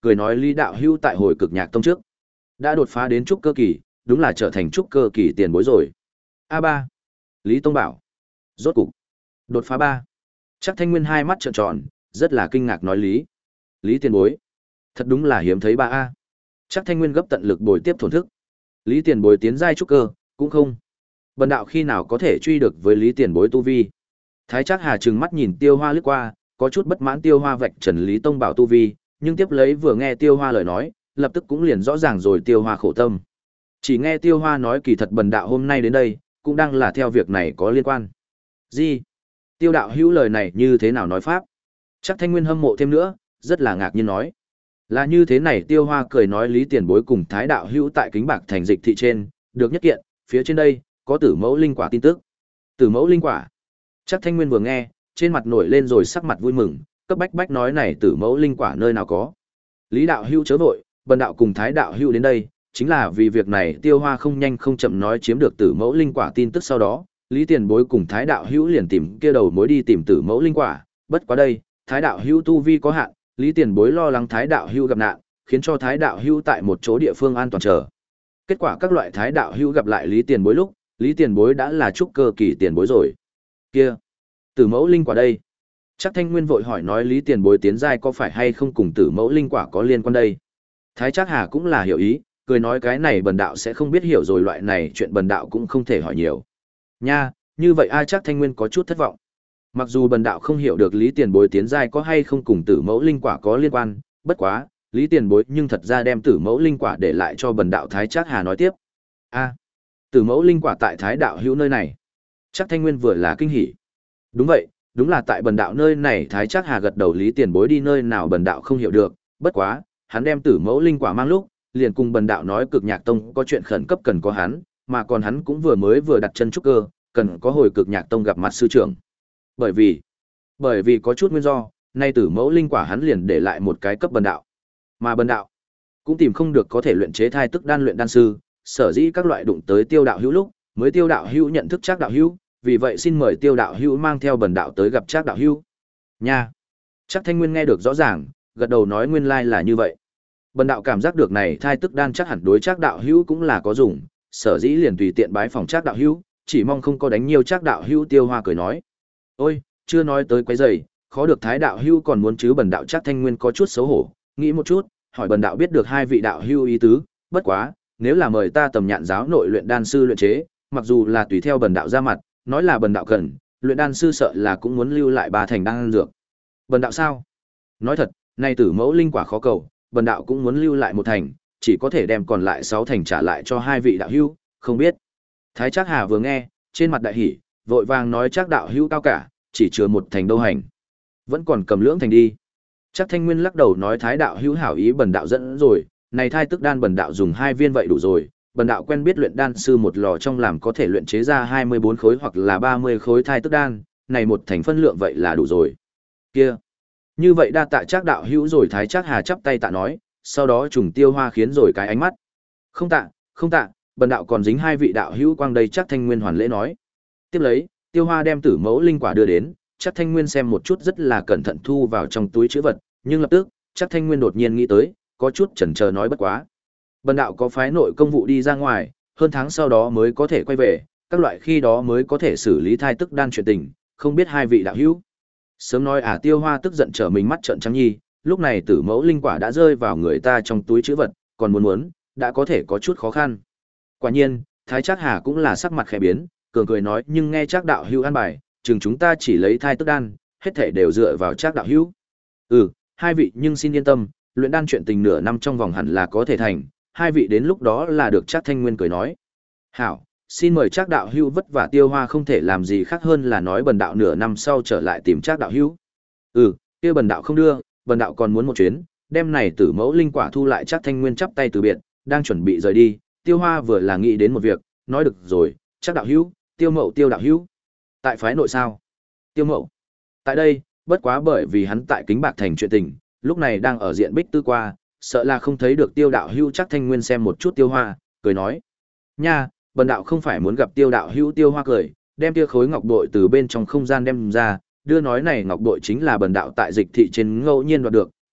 cười nói Lý đạo hữu tại hồi cực nhạc tông trước đã đột phá đến trúc cơ kỳ, đúng là trở thành trúc cơ kỳ tiền bối rồi. A ba. Lý Tông bảo. Rốt cục. Đột phá ba. Chắc Thanh Nguyên hai mắt trợn tròn, rất là kinh ngạc nói Lý. Lý tiền bối. Thật đúng là hiếm thấy ba A. Chắc Thanh Nguyên gấp tận lực bồi tiếp thổn thức. Lý tiền bối tiến giai trúc cơ, cũng không. Bần đạo khi nào có thể truy được với Lý tiền bối tu vi. Thái Trác Hà trừng mắt nhìn Tiêu Hoa lướt qua, có chút bất mãn Tiêu Hoa vạch trần Lý Tông bảo tu vi, nhưng tiếp lấy vừa nghe Tiêu Hoa lời nói, lập tức cũng liền rõ ràng rồi Tiêu Hoa khổ tâm. Chỉ nghe Tiêu Hoa nói kỳ thật bần đạo hôm nay đến đây, cũng đang là theo việc này có liên quan. Gì? Tiêu đạo hữu lời này như thế nào nói pháp? Chắc Thanh Nguyên hâm mộ thêm nữa, rất là ngạc nhiên nói. Là như thế này, Tiêu Hoa cười nói Lý tiền bối cùng Thái đạo hữu tại Kính Bạc thành dịch thị trên, được nhất kiện, phía trên đây, có tử mẫu linh quả tin tức. Tử mẫu linh quả? Chắc Thanh Nguyên vừa nghe, trên mặt nổi lên rồi sắc mặt vui mừng, cấp bách bách nói này tử mẫu linh quả nơi nào có. Lý đạo hữu chớ vội, bần đạo cùng Thái đạo hữu đến đây, chính là vì việc này. Tiêu Hoa không nhanh không chậm nói chiếm được tử mẫu linh quả tin tức sau đó, Lý tiền bối cùng Thái đạo hữu liền tìm kia đầu mối đi tìm tử mẫu linh quả, bất quá đây, Thái đạo hữu tu vi có hạn, Lý tiền bối lo lắng Thái đạo hữu gặp nạn, khiến cho Thái đạo hữu tại một chỗ địa phương an toàn chờ. Kết quả các loại Thái đạo hữu gặp lại Lý tiền bối lúc, Lý tiền bối đã là trúc cơ kỳ tiền bối rồi. Kia, tử mẫu linh quả đây. Chắc Thanh Nguyên vội hỏi nói Lý tiền bối tiến giai có phải hay không cùng tử mẫu linh quả có liên quan đây. Thái Trác Hà cũng là hiểu ý, cười nói cái này bần đạo sẽ không biết hiểu rồi, loại này chuyện bần đạo cũng không thể hỏi nhiều. Nha, như vậy ai chắc Thanh Nguyên có chút thất vọng. Mặc dù bần đạo không hiểu được Lý tiền bối tiến giai có hay không cùng tử mẫu linh quả có liên quan, bất quá, Lý tiền bối nhưng thật ra đem tử mẫu linh quả để lại cho bần đạo. Thái Trác Hà nói tiếp. A, tử mẫu linh quả tại Thái đạo hữu nơi này. Chắc Thanh Nguyên vừa là kinh hỉ. Đúng vậy, đúng là tại bần đạo nơi này. Thái Trác Hà gật đầu. Lý tiền bối đi nơi nào bần đạo không hiểu được, bất quá, hắn đem tử mẫu linh quả mang lúc, liền cùng bần đạo nói Cực Nhạc Tông có chuyện khẩn cấp cần có hắn, mà còn hắn cũng vừa mới vừa đặt chân trúc cơ, cần có hồi Cực Nhạc Tông gặp mặt sư trưởng. Bởi vì, bởi vì có chút nguyên do, nay tử mẫu linh quả hắn liền để lại một cái cấp bần đạo. Mà bần đạo cũng tìm không được có thể luyện chế thai tức đan luyện đan sư, sở dĩ các loại đụng tới Tiêu đạo hữu lúc, mới Tiêu đạo hữu nhận thức Trác đạo hữu, vì vậy xin mời Tiêu đạo hữu mang theo bần đạo tới gặp Trác đạo hữu. Nha. Trác Thanh Nguyên nghe được rõ ràng, gật đầu nói nguyên lai là như vậy. Bần đạo cảm giác được này thai tức đan chắc hẳn đối Trác đạo hữu cũng là có dùng, sở dĩ liền tùy tiện bái phòng Trác đạo hữu, chỉ mong không có đánh nhiều. Trác đạo hữu. Tiêu Hoa cười nói. Ôi, chưa nói tới quấy rầy, khó được Thái đạo hữu còn muốn chứ. Bần đạo Trác Thanh Nguyên có chút xấu hổ, nghĩ một chút, hỏi bần đạo biết được hai vị đạo hữu ý tứ, bất quá, nếu là mời ta Tầm Nhạn giáo nội luyện đan sư luyện chế, mặc dù là tùy theo bần đạo ra mặt, nói là bần đạo cần, luyện đan sư sợ là cũng muốn lưu lại ba thành đan dược. Bần đạo sao? Nói thật, nay tử mẫu linh quả khó cầu, bần đạo cũng muốn lưu lại một thành, chỉ có thể đem còn lại sáu thành trả lại cho hai vị đạo hữu, không biết. Thái Trác Hà vừa nghe, trên mặt đại hỉ, vội vàng nói Trác đạo hữu cao cả, chỉ chừa một thành đâu hành. Vẫn còn cầm lưỡng thành đi. Trác Thanh Nguyên lắc đầu nói Thái đạo hữu hảo ý bần đạo dẫn rồi, này thai tức đan bần đạo dùng hai viên vậy đủ rồi, bần đạo quen biết luyện đan sư một lò trong làm có thể luyện chế ra hai mươi bốn khối hoặc là ba mươi khối thai tức đan, này một thành phân lượng vậy là đủ rồi. Kia, như vậy đa tạ Trác đạo hữu rồi. Thái Trác Hà chắp tay tạ nói, sau đó trùng Tiêu Hoa khiến rồi cái ánh mắt. Không tạ, không tạ, bần đạo còn dính hai vị đạo hữu quang đây. Trác Thanh Nguyên hoàn lễ nói. Tiếp lấy, Tiêu Hoa đem tử mẫu linh quả đưa đến, Trác Thanh Nguyên xem một chút rất là cẩn thận thu vào trong túi trữ vật, nhưng lập tức, Trác Thanh Nguyên đột nhiên nghĩ tới, có chút chần chờ nói bất quá. Bần đạo có phái nội công vụ đi ra ngoài, hơn tháng sau đó mới có thể quay về, các loại khi đó mới có thể xử lý thai tức đan chuyện tình, không biết hai vị đạo hữu. Sớm nói à. Tiêu Hoa tức giận trở mình mắt trợn trắng nhi, lúc này tử mẫu linh quả đã rơi vào người ta trong túi trữ vật, còn muốn muốn, đã có thể có chút khó khăn. Quả nhiên, Thái Trác Hà cũng là sắc mặt khẽ biến, cường cười nói nhưng nghe Trác đạo hữu an bài, chừng chúng ta chỉ lấy thai tức đan, hết thảy đều dựa vào Trác đạo hữu. Ừ, hai vị nhưng xin yên tâm, luyện đan chuyện tình nửa năm trong vòng hẳn là có thể thành, hai vị đến lúc đó là được. Trác Thanh Nguyên cười nói. Hảo, xin mời Trác đạo hữu vất vả. Tiêu Hoa không thể làm gì khác hơn là nói bần đạo nửa năm sau trở lại tìm Trác đạo hữu. Ừ, kia bần đạo không đưa, bần đạo còn muốn một chuyến, đem này tử mẫu linh quả thu lại. Trác Thanh Nguyên chắp tay từ biệt, đang chuẩn bị rời đi. Tiêu Hoa vừa là nghĩ đến một việc, nói được rồi, Trác đạo hữu, Tiêu Mậu. Tiêu đạo hữu tại phái nội sao? Tiêu Mậu tại đây, bất quá bởi vì hắn tại Kính Bạc thành chuyện tình, lúc này đang ở diện bích tư qua, sợ là không thấy được Tiêu đạo hữu. Trác Thanh Nguyên xem một chút Tiêu Hoa, cười nói. Nha, bần đạo không phải muốn gặp Tiêu đạo hữu. Tiêu Hoa cười, đem tia khối ngọc bội từ bên trong không gian đem ra, đưa nói này ngọc bội chính là bần đạo tại dịch thị trên ngẫu nhiên đoạt được,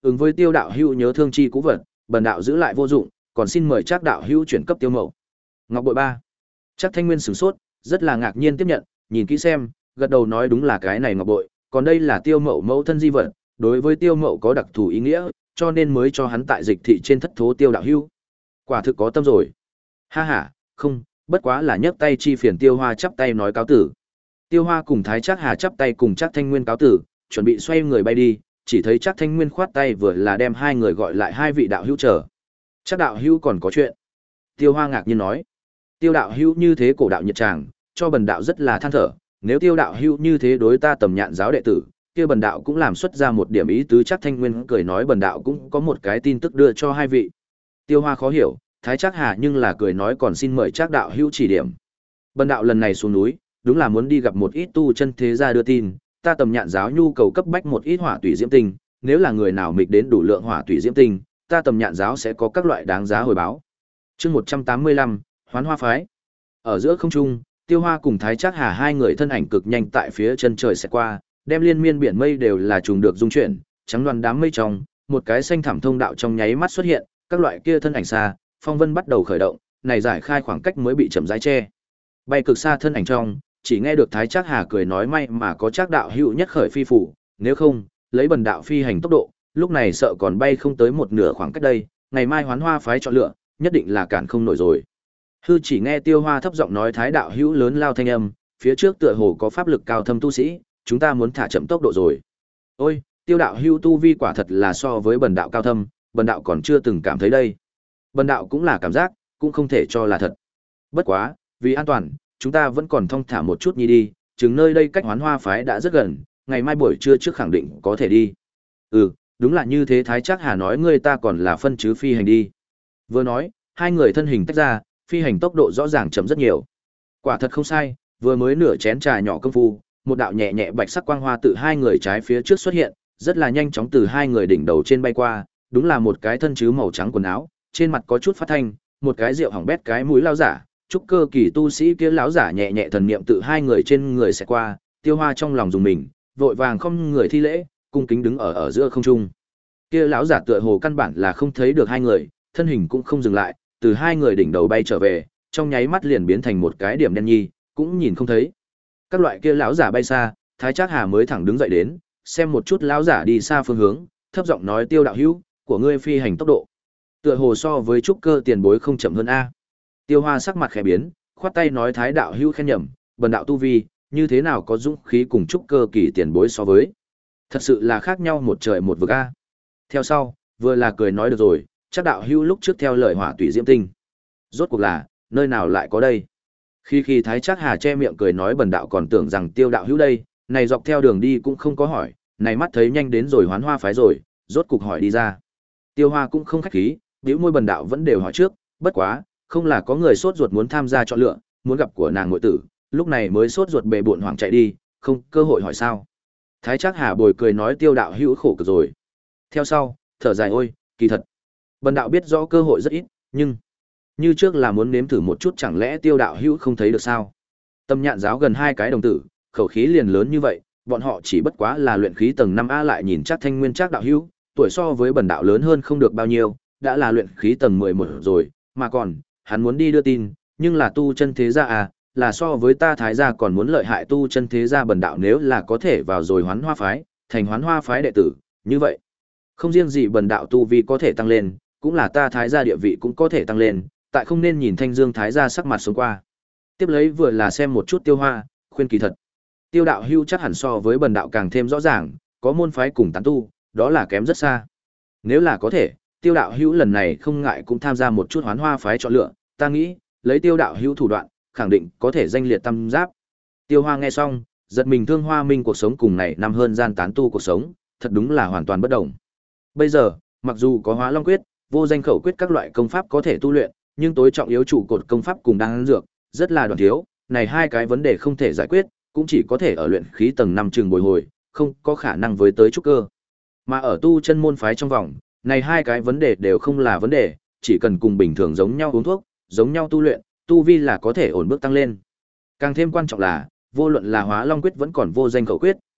ứng với Tiêu đạo hữu nhớ thương chi cũ vật, bần đạo giữ lại vô dụng, còn xin mời Trác đạo hữu chuyển cấp Tiêu mẫu. Ngọc bội ba. Trác Thanh Nguyên sửng sốt, rất là ngạc nhiên tiếp nhận, nhìn kỹ xem, gật đầu nói đúng là cái này ngọc bội, còn đây là Tiêu mẫu mẫu thân di vật, đối với Tiêu mẫu có đặc thù ý nghĩa, cho nên mới cho hắn tại dịch thị trên thất thố Tiêu đạo hữu. Quả thực có tâm rồi. Ha ha, không, bất quá là nhấc tay chi phiền. Tiêu Hoa chắp tay nói cáo tử. Tiêu Hoa cùng Thái Trác Hà chắp tay cùng Trác Thanh Nguyên cáo tử, chuẩn bị xoay người bay đi, chỉ thấy Trác Thanh Nguyên khoát tay vừa là đem hai người gọi lại hai vị đạo hữu chờ. Trác đạo hữu còn có chuyện. Tiêu Hoa ngạc nhiên nói. Tiêu đạo hữu như thế cổ đạo nhiệt tràng, cho bần đạo rất là than thở, nếu Tiêu đạo hữu như thế đối ta tầm nhạn giáo đệ tử, kia bần đạo cũng làm xuất ra một điểm ý tứ. Trác Thanh Nguyên cười nói bần đạo cũng có một cái tin tức đưa cho hai vị. Tiêu Hoa khó hiểu, Thái Trác Hà nhưng là cười nói còn xin mời Trác đạo hữu chỉ điểm. Bần đạo lần này xuống núi, đúng là muốn đi gặp một ít tu chân thế gia đưa tin, ta tầm nhạn giáo nhu cầu cấp bách một ít hỏa tủy diễm tinh, nếu là người nào mịch đến đủ lượng hỏa tủy diễm tinh, ta tầm nhạn giáo sẽ có các loại đáng giá hồi báo. Chương một trăm tám mươi lăm, Hoán Hoa phái. Ở giữa không trung, Tiêu Hoa cùng Thái Trác Hà hai người thân ảnh cực nhanh tại phía chân trời sẽ qua, đem liên miên biển mây đều là trùng được dung chuyển, trắng đoàn đám mây trong, một cái xanh thẳm thông đạo trong nháy mắt xuất hiện, các loại kia thân ảnh xa, phong vân bắt đầu khởi động, này giải khai khoảng cách mới bị chậm rãi che. Bay cực xa thân ảnh trong, chỉ nghe được Thái Trác Hà cười nói may mà có Trác đạo hữu nhất khởi phi phủ, nếu không, lấy bần đạo phi hành tốc độ, lúc này sợ còn bay không tới một nửa khoảng cách đây, ngày mai Hoán Hoa phái chọn lựa, nhất định là cản không nổi rồi. Hư chỉ nghe Tiêu Hoa thấp giọng nói Thái đạo hữu lớn lao thanh âm, phía trước tựa hồ có pháp lực cao thâm tu sĩ, chúng ta muốn thả chậm tốc độ rồi. Ôi, Tiêu đạo hữu tu vi quả thật là so với bần đạo cao thâm, bần đạo còn chưa từng cảm thấy đây. Bần đạo cũng là cảm giác, cũng không thể cho là thật. Bất quá, vì an toàn, chúng ta vẫn còn thong thả một chút nhi đi, chừng nơi đây cách Hoán Hoa phái đã rất gần, ngày mai buổi trưa trước khẳng định có thể đi. Ừ, đúng là như thế. Thái Trác Hà nói ngươi ta còn là phân chứ phi hành đi. Vừa nói, hai người thân hình tách ra, phi hành tốc độ rõ ràng chậm rất nhiều. Quả thật không sai, vừa mới nửa chén trà nhỏ công phu, một đạo nhẹ nhẹ bạch sắc quang hoa từ hai người trái phía trước xuất hiện, rất là nhanh chóng từ hai người đỉnh đầu trên bay qua, đúng là một cái thân chứ màu trắng quần áo, trên mặt có chút phát thanh, một cái rượu hỏng bét cái mũi lao giả, trúc cơ kỳ tu sĩ kia lão giả nhẹ nhẹ thần niệm tự hai người trên người sẽ qua, Tiêu Hoa trong lòng dùng mình, vội vàng không người thi lễ, cung kính đứng ở ở giữa không trung. Kia lão giả tựa hồ căn bản là không thấy được hai người, thân hình cũng không dừng lại, từ hai người đỉnh đầu bay trở về, trong nháy mắt liền biến thành một cái điểm đen nhi, cũng nhìn không thấy. Các loại kia lão giả bay xa, Thái Trác Hà mới thẳng đứng dậy đến, xem một chút lão giả đi xa phương hướng, thấp giọng nói Tiêu đạo hữu, của ngươi phi hành tốc độ, tựa hồ so với trúc cơ tiền bối không chậm hơn a. Tiêu Hoa sắc mặt khẽ biến, khoát tay nói Thái đạo hữu khen nhầm, bần đạo tu vi, như thế nào có dũng khí cùng trúc cơ kỳ tiền bối so với. Thật sự là khác nhau một trời một vực a. Theo sau, vừa là cười nói được rồi, chắc đạo hữu lúc trước theo lời hỏa tủy diễm tinh. Rốt cuộc là, nơi nào lại có đây? Khi khi Thái Trác Hà che miệng cười nói bần đạo còn tưởng rằng Tiêu đạo hữu đây, này dọc theo đường đi cũng không có hỏi, này mắt thấy nhanh đến rồi Hoán Hoa phái rồi, rốt cục hỏi đi ra. Tiêu Hoa cũng không khách khí, bĩu môi bần đạo vẫn đều hỏi trước, bất quá, không là có người sốt ruột muốn tham gia chọn lựa, muốn gặp của nàng muội tử, lúc này mới sốt ruột bề bộn hoảng chạy đi, không cơ hội hỏi sao. Thái Trác Hà bồi cười nói Tiêu đạo hữu khổ cực rồi. Theo sau, thở dài ôi, kỳ thật, bần đạo biết rõ cơ hội rất ít, nhưng như trước là muốn nếm thử một chút, chẳng lẽ Tiêu đạo hữu không thấy được sao? Tâm nhạn giáo gần hai cái đồng tử, khẩu khí liền lớn như vậy, bọn họ chỉ bất quá là luyện khí tầng năm A lại nhìn Trác Thanh Nguyên Trác đạo hữu, tuổi so với bần đạo lớn hơn không được bao nhiêu, đã là luyện khí tầng mười một rồi, mà còn, hắn muốn đi đưa tin, nhưng là tu chân thế gia à, là so với ta Thái gia còn muốn lợi hại tu chân thế gia bần đạo nếu là có thể vào rồi Hoán Hoa phái, thành Hoán Hoa phái đệ tử, như vậy, không riêng gì bần đạo tu vi có thể tăng lên, cũng là ta Thái gia địa vị cũng có thể tăng lên, tại không nên nhìn Thanh Dương Thái gia sắc mặt xuống qua. Tiếp lấy vừa là xem một chút Tiêu Hoa, khuyên kỳ thật. Tiêu đạo hưu chắc hẳn so với bần đạo càng thêm rõ ràng, có môn phái cùng tán tu, đó là kém rất xa. Nếu là có thể, Tiêu đạo hữu lần này không ngại cũng tham gia một chút Hoán Hoa phái chọn lựa, ta nghĩ, lấy Tiêu đạo hữu thủ đoạn, khẳng định có thể danh liệt tam giáp. Tiêu Hoa nghe xong, giật mình thương Hoa Minh cuộc sống cùng này năm hơn gian tán tu cuộc sống, thật đúng là hoàn toàn bất đồng. Bây giờ, mặc dù có Hóa Long quyết, vô danh khẩu quyết các loại công pháp có thể tu luyện, nhưng tối trọng yếu trụ cột công pháp cùng đan dược, rất là đoạn thiếu, này hai cái vấn đề không thể giải quyết, cũng chỉ có thể ở luyện khí tầng năm trường bồi hồi, không có khả năng với tới trúc cơ. Mà ở tu chân môn phái trong vòng, này hai cái vấn đề đều không là vấn đề, chỉ cần cùng bình thường giống nhau uống thuốc, giống nhau tu luyện, tu vi là có thể ổn bước tăng lên. Càng thêm quan trọng là, vô luận là Hóa Long quyết vẫn còn vô danh khẩu quyết,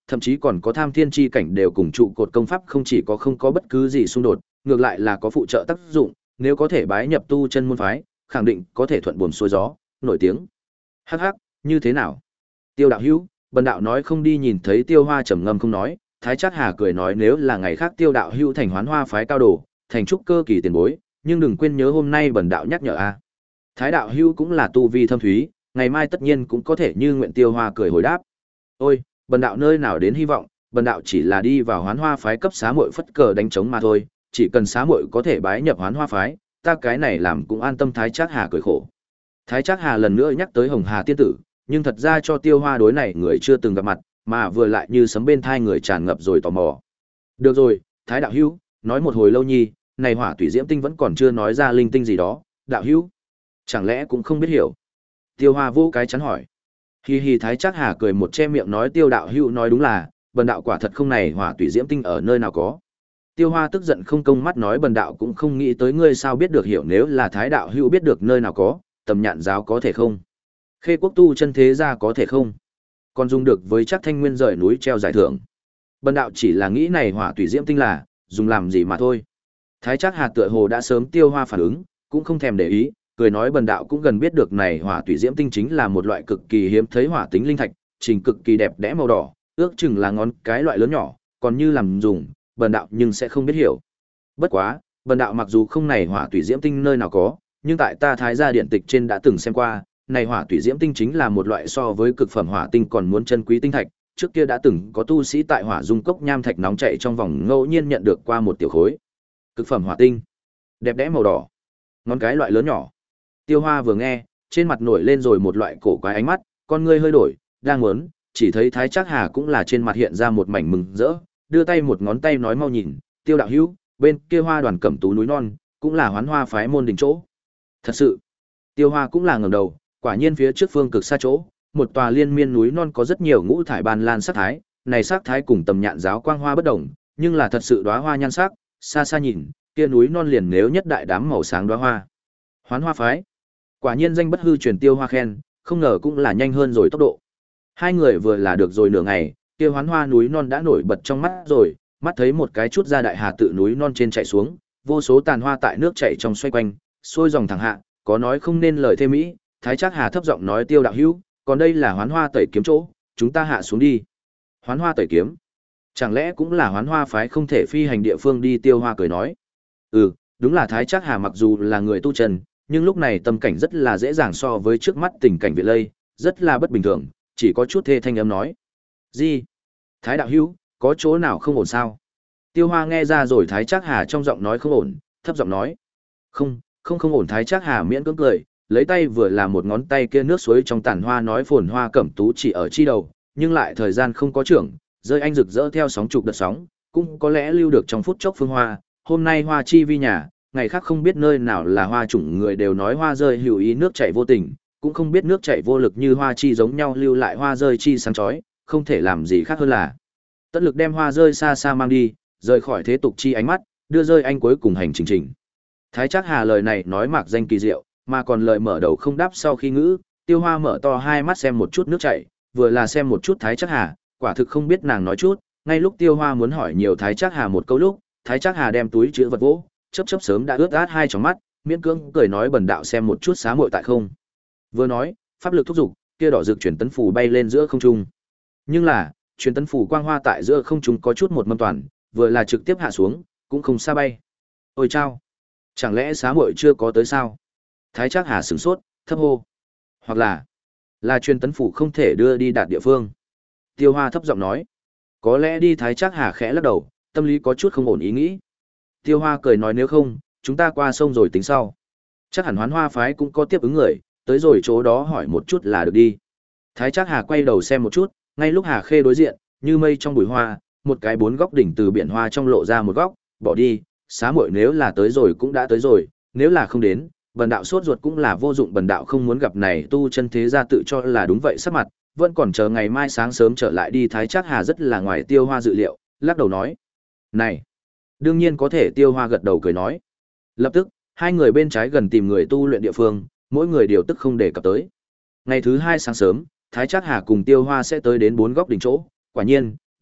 thậm chí còn có tham thiên chi cảnh đều cùng trụ cột công pháp không chỉ có không có bất cứ gì xung đột, ngược lại là có phụ trợ tác dụng, nếu có thể bái nhập tu chân môn phái, khẳng định có thể thuận buồm xuôi gió, nổi tiếng. Hắc hắc, như thế nào? Tiêu đạo hữu, bần đạo nói không đi nhìn thấy Tiêu Hoa trầm ngâm không nói, Thái Trác Hà cười nói nếu là ngày khác Tiêu đạo hữu thành Hoán Hoa phái cao đồ, thành trúc cơ kỳ tiền bối, nhưng đừng quên nhớ hôm nay bần đạo nhắc nhở a. Thái đạo hữu cũng là tu vi thâm thúy, ngày mai tất nhiên cũng có thể như nguyện. Tiêu Hoa cười hồi đáp. Ôi, bần đạo nơi nào đến hy vọng, bần đạo chỉ là đi vào Hoán Hoa phái cấp xá muội phất cờ đánh trống mà thôi, chỉ cần xá muội có thể bái nhập Hoán Hoa phái, ta cái này làm cũng an tâm. Thái Trác Hà cười khổ. Thái Trác Hà lần nữa nhắc tới Hồng Hà tiên tử, nhưng thật ra cho Tiêu Hoa đối này người chưa từng gặp mặt, mà vừa lại như sấm bên thai người tràn ngập rồi tò mò. Được rồi, Thái đạo hữu, nói một hồi lâu nhi, này hỏa tủy diễm tinh vẫn còn chưa nói ra linh tinh gì đó, đạo hữu, chẳng lẽ cũng không biết hiểu? Tiêu Hoa vô cái chắn hỏi. Hi hi. Thái Trác Hà cười một che miệng nói Tiêu đạo hữu nói đúng là, bần đạo quả thật không này hỏa tủy diễm tinh ở nơi nào có. Tiêu Hoa tức giận không công mắt nói bần đạo cũng không nghĩ tới ngươi sao biết được hiểu, nếu là Thái đạo hữu biết được nơi nào có, Tầm Nhạn giáo có thể không? Khê Quốc tu chân thế gia có thể không? Còn dùng được với chắc thanh nguyên rời núi treo giải thưởng. Bần đạo chỉ là nghĩ này hỏa tủy diễm tinh là dùng làm gì mà thôi. Thái Trác Hà tựa hồ đã sớm Tiêu Hoa phản ứng, cũng không thèm để ý, cười nói bần đạo cũng gần biết được này hỏa tủy diễm tinh chính là một loại cực kỳ hiếm thấy hỏa tính linh thạch, trình cực kỳ đẹp đẽ màu đỏ, ước chừng là ngón cái loại lớn nhỏ, còn như làm dùng, bần đạo nhưng sẽ không biết hiểu. Bất quá, bần đạo mặc dù không này hỏa tủy diễm tinh nơi nào có, nhưng tại ta Thái gia điện tịch trên đã từng xem qua, này hỏa tủy diễm tinh chính là một loại so với cực phẩm hỏa tinh còn muốn chân quý tinh thạch, trước kia đã từng có tu sĩ tại hỏa dung cốc nham thạch nóng chảy trong vòng ngẫu nhiên nhận được qua một tiểu khối. Cực phẩm hỏa tinh, đẹp đẽ màu đỏ, ngón cái loại lớn nhỏ. Tiêu Hoa vừa nghe, trên mặt nổi lên rồi một loại cổ quái ánh mắt, con ngươi hơi đổi, đang muốn, chỉ thấy Thái Trác Hà cũng là trên mặt hiện ra một mảnh mừng rỡ, đưa tay một ngón tay nói mau nhìn, Tiêu đạo hữu, bên kia Hoa Đoàn Cẩm Tú núi non, cũng là Hoán Hoa phái môn đỉnh chỗ. Thật sự, Tiêu Hoa cũng là ngẩng đầu, quả nhiên phía trước phương cực xa chỗ, một tòa liên miên núi non có rất nhiều ngũ thải ban lan sắc thái, này sắc thái cùng Tầm Nhạn giáo quang hoa bất đồng, nhưng là thật sự đóa hoa nhan sắc, xa xa nhìn, kia núi non liền nếu nhất đại đám màu sáng đóa hoa. Hoán Hoa phái, quả nhiên danh bất hư truyền. Tiêu Hoa khen, không ngờ cũng là nhanh hơn rồi tốc độ. Hai người vừa là được rồi nửa ngày, kia Hoán Hoa núi non đã nổi bật trong mắt rồi, mắt thấy một cái chút ra đại hà tự núi non trên chạy xuống, vô số tàn hoa tại nước chảy trong xoay quanh, xuôi dòng thẳng hạ, có nói không nên lời thêm mỹ. Thái Trác Hà thấp giọng nói Tiêu đạo hữu, còn đây là Hoán Hoa tẩy kiếm chỗ, chúng ta hạ xuống đi. Hoán Hoa tẩy kiếm, chẳng lẽ cũng là Hoán Hoa phái không thể phi hành địa phương đi? Tiêu Hoa cười nói. Ừ, đúng là Thái Trác Hà mặc dù là người tu chân, nhưng lúc này tâm cảnh rất là dễ dàng so với trước mắt tình cảnh viện lây, rất là bất bình thường, chỉ có chút thê thanh âm nói. Gì? Thái đạo hữu, có chỗ nào không ổn sao? Tiêu Hoa nghe ra rồi Thái Trác Hà trong giọng nói không ổn, thấp giọng nói. Không, không không ổn. Thái Trác Hà miễn cưỡng cười, lấy tay vừa làm một ngón tay kia nước suối trong tàn hoa nói phồn hoa cẩm tú chỉ ở chi đầu, nhưng lại thời gian không có trưởng, rơi anh rực rỡ theo sóng trục đợt sóng, cũng có lẽ lưu được trong phút chốc phương hoa, hôm nay hoa chi vi nhà, ngày khác không biết nơi nào là hoa chủng. Người đều nói hoa rơi hữu ý nước chảy vô tình, cũng không biết nước chảy vô lực như hoa chi giống nhau lưu lại hoa rơi chi sáng chói, không thể làm gì khác hơn là tất lực đem hoa rơi xa xa mang đi, rời khỏi thế tục chi ánh mắt, đưa rơi anh cuối cùng hành trình trình. Thái Trác Hà lời này nói mạc danh kỳ diệu, mà còn lời mở đầu không đáp sau khi ngữ. Tiêu Hoa mở to hai mắt xem một chút nước chảy, vừa là xem một chút Thái Trác Hà, quả thực không biết nàng nói chút. Ngay lúc Tiêu Hoa muốn hỏi nhiều Thái Trác Hà một câu lúc, Thái Trác Hà đem túi chứa vật vỗ, chớp chớp sớm đã ướt át hai tròng mắt, miễn cưỡng cười nói bần đạo xem một chút xá muội tại không. Vừa nói, pháp lực thúc giục, kia đỏ rực truyền tấn phù bay lên giữa không trung. Nhưng là, truyền tấn phù quang hoa tại giữa không trung có chút một mâm toàn, vừa là trực tiếp hạ xuống, cũng không xa bay. Ôi chao, chẳng lẽ xá muội chưa có tới sao? Thái Trác Hà sửng sốt, thấp hô. Hoặc là, là truyền tấn phủ không thể đưa đi đạt địa phương. Tiêu Hoa thấp giọng nói. Có lẽ đi. Thái Trác Hà khẽ lắc đầu, tâm lý có chút không ổn ý nghĩ. Tiêu Hoa cười nói nếu không, chúng ta qua sông rồi tính sau. Chắc hẳn Hoán Hoa phái cũng có tiếp ứng người, tới rồi chỗ đó hỏi một chút là được đi. Thái Trác Hà quay đầu xem một chút, ngay lúc Hà Khê đối diện, như mây trong bụi hoa, một cái bốn góc đỉnh từ biển hoa trong lộ ra một góc, bỏ đi, xá muội nếu là tới rồi cũng đã tới rồi, nếu là không đến, bần đạo sốt ruột cũng là vô dụng. Bần đạo không muốn gặp này tu chân thế gia tự cho là đúng vậy sắc mặt, vẫn còn chờ ngày mai sáng sớm trở lại đi. Thái Trác Hà rất là ngoài Tiêu Hoa dự liệu, lắc đầu nói. Này, đương nhiên có thể. Tiêu Hoa gật đầu cười nói. Lập tức, hai người bên trái gần tìm người tu luyện địa phương, mỗi người điều tức không để cập tới. Ngày thứ hai sáng sớm, Thái Trác Hà cùng Tiêu Hoa sẽ tới đến bốn góc đỉnh chỗ, quả nhiên,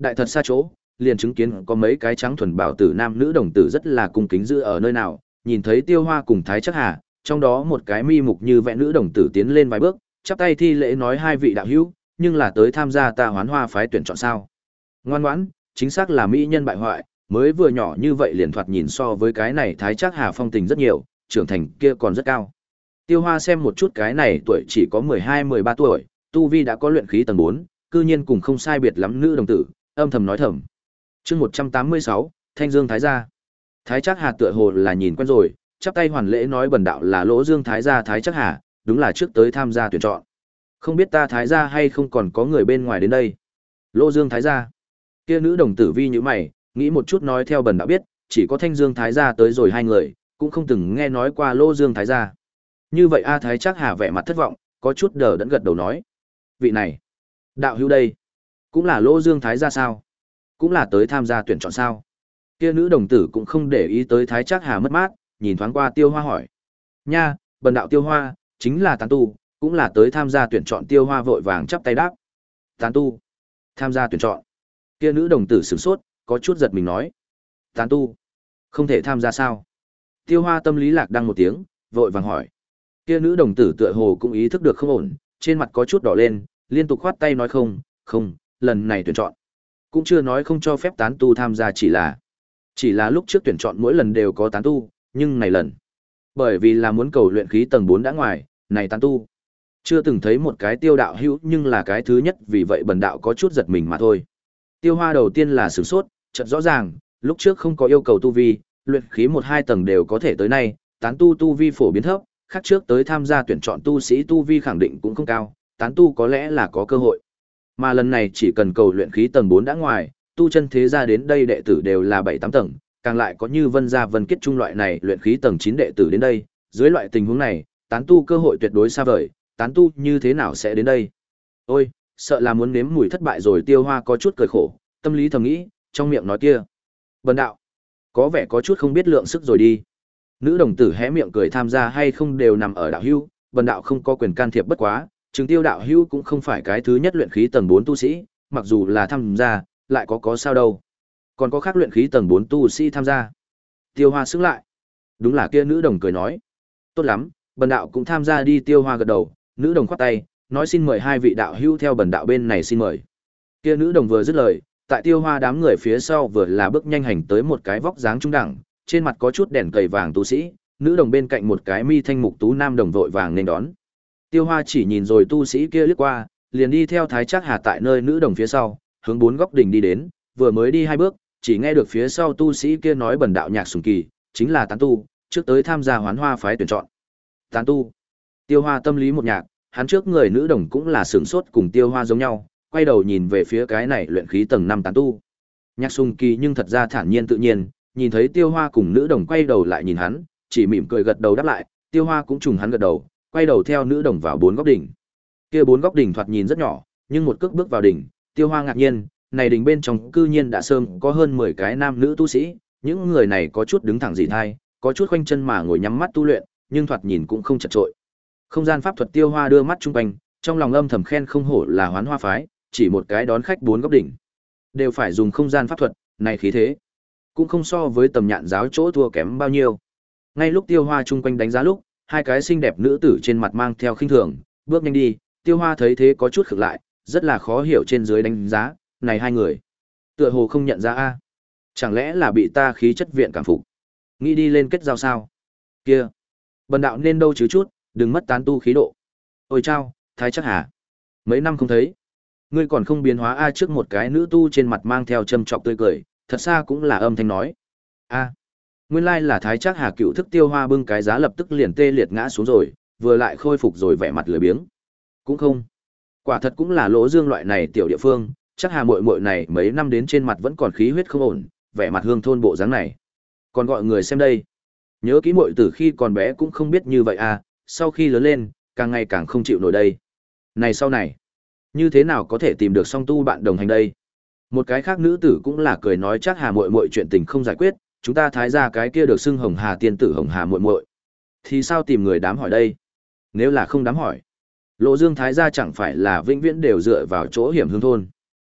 Đại thật xa chỗ, liền chứng kiến có mấy cái trắng thuần bảo tử nam nữ đồng tử rất là cung kính giữ ở nơi nào, nhìn thấy Tiêu Hoa cùng Thái Chắc Hà, trong đó một cái mi mục như vẽ nữ đồng tử tiến lên vài bước, chắp tay thi lễ nói hai vị đạo hữu, nhưng là tới tham gia ta Hoán Hoa phái tuyển chọn sao? Ngoan ngoãn, chính xác là mỹ nhân bại hoại, mới vừa nhỏ như vậy liền thoạt nhìn so với cái này Thái Chắc Hà phong tình rất nhiều, trưởng thành kia còn rất cao. Tiêu Hoa xem một chút cái này tuổi chỉ có mười hai mười ba tuổi, tu vi đã có luyện khí tầng bốn, cư nhiên cùng không sai biệt lắm nữ đồng tử, âm thầm nói thầm. Chương một trăm tám mươi sáu, Thanh Dương Thái gia. Thái Chắc Hà tựa hồ là nhìn quen rồi, chắp tay hoàn lễ nói bần đạo là Lỗ Dương Thái gia Thái Chắc Hà, đúng là trước tới tham gia tuyển chọn. Không biết ta Thái gia hay không còn có người bên ngoài đến đây. Lỗ Dương Thái gia. Kia nữ đồng tử vi như mày, nghĩ một chút nói theo bần đạo biết, chỉ có Thanh Dương Thái gia tới rồi hai người, cũng không từng nghe nói qua Lỗ Dương Thái gia. Như vậy A Thái Chắc Hà vẻ mặt thất vọng, có chút đờ đẫn gật đầu nói. Vị này, đạo hữu đây, cũng là Lỗ Dương Thái gia sao? Cũng là tới tham gia tuyển chọn sao? Kia nữ đồng tử cũng không để ý tới Thái Chắc Hà mất mát, nhìn thoáng qua Tiêu Hoa hỏi. Nha, bần đạo Tiêu Hoa, chính là tán tu, cũng là tới tham gia tuyển chọn. Tiêu Hoa vội vàng chắp tay đáp. Tán tu, tham gia tuyển chọn. Kia nữ đồng tử sửng sốt, có chút giật mình nói. Tán tu, không thể tham gia sao? Tiêu Hoa tâm lý lạc đăng một tiếng, vội vàng hỏi. Kia nữ đồng tử tựa hồ cũng ý thức được không ổn, trên mặt có chút đỏ lên, liên tục khoát tay nói không, không, lần này tuyển chọn. Cũng chưa nói không cho phép tán tu tham gia, chỉ là chỉ là lúc trước tuyển chọn mỗi lần đều có tán tu, nhưng này lần bởi vì là muốn cầu luyện khí tầng bốn đã ngoài, này tán tu chưa từng thấy một cái Tiêu đạo hữu, nhưng là cái thứ nhất, vì vậy bần đạo có chút giật mình mà thôi. Tiêu Hoa đầu tiên là sửng sốt, chợt rõ ràng, lúc trước không có yêu cầu tu vi, luyện khí một hai tầng đều có thể tới nay, tán tu tu vi phổ biến thấp, khác trước tới tham gia tuyển chọn tu sĩ tu vi khẳng định cũng không cao, tán tu có lẽ là có cơ hội. Mà lần này chỉ cần cầu luyện khí tầng bốn đã ngoài, tu chân thế gia đến đây đệ tử đều là bảy tám tầng, càng lại có như Vân gia Vân Kết Trung loại này luyện khí tầng chín đệ tử đến đây, dưới loại tình huống này, tán tu cơ hội tuyệt đối xa vời, tán tu như thế nào sẽ đến đây? Ôi, sợ là muốn nếm mùi thất bại rồi. Tiêu Hoa có chút cười khổ, tâm lý thầm nghĩ, trong miệng nói kia, bần đạo, có vẻ có chút không biết lượng sức rồi đi. Nữ đồng tử hé miệng cười, tham gia hay không đều nằm ở đạo hữu, bần đạo không có quyền can thiệp bất quá, Trường Tiêu đạo hữu cũng không phải cái thứ nhất luyện khí tầng bốn tu sĩ, mặc dù là tham gia, lại có có sao đâu. Còn có khác luyện khí tầng bốn tu sĩ tham gia. Tiêu Hoa sững lại. Đúng là kia nữ đồng cười nói. Tốt lắm, bần đạo cũng tham gia đi. Tiêu Hoa gật đầu, nữ đồng khoát tay, nói xin mời hai vị đạo hữu theo bần đạo bên này xin mời. Kia nữ đồng vừa dứt lời, tại Tiêu Hoa đám người phía sau vừa là bước nhanh hành tới một cái vóc dáng trung đẳng, trên mặt có chút đèn cầy vàng tu sĩ, nữ đồng bên cạnh một cái mi thanh mục tú nam đồng vội vàng nên đón. Tiêu Hoa chỉ nhìn rồi tu sĩ kia liếc qua, liền đi theo Thái Chắc Hà tại nơi nữ đồng phía sau, hướng bốn góc đỉnh đi đến, vừa mới đi hai bước, chỉ nghe được phía sau tu sĩ kia nói bần đạo Nhạc Sùng Kỳ, chính là tán tu, trước tới tham gia Hoán Hoa phái tuyển chọn. Tán tu. Tiêu Hoa tâm lý một nhạc, hắn trước người nữ đồng cũng là sửng sốt cùng Tiêu Hoa giống nhau, quay đầu nhìn về phía cái này luyện khí tầng năm tán tu. Nhạc Sùng Kỳ nhưng thật ra thản nhiên tự nhiên, nhìn thấy Tiêu Hoa cùng nữ đồng quay đầu lại nhìn hắn, chỉ mỉm cười gật đầu đáp lại, Tiêu Hoa cũng trùng hắn gật đầu, quay đầu theo nữ đồng vào bốn góc đỉnh. Kia bốn góc đỉnh thoạt nhìn rất nhỏ, nhưng một cước bước vào đỉnh, Tiêu Hoa ngạc nhiên, này đỉnh bên trong cư nhiên đã sớm có hơn mười cái nam nữ tu sĩ, những người này có chút đứng thẳng dị thai, có chút khoanh chân mà ngồi nhắm mắt tu luyện, nhưng thoạt nhìn cũng không chật chội. Không gian pháp thuật Tiêu Hoa đưa mắt chung quanh, trong lòng âm thầm khen không hổ là Hoán Hoa phái, chỉ một cái đón khách bốn góc đỉnh, đều phải dùng không gian pháp thuật, này khí thế, cũng không so với Tầm Nhạn giáo chỗ thua kém bao nhiêu. Ngay lúc Tiêu Hoa chung quanh đánh giá lúc, hai cái xinh đẹp nữ tử trên mặt mang theo khinh thường, bước nhanh đi, Tiêu Hoa thấy thế có chút khựng lại, rất là khó hiểu trên dưới đánh giá, này hai người, tựa hồ không nhận ra a, chẳng lẽ là bị ta khí chất viện cảm phục, nghĩ đi lên kết giao sao? Kia, bần đạo nên đâu chứ chút, đừng mất tán tu khí độ. Ôi chao, Thái Chắc Hà, mấy năm không thấy, ngươi còn không biến hóa a? Trước một cái nữ tu trên mặt mang theo châm chọc tươi cười, thật xa cũng là âm thanh nói, a, nguyên lai là Thái Chắc Hà. Cựu thức. Tiêu Hoa bưng cái giá lập tức liền tê liệt ngã xuống rồi, vừa lại khôi phục rồi vẻ mặt lười biếng. Cũng không, quả thật cũng là Lỗ Dương loại này tiểu địa phương, chắc Hà muội muội này mấy năm đến trên mặt vẫn còn khí huyết không ổn, vẻ mặt hương thôn bộ dáng này. Còn gọi người xem đây. Nhớ kỹ muội từ khi còn bé cũng không biết như vậy à, sau khi lớn lên, càng ngày càng không chịu nổi đây. Này sau này, như thế nào có thể tìm được song tu bạn đồng hành đây? Một cái khác nữ tử cũng là cười nói chắc Hà muội muội chuyện tình không giải quyết, chúng ta Thái gia cái kia được xưng Hồng Hà tiên tử Hồng Hà muội muội, thì sao tìm người đám hỏi đây? Nếu là không đám hỏi, Lỗ Dương Thái gia chẳng phải là vĩnh viễn đều dựa vào chỗ hiểm hương thôn.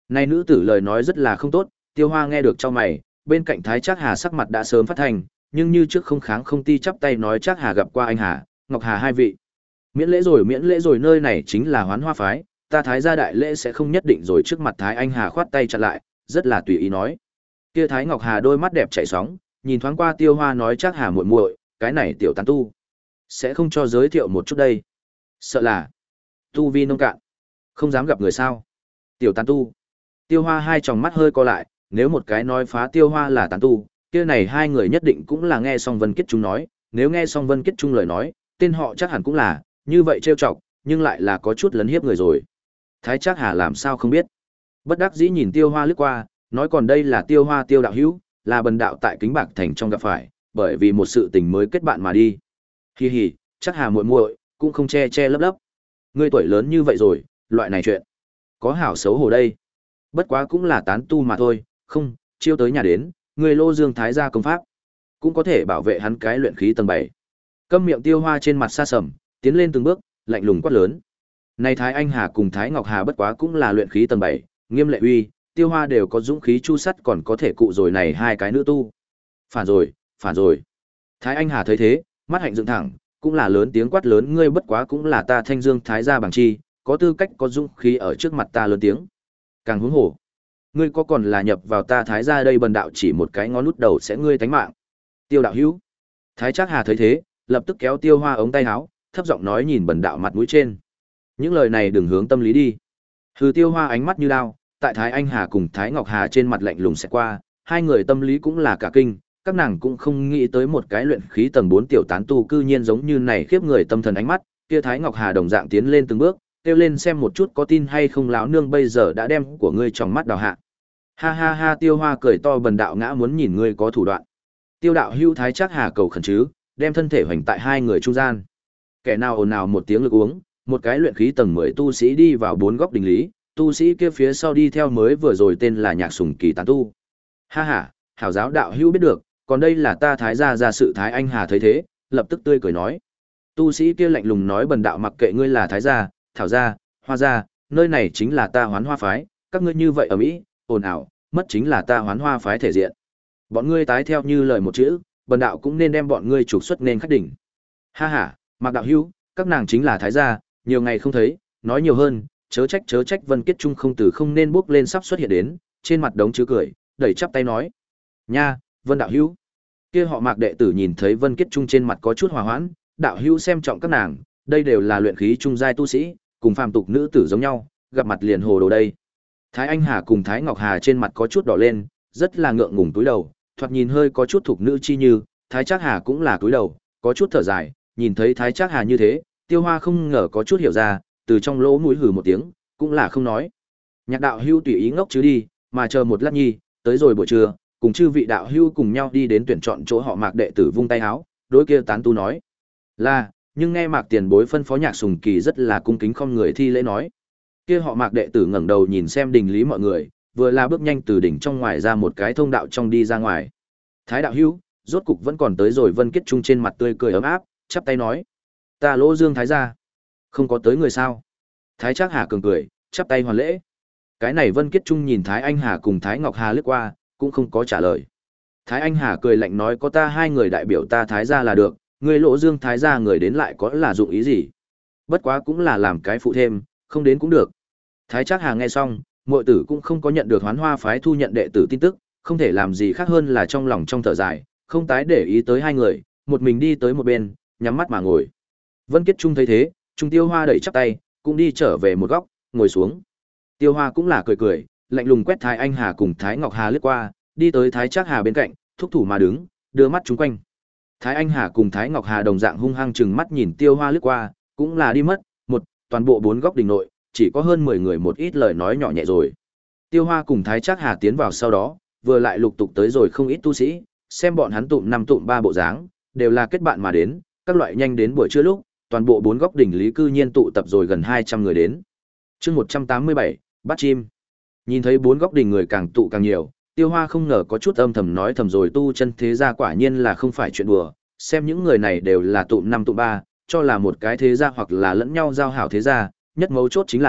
Này nữ tử lời nói rất là không tốt, Tiêu Hoa nghe được trong mày, bên cạnh Thái Trác Hà sắc mặt đã sớm phát thành, nhưng như trước không kháng không ti chắp tay nói Trác Hà gặp qua anh Hà, Ngọc Hà hai vị. Miễn lễ rồi, miễn lễ rồi, nơi này chính là Hoán Hoa phái, ta Thái gia đại lễ sẽ không nhất định rồi. Trước mặt Thái Anh Hà khoát tay chặn lại, rất là tùy ý nói. Kia Thái Ngọc Hà đôi mắt đẹp chảy sóng, nhìn thoáng qua Tiêu Hoa nói Trác Hà muội muội, cái này tiểu tán tu, sẽ không cho giới thiệu một chút đây. Sợ là tu vi nông cạn, không dám gặp người sao? Tiểu tán tu. Tiêu Hoa hai tròng mắt hơi co lại, nếu một cái nói phá Tiêu Hoa là tán tu, kia này hai người nhất định cũng là nghe xong Vân Kiết Trung nói, nếu nghe xong Vân Kiết Trung lời nói, tên họ chắc hẳn cũng là, như vậy trêu chọc, nhưng lại là có chút lấn hiếp người rồi. Thái Trác Hà làm sao không biết? Bất đắc dĩ nhìn Tiêu Hoa lướt qua, nói còn đây là Tiêu Hoa Tiêu đạo hữu, là bần đạo tại Kính Bạc thành trong gặp phải, bởi vì một sự tình mới kết bạn mà đi. Hi hi, chắc Hà muội muội cũng không che che lấp lấp. Ngươi tuổi lớn như vậy rồi, loại này chuyện có hảo xấu hổ đây. Bất quá cũng là tán tu mà thôi, không, chiêu tới nhà đến, người Lô Dương Thái gia công pháp, cũng có thể bảo vệ hắn cái luyện khí tầng bảy. Câm miệng Tiêu Hoa trên mặt xa sầm, tiến lên từng bước, lạnh lùng quát lớn. Này Thái Anh Hà cùng Thái Ngọc Hà bất quá cũng là luyện khí tầng bảy, Nghiêm Lệ Uy, Tiêu Hoa đều có dũng khí chu sắt còn có thể cụ rồi này hai cái nữ tu. Phản rồi, phản rồi. Thái Anh Hà thấy thế, mắt hạnh dựng thẳng, cũng là lớn tiếng quát lớn, ngươi bất quá cũng là ta Thanh Dương Thái gia bằng chi, có tư cách có dũng khí ở trước mặt ta lớn tiếng. Càng huống hồ, ngươi có còn là nhập vào ta Thái gia đây, bần đạo chỉ một cái ngón nút đầu sẽ ngươi tánh mạng. Tiêu đạo hữu. Thái Trác Hà thấy thế, lập tức kéo Tiêu Hoa ống tay áo, thấp giọng nói nhìn bần đạo mặt mũi trên. Những lời này đừng hướng tâm lý đi. Hừ. Tiêu Hoa ánh mắt như đao, tại Thái Anh Hà cùng Thái Ngọc Hà trên mặt lạnh lùng sẽ qua, hai người tâm lý cũng là cả kinh, các nàng cũng không nghĩ tới một cái luyện khí tầng bốn tiểu tán tu cư nhiên giống như này khiếp người tâm thần ánh mắt. Kia Thái Ngọc Hà đồng dạng tiến lên từng bước, kêu lên xem một chút có tin hay không, lão nương bây giờ đã đem của ngươi trong mắt đào hạ. Ha ha ha. Tiêu Hoa cười to, bần đạo ngã muốn nhìn ngươi có thủ đoạn. Tiêu đạo hữu. Thái Trác Hà cầu khẩn chứ, đem thân thể hoành tại hai người trung gian. Kẻ nào ồn ào một tiếng lực uống, một cái luyện khí tầng mười tu sĩ đi vào bốn góc đình lý, tu sĩ kia phía sau đi theo mới vừa rồi tên là Nhạc Sùng Kỳ tán tu. Ha ha, hảo giáo đạo hữu biết được, còn đây là ta Thái gia gia sự. Thái Anh Hà thấy thế, lập tức tươi cười nói. Tu sĩ kia lạnh lùng nói, bần đạo mặc kệ ngươi là Thái gia, Thảo gia, Hoa gia, nơi này chính là ta Hoán Hoa phái, các ngươi như vậy ở mỹ, ồn ào, mất chính là ta Hoán Hoa phái thể diện. Bọn ngươi tái theo như lời một chữ, bần đạo cũng nên đem bọn ngươi trục xuất nên khách đỉnh. Ha ha, Mạc đạo hữu, các nàng chính là Thái gia, nhiều ngày không thấy, nói nhiều hơn, chớ trách chớ trách. Vân Kiết Trung không từ không nên bước lên sắp xuất hiện đến, trên mặt đống chứa cười, đẩy chắp tay nói. Nha, Vân đạo hữu. Kia họ Mạc đệ tử nhìn thấy Vân Kiết Trung trên mặt có chút hòa hoãn, đạo hữu xem trọng các nàng, đây đều là luyện khí trung giai tu sĩ, cùng phàm tục nữ tử giống nhau, gặp mặt liền hồ đồ đây. Thái Anh Hà cùng Thái Ngọc Hà trên mặt có chút đỏ lên, rất là ngượng ngùng túi đầu, thoạt nhìn hơi có chút thuộc nữ chi như. Thái Trác Hà cũng là túi đầu, có chút thở dài, nhìn thấy Thái Trác Hà như thế, Tiêu Hoa không ngờ có chút hiểu ra, từ trong lỗ mũi hừ một tiếng, cũng là không nói. Nhạc đạo hưu tùy ý ngốc chứ đi, mà chờ một lát nhi, tới rồi buổi trưa, cùng chư vị đạo hưu cùng nhau đi đến tuyển chọn chỗ họ Mạc đệ tử, vung tay áo, đối kia tán tu nói. Là, nhưng nghe Mạc tiền bối phân phó, Nhạc Sùng Kỳ rất là cung kính không người thi lễ nói. Kia họ Mạc đệ tử ngẩng đầu nhìn xem đình lý mọi người, vừa là bước nhanh từ đỉnh trong ngoài ra một cái thông đạo trong đi ra ngoài. Thái đạo hưu, rốt cục vẫn còn tới rồi. Vân Kiết Trung trên mặt tươi cười ấm áp, chắp tay nói. Ta Lỗ Dương Thái gia, không có tới người sao? Thái Trác Hà cường cười, chắp tay hoàn lễ. Cái này Vân Kiết Trung nhìn Thái Anh Hà cùng Thái Ngọc Hà lướt qua, cũng không có trả lời. Thái Anh Hà cười lạnh nói, có ta hai người đại biểu ta Thái gia là được, người Lỗ Dương Thái gia người đến lại có là dụng ý gì? Bất quá cũng là làm cái phụ thêm, không đến cũng được. Thái Trác Hà nghe xong, muội tử cũng không có nhận được Hoán Hoa phái thu nhận đệ tử tin tức, không thể làm gì khác hơn là trong lòng trong thở dài, không tái để ý tới hai người, một mình đi tới một bên, nhắm mắt mà ngồi. Vân Kiết Trung thấy thế, Trung Tiêu Hoa đẩy chắp tay, cũng đi trở về một góc, ngồi xuống. Tiêu Hoa cũng là cười cười, lạnh lùng quét Thái Anh Hà cùng Thái Ngọc Hà lướt qua, đi tới Thái Trác Hà bên cạnh, thúc thủ mà đứng, đưa mắt chúng quanh. Thái Anh Hà cùng Thái Ngọc Hà đồng dạng hung hăng chừng mắt nhìn Tiêu Hoa lướt qua, cũng là đi mất, một, toàn bộ bốn góc đình nội, chỉ có hơn mười người một ít lời nói nhỏ nhẹ rồi. Tiêu Hoa cùng Thái Trác Hà tiến vào sau đó, vừa lại lục tục tới rồi không ít tu sĩ, xem bọn hắn tụm năm tụm ba bộ dáng, đều là kết bạn mà đến, các loại nhanh đến buổi trưa lúc, toàn bộ bốn góc đỉnh lý cư nhiên tụ tập rồi gần hai trăm người đến. Chương một trăm tám mươi bảy, bắt chim. Nhìn thấy bốn góc đỉnh người càng tụ càng nhiều, Tiêu Hoa không ngờ có chút âm thầm nói thầm rồi, tu chân thế gia quả nhiên là không phải chuyện đùa, xem những người này đều là tụm năm tụm ba, cho là một cái thế gia hoặc là lẫn nhau giao hảo thế gia, nhất mấu chốt chính là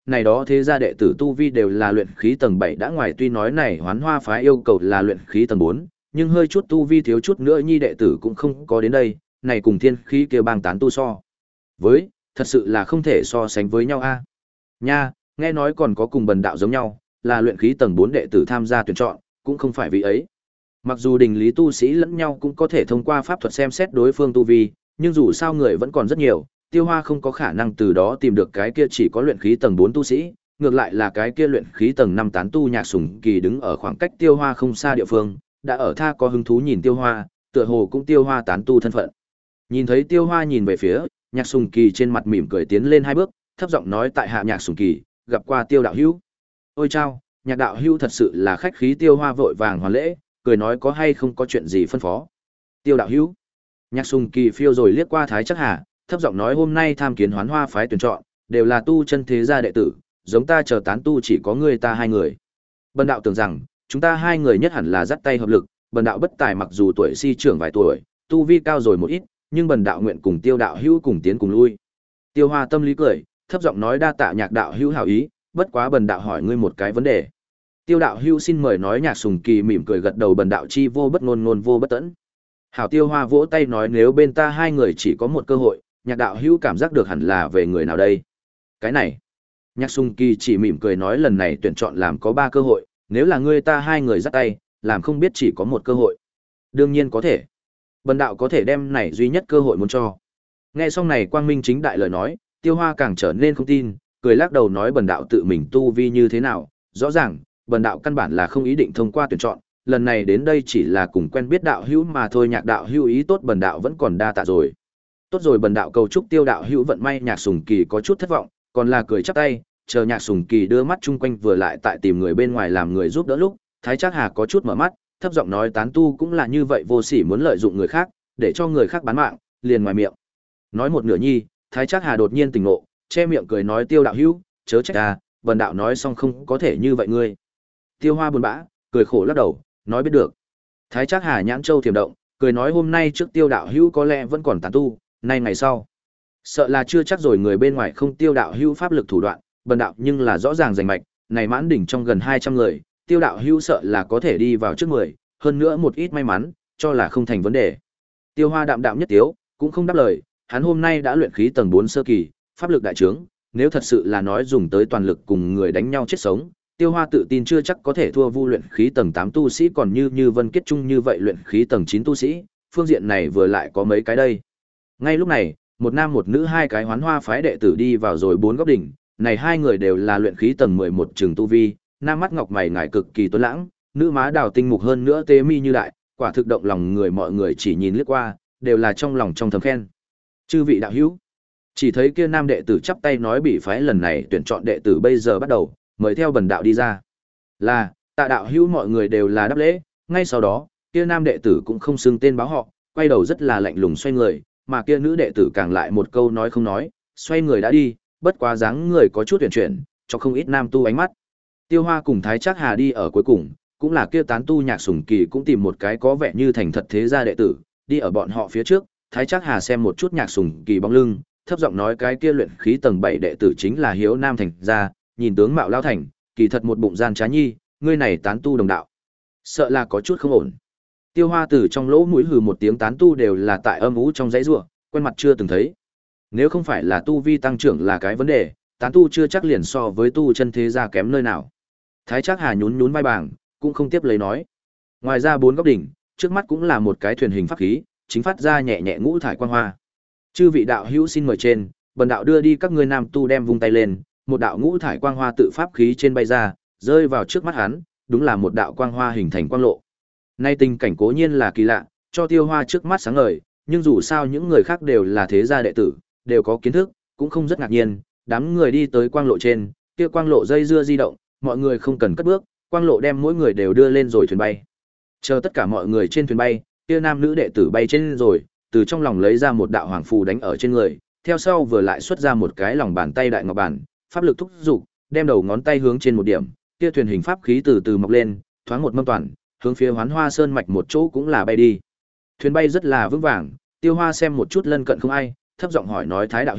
này đó thế gia đệ tử tu vi đều là luyện khí tầng bảy đã ngoài, tuy nói này Hoán Hoa phái yêu cầu là luyện khí tầng bốn, nhưng hơi chút tu vi thiếu chút nữa nhi đệ tử cũng không có đến đây, này cùng thiên khí kia bang tán tu so với, thật sự là không thể so sánh với nhau a. Nha, nghe nói còn có cùng bần đạo giống nhau, là luyện khí tầng bốn đệ tử tham gia tuyển chọn, cũng không phải vì ấy. Mặc dù đình lý tu sĩ lẫn nhau cũng có thể thông qua pháp thuật xem xét đối phương tu vi, nhưng dù sao người vẫn còn rất nhiều, Tiêu Hoa không có khả năng từ đó tìm được cái kia chỉ có luyện khí tầng bốn tu sĩ, ngược lại là cái kia luyện khí tầng năm tán tu Nhạc Sùng Kỳ đứng ở khoảng cách Tiêu Hoa không xa địa phương, đã ở tha có hứng thú nhìn Tiêu Hoa, tựa hồ cũng Tiêu Hoa tán tu thân phận. Nhìn thấy Tiêu Hoa nhìn về phía, Nhạc Sùng Kỳ trên mặt mỉm cười tiến lên hai bước, thấp giọng nói tại hạ Nhạc Sùng Kỳ, gặp qua Tiêu đạo hữu. Ôi chao, Nhạc đạo hữu thật sự là khách khí. Tiêu Hoa vội vàng hoàn lễ, cười nói có hay không có chuyện gì phân phó. Tiêu đạo hữu. Nhạc Sùng Kỳ phiêu rồi liếc qua Thái Chắc Hà, thấp giọng nói hôm nay tham kiến Hoán Hoa phái tuyển chọn, đều là tu chân thế gia đệ tử, giống ta chờ tán tu chỉ có ngươi ta hai người. Bần đạo tưởng rằng, chúng ta hai người nhất hẳn là dắt tay hợp lực, bần đạo bất tài mặc dù tuổi si trưởng vài tuổi, tu vi cao rồi một ít, nhưng bần đạo nguyện cùng Tiêu đạo hữu cùng tiến cùng lui. Tiêu Hoa tâm lý cười, thấp giọng nói đa tạ Nhạc đạo hữu hảo ý, bất quá bần đạo hỏi ngươi một cái vấn đề. Tiêu đạo hữu xin mời nói. Nhạc Sùng Kỳ mỉm cười gật đầu, bần đạo chi vô bất ngôn ngôn vô bất tẫn. Hảo. Tiêu Hoa vỗ tay nói nếu bên ta hai người chỉ có một cơ hội, Nhạc đạo hữu cảm giác được hẳn là về người nào đây? Cái này. Nhạc Sùng Kỳ chỉ mỉm cười nói lần này tuyển chọn làm có ba cơ hội, nếu là ngươi ta hai người dắt tay, làm không biết chỉ có một cơ hội. Đương nhiên có thể. Bần đạo có thể đem này duy nhất cơ hội muốn cho. Nghe xong này quang minh chính đại lời nói, Tiêu Hoa càng trở nên không tin, cười lắc đầu nói bần đạo tự mình tu vi như thế nào, rõ ràng, bần đạo căn bản là không ý định thông qua tuyển chọn, lần này đến đây chỉ là cùng quen biết đạo hữu mà thôi. Nhạc đạo hữu ý tốt bần đạo vẫn còn đa tạ rồi. Tốt rồi, bần đạo cầu chúc Tiêu đạo hữu vận may. Nhạc Sùng Kỳ có chút thất vọng, còn là cười chắp tay, chờ Nhạc Sùng Kỳ đưa mắt chung quanh vừa lại tại tìm người bên ngoài làm người giúp đỡ lúc, Thái Trác Hà có chút mở mắt, thấp giọng nói tán tu cũng là như vậy, vô sỉ muốn lợi dụng người khác, để cho người khác bán mạng, liền ngoài miệng. Nói một nửa nhi, Thái Trác Hà đột nhiên tỉnh ngộ, che miệng cười nói Tiêu đạo hữu, chớ trách ta, bần đạo nói xong không có thể như vậy ngươi. Tiêu Hoa buồn bã, cười khổ lắc đầu, nói biết được. Thái Trác Hà nhãn châu thiểm động, cười nói hôm nay trước Tiêu đạo hữu có lẽ vẫn còn tán tu, nay ngày sau, sợ là chưa chắc rồi. Người bên ngoài không Tiêu đạo hữu pháp lực thủ đoạn, bần đạo nhưng là rõ ràng rành mạch, này mãn đỉnh trong gần hai trăm người, Tiêu đạo hữu sợ là có thể đi vào trước mười, hơn nữa một ít may mắn, cho là không thành vấn đề. Tiêu Hoa đạm đạm nhất tiếu, cũng không đáp lời, hắn hôm nay đã luyện khí tầng bốn sơ kỳ, pháp lực đại trướng, nếu thật sự là nói dùng tới toàn lực cùng người đánh nhau chết sống, Tiêu Hoa tự tin chưa chắc có thể thua Vu luyện khí tầng tám tu sĩ, còn như như Vân Kết Trung như vậy luyện khí tầng chín tu sĩ, phương diện này vừa lại có mấy cái đây. Ngay lúc này, một nam một nữ hai cái Hoán Hoa phái đệ tử đi vào rồi bốn góc đỉnh, này hai người đều là luyện khí tầng mười một trường tu vi, nam mắt ngọc mày ngài cực kỳ tuấn lãng, nữ má đào tinh mục hơn nữa tế mi như đại, quả thực động lòng người, mọi người chỉ nhìn lướt qua, đều là trong lòng trong thầm khen. Chư vị đạo hữu, chỉ thấy kia nam đệ tử chắp tay nói bị phái lần này tuyển chọn đệ tử bây giờ bắt đầu, mời theo bần đạo đi ra. Là, tạ đạo hữu, mọi người đều là đáp lễ, ngay sau đó, kia nam đệ tử cũng không xưng tên báo họ, quay đầu rất là lạnh lùng xoay người, mà kia nữ đệ tử càng lại một câu nói không nói, xoay người đã đi, bất quá dáng người có chút chuyển chuyển, cho không ít nam tu ánh mắt. Tiêu Hoa cùng Thái Trác Hà đi ở cuối cùng, cũng là kia tán tu Nhạc Sùng Kỳ cũng tìm một cái có vẻ như thành thật thế gia đệ tử, đi ở bọn họ phía trước. Thái Trác Hà xem một chút Nhạc Sùng Kỳ bóng lưng, thấp giọng nói cái kia luyện khí tầng bảy đệ tử chính là Hiếu Nam thành gia, nhìn tướng mạo lao thành, kỳ thật một bụng gian trá nhi, ngươi này tán tu đồng đạo, sợ là có chút không ổn. Tiêu Hoa từ trong lỗ mũi hừ một tiếng, tán tu đều là tại âm ú trong dãy rủa, quen mặt chưa từng thấy. Nếu không phải là tu vi tăng trưởng là cái vấn đề, tán tu chưa chắc liền so với tu chân thế gia kém nơi nào. Thái Trác Hà nhún nhún vai bảng, cũng không tiếp lấy nói. Ngoài ra bốn góc đỉnh, trước mắt cũng là một cái thuyền hình pháp khí, chính phát ra nhẹ nhẹ ngũ thải quang hoa. Chư vị đạo hữu xin mời trên, bần đạo đưa đi. Các ngươi nam tu đem vung tay lên, một đạo ngũ thải quang hoa tự pháp khí trên bay ra, rơi vào trước mắt hắn, đúng là một đạo quang hoa hình thành quang lộ. Nay tình cảnh cố nhiên là kỳ lạ, cho Tiêu Hoa trước mắt sáng ngời, nhưng dù sao những người khác đều là thế gia đệ tử, đều có kiến thức, cũng không rất ngạc nhiên. Đám người đi tới quang lộ trên, kia quang lộ dây dưa di động, mọi người không cần cất bước, quang lộ đem mỗi người đều đưa lên rồi thuyền bay. Chờ tất cả mọi người trên thuyền bay, kia nam nữ đệ tử bay trên rồi, từ trong lòng lấy ra một đạo hoàng phù đánh ở trên người, theo sau vừa lại xuất ra một cái lòng bàn tay đại ngọc bản, pháp lực thúc dục, đem đầu ngón tay hướng trên một điểm, kia thuyền hình pháp khí từ từ mọc lên, thoáng một mâm toàn, hướng phía Hoán Hoa Sơn mạch một chỗ cũng là bay đi. Thuyền bay rất là vững vàng, Tiêu Hoa xem một chút lân cận không ai, thấp giọng hỏi nói Thái đạo hữu,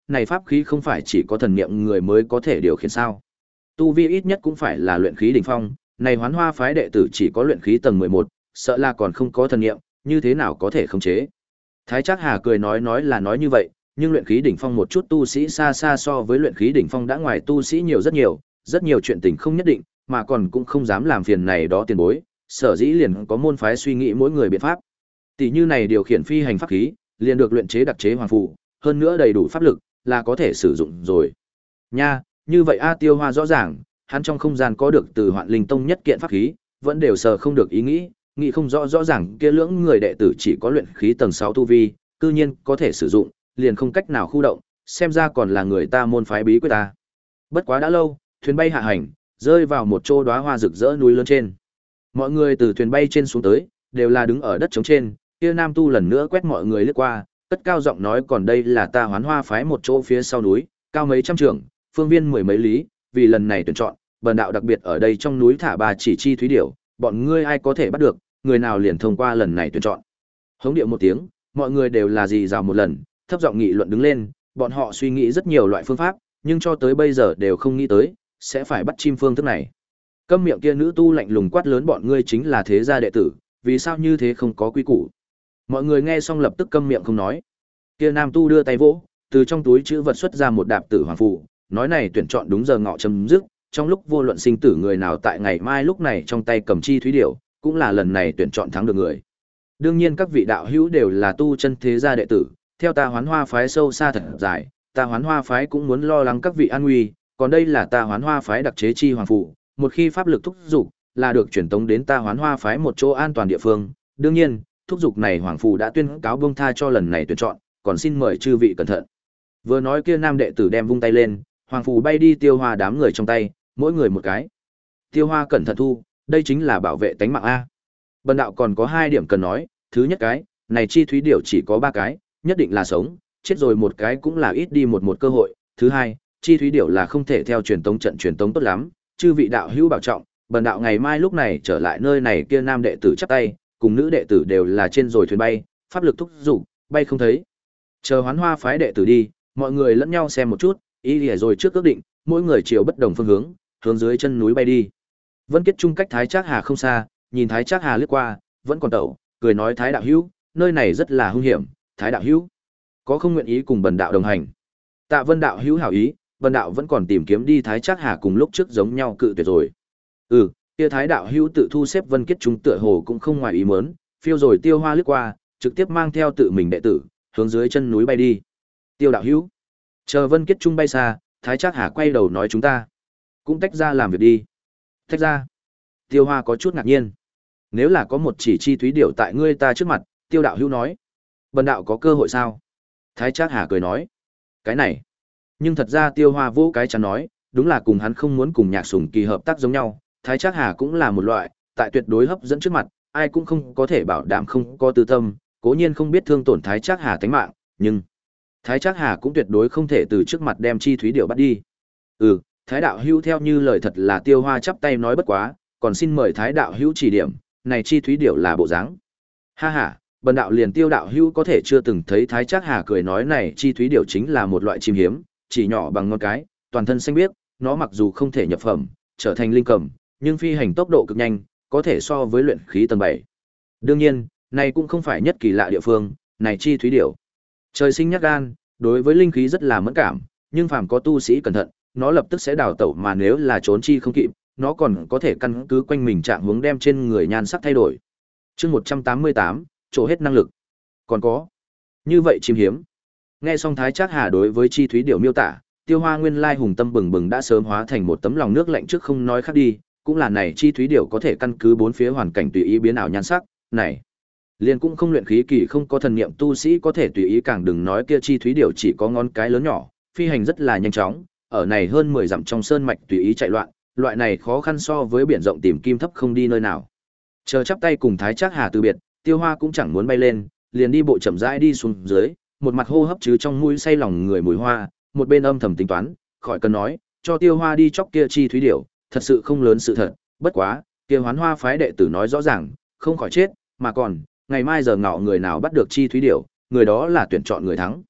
này pháp khí không phải chỉ có thần niệm người mới có thể điều khiển sao? Tu vi ít nhất cũng phải là luyện khí đỉnh phong, này Hoán Hoa phái đệ tử chỉ có luyện khí tầng mười một, sợ là còn không có thần niệm, như thế nào có thể khống chế? Thái Trác Hà cười nói nói là nói như vậy, nhưng luyện khí đỉnh phong một chút tu sĩ xa xa so với luyện khí đỉnh phong đã ngoài tu sĩ nhiều rất nhiều, rất nhiều chuyện tình không nhất định, mà còn cũng không dám làm phiền này đó tiền bối, sở dĩ liền có môn phái suy nghĩ mỗi người biện pháp. Tỷ như này điều khiển phi hành pháp khí, liền được luyện chế đặc chế hoàng phù, hơn nữa đầy đủ pháp lực, là có thể sử dụng rồi. Nha, như vậy A Tiêu Hoa rõ ràng, hắn trong không gian có được từ Hoạn Linh Tông nhất kiện pháp khí, vẫn đều sờ không được ý nghĩ, nghĩ không rõ rõ ràng kia lưỡng người đệ tử chỉ có luyện khí tầng sáu tu vi, cư nhiên có thể sử dụng, liền không cách nào khu động, xem ra còn là người ta môn phái bí quyết ta. Bất quá đã lâu, thuyền bay hạ hành, rơi vào một chỗ đóa hoa rực rỡ núi lớn trên. Mọi người từ thuyền bay trên xuống tới, đều là đứng ở đất trống trên, kia nam tu lần nữa quét mọi người lướt qua, cất cao giọng nói còn đây là ta Hoán Hoa phái một chỗ phía sau núi, cao mấy trăm trượng, phương viên mười mấy lý, vì lần này tuyển chọn, bần đạo đặc biệt ở đây trong núi thả bà chỉ chi thúy điểu, bọn ngươi ai có thể bắt được, người nào liền thông qua lần này tuyển chọn. Hống điệu một tiếng, mọi người đều là gì rào một lần, thấp giọng nghị luận đứng lên, bọn họ suy nghĩ rất nhiều loại phương pháp, nhưng cho tới bây giờ đều không nghĩ tới, sẽ phải bắt chim phương thức này. Câm miệng kia nữ tu lạnh lùng quát lớn bọn ngươi chính là thế gia đệ tử, vì sao như thế không có quy củ. Mọi người nghe xong lập tức câm miệng không nói. Kia nam tu đưa tay vỗ, từ trong túi chữ vật xuất ra một đạp tử hoàng phù, nói này tuyển chọn đúng giờ ngọ chấm dứt, trong lúc vô luận sinh tử người nào tại ngày mai lúc này trong tay cầm chi thúy điểu, cũng là lần này tuyển chọn thắng được người. Đương nhiên các vị đạo hữu đều là tu chân thế gia đệ tử, theo ta Hoán Hoa phái sâu xa thật dài, ta Hoán Hoa phái cũng muốn lo lắng các vị an nguy, còn đây là ta Hoán Hoa phái đặc chế chi hoàng phù, một khi pháp lực thúc dục, là được truyền tống đến ta Hoán Hoa phái một chỗ an toàn địa phương. Đương nhiên, thúc dục này hoàng phù đã tuyên cáo buông tha cho lần này tuyển chọn, còn xin mời chư vị cẩn thận. Vừa nói kia nam đệ tử đem vung tay lên, hoàng phù bay đi Tiêu Hoa đám người trong tay, mỗi người một cái. Tiêu Hoa cẩn thận thu, đây chính là bảo vệ tánh mạng a. Bần đạo còn có hai điểm cần nói, thứ nhất cái, này chi thúy điểu chỉ có ba cái, nhất định là sống, chết rồi một cái cũng là ít đi một một cơ hội. Thứ hai, chi thúy điểu là không thể theo truyền tống trận truyền tống tốt lắm, chư vị đạo hữu bảo trọng, bần đạo ngày mai lúc này trở lại nơi này kia nam đệ tử chắp tay, cùng nữ đệ tử đều là trên rồi thuyền bay, pháp lực thúc dục, bay không thấy. Chờ Hoán Hoa phái đệ tử đi, mọi người lẫn nhau xem một chút, ý lìa rồi trước ước định, mỗi người chiều bất đồng phương hướng, hướng dưới chân núi bay đi. Vân Kiết Trung cách Thái Trác Hà không xa, nhìn Thái Trác Hà lướt qua, vẫn còn tẩu, cười nói Thái đạo hữu, nơi này rất là hung hiểm, Thái đạo hữu, có không nguyện ý cùng bần đạo đồng hành? Tạ Vân đạo hữu hảo ý, bần đạo vẫn còn tìm kiếm đi Thái Trác Hà cùng lúc trước giống nhau cự tuyệt rồi. Ừ, kia Thái đạo hữu tự thu xếp Vân Kiết Trung tựa hồ cũng không ngoài ý muốn, phiêu rồi Tiêu Hoa lướt qua, trực tiếp mang theo tự mình đệ tử, hướng dưới chân núi bay đi. Tiêu đạo hữu, chờ Vân Kiết Trung bay xa, Thái Trác Hà quay đầu nói chúng ta cũng tách ra làm việc đi. Tách ra? Tiêu Hoa có chút ngạc nhiên. Nếu là có một chỉ chi thúy điểu tại ngươi ta trước mặt, Tiêu đạo hữu nói, bần đạo có cơ hội sao? Thái Trác Hà cười nói, cái này. Nhưng thật ra Tiêu Hoa vô cái chắn nói, đúng là cùng hắn không muốn cùng Nhạc Sùng Kỳ hợp tác giống nhau. Thái Trác Hà cũng là một loại, tại tuyệt đối hấp dẫn trước mặt, ai cũng không có thể bảo đảm không có tư tâm, cố nhiên không biết thương tổn Thái Trác Hà tánh mạng, nhưng Thái Trác Hà cũng tuyệt đối không thể từ trước mặt đem chi thúy điểu bắt đi. Ừ, Thái đạo hữu theo như lời thật là Tiêu Hoa chắp tay nói bất quá, còn xin mời Thái đạo hữu chỉ điểm, này chi thúy điểu là bộ dáng. Ha ha, bần đạo liền Tiêu đạo hữu có thể chưa từng thấy. Thái Trác Hà cười nói này chi thúy điểu chính là một loại chim hiếm, chỉ nhỏ bằng ngón cái, toàn thân xanh biếc, nó mặc dù không thể nhập phẩm, trở thành linh cầm, nhưng phi hành tốc độ cực nhanh, có thể so với luyện khí tầng bảy. Đương nhiên, này cũng không phải nhất kỳ lạ địa phương, này chi thúy điểu trời sinh nhát gan, đối với linh khí rất là mẫn cảm, nhưng phàm có tu sĩ cẩn thận, nó lập tức sẽ đào tẩu, mà nếu là trốn chi không kịp, nó còn có thể căn cứ quanh mình trạng hướng đem trên người nhan sắc thay đổi. Chương một trăm tám mươi tám, trổ hết năng lực. Còn có, như vậy chim hiếm. Nghe xong Thái Trác Hà đối với chi thúy điểu miêu tả, Tiêu Hoa nguyên lai hùng tâm bừng bừng đã sớm hóa thành một tấm lòng nước lạnh trước không nói khác đi, cũng là này chi thúy điểu có thể căn cứ bốn phía hoàn cảnh tùy ý biến ảo nhan sắc, này liền cũng không luyện khí kỳ không có thần niệm tu sĩ có thể tùy ý, càng đừng nói kia chi thúy điểu chỉ có ngón cái lớn nhỏ, phi hành rất là nhanh chóng, ở này hơn mười dặm trong sơn mạch tùy ý chạy loạn, loại này khó khăn so với biển rộng tìm kim thấp không đi nơi nào. Chờ chắp tay cùng Thái Trác Hà từ biệt, Tiêu Hoa cũng chẳng muốn bay lên, liền đi bộ chậm rãi đi xuống dưới, một mặt hô hấp chứ trong mũi say lòng người mùi hoa, một bên âm thầm tính toán, khỏi cần nói, cho Tiêu Hoa đi chọc kia chi thúy điểu, thật sự không lớn sự thật, bất quá, kia Hoán Hoa phái đệ tử nói rõ ràng, không khỏi chết, mà còn ngày mai giờ ngọ người nào bắt được chi thúy điểu, người đó là tuyển chọn người thắng.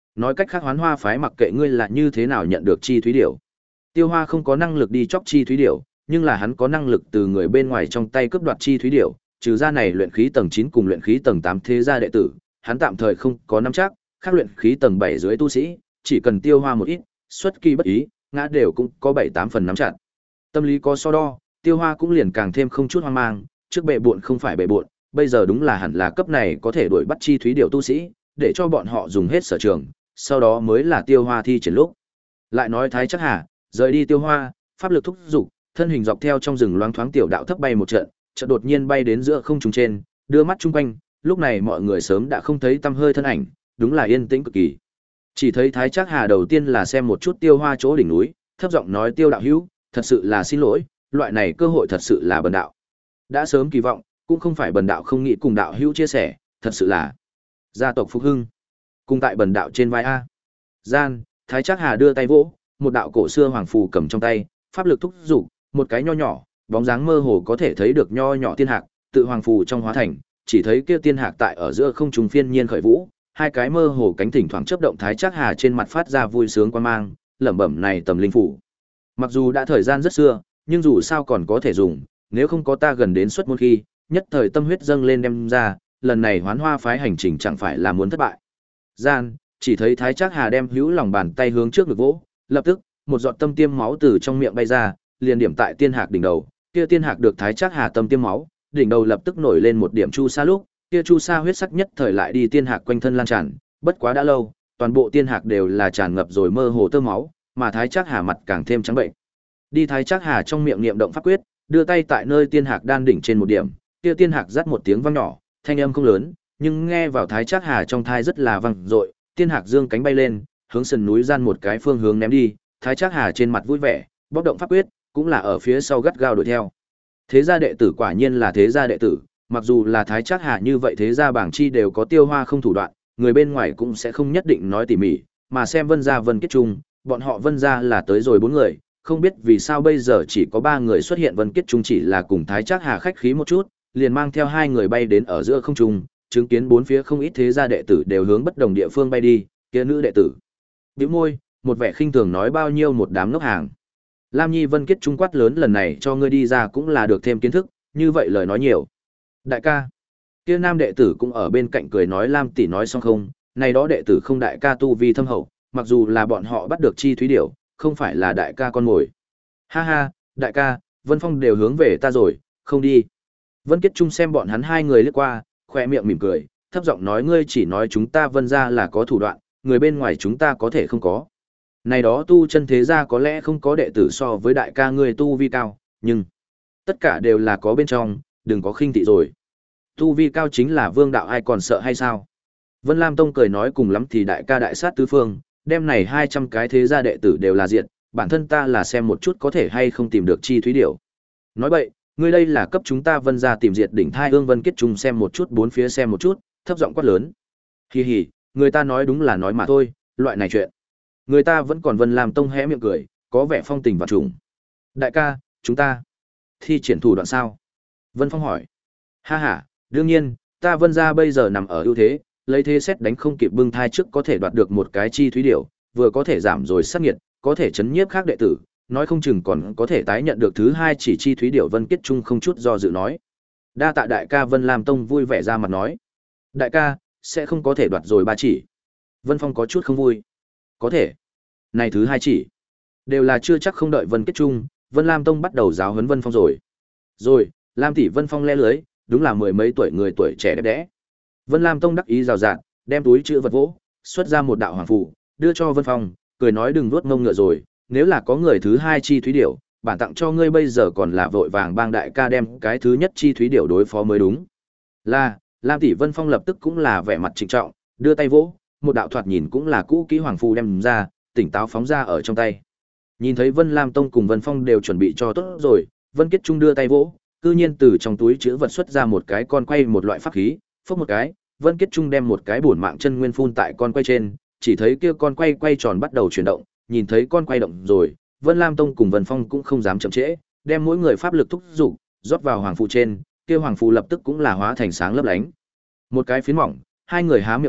Nói cách khác Hoán Hoa phái mặc kệ ngươi là như thế nào nhận được chi thúy điểu. Tiêu Hoa không có năng lực đi chóc chi thúy điểu, nhưng là hắn có năng lực từ người bên ngoài trong tay cướp đoạt chi thúy điểu, trừ ra này luyện khí tầng chín cùng luyện khí tầng tám thế gia đệ tử, hắn tạm thời không có nắm chắc, khác luyện khí tầng bảy dưới tu sĩ, chỉ cần Tiêu Hoa một ít, xuất kỳ bất ý, ngã đều cũng có bảy tám phần nắm chặt. Tâm lý có so đo, Tiêu Hoa cũng liền càng thêm không chút hoang mang, trước bệ buộn không phải bệ buộn, bây giờ đúng là hẳn là cấp này có thể đuổi bắt chi thúy điểu tu sĩ, để cho bọn họ dùng hết sở trường, sau đó mới là Tiêu Hoa thi triển lúc. Lại nói Thái Chắc Hà, rời đi Tiêu Hoa, pháp lực thúc dục, thân hình dọc theo trong rừng loáng thoáng tiểu đạo thấp bay một trận, chợt đột nhiên bay đến giữa không trung trên, đưa mắt chung quanh, lúc này mọi người sớm đã không thấy tăm hơi thân ảnh, đúng là yên tĩnh cực kỳ. Chỉ thấy Thái Trác Hà đầu tiên là xem một chút Tiêu Hoa chỗ đỉnh núi, thấp giọng nói Tiêu đạo hữu, thật sự là xin lỗi, loại này cơ hội thật sự là bần đạo. Đã sớm kỳ vọng, cũng không phải bần đạo không nghĩ cùng đạo hữu chia sẻ, thật sự là gia tộc Phúc Hưng. Cùng tại bần đạo trên vai a. Gian, Thái Trác Hà đưa tay vỗ, một đạo cổ xưa hoàng phù cầm trong tay, pháp lực thúc dục, một cái nho nhỏ, bóng dáng mơ hồ có thể thấy được nho nhỏ tiên hạc, tự hoàng phù trong hóa thành, chỉ thấy kia tiên hạc tại ở giữa không trung phiên nhiên khởi vũ, hai cái mơ hồ cánh thỉnh thoảng chớp động. Thái Trác Hà trên mặt phát ra vui sướng quan mang, lẩm bẩm này tầm linh phủ. Mặc dù đã thời gian rất xưa, nhưng dù sao còn có thể dùng, nếu không có ta gần đến xuất môn khi, nhất thời tâm huyết dâng lên đem ra, lần này Hoán Hoa phái hành trình chẳng phải là muốn thất bại. Gian, chỉ thấy Thái Trác Hà đem hữu lòng bàn tay hướng trước ngực vỗ, lập tức, một giọt tâm tiêm máu từ trong miệng bay ra, liền điểm tại tiên hạc đỉnh đầu. Kia tiên hạc được Thái Trác Hà tâm tiêm máu, đỉnh đầu lập tức nổi lên một điểm chu sa lúc, kia chu sa huyết sắc nhất thời lại đi tiên hạc quanh thân lan tràn, bất quá đã lâu, toàn bộ tiên hạc đều là tràn ngập rồi mơ hồ tơ máu, mà Thái Trác Hà mặt càng thêm trắng bệnh. Đi Thái Trác Hà trong miệng niệm động pháp quyết, đưa tay tại nơi tiên hạc đan đỉnh trên một điểm, kia tiên hạc rát một tiếng vang nhỏ, thanh âm không lớn, nhưng nghe vào Thái Trác Hà trong thai rất là vang dội, tiên hạc dương cánh bay lên, hướng sườn núi gian một cái phương hướng ném đi, Thái Trác Hà trên mặt vui vẻ, bóp động pháp quyết, cũng là ở phía sau gắt gao đuổi theo. Thế gia đệ tử quả nhiên là thế gia đệ tử, mặc dù là Thái Trác Hà như vậy thế gia bảng chi đều có Tiêu Hoa không thủ đoạn, người bên ngoài cũng sẽ không nhất định nói tỉ mỉ, mà xem Vân gia Vân Kết Trung, bọn họ Vân gia là tới rồi bốn người, không biết vì sao bây giờ chỉ có ba người xuất hiện. Vân Kết Trung chỉ là cùng Thái Trác Hà khách khí một chút, liền mang theo hai người bay đến ở giữa không trung, chứng kiến bốn phía không ít thế gia đệ tử đều hướng bất đồng địa phương bay đi, kia nữ đệ tử bĩu môi, một vẻ khinh thường nói bao nhiêu một đám ngốc hàng. Lam Nhi Vân Kết Trung quát lớn lần này cho ngươi đi ra cũng là được thêm kiến thức, như vậy lời nói nhiều. Đại ca, kia nam đệ tử cũng ở bên cạnh cười nói Lam tỷ nói xong không, này đó đệ tử không đại ca tu vi thâm hậu, mặc dù là bọn họ bắt được chi thúy điểu, không phải là đại ca con mồi. Ha ha, đại ca, Vân Phong đều hướng về ta rồi, không đi. Vân Kết Trung xem bọn hắn hai người lướt qua, khoe miệng mỉm cười, thấp giọng nói ngươi chỉ nói chúng ta Vân gia là có thủ đoạn, người bên ngoài chúng ta có thể không có. Này đó tu chân thế gia có lẽ không có đệ tử so với đại ca ngươi tu vi cao, nhưng tất cả đều là có bên trong, đừng có khinh thị rồi. Tu vi cao chính là vương đạo, ai còn sợ hay sao? Vân Lam Tông cười nói cùng lắm thì đại ca đại sát tứ phương, đem này hai trăm cái thế gia đệ tử đều là diện, bản thân ta là xem một chút có thể hay không tìm được chi thúy điểu. Nói vậy, ngươi đây là cấp chúng ta Vân gia tìm diệt đỉnh thai ương. Vân Kết Trung xem một chút bốn phía xem một chút, thấp giọng quát lớn. Hì hì, người ta nói đúng là nói mà thôi, loại này chuyện. Người ta vẫn còn. Vân Lam Tông hé miệng cười, có vẻ phong tình và trùng. Đại ca, chúng ta thi triển thủ đoạn sao? Vân Phong hỏi. Ha ha, đương nhiên, ta Vân gia bây giờ nằm ở ưu thế, lấy thế xét đánh không kịp bưng thai trước có thể đoạt được một cái chi thúy điểu, vừa có thể giảm rồi sát nghiệt, có thể chấn nhiếp khác đệ tử, nói không chừng còn có thể tái nhận được thứ hai chỉ chi thúy điểu. Vân Kết Trung không chút do dự nói. Đa tạ đại ca. Vân Lam Tông vui vẻ ra mặt nói. Đại ca, sẽ không có thể đoạt rồi ba chỉ. Vân Phong có chút không vui. Có thể. Này thứ hai chỉ. Đều là chưa chắc không đợi Vân Kết Trung, Vân Lam Tông bắt đầu giáo huấn Vân Phong rồi. Rồi, Lam tỷ. Vân Phong le lưới, đúng là mười mấy tuổi người tuổi trẻ đẹp đẽ. Vân Lam Tông đắc ý rào rạt, đem túi chữ vật vỗ, xuất ra một đạo hoàng phù, đưa cho Vân Phong, cười nói đừng vuốt ngông ngựa rồi, nếu là có người thứ hai chi thúy điểu, bản tặng cho ngươi bây giờ còn là vội vàng bang đại ca đem cái thứ nhất chi thúy điểu đối phó mới đúng. Là, Lam tỷ. Vân Phong lập tức cũng là vẻ mặt trịnh trọng, đưa tay vỗ, một đạo thoạt nhìn cũng là cũ kỹ hoàng phù đem ra, tỉnh táo phóng ra ở trong tay. Nhìn thấy Vân Lam Tông cùng Vân Phong đều chuẩn bị cho tốt rồi, Vân Kết Trung đưa tay vỗ, cư nhiên từ trong túi chứa vật xuất ra một cái con quay, một loại pháp khí, phốc một cái, Vân Kết Trung đem một cái bổn mạng chân nguyên phun tại con quay trên, chỉ thấy kia con quay quay tròn bắt đầu chuyển động, nhìn thấy con quay động rồi, Vân Lam Tông cùng Vân Phong cũng không dám chậm trễ, đem mỗi người pháp lực thúc dục, rót vào hoàng phù trên, kia hoàng phù lập tức cũng là hóa thành sáng lấp lánh. Một cái phiến mỏng, hai người há miệng ra,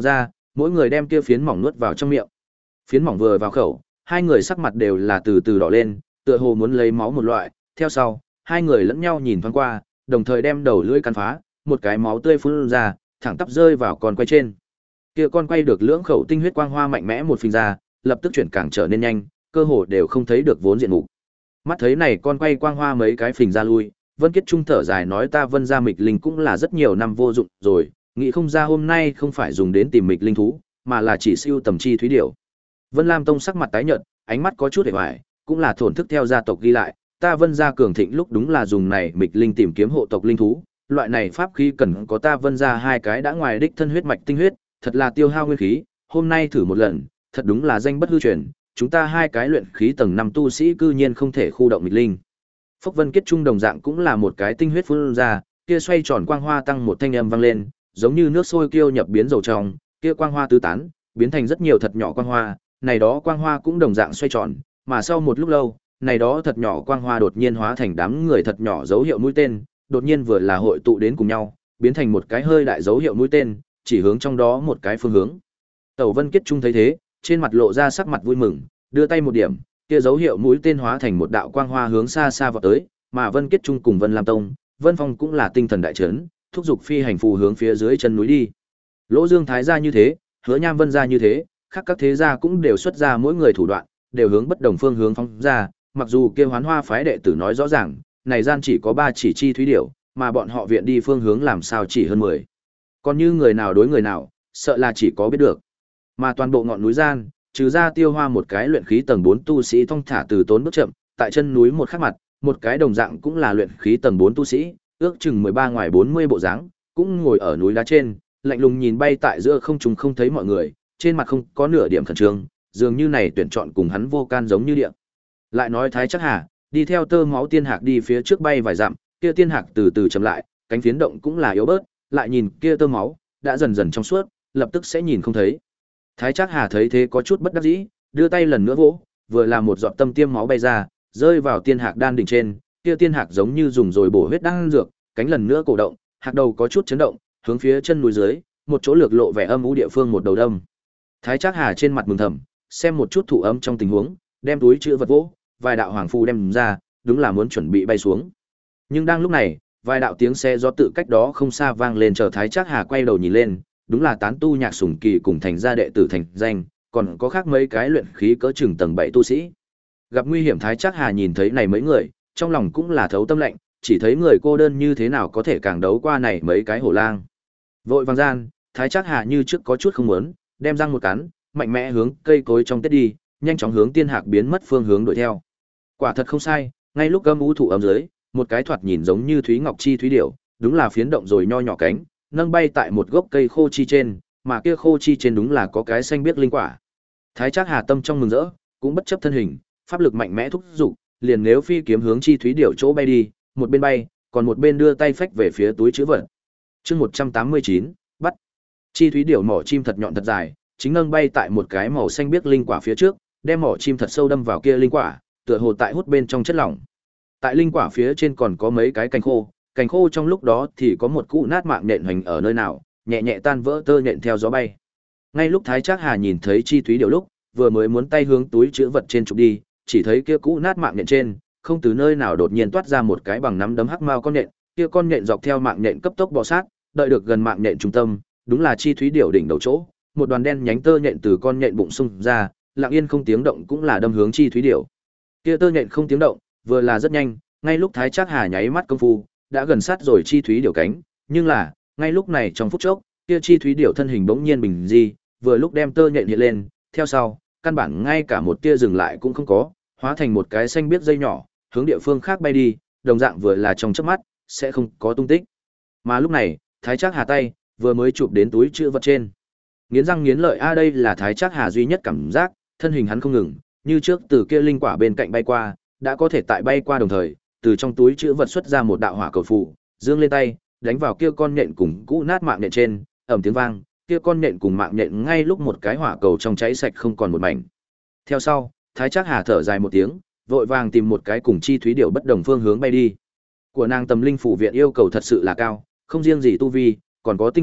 mỗi người đem kia phiến mỏng nuốt vào trong miệng. Phiến mỏng vừa vào khẩu, hai người sắc mặt đều là từ từ đỏ lên, tựa hồ muốn lấy máu một loại, theo sau, hai người lẫn nhau nhìn thoáng qua, đồng thời đem đầu lưỡi cắn phá, một cái máu tươi phun ra, thẳng tắp rơi vào con quay trên. Kia con quay được lưỡng khẩu tinh huyết quang hoa mạnh mẽ một phình ra, lập tức chuyển càng trở nên nhanh, cơ hồ đều không thấy được vốn diện mục. Mắt thấy này con quay quang hoa mấy cái phình ra lui, Vân Kiết Trung thở dài nói ta Vân gia mịch linh cũng là rất nhiều năm vô dụng rồi, nghĩ không ra hôm nay không phải dùng đến tìm mịch linh thú, mà là chỉ siêu tầm chi thúy điểu. Vân Lam Tông sắc mặt tái nhợt, ánh mắt có chút hề hoài, cũng là thổn thức theo gia tộc ghi lại, ta Vân gia cường thịnh lúc đúng là dùng này mịch linh tìm kiếm hộ tộc linh thú, loại này pháp khí cần có ta Vân gia hai cái đã ngoài đích thân huyết mạch tinh huyết, thật là tiêu hao nguyên khí, hôm nay thử một lần, thật đúng là danh bất hư truyền, chúng ta hai cái luyện khí tầng năm tu sĩ cư nhiên không thể khu động mịch linh. Phốc Vân Kiết Trung đồng dạng cũng là một cái tinh huyết phun ra, kia xoay tròn quang hoa tăng một thanh âm vang lên, giống như nước sôi kêu nhập biến dầu trong, kia quang hoa tứ tán, biến thành rất nhiều thật nhỏ quang hoa, này đó quang hoa cũng đồng dạng xoay tròn, mà sau một lúc lâu, này đó thật nhỏ quang hoa đột nhiên hóa thành đám người thật nhỏ dấu hiệu mũi tên, đột nhiên vừa là hội tụ đến cùng nhau, biến thành một cái hơi đại dấu hiệu mũi tên, chỉ hướng trong đó một cái phương hướng. Tẩu Vân Kiết Trung thấy thế, trên mặt lộ ra sắc mặt vui mừng, đưa tay một điểm, kia dấu hiệu mũi tên hóa thành một đạo quang hoa hướng xa xa vọt tới, mà Vân Kiết Trung cùng Vân Lam Tông, Vân Phong cũng là tinh thần đại chấn, thúc giục phi hành phù hướng phía dưới chân núi đi. Lỗ Dương Thái gia như thế, Hứa Nham Vân gia như thế, khác các thế gia cũng đều xuất ra mỗi người thủ đoạn, đều hướng bất đồng phương hướng phóng ra, mặc dù kia Hoán Hoa phái đệ tử nói rõ ràng, này gian chỉ có ba chỉ chi thúy điểu, mà bọn họ viện đi phương hướng làm sao chỉ hơn mười. Còn như người nào đối người nào, sợ là chỉ có biết được. Mà toàn bộ ngọn núi gian, trừ ra Tiêu Hoa một cái luyện khí tầng bốn tu sĩ thong thả từ tốn bước chậm, tại chân núi một khắc mặt, một cái đồng dạng cũng là luyện khí tầng bốn tu sĩ, ước chừng mười ba ngoài bốn mươi bộ dáng, cũng ngồi ở núi đá trên, lạnh lùng nhìn bay tại giữa không trung không thấy mọi người, trên mặt không có nửa điểm khẩn trương, dường như này tuyển chọn cùng hắn vô can giống như địa. Lại nói Thái Chắc Hà, đi theo tơ máu tiên hạc đi phía trước bay vài dặm, kia tiên hạc từ từ chậm lại, cánh phiến động cũng là yếu bớt, lại nhìn kia tơ máu, đã dần dần trong suốt, lập tức sẽ nhìn không thấy. Thái Trác Hà thấy thế có chút bất đắc dĩ, đưa tay lần nữa vỗ, vừa là một giọt tâm tiêm máu bay ra, rơi vào tiên hạc đan đỉnh trên, kia tiên hạc giống như dùng rồi bổ huyết đan dược, cánh lần nữa cổ động, hạc đầu có chút chấn động, hướng phía chân núi dưới, một chỗ lược lộ vẻ âm u địa phương một đầu đâm. Thái Trác Hà trên mặt mừng thầm, xem một chút thụ ấm trong tình huống, đem túi chứa vật vỗ, vài đạo hoàng phù đem ra, đúng là muốn chuẩn bị bay xuống. Nhưng đang lúc này, vài đạo tiếng xe gió tự cách đó không xa vang lên, chờ Thái Trác Hà quay đầu nhìn lên, đúng là tán tu Nhạc Sủng Kỳ cùng thành gia đệ tử thành danh, còn có khác mấy cái luyện khí cỡ chừng tầng bảy tu sĩ. Gặp nguy hiểm Thái Trác Hà nhìn thấy này mấy người, trong lòng cũng là thấu tâm lạnh, chỉ thấy người cô đơn như thế nào có thể càng đấu qua này mấy cái hổ lang. Vội vàng gian, Thái Trác Hà như trước có chút không muốn, đem răng một cắn, mạnh mẽ hướng cây cối trong tết đi, nhanh chóng hướng tiên hạc biến mất phương hướng đuổi theo. Quả thật không sai, ngay lúc gâm u thụ ấm dưới, một cái thoạt nhìn giống như thúy ngọc chi thúy điểu, đúng là phiến động rồi nho nhỏ cánh, nâng bay tại một gốc cây khô chi trên, mà kia khô chi trên đúng là có cái xanh biếc linh quả. Thái Trác Hà tâm trong mừng rỡ, cũng bất chấp thân hình, pháp lực mạnh mẽ thúc giục, liền nếu phi kiếm hướng chi thúy điểu chỗ bay đi, một bên bay, còn một bên đưa tay phách về phía túi trữ vật. Chương một trăm tám mươi chín, bắt. Chi thúy điểu mỏ chim thật nhọn thật dài, chính nâng bay tại một cái màu xanh biếc linh quả phía trước, đem mỏ chim thật sâu đâm vào kia linh quả, tựa hồ tại hút bên trong chất lỏng. Tại linh quả phía trên còn có mấy cái cành khô, cành khô trong lúc đó thì có một củ nát mạng nhện hoành ở nơi nào, nhẹ nhẹ tan vỡ tơ nhện theo gió bay. Ngay lúc Thái Trác Hà nhìn thấy chi thúy điểu lúc, vừa mới muốn tay hướng túi trữ vật trên chụp đi, chỉ thấy kia củ nát mạng nhện trên, không từ nơi nào đột nhiên toát ra một cái bằng nắm đấm hắc mao con nhện, kia con nhện dọc theo mạng nhện cấp tốc bò sát, đợi được gần mạng nhện trung tâm, đúng là chi thúy điểu đỉnh đầu chỗ, một đoàn đen nhánh tơ nhện từ con nhện bụng xung ra, lặng yên không tiếng động cũng là đâm hướng chi thúy điểu. Kia tơ nhện không tiếng động, vừa là rất nhanh, ngay lúc Thái Trác Hà nháy mắt công phu, đã gần sát rồi chi thúy điểu cánh, nhưng là, ngay lúc này trong phút chốc, kia chi thúy điểu thân hình bỗng nhiên bình di, vừa lúc đem tơ nhện hiện lên, theo sau, căn bản ngay cả một tia dừng lại cũng không có, hóa thành một cái xanh biếc dây nhỏ, hướng địa phương khác bay đi, đồng dạng vừa là trong chớp mắt, sẽ không có tung tích. Mà lúc này, Thái Trác Hà tay vừa mới chụp đến túi trữ vật trên. Nghiến răng nghiến lợi a đây là Thái Trác Hà duy nhất cảm giác, thân hình hắn không ngừng, như trước từ kia linh quả bên cạnh bay qua, đã có thể tại bay qua đồng thời, từ trong túi trữ vật xuất ra một đạo hỏa cầu phù, dương lên tay, đánh vào kia con nhện cùng cũ nát mạng nhện trên, ầm tiếng vang, kia con nhện cùng mạng nhện ngay lúc một cái hỏa cầu trong cháy sạch không còn một mảnh. Theo sau, Thái Trác Hà thở dài một tiếng, vội vàng tìm một cái cùng chi thúy điểu bất đồng phương hướng bay đi. Của nàng Tâm Linh phủ viện yêu cầu thật sự là cao, không riêng gì tu vi, còn có tinh huyết,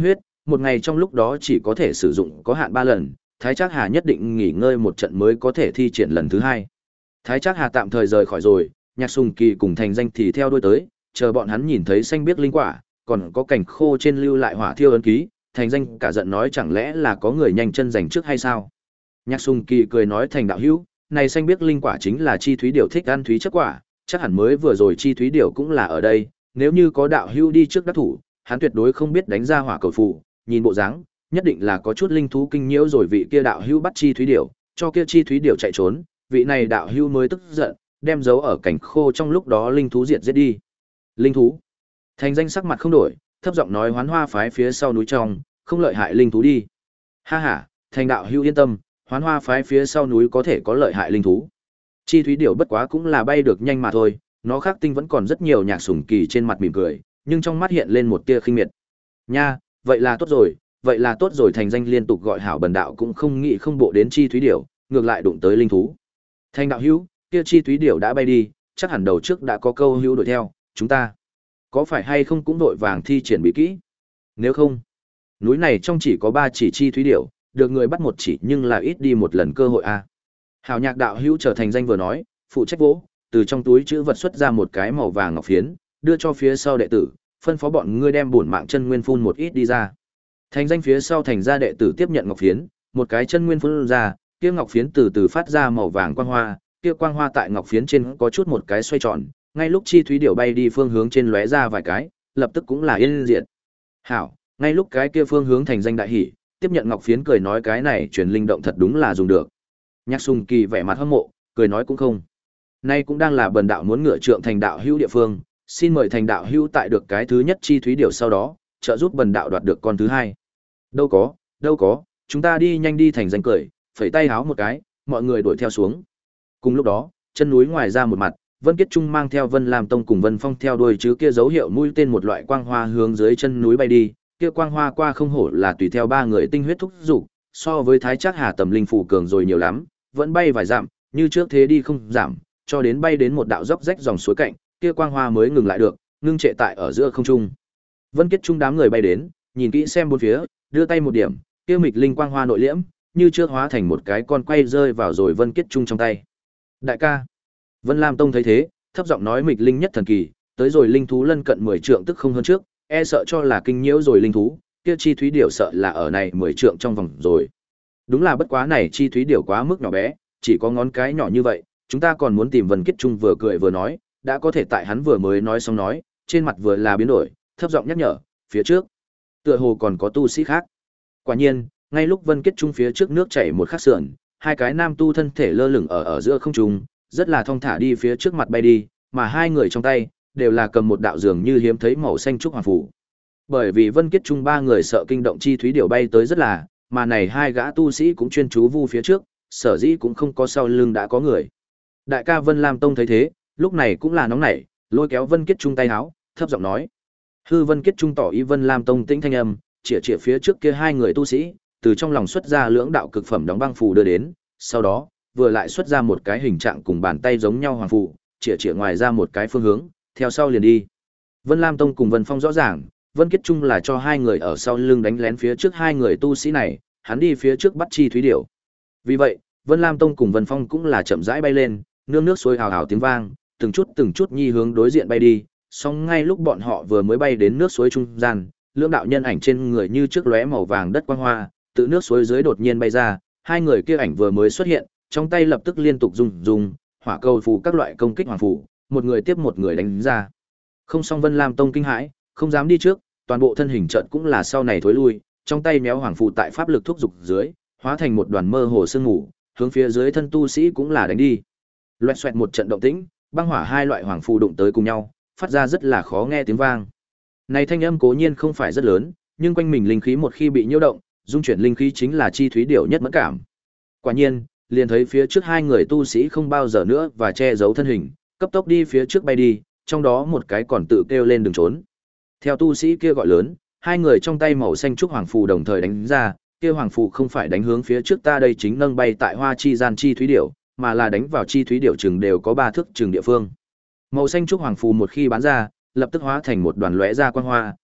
một ngày trong lúc đó chỉ có thể sử dụng có hạn ba lần, Thái Trác Hà nhất định nghỉ ngơi một trận mới có thể thi triển lần thứ hai. Thái Trác Hà tạm thời rời khỏi rồi, Nhạc Sùng Kỳ cùng Thành Danh thì theo đuôi tới, chờ bọn hắn nhìn thấy xanh biếc linh quả, còn có cảnh khô trên lưu lại hỏa thiêu ấn ký, Thành Danh cả giận nói chẳng lẽ là có người nhanh chân giành trước hay sao? Nhạc Sùng Kỳ cười nói Thành đạo hữu, này xanh biếc linh quả chính là chi thúy điểu thích ăn thúy chất quả, chắc hẳn mới vừa rồi chi thúy điểu cũng là ở đây, nếu như có đạo hữu đi trước đắc thủ, hắn tuyệt đối không biết đánh ra hỏa cầu phù, nhìn bộ dáng, nhất định là có chút linh thú kinh nhiễu rồi vị kia đạo hữu bắt chi thúy điểu, cho kia chi thúy điểu chạy trốn, vị này đạo hữu mới tức giận, đem giấu ở cảnh khô trong lúc đó linh thú diệt giết đi. Linh thú? Thành Danh sắc mặt không đổi, thấp giọng nói Hoán Hoa phái phía sau núi trong, không lợi hại linh thú đi. Ha ha, Thành đạo hữu yên tâm, Hoán Hoa phái phía sau núi có thể có lợi hại linh thú. Chi thúy điểu bất quá cũng là bay được nhanh mà thôi, nó khác tinh vẫn còn rất nhiều. Nhạc Sùng Kỳ trên mặt mỉm cười, nhưng trong mắt hiện lên một tia khinh miệt. Nha, vậy là tốt rồi, vậy là tốt rồi. Thành Danh liên tục gọi hảo bần đạo cũng không nghĩ không bộ đến chi thúy điểu, ngược lại đụng tới linh thú. Thành đạo hữu, kia chi thúy điểu đã bay đi, chắc hẳn đầu trước đã có câu hữu đuổi theo, chúng ta có phải hay không cũng vội vàng thi triển bí kỹ? Nếu không, núi này trong chỉ có ba chỉ chi thúy điểu, được người bắt một chỉ nhưng là ít đi một lần cơ hội a. À. Hảo Nhạc đạo hữu trở Thành Danh vừa nói, phụ trách vỗ, từ trong túi chữ vật xuất ra một cái màu vàng ngọc phiến, đưa cho phía sau đệ tử, phân phó bọn ngươi đem bổn mạng chân nguyên phun một ít đi ra. Thành Danh phía sau thành gia đệ tử tiếp nhận ngọc phiến, một cái chân nguyên phun ra, kia ngọc phiến từ từ phát ra màu vàng quang hoa, kia quang hoa tại ngọc phiến trên có chút một cái xoay tròn, ngay lúc chi thúy điểu bay đi phương hướng trên lóe ra vài cái, lập tức cũng là yên diệt. Hảo, ngay lúc cái kia phương hướng Thành Danh đại hỉ, tiếp nhận ngọc phiến cười nói cái này truyền linh động thật đúng là dùng được. Nhạc Sùng Kỳ vẻ mặt hâm mộ, cười nói cũng không. Nay cũng đang là bần đạo muốn ngựa trượng Thành đạo hữu địa phương, xin mời Thành đạo hữu tại được cái thứ nhất chi thúy điểu sau đó, trợ giúp bần đạo đoạt được con thứ hai. Đâu có, đâu có, chúng ta đi nhanh đi. Thành Danh cười, phẩy tay háo một cái, mọi người đuổi theo xuống. Cùng lúc đó, chân núi ngoài ra một mặt, Vân Kiết Trung mang theo Vân Lam Tông cùng Vân Phong theo đuôi chứ kia dấu hiệu mũi tên một loại quang hoa hướng dưới chân núi bay đi, kia quang hoa qua không hổ là tùy theo ba người tinh huyết thúc dục, so với Thái Trác Hà tầm linh phủ cường rồi nhiều lắm, vẫn bay vài dặm, như trước thế đi không giảm, cho đến bay đến một đạo dốc rách dòng suối cạnh, kia quang hoa mới ngừng lại được, ngưng trệ tại ở giữa không trung. Vân Kiết Trung đám người bay đến, nhìn kỹ xem bốn phía, đưa tay một điểm, kia mịch linh quang hoa nội liễm, như trước hóa thành một cái con quay rơi vào rồi Vân Kiết Trung trong tay. Đại ca, Vân Lam Tông thấy thế, thấp giọng nói mịch linh nhất thần kỳ, tới rồi linh thú lân cận mười trượng tức không hơn trước, e sợ cho là kinh nhiễu rồi linh thú, kia chi thúy điểu sợ là ở này mười trượng trong vòng rồi. Đúng là bất quá này chi thúy điểu quá mức nhỏ bé, chỉ có ngón cái nhỏ như vậy, chúng ta còn muốn tìm Vân Kiết Trung vừa cười vừa nói, đã có thể tại hắn vừa mới nói xong nói, trên mặt vừa là biến đổi, thấp giọng nhắc nhở, phía trước, tựa hồ còn có tu sĩ khác. Quả nhiên, ngay lúc Vân Kiết Trung phía trước nước chảy một khắc sườn, hai cái nam tu thân thể lơ lửng ở ở giữa không trung, rất là thong thả đi phía trước mặt bay đi, mà hai người trong tay đều là cầm một đạo dường như hiếm thấy màu xanh trúc hoàng phủ. Bởi vì Vân Kiết Trung ba người sợ kinh động chi thúy điểu bay tới rất là, mà này hai gã tu sĩ cũng chuyên chú vu phía trước, sở dĩ cũng không có sau lưng đã có người. Đại ca Vân Lam Tông thấy thế, lúc này cũng là nóng nảy, lôi kéo Vân Kiết Trung tay áo, thấp giọng nói: "Hư." Vân Kiết Trung tỏ ý Vân Lam Tông tĩnh thanh âm, chĩa chĩa phía trước kia hai người tu sĩ, từ trong lòng xuất ra lưỡng đạo cực phẩm đóng băng phù đưa đến, sau đó, vừa lại xuất ra một cái hình trạng cùng bàn tay giống nhau hoàng phù, chĩa chĩa ngoài ra một cái phương hướng, theo sau liền đi. Vân Lam Tông cùng Vân Phong rõ ràng, Vân Kiết Trung là cho hai người ở sau lưng đánh lén phía trước hai người tu sĩ này, hắn đi phía trước bắt chi thúy điểu. Vì vậy, Vân Lam Tông cùng Vân Phong cũng là chậm rãi bay lên, nương nước suối hào hào tiếng vang, từng chút từng chút nhi hướng đối diện bay đi, song ngay lúc bọn họ vừa mới bay đến nước suối trung gian, lưỡng đạo nhân ảnh trên người như trước lóe màu vàng đất quang hoa, từ nước suối dưới đột nhiên bay ra, hai người kia ảnh vừa mới xuất hiện, trong tay lập tức liên tục rung rung, hỏa cầu phù các loại công kích hoàng phù, một người tiếp một người đánh ra. Không xong Vân Lam Tông kinh hãi, không dám đi trước, toàn bộ thân hình chợt cũng là sau này thối lui, trong tay méo hoàng phù tại pháp lực thúc dục dưới, hóa thành một đoàn mơ hồ sương mù, hướng phía dưới thân tu sĩ cũng là đánh đi. Loẹt xoẹt một trận động tĩnh, băng hỏa hai loại hoàng phù đụng tới cùng nhau, phát ra rất là khó nghe tiếng vang. Này thanh âm cố nhiên không phải rất lớn, nhưng quanh mình linh khí một khi bị nhiễu động, dung chuyển linh khí chính là chi thúy điểu nhất mẫn cảm. Quả nhiên, liền thấy phía trước hai người tu sĩ không bao giờ nữa và che giấu thân hình, cấp tốc đi phía trước bay đi, trong đó một cái còn tự kêu lên đừng trốn. Theo tu sĩ kia gọi lớn, hai người trong tay màu xanh trúc hoàng phù đồng thời đánh ra, kia hoàng phù không phải đánh hướng phía trước ta đây chính nâng bay tại hoa chi gian chi thúy điểu, mà là đánh vào chi thúy điểu chừng đều có ba thước chừng địa phương. Màu xanh trúc hoàng phù một khi bắn ra, lập tức hóa thành một đoàn lóe ra quang hoa,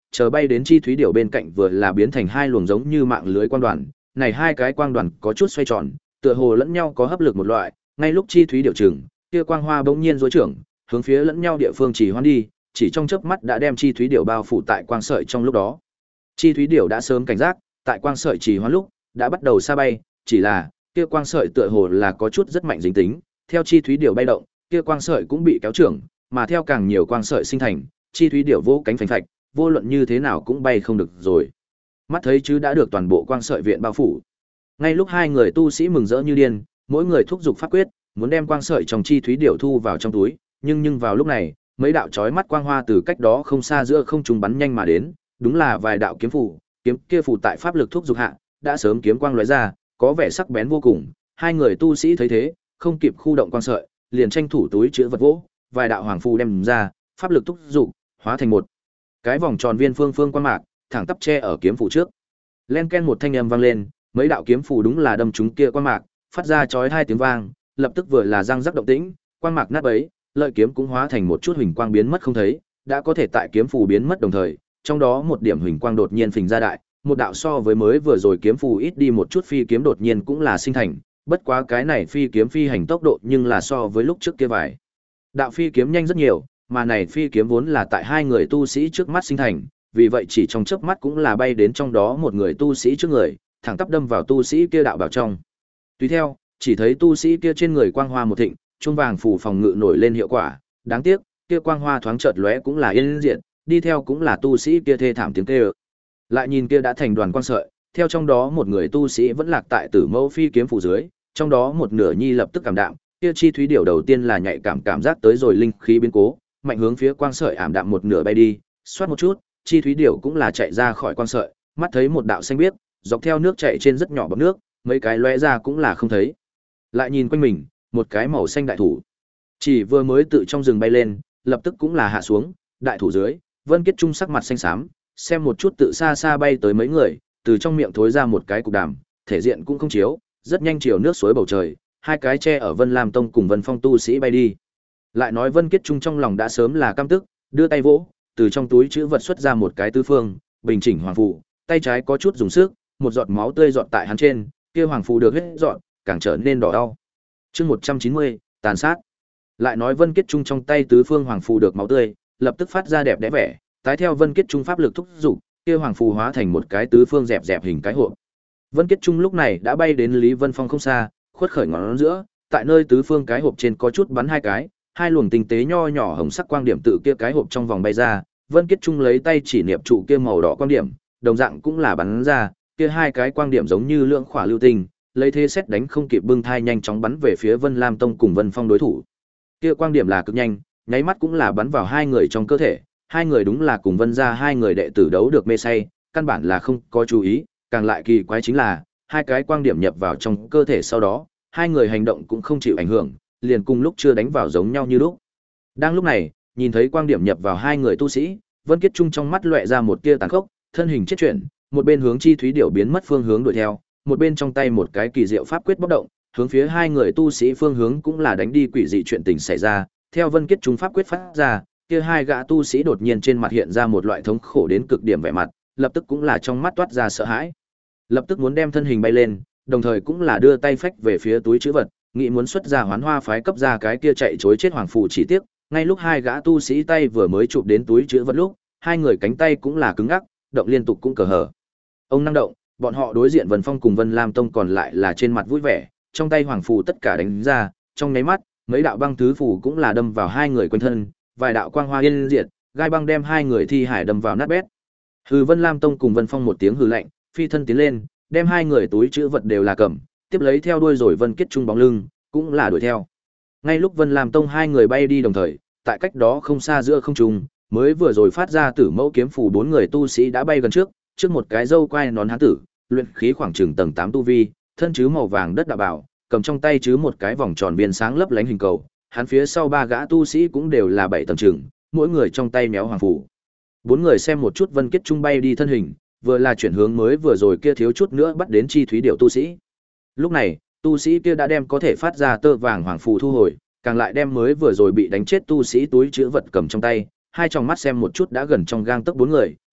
chờ bay đến chi thúy điểu bên cạnh vừa là biến thành hai luồng giống như mạng lưới quang đoàn, này hai cái quang đoàn có chút xoay tròn, tựa hồ lẫn nhau có hấp lực một loại, ngay lúc chi thúy điểu chừng, kia quang hoa bỗng nhiên rối trưởng, hướng phía lẫn nhau địa phương chỉ hoan đi, chỉ trong chớp mắt đã đem chi thúy điểu bao phủ tại quang sợi trong lúc đó. Chi thúy điểu đã sớm cảnh giác, tại quang sợi chỉ hoan lúc, đã bắt đầu xa bay, chỉ là kia quang sợi tựa hồ là có chút rất mạnh dính tính, theo chi thúy điểu bay động, kia quang sợi cũng bị kéo trưởng, mà theo càng nhiều quang sợi sinh thành, chi thúy điểu vỗ cánh phành phạch, vô luận như thế nào cũng bay không được rồi. Mắt thấy chứ đã được toàn bộ quang sợi viện bao phủ. Ngay lúc hai người tu sĩ mừng rỡ như điên, mỗi người thúc giục pháp quyết, muốn đem quang sợi trong chi thúy điểu thu vào trong túi, nhưng nhưng vào lúc này, mấy đạo chói mắt quang hoa từ cách đó không xa giữa không trung bắn nhanh mà đến, đúng là vài đạo kiếm phù, kiếm kia phù tại pháp lực thúc giục hạ, đã sớm kiếm quang lóe ra, có vẻ sắc bén vô cùng. Hai người tu sĩ thấy thế, không kịp khu động quang sợi, liền tranh thủ túi chứa vật vỗ, vài đạo hoàng phù đem ra, pháp lực thúc giục, hóa thành một cái vòng tròn viên phương phương quang mạc, thẳng tắp che ở kiếm phù trước. Len ken một thanh âm vang lên, mấy đạo kiếm phù đúng là đâm trúng kia quang mạc, phát ra chói hai tiếng vang, lập tức vừa là răng rắc động tĩnh, quang mạc nát bấy, lợi kiếm cũng hóa thành một chút huỳnh quang biến mất không thấy, đã có thể tại kiếm phù biến mất đồng thời, trong đó một điểm huỳnh quang đột nhiên phình ra đại, một đạo so với mới vừa rồi kiếm phù ít đi một chút phi kiếm đột nhiên cũng là sinh thành, bất quá cái này phi kiếm phi hành tốc độ nhưng là so với lúc trước kia vài. Đạo phi kiếm nhanh rất nhiều, mà này phi kiếm vốn là tại hai người tu sĩ trước mắt sinh thành, vì vậy chỉ trong chớp mắt cũng là bay đến trong đó một người tu sĩ trước người, thẳng tắp đâm vào tu sĩ kia đạo bảo trong. Tùy theo, chỉ thấy tu sĩ kia trên người quang hoa một thịnh, chuông vàng phù phòng ngự nổi lên hiệu quả, đáng tiếc, kia quang hoa thoáng chợt lóe cũng là yên diện, đi theo cũng là tu sĩ kia thê thảm tiếng kêu. Lại nhìn kia đã thành đoàn quang sợi, theo trong đó một người tu sĩ vẫn lạc tại Tử Mẫu phi kiếm phù dưới, trong đó một nửa nhi lập tức cảm đạm, kia chi thúy điểu đầu tiên là nhạy cảm cảm giác tới rồi linh khí biến cố, mạnh hướng phía quang sợi ảm đạm một nửa bay đi, xoát một chút, chi thúy điểu cũng là chạy ra khỏi quang sợi, mắt thấy một đạo xanh biếc, dọc theo nước chảy trên rất nhỏ bọt nước, mấy cái lóe ra cũng là không thấy. Lại nhìn quanh mình, một cái màu xanh đại thủ, chỉ vừa mới tự trong rừng bay lên, lập tức cũng là hạ xuống, đại thủ dưới, Vân Kiết Trung sắc mặt xanh xám, xem một chút tự xa xa bay tới mấy người, từ trong miệng thối ra một cái cục đàm, thể diện cũng không chiếu, rất nhanh chiều nước suối bầu trời, hai cái che ở Vân Lam Tông cùng Vân Phong tu sĩ bay đi. Lại nói Vân Kiết Trung trong lòng đã sớm là căm tức, đưa tay vỗ, từ trong túi trữ vật xuất ra một cái tứ phương, bình chỉnh hoàng phù, tay trái có chút dùng sức, một giọt máu tươi giọt tại hắn trên, kia hoàng phù được hết dọn, càng trở nên đỏ đau. Chương một trăm chín mươi, tàn sát. Lại nói Vân Kiết Trung trong tay tứ phương hoàng phù được máu tươi, lập tức phát ra đẹp đẽ vẻ, tái theo Vân Kiết Trung pháp lực thúc dục, kia hoàng phù hóa thành một cái tứ phương dẹp dẹp hình cái hộp. Vân Kiết Trung lúc này đã bay đến Lý Vân Phong không xa, khuất khởi ngón giữa, tại nơi tứ phương cái hộp trên có chút bắn hai cái, hai luồng tinh tế nho nhỏ hồng sắc quang điểm tự kia cái hộp trong vòng bay ra, Vân Kiết Trung lấy tay chỉ niệm trụ kia màu đỏ quang điểm, đồng dạng cũng là bắn ra, kia hai cái quang điểm giống như lượng khỏa lưu tinh, lấy thế xét đánh không kịp bưng thai nhanh chóng bắn về phía Vân Lam Tông cùng Vân Phong đối thủ. Kia quang điểm là cực nhanh, nháy mắt cũng là bắn vào hai người trong cơ thể, hai người đúng là cùng Vân gia hai người đệ tử đấu được mê say, căn bản là không có chú ý, càng lại kỳ quái chính là, hai cái quang điểm nhập vào trong cơ thể sau đó, hai người hành động cũng không chịu ảnh hưởng, liền cùng lúc chưa đánh vào giống nhau như lúc. Đang lúc này, nhìn thấy quang điểm nhập vào hai người tu sĩ, Vân Kiết Trung trong mắt lóe ra một tia tàn khốc, thân hình chết chuyển, một bên hướng chi thúy điểu biến mất phương hướng đuổi theo, một bên trong tay một cái kỳ diệu pháp quyết bốc động, hướng phía hai người tu sĩ phương hướng cũng là đánh đi quỷ dị chuyện tình xảy ra, theo Vân Kiết Trung pháp quyết phát ra, kia hai gã tu sĩ đột nhiên trên mặt hiện ra một loại thống khổ đến cực điểm vẻ mặt, lập tức cũng là trong mắt toát ra sợ hãi. Lập tức muốn đem thân hình bay lên, đồng thời cũng là đưa tay phách về phía túi trữ vật, nghĩ muốn xuất ra Hoán Hoa phái cấp ra cái kia chạy trối chết hoàng phù chỉ tiếc, ngay lúc hai gã tu sĩ tay vừa mới chụp đến túi trữ vật lúc, hai người cánh tay cũng là cứng ngắc, động liên tục cũng cờ hở. Ông năng động, bọn họ đối diện Vân Phong cùng Vân Lam Tông còn lại là trên mặt vui vẻ, trong tay hoàng phù tất cả đánh ra, trong nháy mắt, mấy đạo băng thứ phù cũng là đâm vào hai người quanh thân, vài đạo quang hoa yên diệt, gai băng đem hai người thi hải đâm vào nát bét. Hừ Vân Lam Tông cùng Vân Phong một tiếng hừ lạnh, phi thân tiến lên, đem hai người túi trữ vật đều là cầm, tiếp lấy theo đuôi rồi Vân Kiết Trung bóng lưng, cũng là đuổi theo. Ngay lúc Vân Lam Tông hai người bay đi đồng thời, tại cách đó không xa giữa không trung, mới vừa rồi phát ra Tử Mẫu kiếm phù bốn người tu sĩ đã bay gần trước, trước một cái râu quai nón hán tử, luyện khí khoảng chừng tầng tám tu vi, thân chứ màu vàng đất đạo bảo, cầm trong tay chứ một cái vòng tròn viên sáng lấp lánh hình cầu, hắn phía sau ba gã tu sĩ cũng đều là bảy tầng chừng, mỗi người trong tay méo hoàng phù. Bốn người xem một chút Vân Kiết Trung bay đi thân hình, vừa là chuyển hướng mới vừa rồi kia thiếu chút nữa bắt đến chi thúy điệu tu sĩ. Lúc này, tu sĩ kia đã đem có thể phát ra tơ vàng hoàng phù thu hồi, càng lại đem mới vừa rồi bị đánh chết tu sĩ túi chữ vật cầm trong tay, hai tròng mắt xem một chút đã gần trong gang tấc bốn người,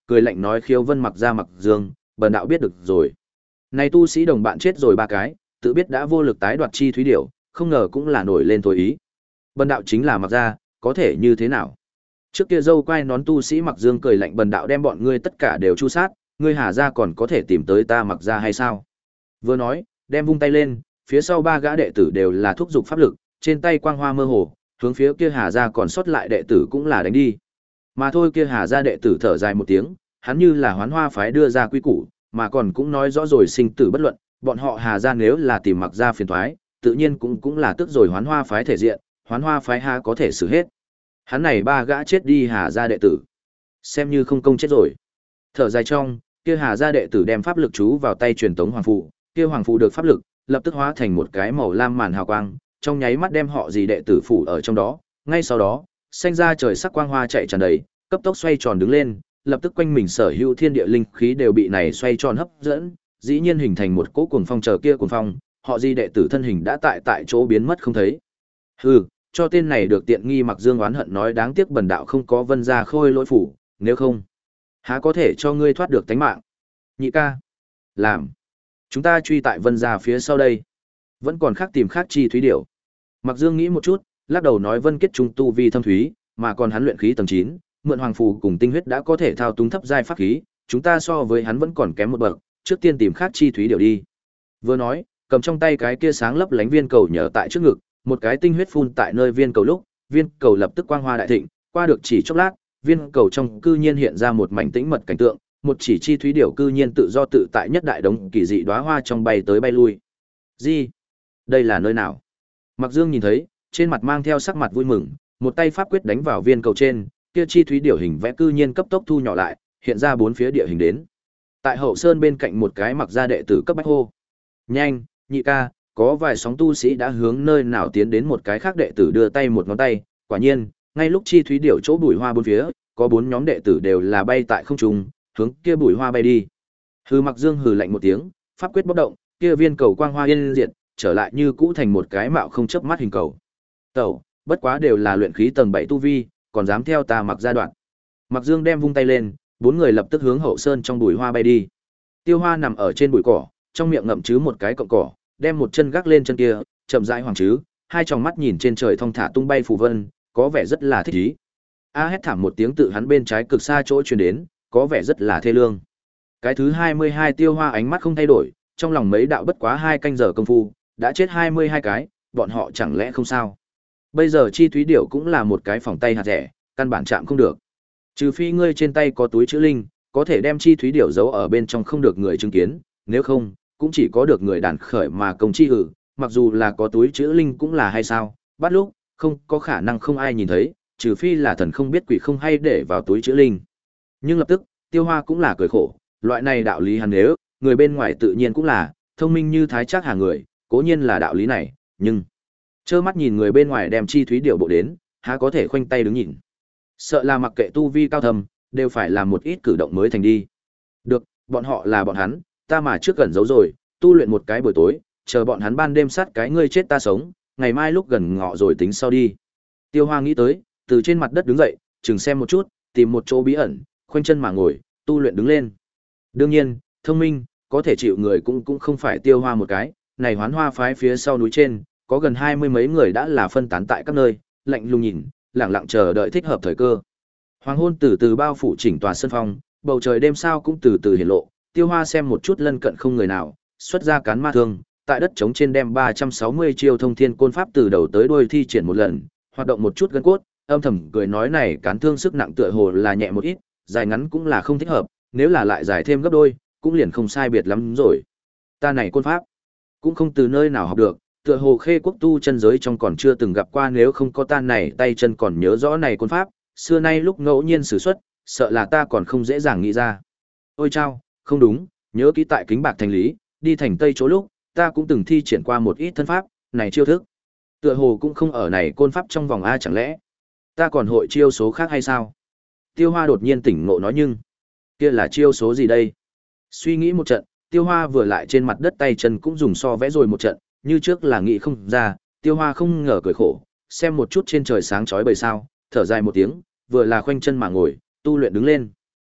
cười lạnh nói Khiếu Vân Mặc Gia Mặc Dương, bần đạo biết được rồi. Này tu sĩ đồng bạn chết rồi ba cái, tự biết đã vô lực tái đoạt chi thúy điểu, không ngờ cũng là nổi lên tối ý. Bần đạo chính là Mặc Gia, có thể như thế nào? Trước kia dâu quai nón tu sĩ Mặc Dương cười lạnh bần đạo đem bọn ngươi tất cả đều chu sát, ngươi Hà Gia còn có thể tìm tới ta Mặc Gia hay sao? Vừa nói, đem vung tay lên, phía sau ba gã đệ tử đều là thúc giục pháp lực, trên tay quang hoa mơ hồ, hướng phía kia Hà Gia còn sót lại đệ tử cũng là đánh đi. Mà thôi kia Hà Gia đệ tử thở dài một tiếng, hắn như là Hoán Hoa phái đưa ra quy củ, mà còn cũng nói rõ rồi sinh tử bất luận, bọn họ Hà Gia nếu là tìm Mặc Gia phiền toái, tự nhiên cũng cũng là tức rồi Hoán Hoa phái thể diện, Hoán Hoa phái ha có thể xử hết. Hắn này ba gã chết đi Hà Gia đệ tử, xem như không công chết rồi. Thở dài trong, kia Hà Gia đệ tử đem pháp lực chú vào tay truyền tống hoàng phù, kia hoàng phù được pháp lực, lập tức hóa thành một cái màu lam màn hào quang, trong nháy mắt đem họ gì đệ tử phủ ở trong đó, ngay sau đó, xanh ra trời sắc quang hoa chạy tràn đầy, cấp tốc xoay tròn đứng lên, lập tức quanh mình sở hữu thiên địa linh khí đều bị này xoay tròn hấp dẫn, dĩ nhiên hình thành một cỗ cuồng phong chờ kia cuồng phong, họ gì đệ tử thân hình đã tại tại chỗ biến mất không thấy. Hừ, cho tên này được tiện nghi Mặc Dương oán hận nói đáng tiếc bần đạo không có Vân Gia Khôi Lỗi phủ, nếu không, há có thể cho ngươi thoát được tánh mạng. Nhị ca, làm, chúng ta truy tại Vân Gia phía sau đây, vẫn còn khác tìm khác chi thúy điểu. Mặc Dương nghĩ một chút, lắc đầu nói Vân Kết trung tu vi thâm thúy, mà còn hắn luyện khí tầng chín, mượn hoàng phù cùng tinh huyết đã có thể thao túng thấp giai pháp khí, chúng ta so với hắn vẫn còn kém một bậc, trước tiên tìm khác chi thúy điểu đi. Vừa nói, cầm trong tay cái kia sáng lấp lánh viên cầu nhờ tại trước ngực, một cái tinh huyết phun tại nơi viên cầu lúc, viên cầu lập tức quang hoa đại thịnh, qua được chỉ chốc lát, viên cầu trong cư nhiên hiện ra một mảnh tĩnh mật cảnh tượng, một chỉ chi thúy điểu cư nhiên tự do tự tại nhất đại đống kỳ dị đóa hoa trong bay tới bay lui. Gì? Đây là nơi nào? Mặc Dương nhìn thấy, trên mặt mang theo sắc mặt vui mừng, một tay pháp quyết đánh vào viên cầu trên, kia chi thúy điểu hình vẽ cư nhiên cấp tốc thu nhỏ lại, hiện ra bốn phía địa hình đến. Tại hậu sơn bên cạnh một cái Mặc Gia đệ tử cấp bách hô: "Nhanh, nhị ca, có vài sóng tu sĩ đã hướng nơi nào tiến đến." Một cái khác đệ tử đưa tay một ngón tay, quả nhiên, ngay lúc chi thúy điểu chỗ bụi hoa bốn phía, có bốn nhóm đệ tử đều là bay tại không trung, hướng kia bụi hoa bay đi. Hừ Mặc Dương hừ lạnh một tiếng, pháp quyết bốc động, kia viên cầu quang hoa yên diệt, trở lại như cũ thành một cái mạo không chớp mắt hình cầu. Tẩu, bất quá đều là luyện khí tầng bảy tu vi, còn dám theo ta Mặc gia đoạn. Mặc Dương đem vung tay lên, bốn người lập tức hướng hậu sơn trong bụi hoa bay đi. Tiêu Hoa nằm ở trên bụi cỏ, trong miệng ngậm chứ một cái cọng cỏ, đem một chân gác lên chân kia, chậm rãi hoàng chứ, hai tròng mắt nhìn trên trời thong thả tung bay phù vân, có vẻ rất là thích ý. A hét thảm một tiếng tự hắn bên trái cực xa chỗ truyền đến, có vẻ rất là thê lương. Cái thứ hai mươi hai Tiêu Hoa ánh mắt không thay đổi, trong lòng mấy đạo bất quá hai canh giờ công phu, đã chết hai mươi hai cái, bọn họ chẳng lẽ không sao? Bây giờ chi thúy điểu cũng là một cái phòng tay hạt rẻ, căn bản chạm không được. Trừ phi ngươi trên tay có túi chữ linh, có thể đem chi thúy điểu giấu ở bên trong không được người chứng kiến, nếu không, cũng chỉ có được người đàn khởi mà công chi hử, mặc dù là có túi chữ linh cũng là hay sao, bắt lúc, không có khả năng không ai nhìn thấy, trừ phi là thần không biết quỷ không hay để vào túi chữ linh. Nhưng lập tức, Tiêu Hoa cũng là cười khổ, loại này đạo lý hắn nếu, người bên ngoài tự nhiên cũng là, thông minh như thái trác hà người, cố nhiên là đạo lý này, nhưng trơ mắt nhìn người bên ngoài đem chi thúy điểu bộ đến, há có thể khoanh tay đứng nhìn. Sợ là mặc kệ tu vi cao thầm, đều phải làm một ít cử động mới thành đi. Được, bọn họ là bọn hắn, ta mà trước gần giấu rồi, tu luyện một cái buổi tối, chờ bọn hắn ban đêm sát cái ngươi chết ta sống, ngày mai lúc gần ngọ rồi tính sau đi. Tiêu Hoa nghĩ tới, từ trên mặt đất đứng dậy, chừng xem một chút, tìm một chỗ bí ẩn, khoanh chân mà ngồi, tu luyện đứng lên. Đương nhiên, thông minh, có thể chịu người cũng cũng không phải Tiêu Hoa một cái, này Hoán Hoa phái phía sau núi trên, có gần hai mươi mấy người đã là phân tán tại các nơi, lạnh lùng nhìn, lặng lặng chờ đợi thích hợp thời cơ. Hoàng hôn từ từ bao phủ chỉnh tòa sân phong, bầu trời đêm sao cũng từ từ hiển lộ, Tiêu Hoa xem một chút lân cận không người nào, xuất ra cán ma thương, tại đất trống trên đem ba trăm sáu mươi chiêu thông thiên côn pháp từ đầu tới đuôi thi triển một lần, hoạt động một chút gân cốt, âm thầm cười nói này cán thương sức nặng tựa hồ là nhẹ một ít, dài ngắn cũng là không thích hợp, nếu là lại dài thêm gấp đôi, cũng liền không sai biệt lắm rồi. Ta này côn pháp, cũng không từ nơi nào học được, tựa hồ Khê quốc tu chân giới trong còn chưa từng gặp qua, nếu không có ta này tay chân còn nhớ rõ này côn pháp, xưa nay lúc ngẫu nhiên sử xuất, sợ là ta còn không dễ dàng nghĩ ra. Ôi chao, không đúng, nhớ kỹ tại Kính Bạc thành lý, đi thành Tây chỗ lúc, ta cũng từng thi triển qua một ít thân pháp, này chiêu thức. Tựa hồ cũng không ở này côn pháp trong vòng a, chẳng lẽ ta còn hội chiêu số khác hay sao? Tiêu Hoa đột nhiên tỉnh ngộ nói, nhưng kia là chiêu số gì đây? Suy nghĩ một trận, Tiêu Hoa vừa lại trên mặt đất tay chân cũng dùng so vẽ rồi một trận, như trước là nghĩ không ra, Tiêu Hoa không ngờ cười khổ, xem một chút trên trời sáng chói bầy sao, thở dài một tiếng, vừa là khoanh chân mà ngồi, tu luyện đứng lên.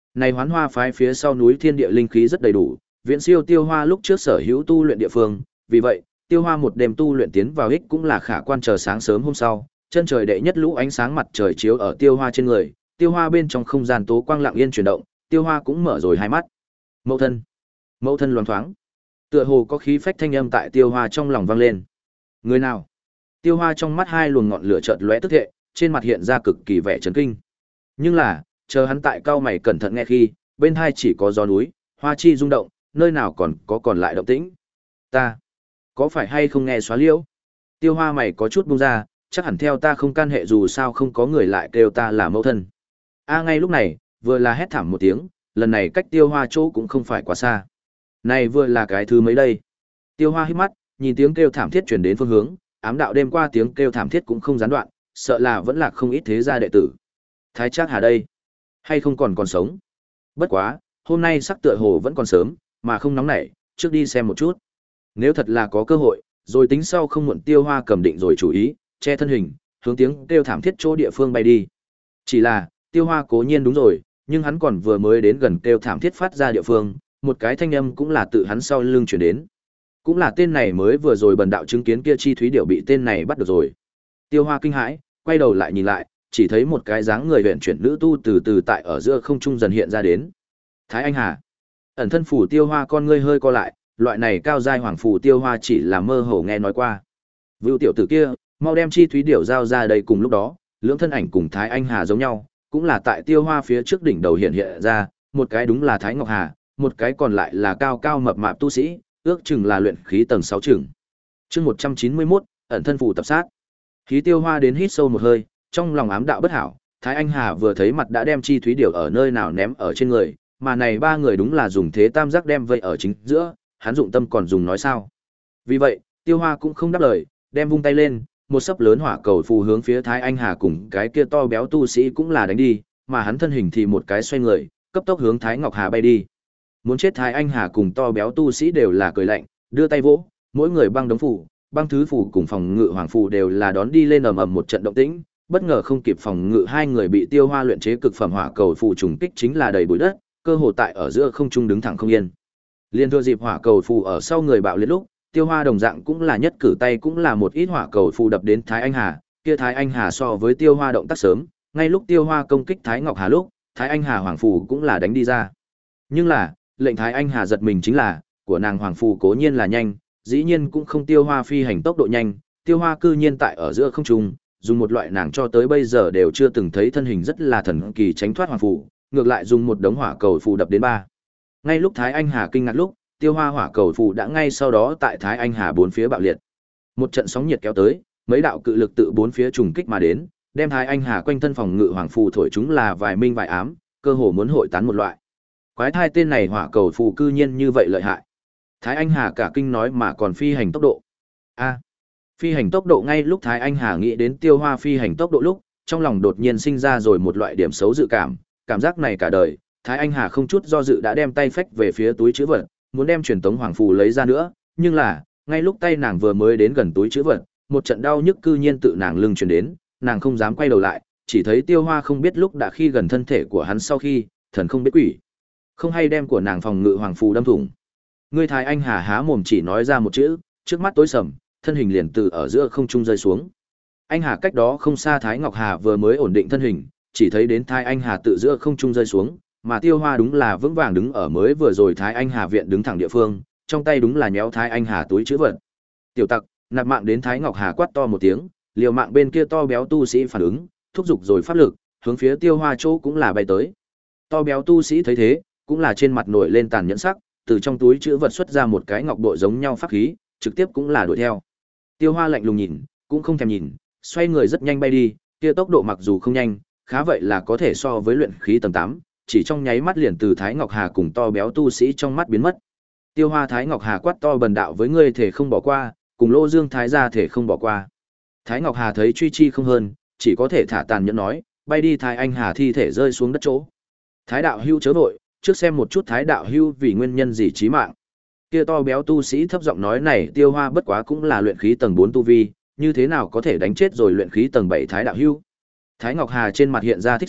Này Hoán Hoa phái phía sau núi thiên địa linh khí rất đầy đủ, viễn siêu Tiêu Hoa lúc trước sở hữu tu luyện địa phương, vì vậy, Tiêu Hoa một đêm tu luyện tiến vào ích cũng là khả quan. Chờ sáng sớm hôm sau, chân trời đệ nhất lũ ánh sáng mặt trời chiếu ở Tiêu Hoa trên người, Tiêu Hoa bên trong không gian tố quang lặng yên chuyển động, Tiêu Hoa cũng mở rồi hai mắt. Mẫu thân, mẫu thân loáng thoáng, tựa hồ có khí phách thanh âm tại Tiêu Hoa trong lòng vang lên. Người nào? Tiêu Hoa trong mắt hai luồng ngọn lửa chợt lóe tức thệ, trên mặt hiện ra cực kỳ vẻ chấn kinh. Nhưng là, chờ hắn tại cao mày cẩn thận nghe khi, bên hai chỉ có gió núi, hoa chi rung động, nơi nào còn có còn lại động tĩnh. Ta, có phải hay không nghe xóa liễu? Tiêu Hoa mày có chút buông ra, chắc hẳn theo ta không can hệ, dù sao không có người lại kêu ta là mẫu thân. A ngay lúc này, vừa là hét thảm một tiếng, lần này cách Tiêu Hoa chỗ cũng không phải quá xa. Này vừa là cái thứ mấy đây? Tiêu Hoa hít mắt, nhìn tiếng kêu thảm thiết truyền đến phương hướng, ám đạo đêm qua tiếng kêu thảm thiết cũng không gián đoạn, sợ là vẫn là không ít thế gia đệ tử. Thái Trác Hà đây, hay không còn còn sống? Bất quá, hôm nay sắc tựa hồ vẫn còn sớm, mà không nóng nảy, trước đi xem một chút. Nếu thật là có cơ hội, rồi tính sau không muộn. Tiêu Hoa cầm định rồi chủ ý, che thân hình, hướng tiếng kêu thảm thiết chỗ địa phương bay đi. Chỉ là, Tiêu Hoa cố nhiên đúng rồi, nhưng hắn còn vừa mới đến gần kêu thảm thiết phát ra địa phương, một cái thanh âm cũng là tự hắn sau lưng truyền đến. Cũng là tên này mới vừa rồi bần đạo chứng kiến kia chi thúy điểu bị tên này bắt được rồi. Tiêu Hoa kinh hãi, quay đầu lại nhìn lại, chỉ thấy một cái dáng người huyền chuyển nữ tu từ từ tại ở giữa không trung dần hiện ra đến. Thái Anh Hà. Ẩn thân phủ Tiêu Hoa con ngươi hơi co lại, loại này cao giai hoàng phủ Tiêu Hoa chỉ là mơ hồ nghe nói qua. Vưu tiểu tử kia, mau đem chi thúy điểu giao ra đây. Cùng lúc đó, lưỡng thân ảnh cùng Thái Anh Hà giống nhau, cũng là tại Tiêu Hoa phía trước đỉnh đầu hiện hiện ra, một cái đúng là Thái Ngọc Hà, một cái còn lại là cao cao mập mạp tu sĩ, ước chừng là luyện khí tầng sáu chừng. Chương một trăm chín mươi mốt, ẩn thân phủ tập sát. Khí Tiêu Hoa đến hít sâu một hơi, trong lòng ám đạo bất hảo, Thái Anh Hà vừa thấy mặt đã đem chi thúy điểu ở nơi nào ném ở trên người, mà này ba người đúng là dùng thế tam giác đem vây ở chính giữa, hắn dụng tâm còn dùng nói sao. Vì vậy, Tiêu Hoa cũng không đáp lời, đem vung tay lên, một sấp lớn hỏa cầu phù hướng phía Thái Anh Hà cùng cái kia to béo tu sĩ cũng là đánh đi, mà hắn thân hình thì một cái xoay người, cấp tốc hướng Thái Ngọc Hà bay đi. Muốn chết Thái Anh Hà cùng to béo tu sĩ đều là cười lạnh, đưa tay vỗ, mỗi người băng đống phủ, băng thứ phủ cùng phòng ngự hoàng phù đều là đón đi lên ầm ầm một trận động tĩnh, bất ngờ không kịp phòng ngự hai người bị Tiêu Hoa luyện chế cực phẩm hỏa cầu phù trùng kích chính là đầy bụi đất, cơ hồ tại ở giữa không trung đứng thẳng không yên. Liên thừa dịp hỏa cầu phù ở sau người bạo liệt lúc, Tiêu Hoa đồng dạng cũng là nhất cử tay cũng là một ít hỏa cầu phù đập đến Thái Anh Hà, kia Thái Anh Hà so với Tiêu Hoa động tác sớm, ngay lúc Tiêu Hoa công kích Thái Ngọc Hà lúc, Thái Anh Hà hoàng phù cũng là đánh đi ra. Nhưng là, lệnh Thái Anh Hà giật mình chính là, của nàng hoàng phù cố nhiên là nhanh, dĩ nhiên cũng không Tiêu Hoa phi hành tốc độ nhanh, Tiêu Hoa cư nhiên tại ở giữa không trung, dùng một loại nàng cho tới bây giờ đều chưa từng thấy thân hình rất là thần kỳ tránh thoát hoàng phù, ngược lại dùng một đống hỏa cầu phù đập đến ba. Ngay lúc Thái Anh Hà kinh ngạc lúc, Tiêu Hoa hỏa cầu phù đã ngay sau đó tại Thái Anh Hà bốn phía bạo liệt. Một trận sóng nhiệt kéo tới, mấy đạo cự lực tự bốn phía trùng kích mà đến, đem Thái Anh Hà quanh thân phòng ngự hoàng phù thổi chúng là vài minh vài ám, cơ hồ muốn hội tán một loại. Quái thai tên này hỏa cầu phù cư nhiên như vậy lợi hại. Thái Anh Hà cả kinh nói mà còn phi hành tốc độ. A, phi hành tốc độ. Ngay lúc Thái Anh Hà nghĩ đến Tiêu Hoa phi hành tốc độ lúc, trong lòng đột nhiên sinh ra rồi một loại điểm xấu dự cảm, cảm giác này cả đời, Thái Anh Hà không chút do dự đã đem tay phách về phía túi trữ vật, muốn đem truyền tống hoàng phù lấy ra nữa, nhưng là, ngay lúc tay nàng vừa mới đến gần túi trữ vật, một trận đau nhức cư nhiên tự nàng lưng truyền đến, nàng không dám quay đầu lại, chỉ thấy Tiêu Hoa không biết lúc đã khi gần thân thể của hắn sau khi, thần không biết quỷ, không hay đem của nàng phòng ngự hoàng phù đâm thủng. Ngươi Thái Anh Hà há mồm chỉ nói ra một chữ, trước mắt tối sầm, thân hình liền từ ở giữa không trung rơi xuống. Anh Hà cách đó không xa Thái Ngọc Hà vừa mới ổn định thân hình, chỉ thấy đến Thái Anh Hà tự giữa không trung rơi xuống, mà Tiêu Hoa đúng là vững vàng đứng ở mới vừa rồi Thái Anh Hà viện đứng thẳng địa phương, trong tay đúng là nhéo Thái Anh Hà túi trữ vật. Tiểu tặc, nạp mạng đến Thái Ngọc Hà quát to một tiếng, liều mạng bên kia to béo tu sĩ phản ứng, thúc giục rồi pháp lực, hướng phía Tiêu Hoa chỗ cũng là bay tới. To béo tu sĩ thấy thế, cũng là trên mặt nổi lên tàn nhẫn sắc, từ trong túi trữ vật xuất ra một cái ngọc bội giống nhau pháp khí, trực tiếp cũng là đuổi theo. Tiêu Hoa lạnh lùng nhìn, cũng không thèm nhìn, xoay người rất nhanh bay đi, kia tốc độ mặc dù không nhanh, khá vậy là có thể so với luyện khí tầng tám, chỉ trong nháy mắt liền từ Thái Ngọc Hà cùng to béo tu sĩ trong mắt biến mất. Tiêu Hoa Thái Ngọc Hà quát to bần đạo với ngươi thể không bỏ qua, cùng Lô Dương Thái gia thể không bỏ qua. Thái Ngọc Hà thấy truy chi không hơn, chỉ có thể thả tàn nhẫn nói, bay đi Thái Anh Hà thi thể rơi xuống đất chỗ. Thái đạo hưu chớ vội, trước xem một chút Thái đạo hưu vì nguyên nhân gì chí mạng. Kia to béo tu sĩ thấp giọng nói này, Tiêu Hoa bất quá cũng là luyện khí tầng bốn tu vi, như thế nào có thể đánh chết rồi luyện khí tầng bảy Thái đạo hưu. Thái Ngọc Hà trên mặt hiện ra thích sắc,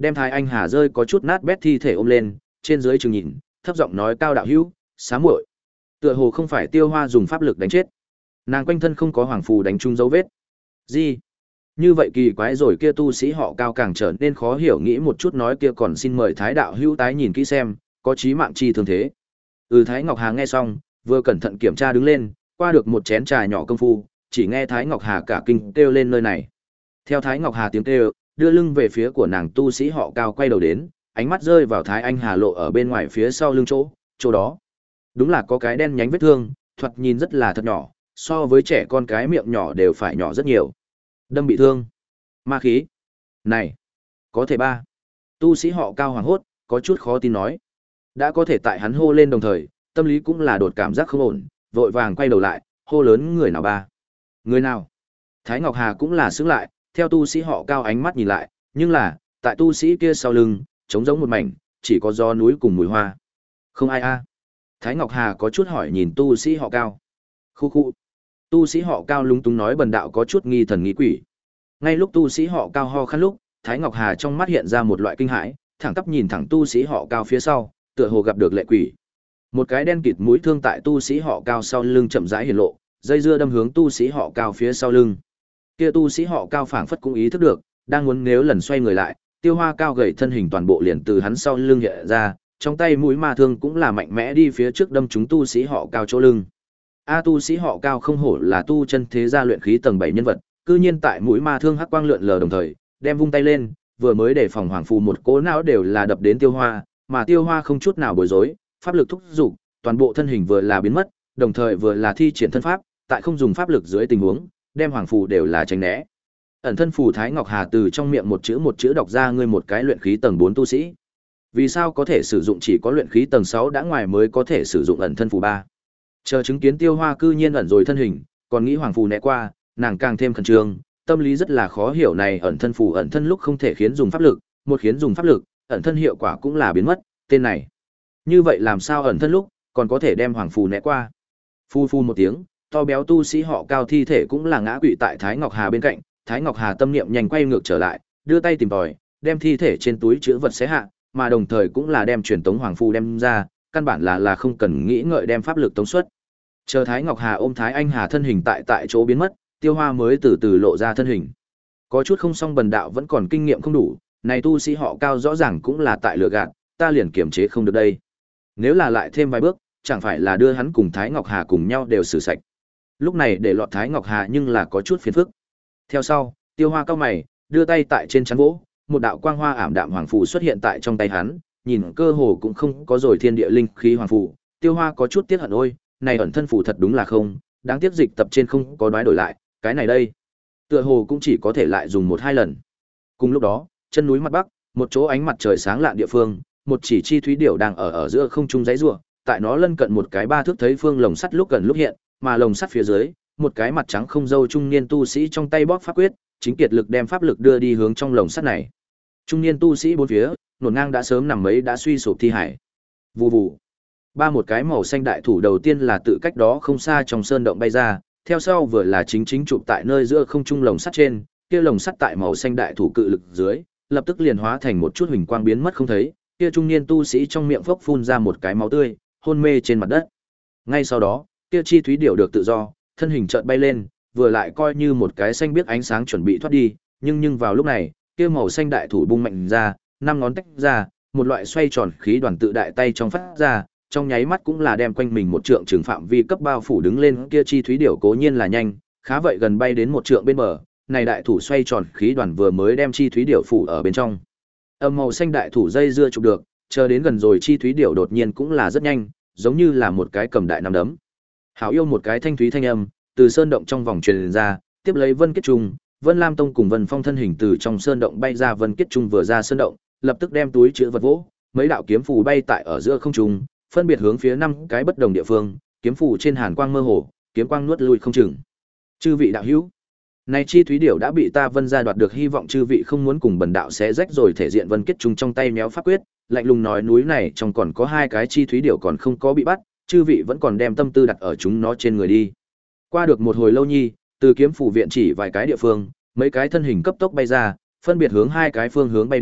đem Thái Anh Hà rơi có chút nát bét thi thể ôm lên, trên dưới chừng nhìn, thấp giọng nói Cao đạo hữu, xá muội. Tựa hồ không phải Tiêu Hoa dùng pháp lực đánh chết. Nàng quanh thân không có hoàng phù đánh trúng dấu vết. Gì? Như vậy kỳ quái rồi, kia tu sĩ họ Cao càng trở nên khó hiểu, nghĩ một chút nói kia còn xin mời Thái đạo hữu tái nhìn kỹ xem, có chí mạng chi thương thế. Ừ, Thái Ngọc Hà nghe xong, vừa cẩn thận kiểm tra đứng lên, qua được một chén trà nhỏ công phu, chỉ nghe Thái Ngọc Hà cả kinh kêu lên nơi này. Theo Thái Ngọc Hà tiếng kêu, đưa lưng về phía của nàng tu sĩ họ Cao quay đầu đến, ánh mắt rơi vào Thái Anh Hà lộ ở bên ngoài phía sau lưng chỗ, chỗ đó. Đúng là có cái đen nhánh vết thương, thoạt nhìn rất là thật nhỏ, so với trẻ con cái miệng nhỏ đều phải nhỏ rất nhiều. Đâm bị thương. Ma khí. Này, có thể ba. Tu sĩ họ Cao hoảng hốt, có chút khó tin nói. Đã có thể tại hắn hô lên đồng thời, tâm lý cũng là đột cảm giác không ổn, vội vàng quay đầu lại, hô lớn người nào ba. Người nào? Thái Ngọc Hà cũng là sững lại, theo tu sĩ họ Cao ánh mắt nhìn lại, nhưng là, tại tu sĩ kia sau lưng, trống giống một mảnh, chỉ có gió núi cùng mùi hoa. Không ai a. Thái Ngọc Hà có chút hỏi nhìn tu sĩ họ Cao. Khu khu. Tu sĩ họ Cao lúng túng nói bần đạo có chút nghi thần nghi quỷ. Ngay lúc tu sĩ họ Cao ho khăn lúc, Thái Ngọc Hà trong mắt hiện ra một loại kinh hãi, thẳng tắp nhìn thẳng tu sĩ họ Cao phía sau, tựa hồ gặp được lệ quỷ. Một cái đen kịt mũi thương tại tu sĩ họ Cao sau lưng chậm rãi hiển lộ, dây dưa đâm hướng tu sĩ họ Cao phía sau lưng. Kia tu sĩ họ Cao phảng phất cũng ý thức được, đang muốn nếu lần xoay người lại, Tiêu Hoa cao gầy thân hình toàn bộ liền từ hắn sau lưng hiện ra, trong tay mũi ma thương cũng là mạnh mẽ đi phía trước đâm trúng tu sĩ họ Cao chỗ lưng. A tu sĩ họ Cao không hổ là tu chân thế gia luyện khí tầng bảy nhân vật, cư nhiên tại mũi ma thương hắc quang lượn lờ đồng thời, đem vung tay lên, vừa mới để phòng hoàng phù một cỗ não đều là đập đến Tiêu Hoa, mà Tiêu Hoa không chút nào bối rối, pháp lực thúc dục, toàn bộ thân hình vừa là biến mất, đồng thời vừa là thi triển thân pháp, tại không dùng pháp lực dưới tình huống, đem hoàng phù đều là tránh né. Ẩn thân phù Thái Ngọc Hà từ trong miệng một chữ một chữ đọc ra ngươi một cái luyện khí tầng bốn tu sĩ. Vì sao có thể sử dụng chỉ có luyện khí tầng sáu đã ngoài mới có thể sử dụng ẩn thân phù ba. Chờ chứng kiến Tiêu Hoa cư nhiên ẩn rồi thân hình, còn nghĩ hoàng phù né qua, nàng càng thêm khẩn trương, tâm lý rất là khó hiểu này ẩn thân phù ẩn thân lúc không thể khiến dùng pháp lực, một khiến dùng pháp lực, ẩn thân hiệu quả cũng là biến mất, tên này. Như vậy làm sao ẩn thân lúc còn có thể đem hoàng phù né qua? Phu phu một tiếng, to béo tu sĩ họ Cao thi thể cũng là ngã quỵ tại Thái Ngọc Hà bên cạnh, Thái Ngọc Hà tâm niệm nhanh quay ngược trở lại, đưa tay tìm tòi, đem thi thể trên túi chứa vật xé hạ, mà đồng thời cũng là đem truyền tống hoàng phù đem ra, căn bản là là không cần nghĩ ngợi đem pháp lực tống xuất. Chờ Thái Ngọc Hà ôm Thái Anh Hà thân hình tại tại chỗ biến mất, Tiêu Hoa mới từ từ lộ ra thân hình. Có chút không xong bần đạo vẫn còn kinh nghiệm không đủ, này tu sĩ họ Cao rõ ràng cũng là tại lừa gạt, ta liền kiềm chế không được đây. Nếu là lại thêm vài bước, chẳng phải là đưa hắn cùng Thái Ngọc Hà cùng nhau đều xử sạch. Lúc này để lọt Thái Ngọc Hà nhưng là có chút phiền phức. Theo sau, Tiêu Hoa cao mày, đưa tay tại trên chắn gỗ, một đạo quang hoa ảm đạm hoàng phù xuất hiện tại trong tay hắn, nhìn cơ hồ cũng không có rồi thiên địa linh khí hoàng phù, Tiêu Hoa có chút tiếc hận ôi, này ẩn thân phù thật đúng là không, đáng tiếc dịch tập trên không có đoái đổi lại, cái này đây, tựa hồ cũng chỉ có thể lại dùng một hai lần. Cùng lúc đó, chân núi mặt bắc, một chỗ ánh mặt trời sáng lạn địa phương, một chỉ chi thúy điểu đang ở ở giữa không trung giãy giụa, tại nó lân cận một cái ba thước thấy phương lồng sắt lúc gần lúc hiện, mà lồng sắt phía dưới, một cái mặt trắng không râu trung niên tu sĩ trong tay bóp pháp quyết, chính kiệt lực đem pháp lực đưa đi hướng trong lồng sắt này. Trung niên tu sĩ bốn phía, nổn ngang đã sớm nằm mấy đã suy sụp thi hải. Vù vù. Ba một cái màu xanh đại thủ đầu tiên là tự cách đó không xa trong sơn động bay ra, theo sau vừa là chính chính chụp tại nơi giữa không trung lồng sắt trên, kia lồng sắt tại màu xanh đại thủ cự lực dưới, lập tức liền hóa thành một chút huỳnh quang biến mất không thấy, kia trung niên tu sĩ trong miệng phốc phun ra một cái máu tươi, hôn mê trên mặt đất. Ngay sau đó, kia chi thúy điểu được tự do, thân hình chợt bay lên, vừa lại coi như một cái xanh biếc ánh sáng chuẩn bị thoát đi, nhưng nhưng vào lúc này, kia màu xanh đại thủ bung mạnh ra, năm ngón tách ra, một loại xoay tròn khí đoàn tự đại tay trong phát ra, trong nháy mắt cũng là đem quanh mình một trượng trường phạm vi cấp bao phủ đứng lên, kia chi thúy điểu cố nhiên là nhanh, khá vậy gần bay đến một trượng bên bờ, này đại thủ xoay tròn khí đoàn vừa mới đem chi thúy điểu phủ ở bên trong. Âm màu xanh đại thủ dây dưa chụp được, chờ đến gần rồi chi thúy điểu đột nhiên cũng là rất nhanh, giống như là một cái cầm đại nắm đấm. Hảo yêu một cái thanh thúy thanh âm từ sơn động trong vòng truyền ra, tiếp lấy Vân Kết Trung, Vân Lam Tông cùng Vân Phong thân hình từ trong sơn động bay ra, Vân Kết Trung vừa ra sơn động, lập tức đem túi chứa vật vỗ, mấy đạo kiếm phù bay tại ở giữa không trung, phân biệt hướng phía năm cái bất đồng địa phương, kiếm phù trên hàn quang mơ hồ, kiếm quang nuốt lui không chừng. Chư vị đạo hữu, này chi thúy điểu đã bị ta Vân gia đoạt được, hy vọng chư vị không muốn cùng bần đạo xé rách rồi thể diện. Vân Kết Trung trong tay méo pháp quyết, lạnh lùng nói núi này trong còn có hai cái chi thúy điểu còn không có bị bắt, chư vị vẫn còn đem tâm tư đặt ở chúng nó trên người đi. Qua được một hồi lâu nhi, từ kiếm phủ viện chỉ vài cái địa phương, mấy cái thân hình cấp tốc bay ra, phân biệt hướng hai cái phương hướng bay đi,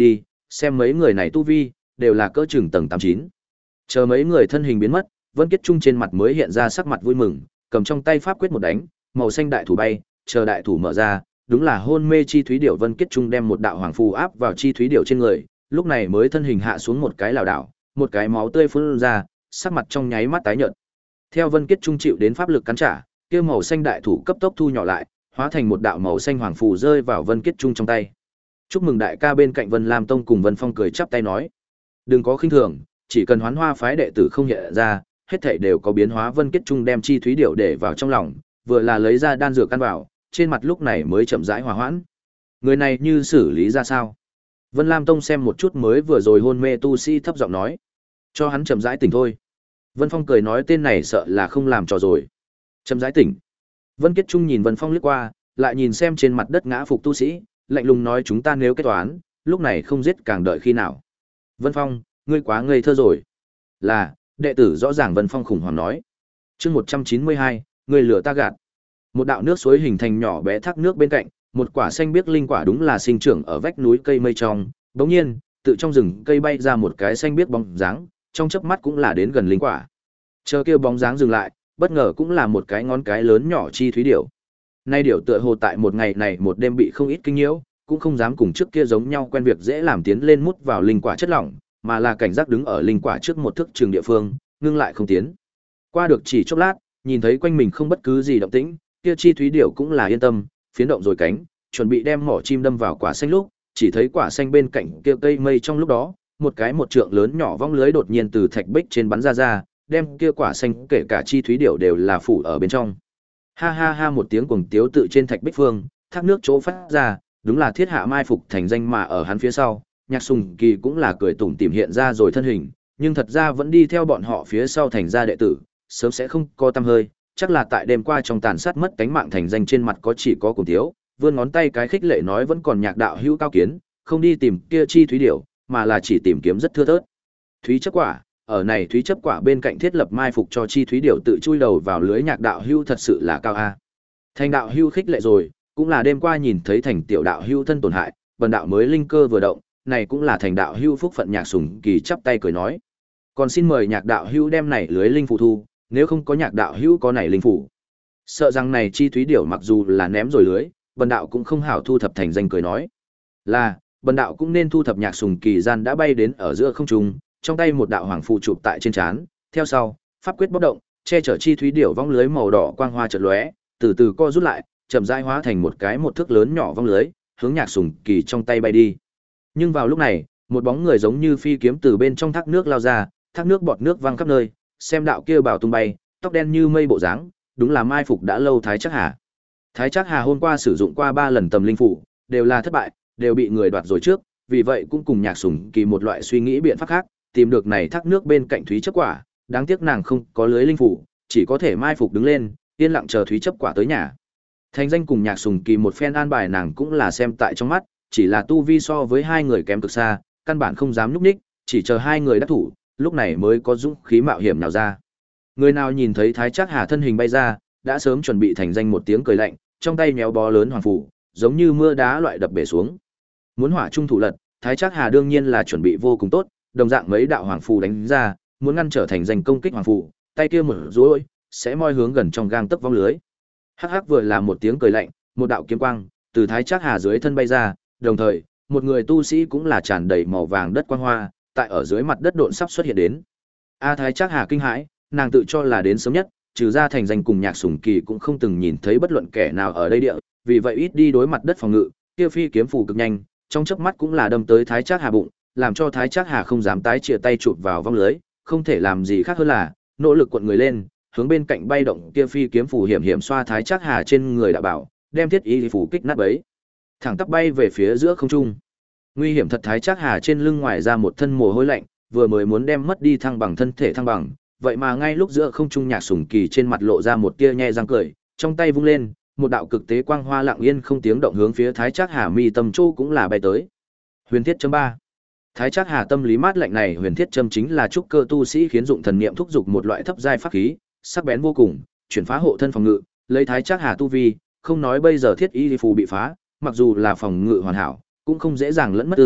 Xem mấy người này tu vi, đều là cỡ chừng tầng tám chín. Chờ mấy người thân hình biến mất, Vân Kiết Trung trên mặt mới hiện ra sắc mặt vui mừng, cầm trong tay pháp quyết một đánh, màu xanh đại thủ bay, chờ đại thủ mở ra, đúng là hôn mê chi thúy điểu. Vân Kiết Trung đem một đạo hoàng phù áp vào chi thúy điểu trên người, lúc này mới thân hình hạ xuống một cái lảo đảo, một cái máu tươi phun ra, sắc mặt trong nháy mắt tái nhợt. Theo Vân Kiết Trung chịu đến pháp lực cắn trả, kia màu xanh đại thủ cấp tốc thu nhỏ lại, hóa thành một đạo màu xanh hoàng phù rơi vào Vân Kiết Trung trong tay. Chúc mừng đại ca. Bên cạnh Vân Lam Tông cùng Vân Phong cười chắp tay nói, đừng có khinh thường, chỉ cần Hoán Hoa phái đệ tử không hiện ra, hết thảy đều có biến hóa. Vân Kiết Trung đem chi thúy điểu để vào trong lòng, vừa là lấy ra đan dược căn vào, trên mặt lúc này mới chậm rãi hòa hoãn. Người này như xử lý ra sao? Vân Lam Tông xem một chút mới vừa rồi hôn mê tu sĩ thấp giọng nói, cho hắn chậm rãi tỉnh thôi. Vân Phong cười nói, tên này sợ là không làm trò rồi. Chậm rãi tỉnh. Vân Kiết Trung nhìn Vân Phong liếc qua, lại nhìn xem trên mặt đất ngã phục tu sĩ, lạnh lùng nói, chúng ta nếu kết toán, lúc này không giết càng đợi khi nào. Vân Phong, ngươi quá ngây thơ rồi. Là, đệ tử rõ ràng. Vân Phong khủng hoảng nói. Chương một trăm chín mươi hai, ngươi lừa ta gạt. Một đạo nước suối hình thành nhỏ bé thác nước bên cạnh, một quả xanh biếc linh quả đúng là sinh trưởng ở vách núi cây mây trong. Bỗng nhiên, tự trong rừng cây bay ra một cái xanh biếc bóng dáng, trong chớp mắt cũng là đến gần linh quả. Chờ kia bóng dáng dừng lại, bất ngờ cũng là một cái ngón cái lớn nhỏ chi thúy điểu. Nay điểu tựa hồ tại một ngày này một đêm bị không ít kinh nhiễu, cũng không dám cùng trước kia giống nhau quen việc dễ làm tiến lên mút vào linh quả chất lỏng, mà là cảnh giác đứng ở linh quả trước một thước trường địa phương, ngưng lại không tiến. Qua được chỉ chốc lát, nhìn thấy quanh mình không bất cứ gì động tĩnh, kia chi thúy điểu cũng là yên tâm, phiến động rồi cánh, chuẩn bị đem mỏ chim đâm vào quả xanh lúc, chỉ thấy quả xanh bên cạnh kia cây mây trong lúc đó, một cái một trượng lớn nhỏ vong lưới đột nhiên từ thạch bích trên bắn ra ra, đem kia quả xanh kể cả chi thúy điểu đều là phủ ở bên trong. Ha ha ha, một tiếng cuồng tiếu tự trên thạch bích phương, thác nước chỗ phát ra, đúng là Thiết Hạ mai phục thành danh mà ở hắn phía sau, Nhạc Sùng Kỳ cũng là cười tủm tỉm hiện ra rồi thân hình, nhưng thật ra vẫn đi theo bọn họ phía sau thành gia đệ tử, sớm sẽ không có tăm hơi, chắc là tại đêm qua trong tàn sát mất cánh mạng thành danh trên mặt có chỉ có cuồng tiếu, vươn ngón tay cái khích lệ nói, vẫn còn Nhạc đạo hữu cao kiến, không đi tìm kia chi thúy điểu, mà là chỉ tìm kiếm rất thưa thớt thúy chấp quả. Ở này thúy chấp quả bên cạnh thiết lập mai phục cho chi thúy điểu tự chui đầu vào lưới Nhạc đạo hữu thật sự là cao a. Thành đạo hữu khích lệ rồi, cũng là đêm qua nhìn thấy thành tiểu đạo hữu thân tổn hại, bần đạo mới linh cơ vừa động, này cũng là thành đạo hữu phúc phận. Nhạc Sùng Kỳ chắp tay cười nói, còn xin mời Nhạc đạo hữu đem này lưới linh phù thu, nếu không có Nhạc đạo hữu có này linh phù, sợ rằng này chi thúy điểu mặc dù là ném rồi lưới, bần đạo cũng không hảo thu thập. Thành danh cười nói, là, bần đạo cũng nên thu thập. Nhạc Sùng Kỳ gian đã bay đến ở giữa không trung, trong tay một đạo hoàng phù chụp tại trên trán, theo sau, pháp quyết bốc động, che chở chi thúy điểu vong lưới màu đỏ quang hoa chợt lóe, từ từ co rút lại, chậm rãi hóa thành một cái một thước lớn nhỏ vong lưới, hướng Nhạc Sùng Kỳ trong tay bay đi. Nhưng vào lúc này, một bóng người giống như phi kiếm từ bên trong thác nước lao ra, thác nước bọt nước văng khắp nơi, xem đạo kia bào tung bay, tóc đen như mây bộ dáng, đúng là mai phục đã lâu Thái Trác Hà. Thái Trác Hà hôm qua sử dụng qua ba lần tầm linh phủ, đều là thất bại, đều bị người đoạt rồi trước, vì vậy cũng cùng Nhạc Sùng Kỳ một loại suy nghĩ biện pháp khác, tìm được này thác nước bên cạnh thúy chấp quả, đáng tiếc nàng không có lưới linh phủ, chỉ có thể mai phục đứng lên, yên lặng chờ thúy chấp quả tới nhà. Thành danh cùng Nhạc Sùng Kỳ một phen an bài nàng cũng là xem tại trong mắt, chỉ là tu vi so với hai người kém cực xa, căn bản không dám núp ních, chỉ chờ hai người đắc thủ, lúc này mới có dũng khí mạo hiểm nào ra. Người nào nhìn thấy Thái Trác Hà thân hình bay ra, đã sớm chuẩn bị. Thành danh một tiếng cười lạnh, trong tay méo bó lớn hoàng phủ, giống như mưa đá loại đập bể xuống. Muốn hỏa trung thủ lật, Thái Trác Hà đương nhiên là chuẩn bị vô cùng tốt, đồng dạng mấy đạo hoàng phù đánh ra, muốn ngăn trở Thành danh công kích hoàng phù, tay kia mở rối, sẽ moi hướng gần trong gang tấc vong lưới. Hắc hắc vừa là một tiếng cười lạnh, một đạo kiếm quang từ Thái Trác Hà dưới thân bay ra, đồng thời, một người tu sĩ cũng là tràn đầy màu vàng đất quang hoa, tại ở dưới mặt đất độn sắp xuất hiện đến. A Thái Trác Hà kinh hãi, nàng tự cho là đến sớm nhất, trừ ra Thành danh cùng Nhạc Sùng Kỳ cũng không từng nhìn thấy bất luận kẻ nào ở đây địa, vì vậy ít đi đối mặt đất phòng ngự, kia phi kiếm phù cực nhanh, trong chớp mắt cũng là đâm tới Thái Trác Hà bụng, làm cho Thái Trác Hà không dám tái chìa tay chụp vào vong lưới, không thể làm gì khác hơn là nỗ lực cuộn người lên, hướng bên cạnh bay động kia phi kiếm phù hiểm hiểm xoa Thái Trác Hà trên người đã bảo, đem thiết y phù kích nát bấy, thẳng tắp bay về phía giữa không trung. Nguy hiểm thật. Thái Trác Hà trên lưng ngoài ra một thân mồ hôi lạnh, vừa mới muốn đem mất đi thăng bằng thân thể thăng bằng, vậy mà ngay lúc giữa không trung Nhạc Sùng Kỳ trên mặt lộ ra một tia nhe răng cười, trong tay vung lên, một đạo cực tế quang hoa lặng yên không tiếng động hướng phía Thái Trác Hà mi tâm chỗ cũng là bay tới. Huyền thiết chấm ba. Thái Trác Hà tâm lý mát lạnh này, huyền thiết châm chính là trúc cơ tu sĩ khiến dụng thần niệm thúc dục một loại thấp giai pháp khí, sắc bén vô cùng, chuyển phá hộ thân phòng ngự, lấy Thái Trác Hà tu vi, không nói bây giờ thiết y phù bị phá, mặc dù là phòng ngự hoàn hảo, cũng không dễ dàng lẫn mất từ,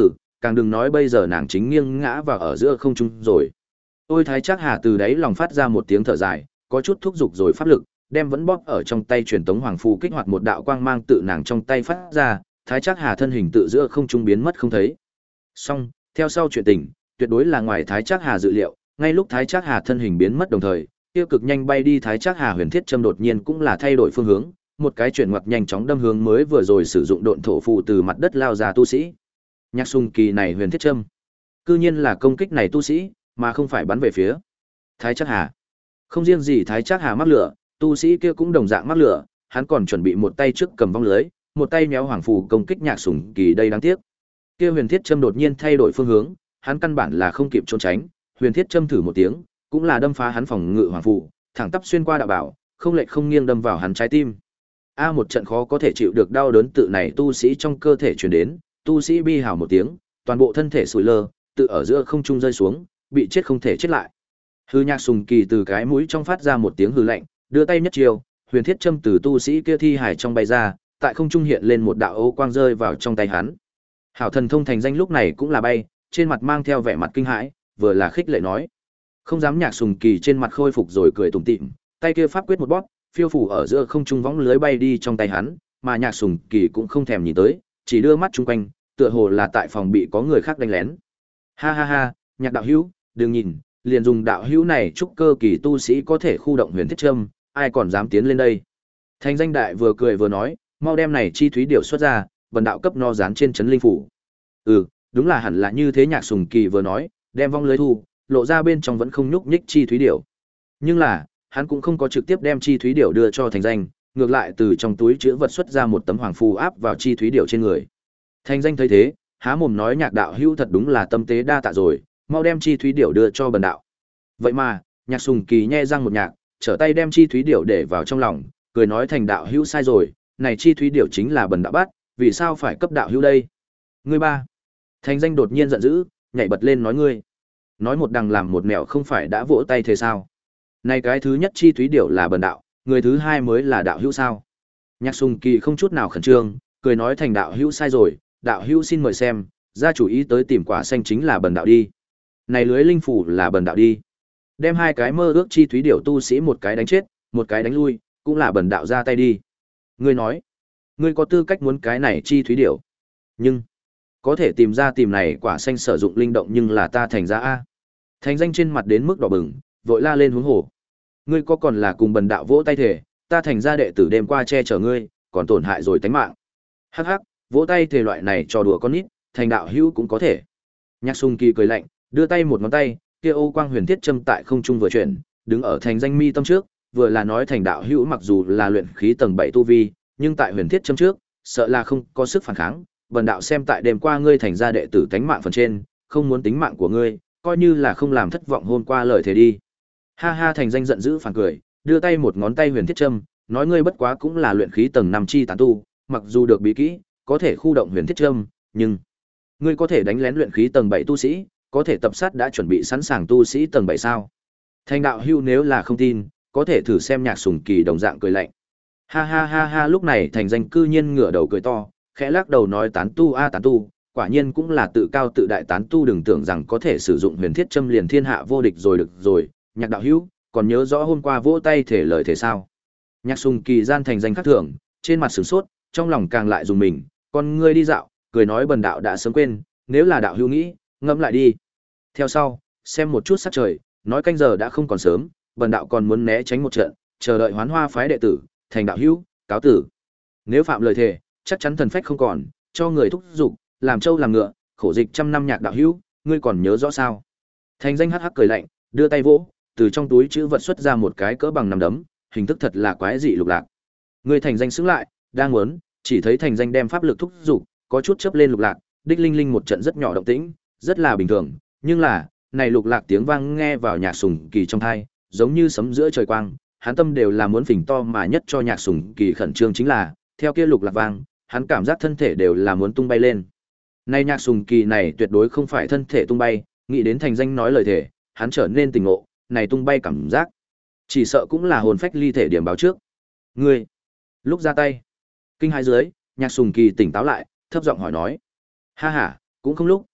càng đừng nói bây giờ nàng chính nghiêng ngã vào ở giữa không trung rồi. Ôi Thái Trác Hà từ đáy lòng phát ra một tiếng thở dài, có chút thúc giục rồi pháp lực, đem vẫn bóp ở trong tay truyền tống hoàng phù kích hoạt một đạo quang mang tự nàng trong tay phát ra, Thái Trác Hà thân hình tự giữa không trung biến mất không thấy. Song, theo sau chuyện tình, tuyệt đối là ngoài Thái Trác Hà dự liệu, ngay lúc Thái Trác Hà thân hình biến mất đồng thời, tiêu cực nhanh bay đi Thái Trác Hà huyền thiết châm đột nhiên cũng là thay đổi phương hướng, một cái chuyển ngoặt nhanh chóng đâm hướng mới vừa rồi sử dụng độn thổ phù từ mặt đất lao ra tu sĩ. Nhạc Sùng Kỳ này huyền thiết châm, cư nhiên là công kích này tu sĩ, mà không phải bắn về phía Thái Trác Hà. Không riêng gì Thái Trác Hà mắc lửa, tu sĩ kia cũng đồng dạng mắc lửa, hắn còn chuẩn bị một tay trước cầm vong lưới, một tay méo hoàng phù công kích Nhạc Sùng Kỳ đây đáng tiếc. Kia huyền thiết châm đột nhiên thay đổi phương hướng, hắn căn bản là không kịp trốn tránh, huyền thiết châm thử một tiếng, cũng là đâm phá hắn phòng ngự hoàng phù, thẳng tắp xuyên qua đạo bảo, không lệch không nghiêng đâm vào hắn trái tim. A một trận khó có thể chịu được đau đớn tự này tu sĩ trong cơ thể truyền đến, tu sĩ bi hào một tiếng, toàn bộ thân thể sủi lơ, tự ở giữa không trung rơi xuống, bị chết không thể chết lại. Hư Nhạc Sùng Kỳ từ cái mũi trong phát ra một tiếng hư lạnh, đưa tay nhất chiều, huyền thiết châm từ tu sĩ kia thi hải trong bay ra, tại không trung hiện lên một đạo ô quang rơi vào trong tay hắn. Hảo thần thông thành danh lúc này cũng là bay, trên mặt mang theo vẻ mặt kinh hãi, vừa là khích lệ nói: "Không dám." Nhạc Sùng Kỳ trên mặt khôi phục rồi cười tủm tỉm, tay kia pháp quyết một bóp, phiêu phủ ở giữa không trung võng lưới bay đi trong tay hắn, mà Nhạc Sùng Kỳ cũng không thèm nhìn tới, chỉ đưa mắt chung quanh, tựa hồ là tại phòng bị có người khác đánh lén. Ha ha ha, Nhạc đạo hữu, đừng nhìn, liền dùng đạo hữu này trúc cơ kỳ tu sĩ có thể khu động huyền thiết châm, ai còn dám tiến lên đây. Thành danh đại vừa cười vừa nói, mau đem này chi thúy điểu xuất ra, bần đạo cấp no dán trên chấn linh phủ. Ừ, đúng là hẳn là như thế. Nhạc Sùng Kỳ vừa nói, đem vong lưới thu, lộ ra bên trong vẫn không nhúc nhích chi thúy điểu. Nhưng là, hắn cũng không có trực tiếp đem chi thúy điểu đưa cho thành danh, ngược lại từ trong túi chứa vật xuất ra một tấm hoàng phù áp vào chi thúy điểu trên người. Thành danh thấy thế, há mồm nói: Nhạc đạo hữu thật đúng là tâm tế đa tạ rồi, mau đem chi thúy điểu đưa cho bần đạo. Vậy mà, Nhạc Sùng Kỳ nhe răng một nhạc, trở tay đem chi thúy điểu để vào trong lòng, cười nói: Thành đạo hữu sai rồi, này chi thúy điểu chính là bần đạo bắt, vì sao phải cấp đạo hữu đây? Ngươi ba. Thành danh đột nhiên giận dữ, nhảy bật lên nói: ngươi, nói một đằng làm một nẻo, không phải đã vỗ tay thế sao? Này cái thứ nhất chi thúy điểu là bần đạo, người thứ hai mới là đạo hữu sao? Nhạc Sùng Kỳ không chút nào khẩn trương, cười nói: Thành đạo hữu sai rồi, đạo hữu xin mời xem, ra chủ ý tới tìm quả xanh chính là bần đạo đi. Này lưới linh phủ là bần đạo đi. Đem hai cái mơ ước chi thúy điểu tu sĩ một cái đánh chết, một cái đánh lui, cũng là bần đạo ra tay đi. Ngươi nói, ngươi có tư cách muốn cái này chi thúy điểu, nhưng có thể tìm ra tìm này quả xanh sử dụng linh động, nhưng là ta thành ra a. Thành danh trên mặt đến mức đỏ bừng, vội la lên huống hồ. Ngươi có còn là cùng bần đạo vỗ tay thể, ta thành ra đệ tử đêm qua che chở ngươi, còn tổn hại rồi tánh mạng. Hắc hắc, vỗ tay thể loại này trò đùa con nít, thành đạo hữu cũng có thể. Nhạc Sùng Kỳ cười lạnh, đưa tay một ngón tay, kia ô quang huyền thiết châm tại không trung vừa chuyển, đứng ở thành danh mi tâm trước, vừa là nói: Thành đạo hữu mặc dù là luyện khí tầng bảy tu vi, nhưng tại huyền thiết châm trước, sợ là không có sức phản kháng. Bần đạo xem tại đêm qua ngươi thành ra đệ tử tánh mạng phần trên, không muốn tính mạng của ngươi, coi như là không làm thất vọng hôm qua lời thề đi. Ha ha, thành danh giận dữ phản cười, đưa tay một ngón tay huyền thiết châm, nói: ngươi bất quá cũng là luyện khí tầng năm chi tán tu, mặc dù được bí kỹ, có thể khu động huyền thiết châm, nhưng ngươi có thể đánh lén luyện khí tầng bảy tu sĩ, có thể tập sát đã chuẩn bị sẵn sàng tu sĩ tầng bảy sao? Thành đạo hữu nếu là không tin, có thể thử xem. Nhạc Sùng Kỳ đồng dạng cười lạnh. Ha ha ha ha, lúc này thành danh cư nhiên ngửa đầu cười to, khẽ lắc đầu nói: tán tu a tán tu, quả nhiên cũng là tự cao tự đại tán tu, đừng tưởng rằng có thể sử dụng huyền thiết châm liền thiên hạ vô địch rồi. Được rồi, Nhạc đạo hữu, còn nhớ rõ hôm qua vỗ tay thể lời thể sao? Nhạc Sùng Kỳ gian thành danh khắc thường, trên mặt sửng sốt, trong lòng càng lại dùng mình, con ngươi đi dạo, cười nói: bần đạo đã sớm quên, nếu là đạo hữu nghĩ, ngẫm lại đi. Theo sau, xem một chút sắc trời, nói canh giờ đã không còn sớm, bần đạo còn muốn né tránh một trận, chờ đợi Hoán Hoa phái đệ tử, thành đạo hữu, cáo tử. Nếu phạm lời thề, chắc chắn thần phách không còn, cho người thúc giục, làm trâu làm ngựa, khổ dịch trăm năm. Nhạc đạo hữu, ngươi còn nhớ rõ sao? Thành danh hắc hắc cười lạnh, đưa tay vỗ, từ trong túi chữ vật xuất ra một cái cỡ bằng nắm đấm, hình thức thật là quái dị lục lạc. Ngươi thành danh sững lại, đang muốn, chỉ thấy thành danh đem pháp lực thúc giục, có chút chớp lên lục lạc, đích linh linh một trận rất nhỏ động tĩnh, rất là bình thường, nhưng là, này lục lạc tiếng vang nghe vào Nhạc Sùng Kỳ trong tai, giống như sấm giữa trời quang, hắn tâm đều là muốn phình to, mà nhất cho Nhạc Sùng Kỳ khẩn trương chính là, theo kia lục lạc vang, hắn cảm giác thân thể đều là muốn tung bay lên. Này Nhạc Sùng Kỳ này tuyệt đối không phải thân thể tung bay, nghĩ đến thành danh nói lời thể, hắn trở nên tỉnh ngộ, này tung bay cảm giác, chỉ sợ cũng là hồn phách ly thể điểm báo trước. Ngươi, lúc ra tay, kinh hãi dưới, Nhạc Sùng Kỳ tỉnh táo lại, thấp giọng hỏi nói: ha ha, cũng không lúc,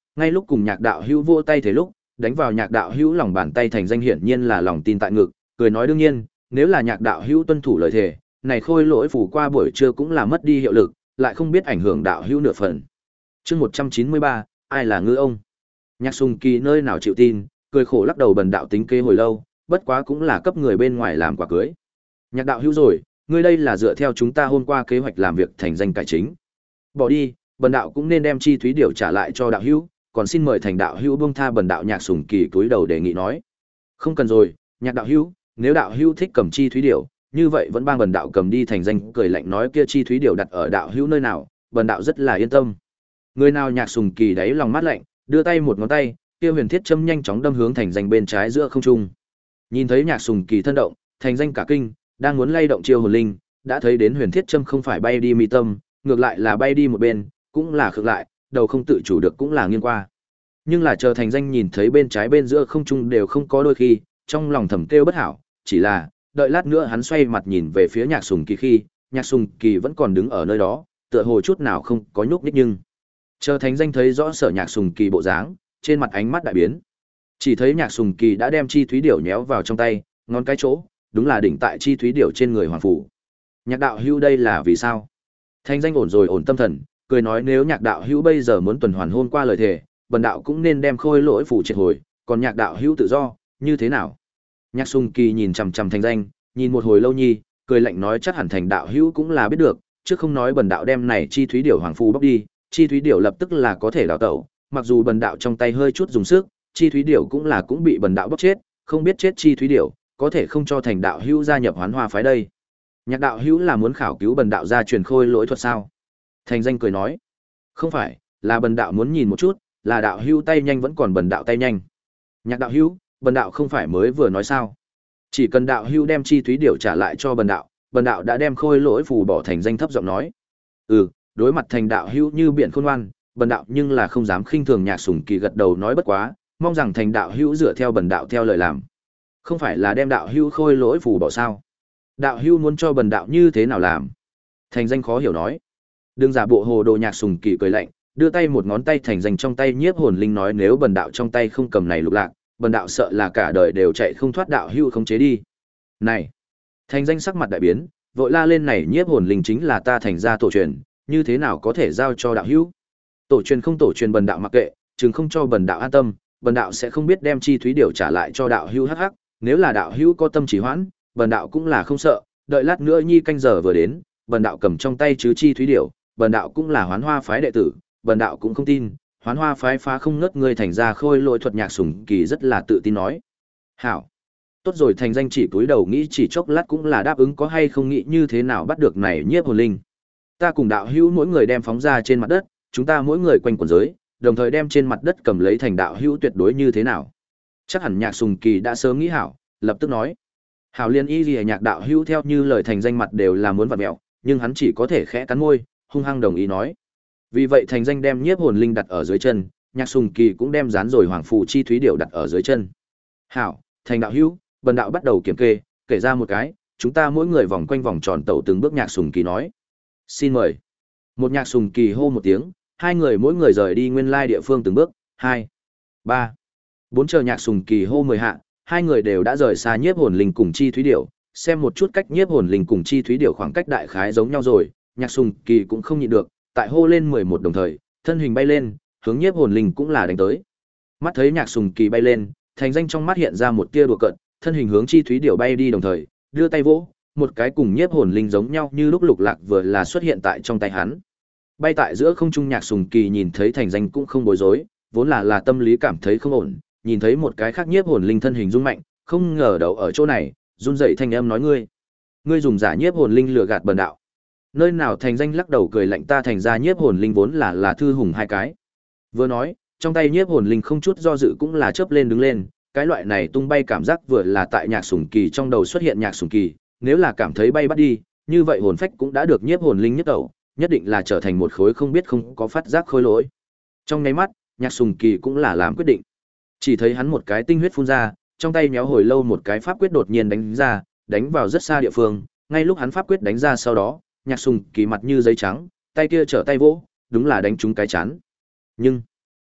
Ngay lúc cùng Nhạc đạo hữu vỗ tay thế lúc, đánh vào Nhạc đạo hữu lòng bàn tay Thành Danh hiển nhiên là lòng tin tại ngực, cười nói đương nhiên, nếu là Nhạc đạo hữu tuân thủ lời thề, này khôi lỗi phủ qua buổi trưa cũng là mất đi hiệu lực, lại không biết ảnh hưởng đạo hữu nửa phần. Chương một trăm chín mươi ba, ai là ngư ông? Nhạc Sùng Kỳ nơi nào chịu tin, cười khổ lắc đầu bần đạo tính kế hồi lâu, bất quá cũng là cấp người bên ngoài làm quả cưới. Nhạc đạo hữu rồi, ngươi đây là dựa theo chúng ta hôm qua kế hoạch làm việc Thành Danh cải chính. Bỏ đi, bần đạo cũng nên đem chi thúy điều trả lại cho đạo hữu, còn xin mời Thành đạo hữu buông tha bần đạo. Nhạc Sùng Kỳ cúi đầu đề nghị nói. Không cần rồi, Nhạc đạo hữu, nếu đạo hữu thích cầm chi thúy điều, như vậy vẫn bang bần đạo cầm đi. Thành Danh cười lạnh nói kia chi thúy điều đặt ở đạo hữu nơi nào, bần đạo rất là yên tâm. Người nào? Nhạc Sùng Kỳ đáy lòng mát lạnh, đưa tay một ngón tay, kia huyền thiết châm nhanh chóng đâm hướng Thành Danh bên trái giữa không trung. Nhìn thấy Nhạc Sùng Kỳ thân động, Thành Danh cả kinh, đang muốn lay động chiêu hồn linh, đã thấy đến huyền thiết châm không phải bay đi mi tâm, ngược lại là bay đi một bên, cũng là khựng lại, đầu không tự chủ được cũng là nghiêng qua. Nhưng là chờ Thành Danh nhìn thấy bên trái bên giữa không trung đều không có đôi khi, trong lòng thầm kêu bất hảo, chỉ là đợi lát nữa hắn xoay mặt nhìn về phía Nhạc Sùng Kỳ khi, Nhạc Sùng Kỳ vẫn còn đứng ở nơi đó, tựa hồ chút nào không có nhúc nhích. Nhưng chờ Thành Danh thấy rõ Sở Nhạc Sùng Kỳ bộ dáng, trên mặt ánh mắt đại biến. Chỉ thấy Nhạc Sùng Kỳ đã đem chi thúy điểu nhéo vào trong tay, ngón cái chỗ, đúng là đỉnh tại chi thúy điểu trên người hoàng phủ. Nhạc đạo hữu đây là vì sao? Thành Danh ổn rồi ổn tâm thần, cười nói nếu Nhạc đạo hữu bây giờ muốn tuần hoàn hôn qua lời thề, bần đạo cũng nên đem khôi lỗi phủ triệt hồi, còn Nhạc đạo hữu tự do, như thế nào? Nhạc Sùng Kỳ nhìn chằm chằm Thành Danh, nhìn một hồi lâu nhi, cười lạnh nói chắc hẳn Thành đạo hữu cũng là biết được, chứ không nói bần đạo đem này chi thúy điểu hoàng phù bóc đi, chi thúy điểu lập tức là có thể đào tẩu, mặc dù bần đạo trong tay hơi chút dùng sức, chi thúy điểu cũng là cũng bị bần đạo bóc chết, không biết chết chi thúy điểu, có thể không cho Thành đạo hữu gia nhập Hoán Hoa phái đây. Nhạc đạo hữu là muốn khảo cứu bần đạo gia truyền khôi lỗi thuật sao? Thành Danh cười nói, không phải, là bần đạo muốn nhìn một chút, là đạo hữu tay nhanh vẫn còn bần đạo tay nhanh. Nhạc đạo hữu, bần đạo không phải mới vừa nói sao? Chỉ cần đạo hữu đem chi thúy điểu trả lại cho bần đạo, bần đạo đã đem khôi lỗi phù bỏ. Thành Danh thấp giọng nói. Ừ, đối mặt Thành đạo hữu như biển khôn ngoan, bần đạo nhưng là không dám khinh thường. Nhạc Sùng Kỳ gật đầu nói bất quá, mong rằng Thành đạo hữu dựa theo bần đạo theo lời làm. Không phải là đem đạo hữu khôi lỗi phù bỏ sao? Đạo hữu muốn cho bần đạo như thế nào làm? Thành Danh khó hiểu nói. Đừng giả bộ hồ đồ. Nhạc Sùng Kỳ cười lạnh, đưa tay một ngón tay Thành Danh trong tay nhiếp hồn linh nói nếu bần đạo trong tay không cầm này lục lạc, bần đạo sợ là cả đời đều chạy không thoát đạo hữu khống chế đi. Này! Thành Danh sắc mặt đại biến, vội la lên này nhiếp hồn linh chính là ta Thành gia tổ truyền, như thế nào có thể giao cho đạo hữu? Tổ truyền không tổ truyền bần đạo mặc kệ, chừng không cho bần đạo an tâm, bần đạo sẽ không biết đem chi thúy điểu trả lại cho đạo hữu hắc hắc, nếu là đạo hữu có tâm trì hoãn, bần đạo cũng là không sợ, đợi lát nữa nhi canh giờ vừa đến, bần đạo cầm trong tay chứ chi thúy điểu, bần đạo cũng là Hoán Hoa phái đệ tử, bần đạo cũng không tin, Hoán Hoa phái phá không ngớt ngươi Thành gia khôi lỗi thuật. Nhạc Sùng Kỳ rất là tự tin nói. Hảo. Tốt rồi. Thành Danh chỉ cúi đầu nghĩ chỉ chốc lát cũng là đáp ứng có hay không nghĩ như thế nào bắt được này nhiếp hồn linh. Ta cùng đạo hữu mỗi người đem phóng ra trên mặt đất, chúng ta mỗi người quanh quần giới, đồng thời đem trên mặt đất cầm lấy Thành đạo hữu tuyệt đối như thế nào? Chắc hẳn Nhạc Sùng Kỳ đã sớm nghĩ hảo, lập tức nói. Hảo liên y gì Nhạc đạo hữu theo như lời Thành Danh mặt đều là muốn vặn mẹo, nhưng hắn chỉ có thể khẽ cắn môi, hung hăng đồng ý nói. Vì vậy Thành Danh đem nhiếp hồn linh đặt ở dưới chân, Nhạc Sùng Kỳ cũng đem dán rồi hoàng phù chi thúy điểu đặt ở dưới chân. Hảo, Thành đạo hữu, bần đạo bắt đầu kiểm kê, kể ra một cái, chúng ta mỗi người vòng quanh vòng tròn tẩu từng bước. Nhạc Sùng Kỳ nói. Xin mời. Một Nhạc Sùng Kỳ hô một tiếng, hai người mỗi người rời đi nguyên lai địa phương từng bước, hai, ba, bốn chờ Nhạc Sùng Kỳ hô mười hạ, hai người đều đã rời xa nhiếp hồn linh cùng chi thúy điểu, xem một chút cách nhiếp hồn linh cùng chi thúy điểu khoảng cách đại khái giống nhau rồi, Nhạc Sùng Kỳ cũng không nhịn được, tại hô lên mười một đồng thời, thân hình bay lên, hướng nhiếp hồn linh cũng là đánh tới. Mắt thấy Nhạc Sùng Kỳ bay lên, Thành Danh trong mắt hiện ra một tia đùa cợt, thân hình hướng chi thúy điểu bay đi đồng thời, đưa tay vỗ, một cái cùng nhiếp hồn linh giống nhau như lúc lục lạc vừa là xuất hiện tại trong tay hắn. Bay tại giữa không trung Nhạc Sùng Kỳ nhìn thấy Thành Danh cũng không bối rối, vốn là là tâm lý cảm thấy không ổn, nhìn thấy một cái khác nhiếp hồn linh thân hình rung mạnh, không ngờ đầu ở chỗ này, run rẩy thanh âm nói ngươi, ngươi dùng giả nhiếp hồn linh lừa gạt bần đạo. Nơi nào? Thành Danh lắc đầu cười lạnh ta Thành gia nhiếp hồn linh vốn là là thư hùng hai cái. Vừa nói, trong tay nhiếp hồn linh không chút do dự cũng là chớp lên đứng lên, cái loại này tung bay cảm giác vừa là tại Nhạc Sùng Kỳ trong đầu xuất hiện. Nhạc Sùng Kỳ, nếu là cảm thấy bay bắt đi, như vậy hồn phách cũng đã được nhiếp hồn linh nhất tẩu, nhất định là trở thành một khối không biết không có phát giác khôi lỗi. Trong nháy mắt, Nhạc Sùng Kỳ cũng là làm quyết định. Chỉ thấy hắn một cái tinh huyết phun ra, trong tay nhéo hồi lâu một cái pháp quyết đột nhiên đánh ra, đánh vào rất xa địa phương, ngay lúc hắn pháp quyết đánh ra sau đó, Nhạc Sùng Kỳ mặt như giấy trắng, tay kia trở tay vỗ, đúng là đánh trúng cái chán. Nhưng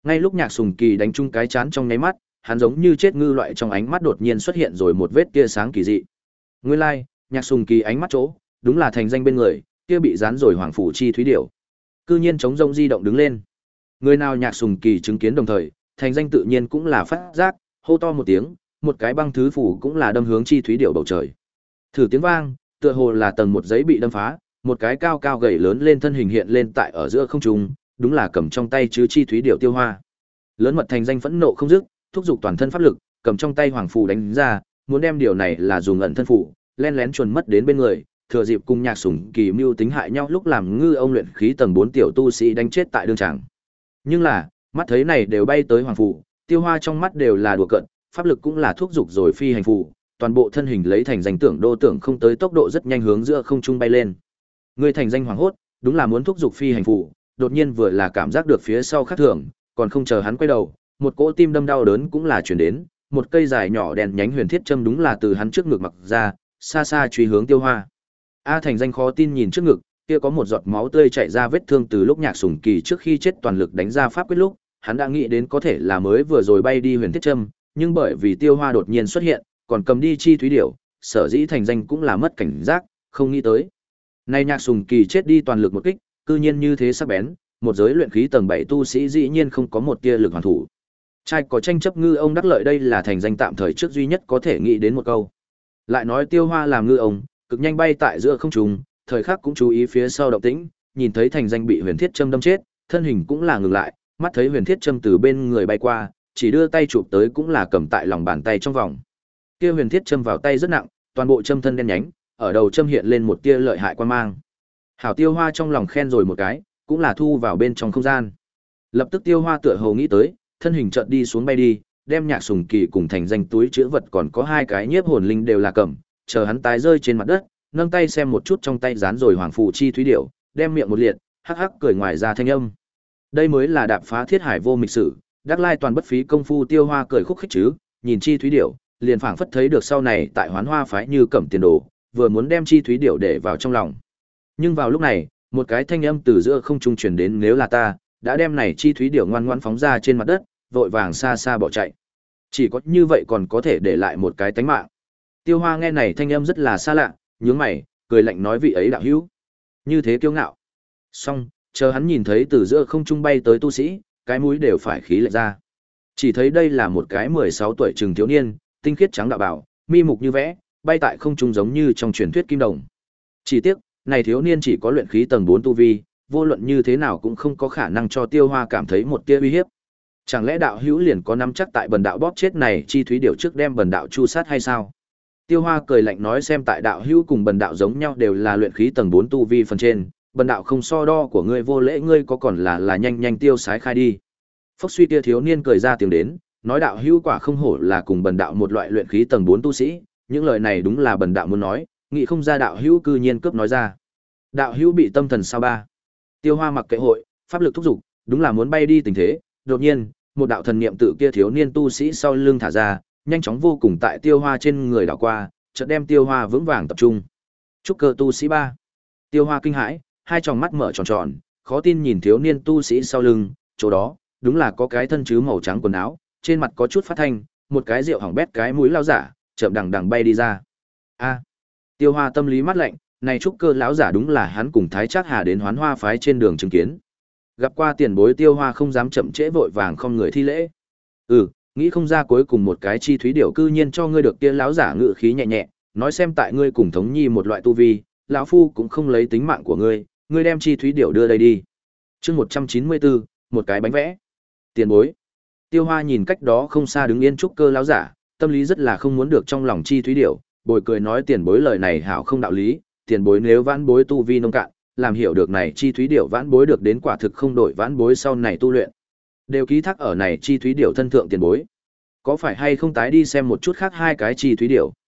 Ngay lúc Nhạc Sùng Kỳ đánh trúng cái chán trong nháy mắt, hắn giống như chết ngư loại trong ánh mắt đột nhiên xuất hiện rồi một vết tia sáng kỳ dị. Nguyên lai, like, Nhạc Sùng Kỳ ánh mắt chỗ, đúng là thành danh bên người, kia bị dán rồi hoàng phủ chi thúy điểu. Cư nhiên chống rông di động đứng lên. Người nào Nhạc Sùng Kỳ chứng kiến đồng thời, thành danh tự nhiên cũng là phát giác, hô to một tiếng, một cái băng thứ phủ cũng là đâm hướng chi thúy điểu bầu trời. Thử tiếng vang, tựa hồ là tầng một giấy bị đâm phá, một cái cao cao gầy lớn lên thân hình hiện lên tại ở giữa không trung, đúng là cầm trong tay chứ chi thúy điểu Tiêu Hoa. Lớn mật thành danh phẫn nộ không dứt, thúc giục toàn thân pháp lực, cầm trong tay hoàng phù đánh ra, muốn đem điều này là dùng ẩn thân phủ, len lén chuồn mất đến bên người, thừa dịp cùng Nhạc Sùng Kỳ mưu tính hại nhau lúc làm ngư ông luyện khí tầng bốn tiểu tu sĩ đánh chết tại đương tràng. Nhưng là, mắt thấy này đều bay tới hoàng phù, Tiêu Hoa trong mắt đều là đùa cợt, pháp lực cũng là thúc giục rồi phi hành phù, toàn bộ thân hình lấy thành danh tưởng đô tưởng không tới tốc độ rất nhanh hướng giữa không trung bay lên. Người thành danh hoàng hốt, đúng là muốn thúc giục phi hành phù, đột nhiên vừa là cảm giác được phía sau khác thường, còn không chờ hắn quay đầu, một cỗ tim đâm đau đớn cũng là truyền đến, một cây dài nhỏ đèn nhánh huyền thiết châm đúng là từ hắn trước ngực mặc ra, xa xa truy hướng Tiêu Hoa. A thành danh khó tin nhìn trước ngực, kia có một giọt máu tươi chảy ra vết thương từ lúc Nhạc Sùng Kỳ trước khi chết toàn lực đánh ra pháp quyết lúc, hắn đã nghĩ đến có thể là mới vừa rồi bay đi huyền thiết châm, nhưng bởi vì Tiêu Hoa đột nhiên xuất hiện, còn cầm đi chi thúy điểu, sở dĩ thành danh cũng là mất cảnh giác, không nghĩ tới. Nay Nhạc Sùng Kỳ chết đi toàn lực một kích, cư nhiên như thế sắc bén, một giới luyện khí tầng bảy tu sĩ dĩ nhiên không có một tia lực hoàn thủ. Trai có tranh chấp ngư ông đắc lợi đây là thành danh tạm thời trước duy nhất có thể nghĩ đến một câu. Lại nói Tiêu Hoa làm ngư ông, cực nhanh bay tại giữa không trung, thời khắc cũng chú ý phía sau động tĩnh, nhìn thấy thành danh bị huyền thiết châm đâm chết, thân hình cũng là ngừng lại, mắt thấy huyền thiết châm từ bên người bay qua, chỉ đưa tay chụp tới cũng là cầm tại lòng bàn tay trong vòng. Kia huyền thiết châm vào tay rất nặng, toàn bộ châm thân đen nhánh, ở đầu châm hiện lên một tia lợi hại quan mang. Hảo Tiêu Hoa trong lòng khen rồi một cái, cũng là thu vào bên trong không gian. Lập tức Tiêu Hoa tựa hồ nghĩ tới, thân hình chợt đi xuống bay đi, đem Nhạc Sùng Kỳ cùng thành danh túi chứa vật còn có hai cái nhiếp hồn linh đều là cầm, chờ hắn tái rơi trên mặt đất, nâng tay xem một chút trong tay dán rồi hoàng phù chi thúy điểu, đem miệng một liệt, hắc hắc cười ngoài ra thanh âm. Đây mới là đạp phá thiết hải vô mịch sử, đắc lai toàn bất phí công phu. Tiêu Hoa cười khúc khích chứ, nhìn chi thúy điểu, liền phảng phất thấy được sau này tại Hoán Hoa phái như cẩm tiền đồ, vừa muốn đem chi thúy điểu để vào trong lòng. Nhưng vào lúc này, một cái thanh âm từ giữa không trung truyền đến, nếu là ta, đã đem này chi thúy điểu ngoan ngoãn phóng ra trên mặt đất, vội vàng xa xa bỏ chạy. Chỉ có như vậy còn có thể để lại một cái tánh mạng. Tiêu Hoa nghe này thanh âm rất là xa lạ, nhướng mày, cười lạnh nói vị ấy đạo hữu, như thế kiêu ngạo. Xong, chờ hắn nhìn thấy từ giữa không trung bay tới tu sĩ, cái mũi đều phải khí lệch ra. Chỉ thấy đây là một cái mười sáu tuổi trừng thiếu niên, tinh khiết trắng đạo bảo, mi mục như vẽ, bay tại không trung giống như trong truyền thuyết kim đồng. Chỉ tiếc, này thiếu niên chỉ có luyện khí tầng bốn tu vi, vô luận như thế nào cũng không có khả năng cho Tiêu Hoa cảm thấy một tia uy hiếp. Chẳng lẽ đạo hữu liền có nắm chắc tại bần đạo bóp chết này chi thúy điểu trước đem bần đạo chu sát hay sao? Tiêu Hoa cười lạnh nói, xem tại đạo hữu cùng bần đạo giống nhau đều là luyện khí tầng bốn tu vi phần trên, bần đạo không so đo của ngươi vô lễ, ngươi có còn là là nhanh nhanh tiêu sái khai đi. Phốc suy kia thiếu niên cười ra tiếng đến, nói đạo hữu quả không hổ là cùng bần đạo một loại luyện khí tầng bốn tu sĩ, những lời này đúng là bần đạo muốn nói, nghĩ không ra đạo hữu cư nhiên cướp nói ra. Đạo hữu bị tâm thần sao ba? Tiêu Hoa mặc kệ hội, pháp lực thúc giục, đúng là muốn bay đi tình thế, đột nhiên, một đạo thần niệm tự kia thiếu niên tu sĩ sau lưng thả ra, nhanh chóng vô cùng tại Tiêu Hoa trên người đảo qua, chợt đem Tiêu Hoa vững vàng tập trung. Trúc cơ tu sĩ ba. Tiêu Hoa kinh hãi, hai tròng mắt mở tròn tròn, khó tin nhìn thiếu niên tu sĩ sau lưng, chỗ đó, đúng là có cái thân chứ màu trắng quần áo, trên mặt có chút phát thanh, một cái rượu hỏng bét cái mũi lao giả, chậm đằng đằng bay đi ra. A. Tiêu Hoa tâm lý mắt lạnh, này trúc cơ lão giả đúng là hắn cùng Thái Trác Hà đến Hoán Hoa phái trên đường chứng kiến. Gặp qua tiền bối, Tiêu Hoa không dám chậm trễ, vội vàng không người thi lễ. Ừ, nghĩ không ra cuối cùng một cái chi thúy điểu cư nhiên cho ngươi được kia lão giả ngự khí nhẹ nhẹ, nói xem tại ngươi cùng Thống Nhi một loại tu vi, lão phu cũng không lấy tính mạng của ngươi, ngươi đem chi thúy điểu đưa đây đi. Chương một trăm chín mươi bốn, một cái bánh vẽ. Tiền bối. Tiêu Hoa nhìn cách đó không xa đứng yên trúc cơ lão giả, tâm lý rất là không muốn được trong lòng chi thúy điểu, bồi cười nói tiền bối lời này hảo không đạo lý, tiền bối nếu vãn bối tu vi nông cạn, làm hiểu được này chi thúy điểu vãn bối được đến quả thực không đổi vãn bối sau này tu luyện. Đều ký thác ở này chi thúy điểu thân thượng tiền bối. Có phải hay không tái đi xem một chút khác hai cái chi thúy điểu?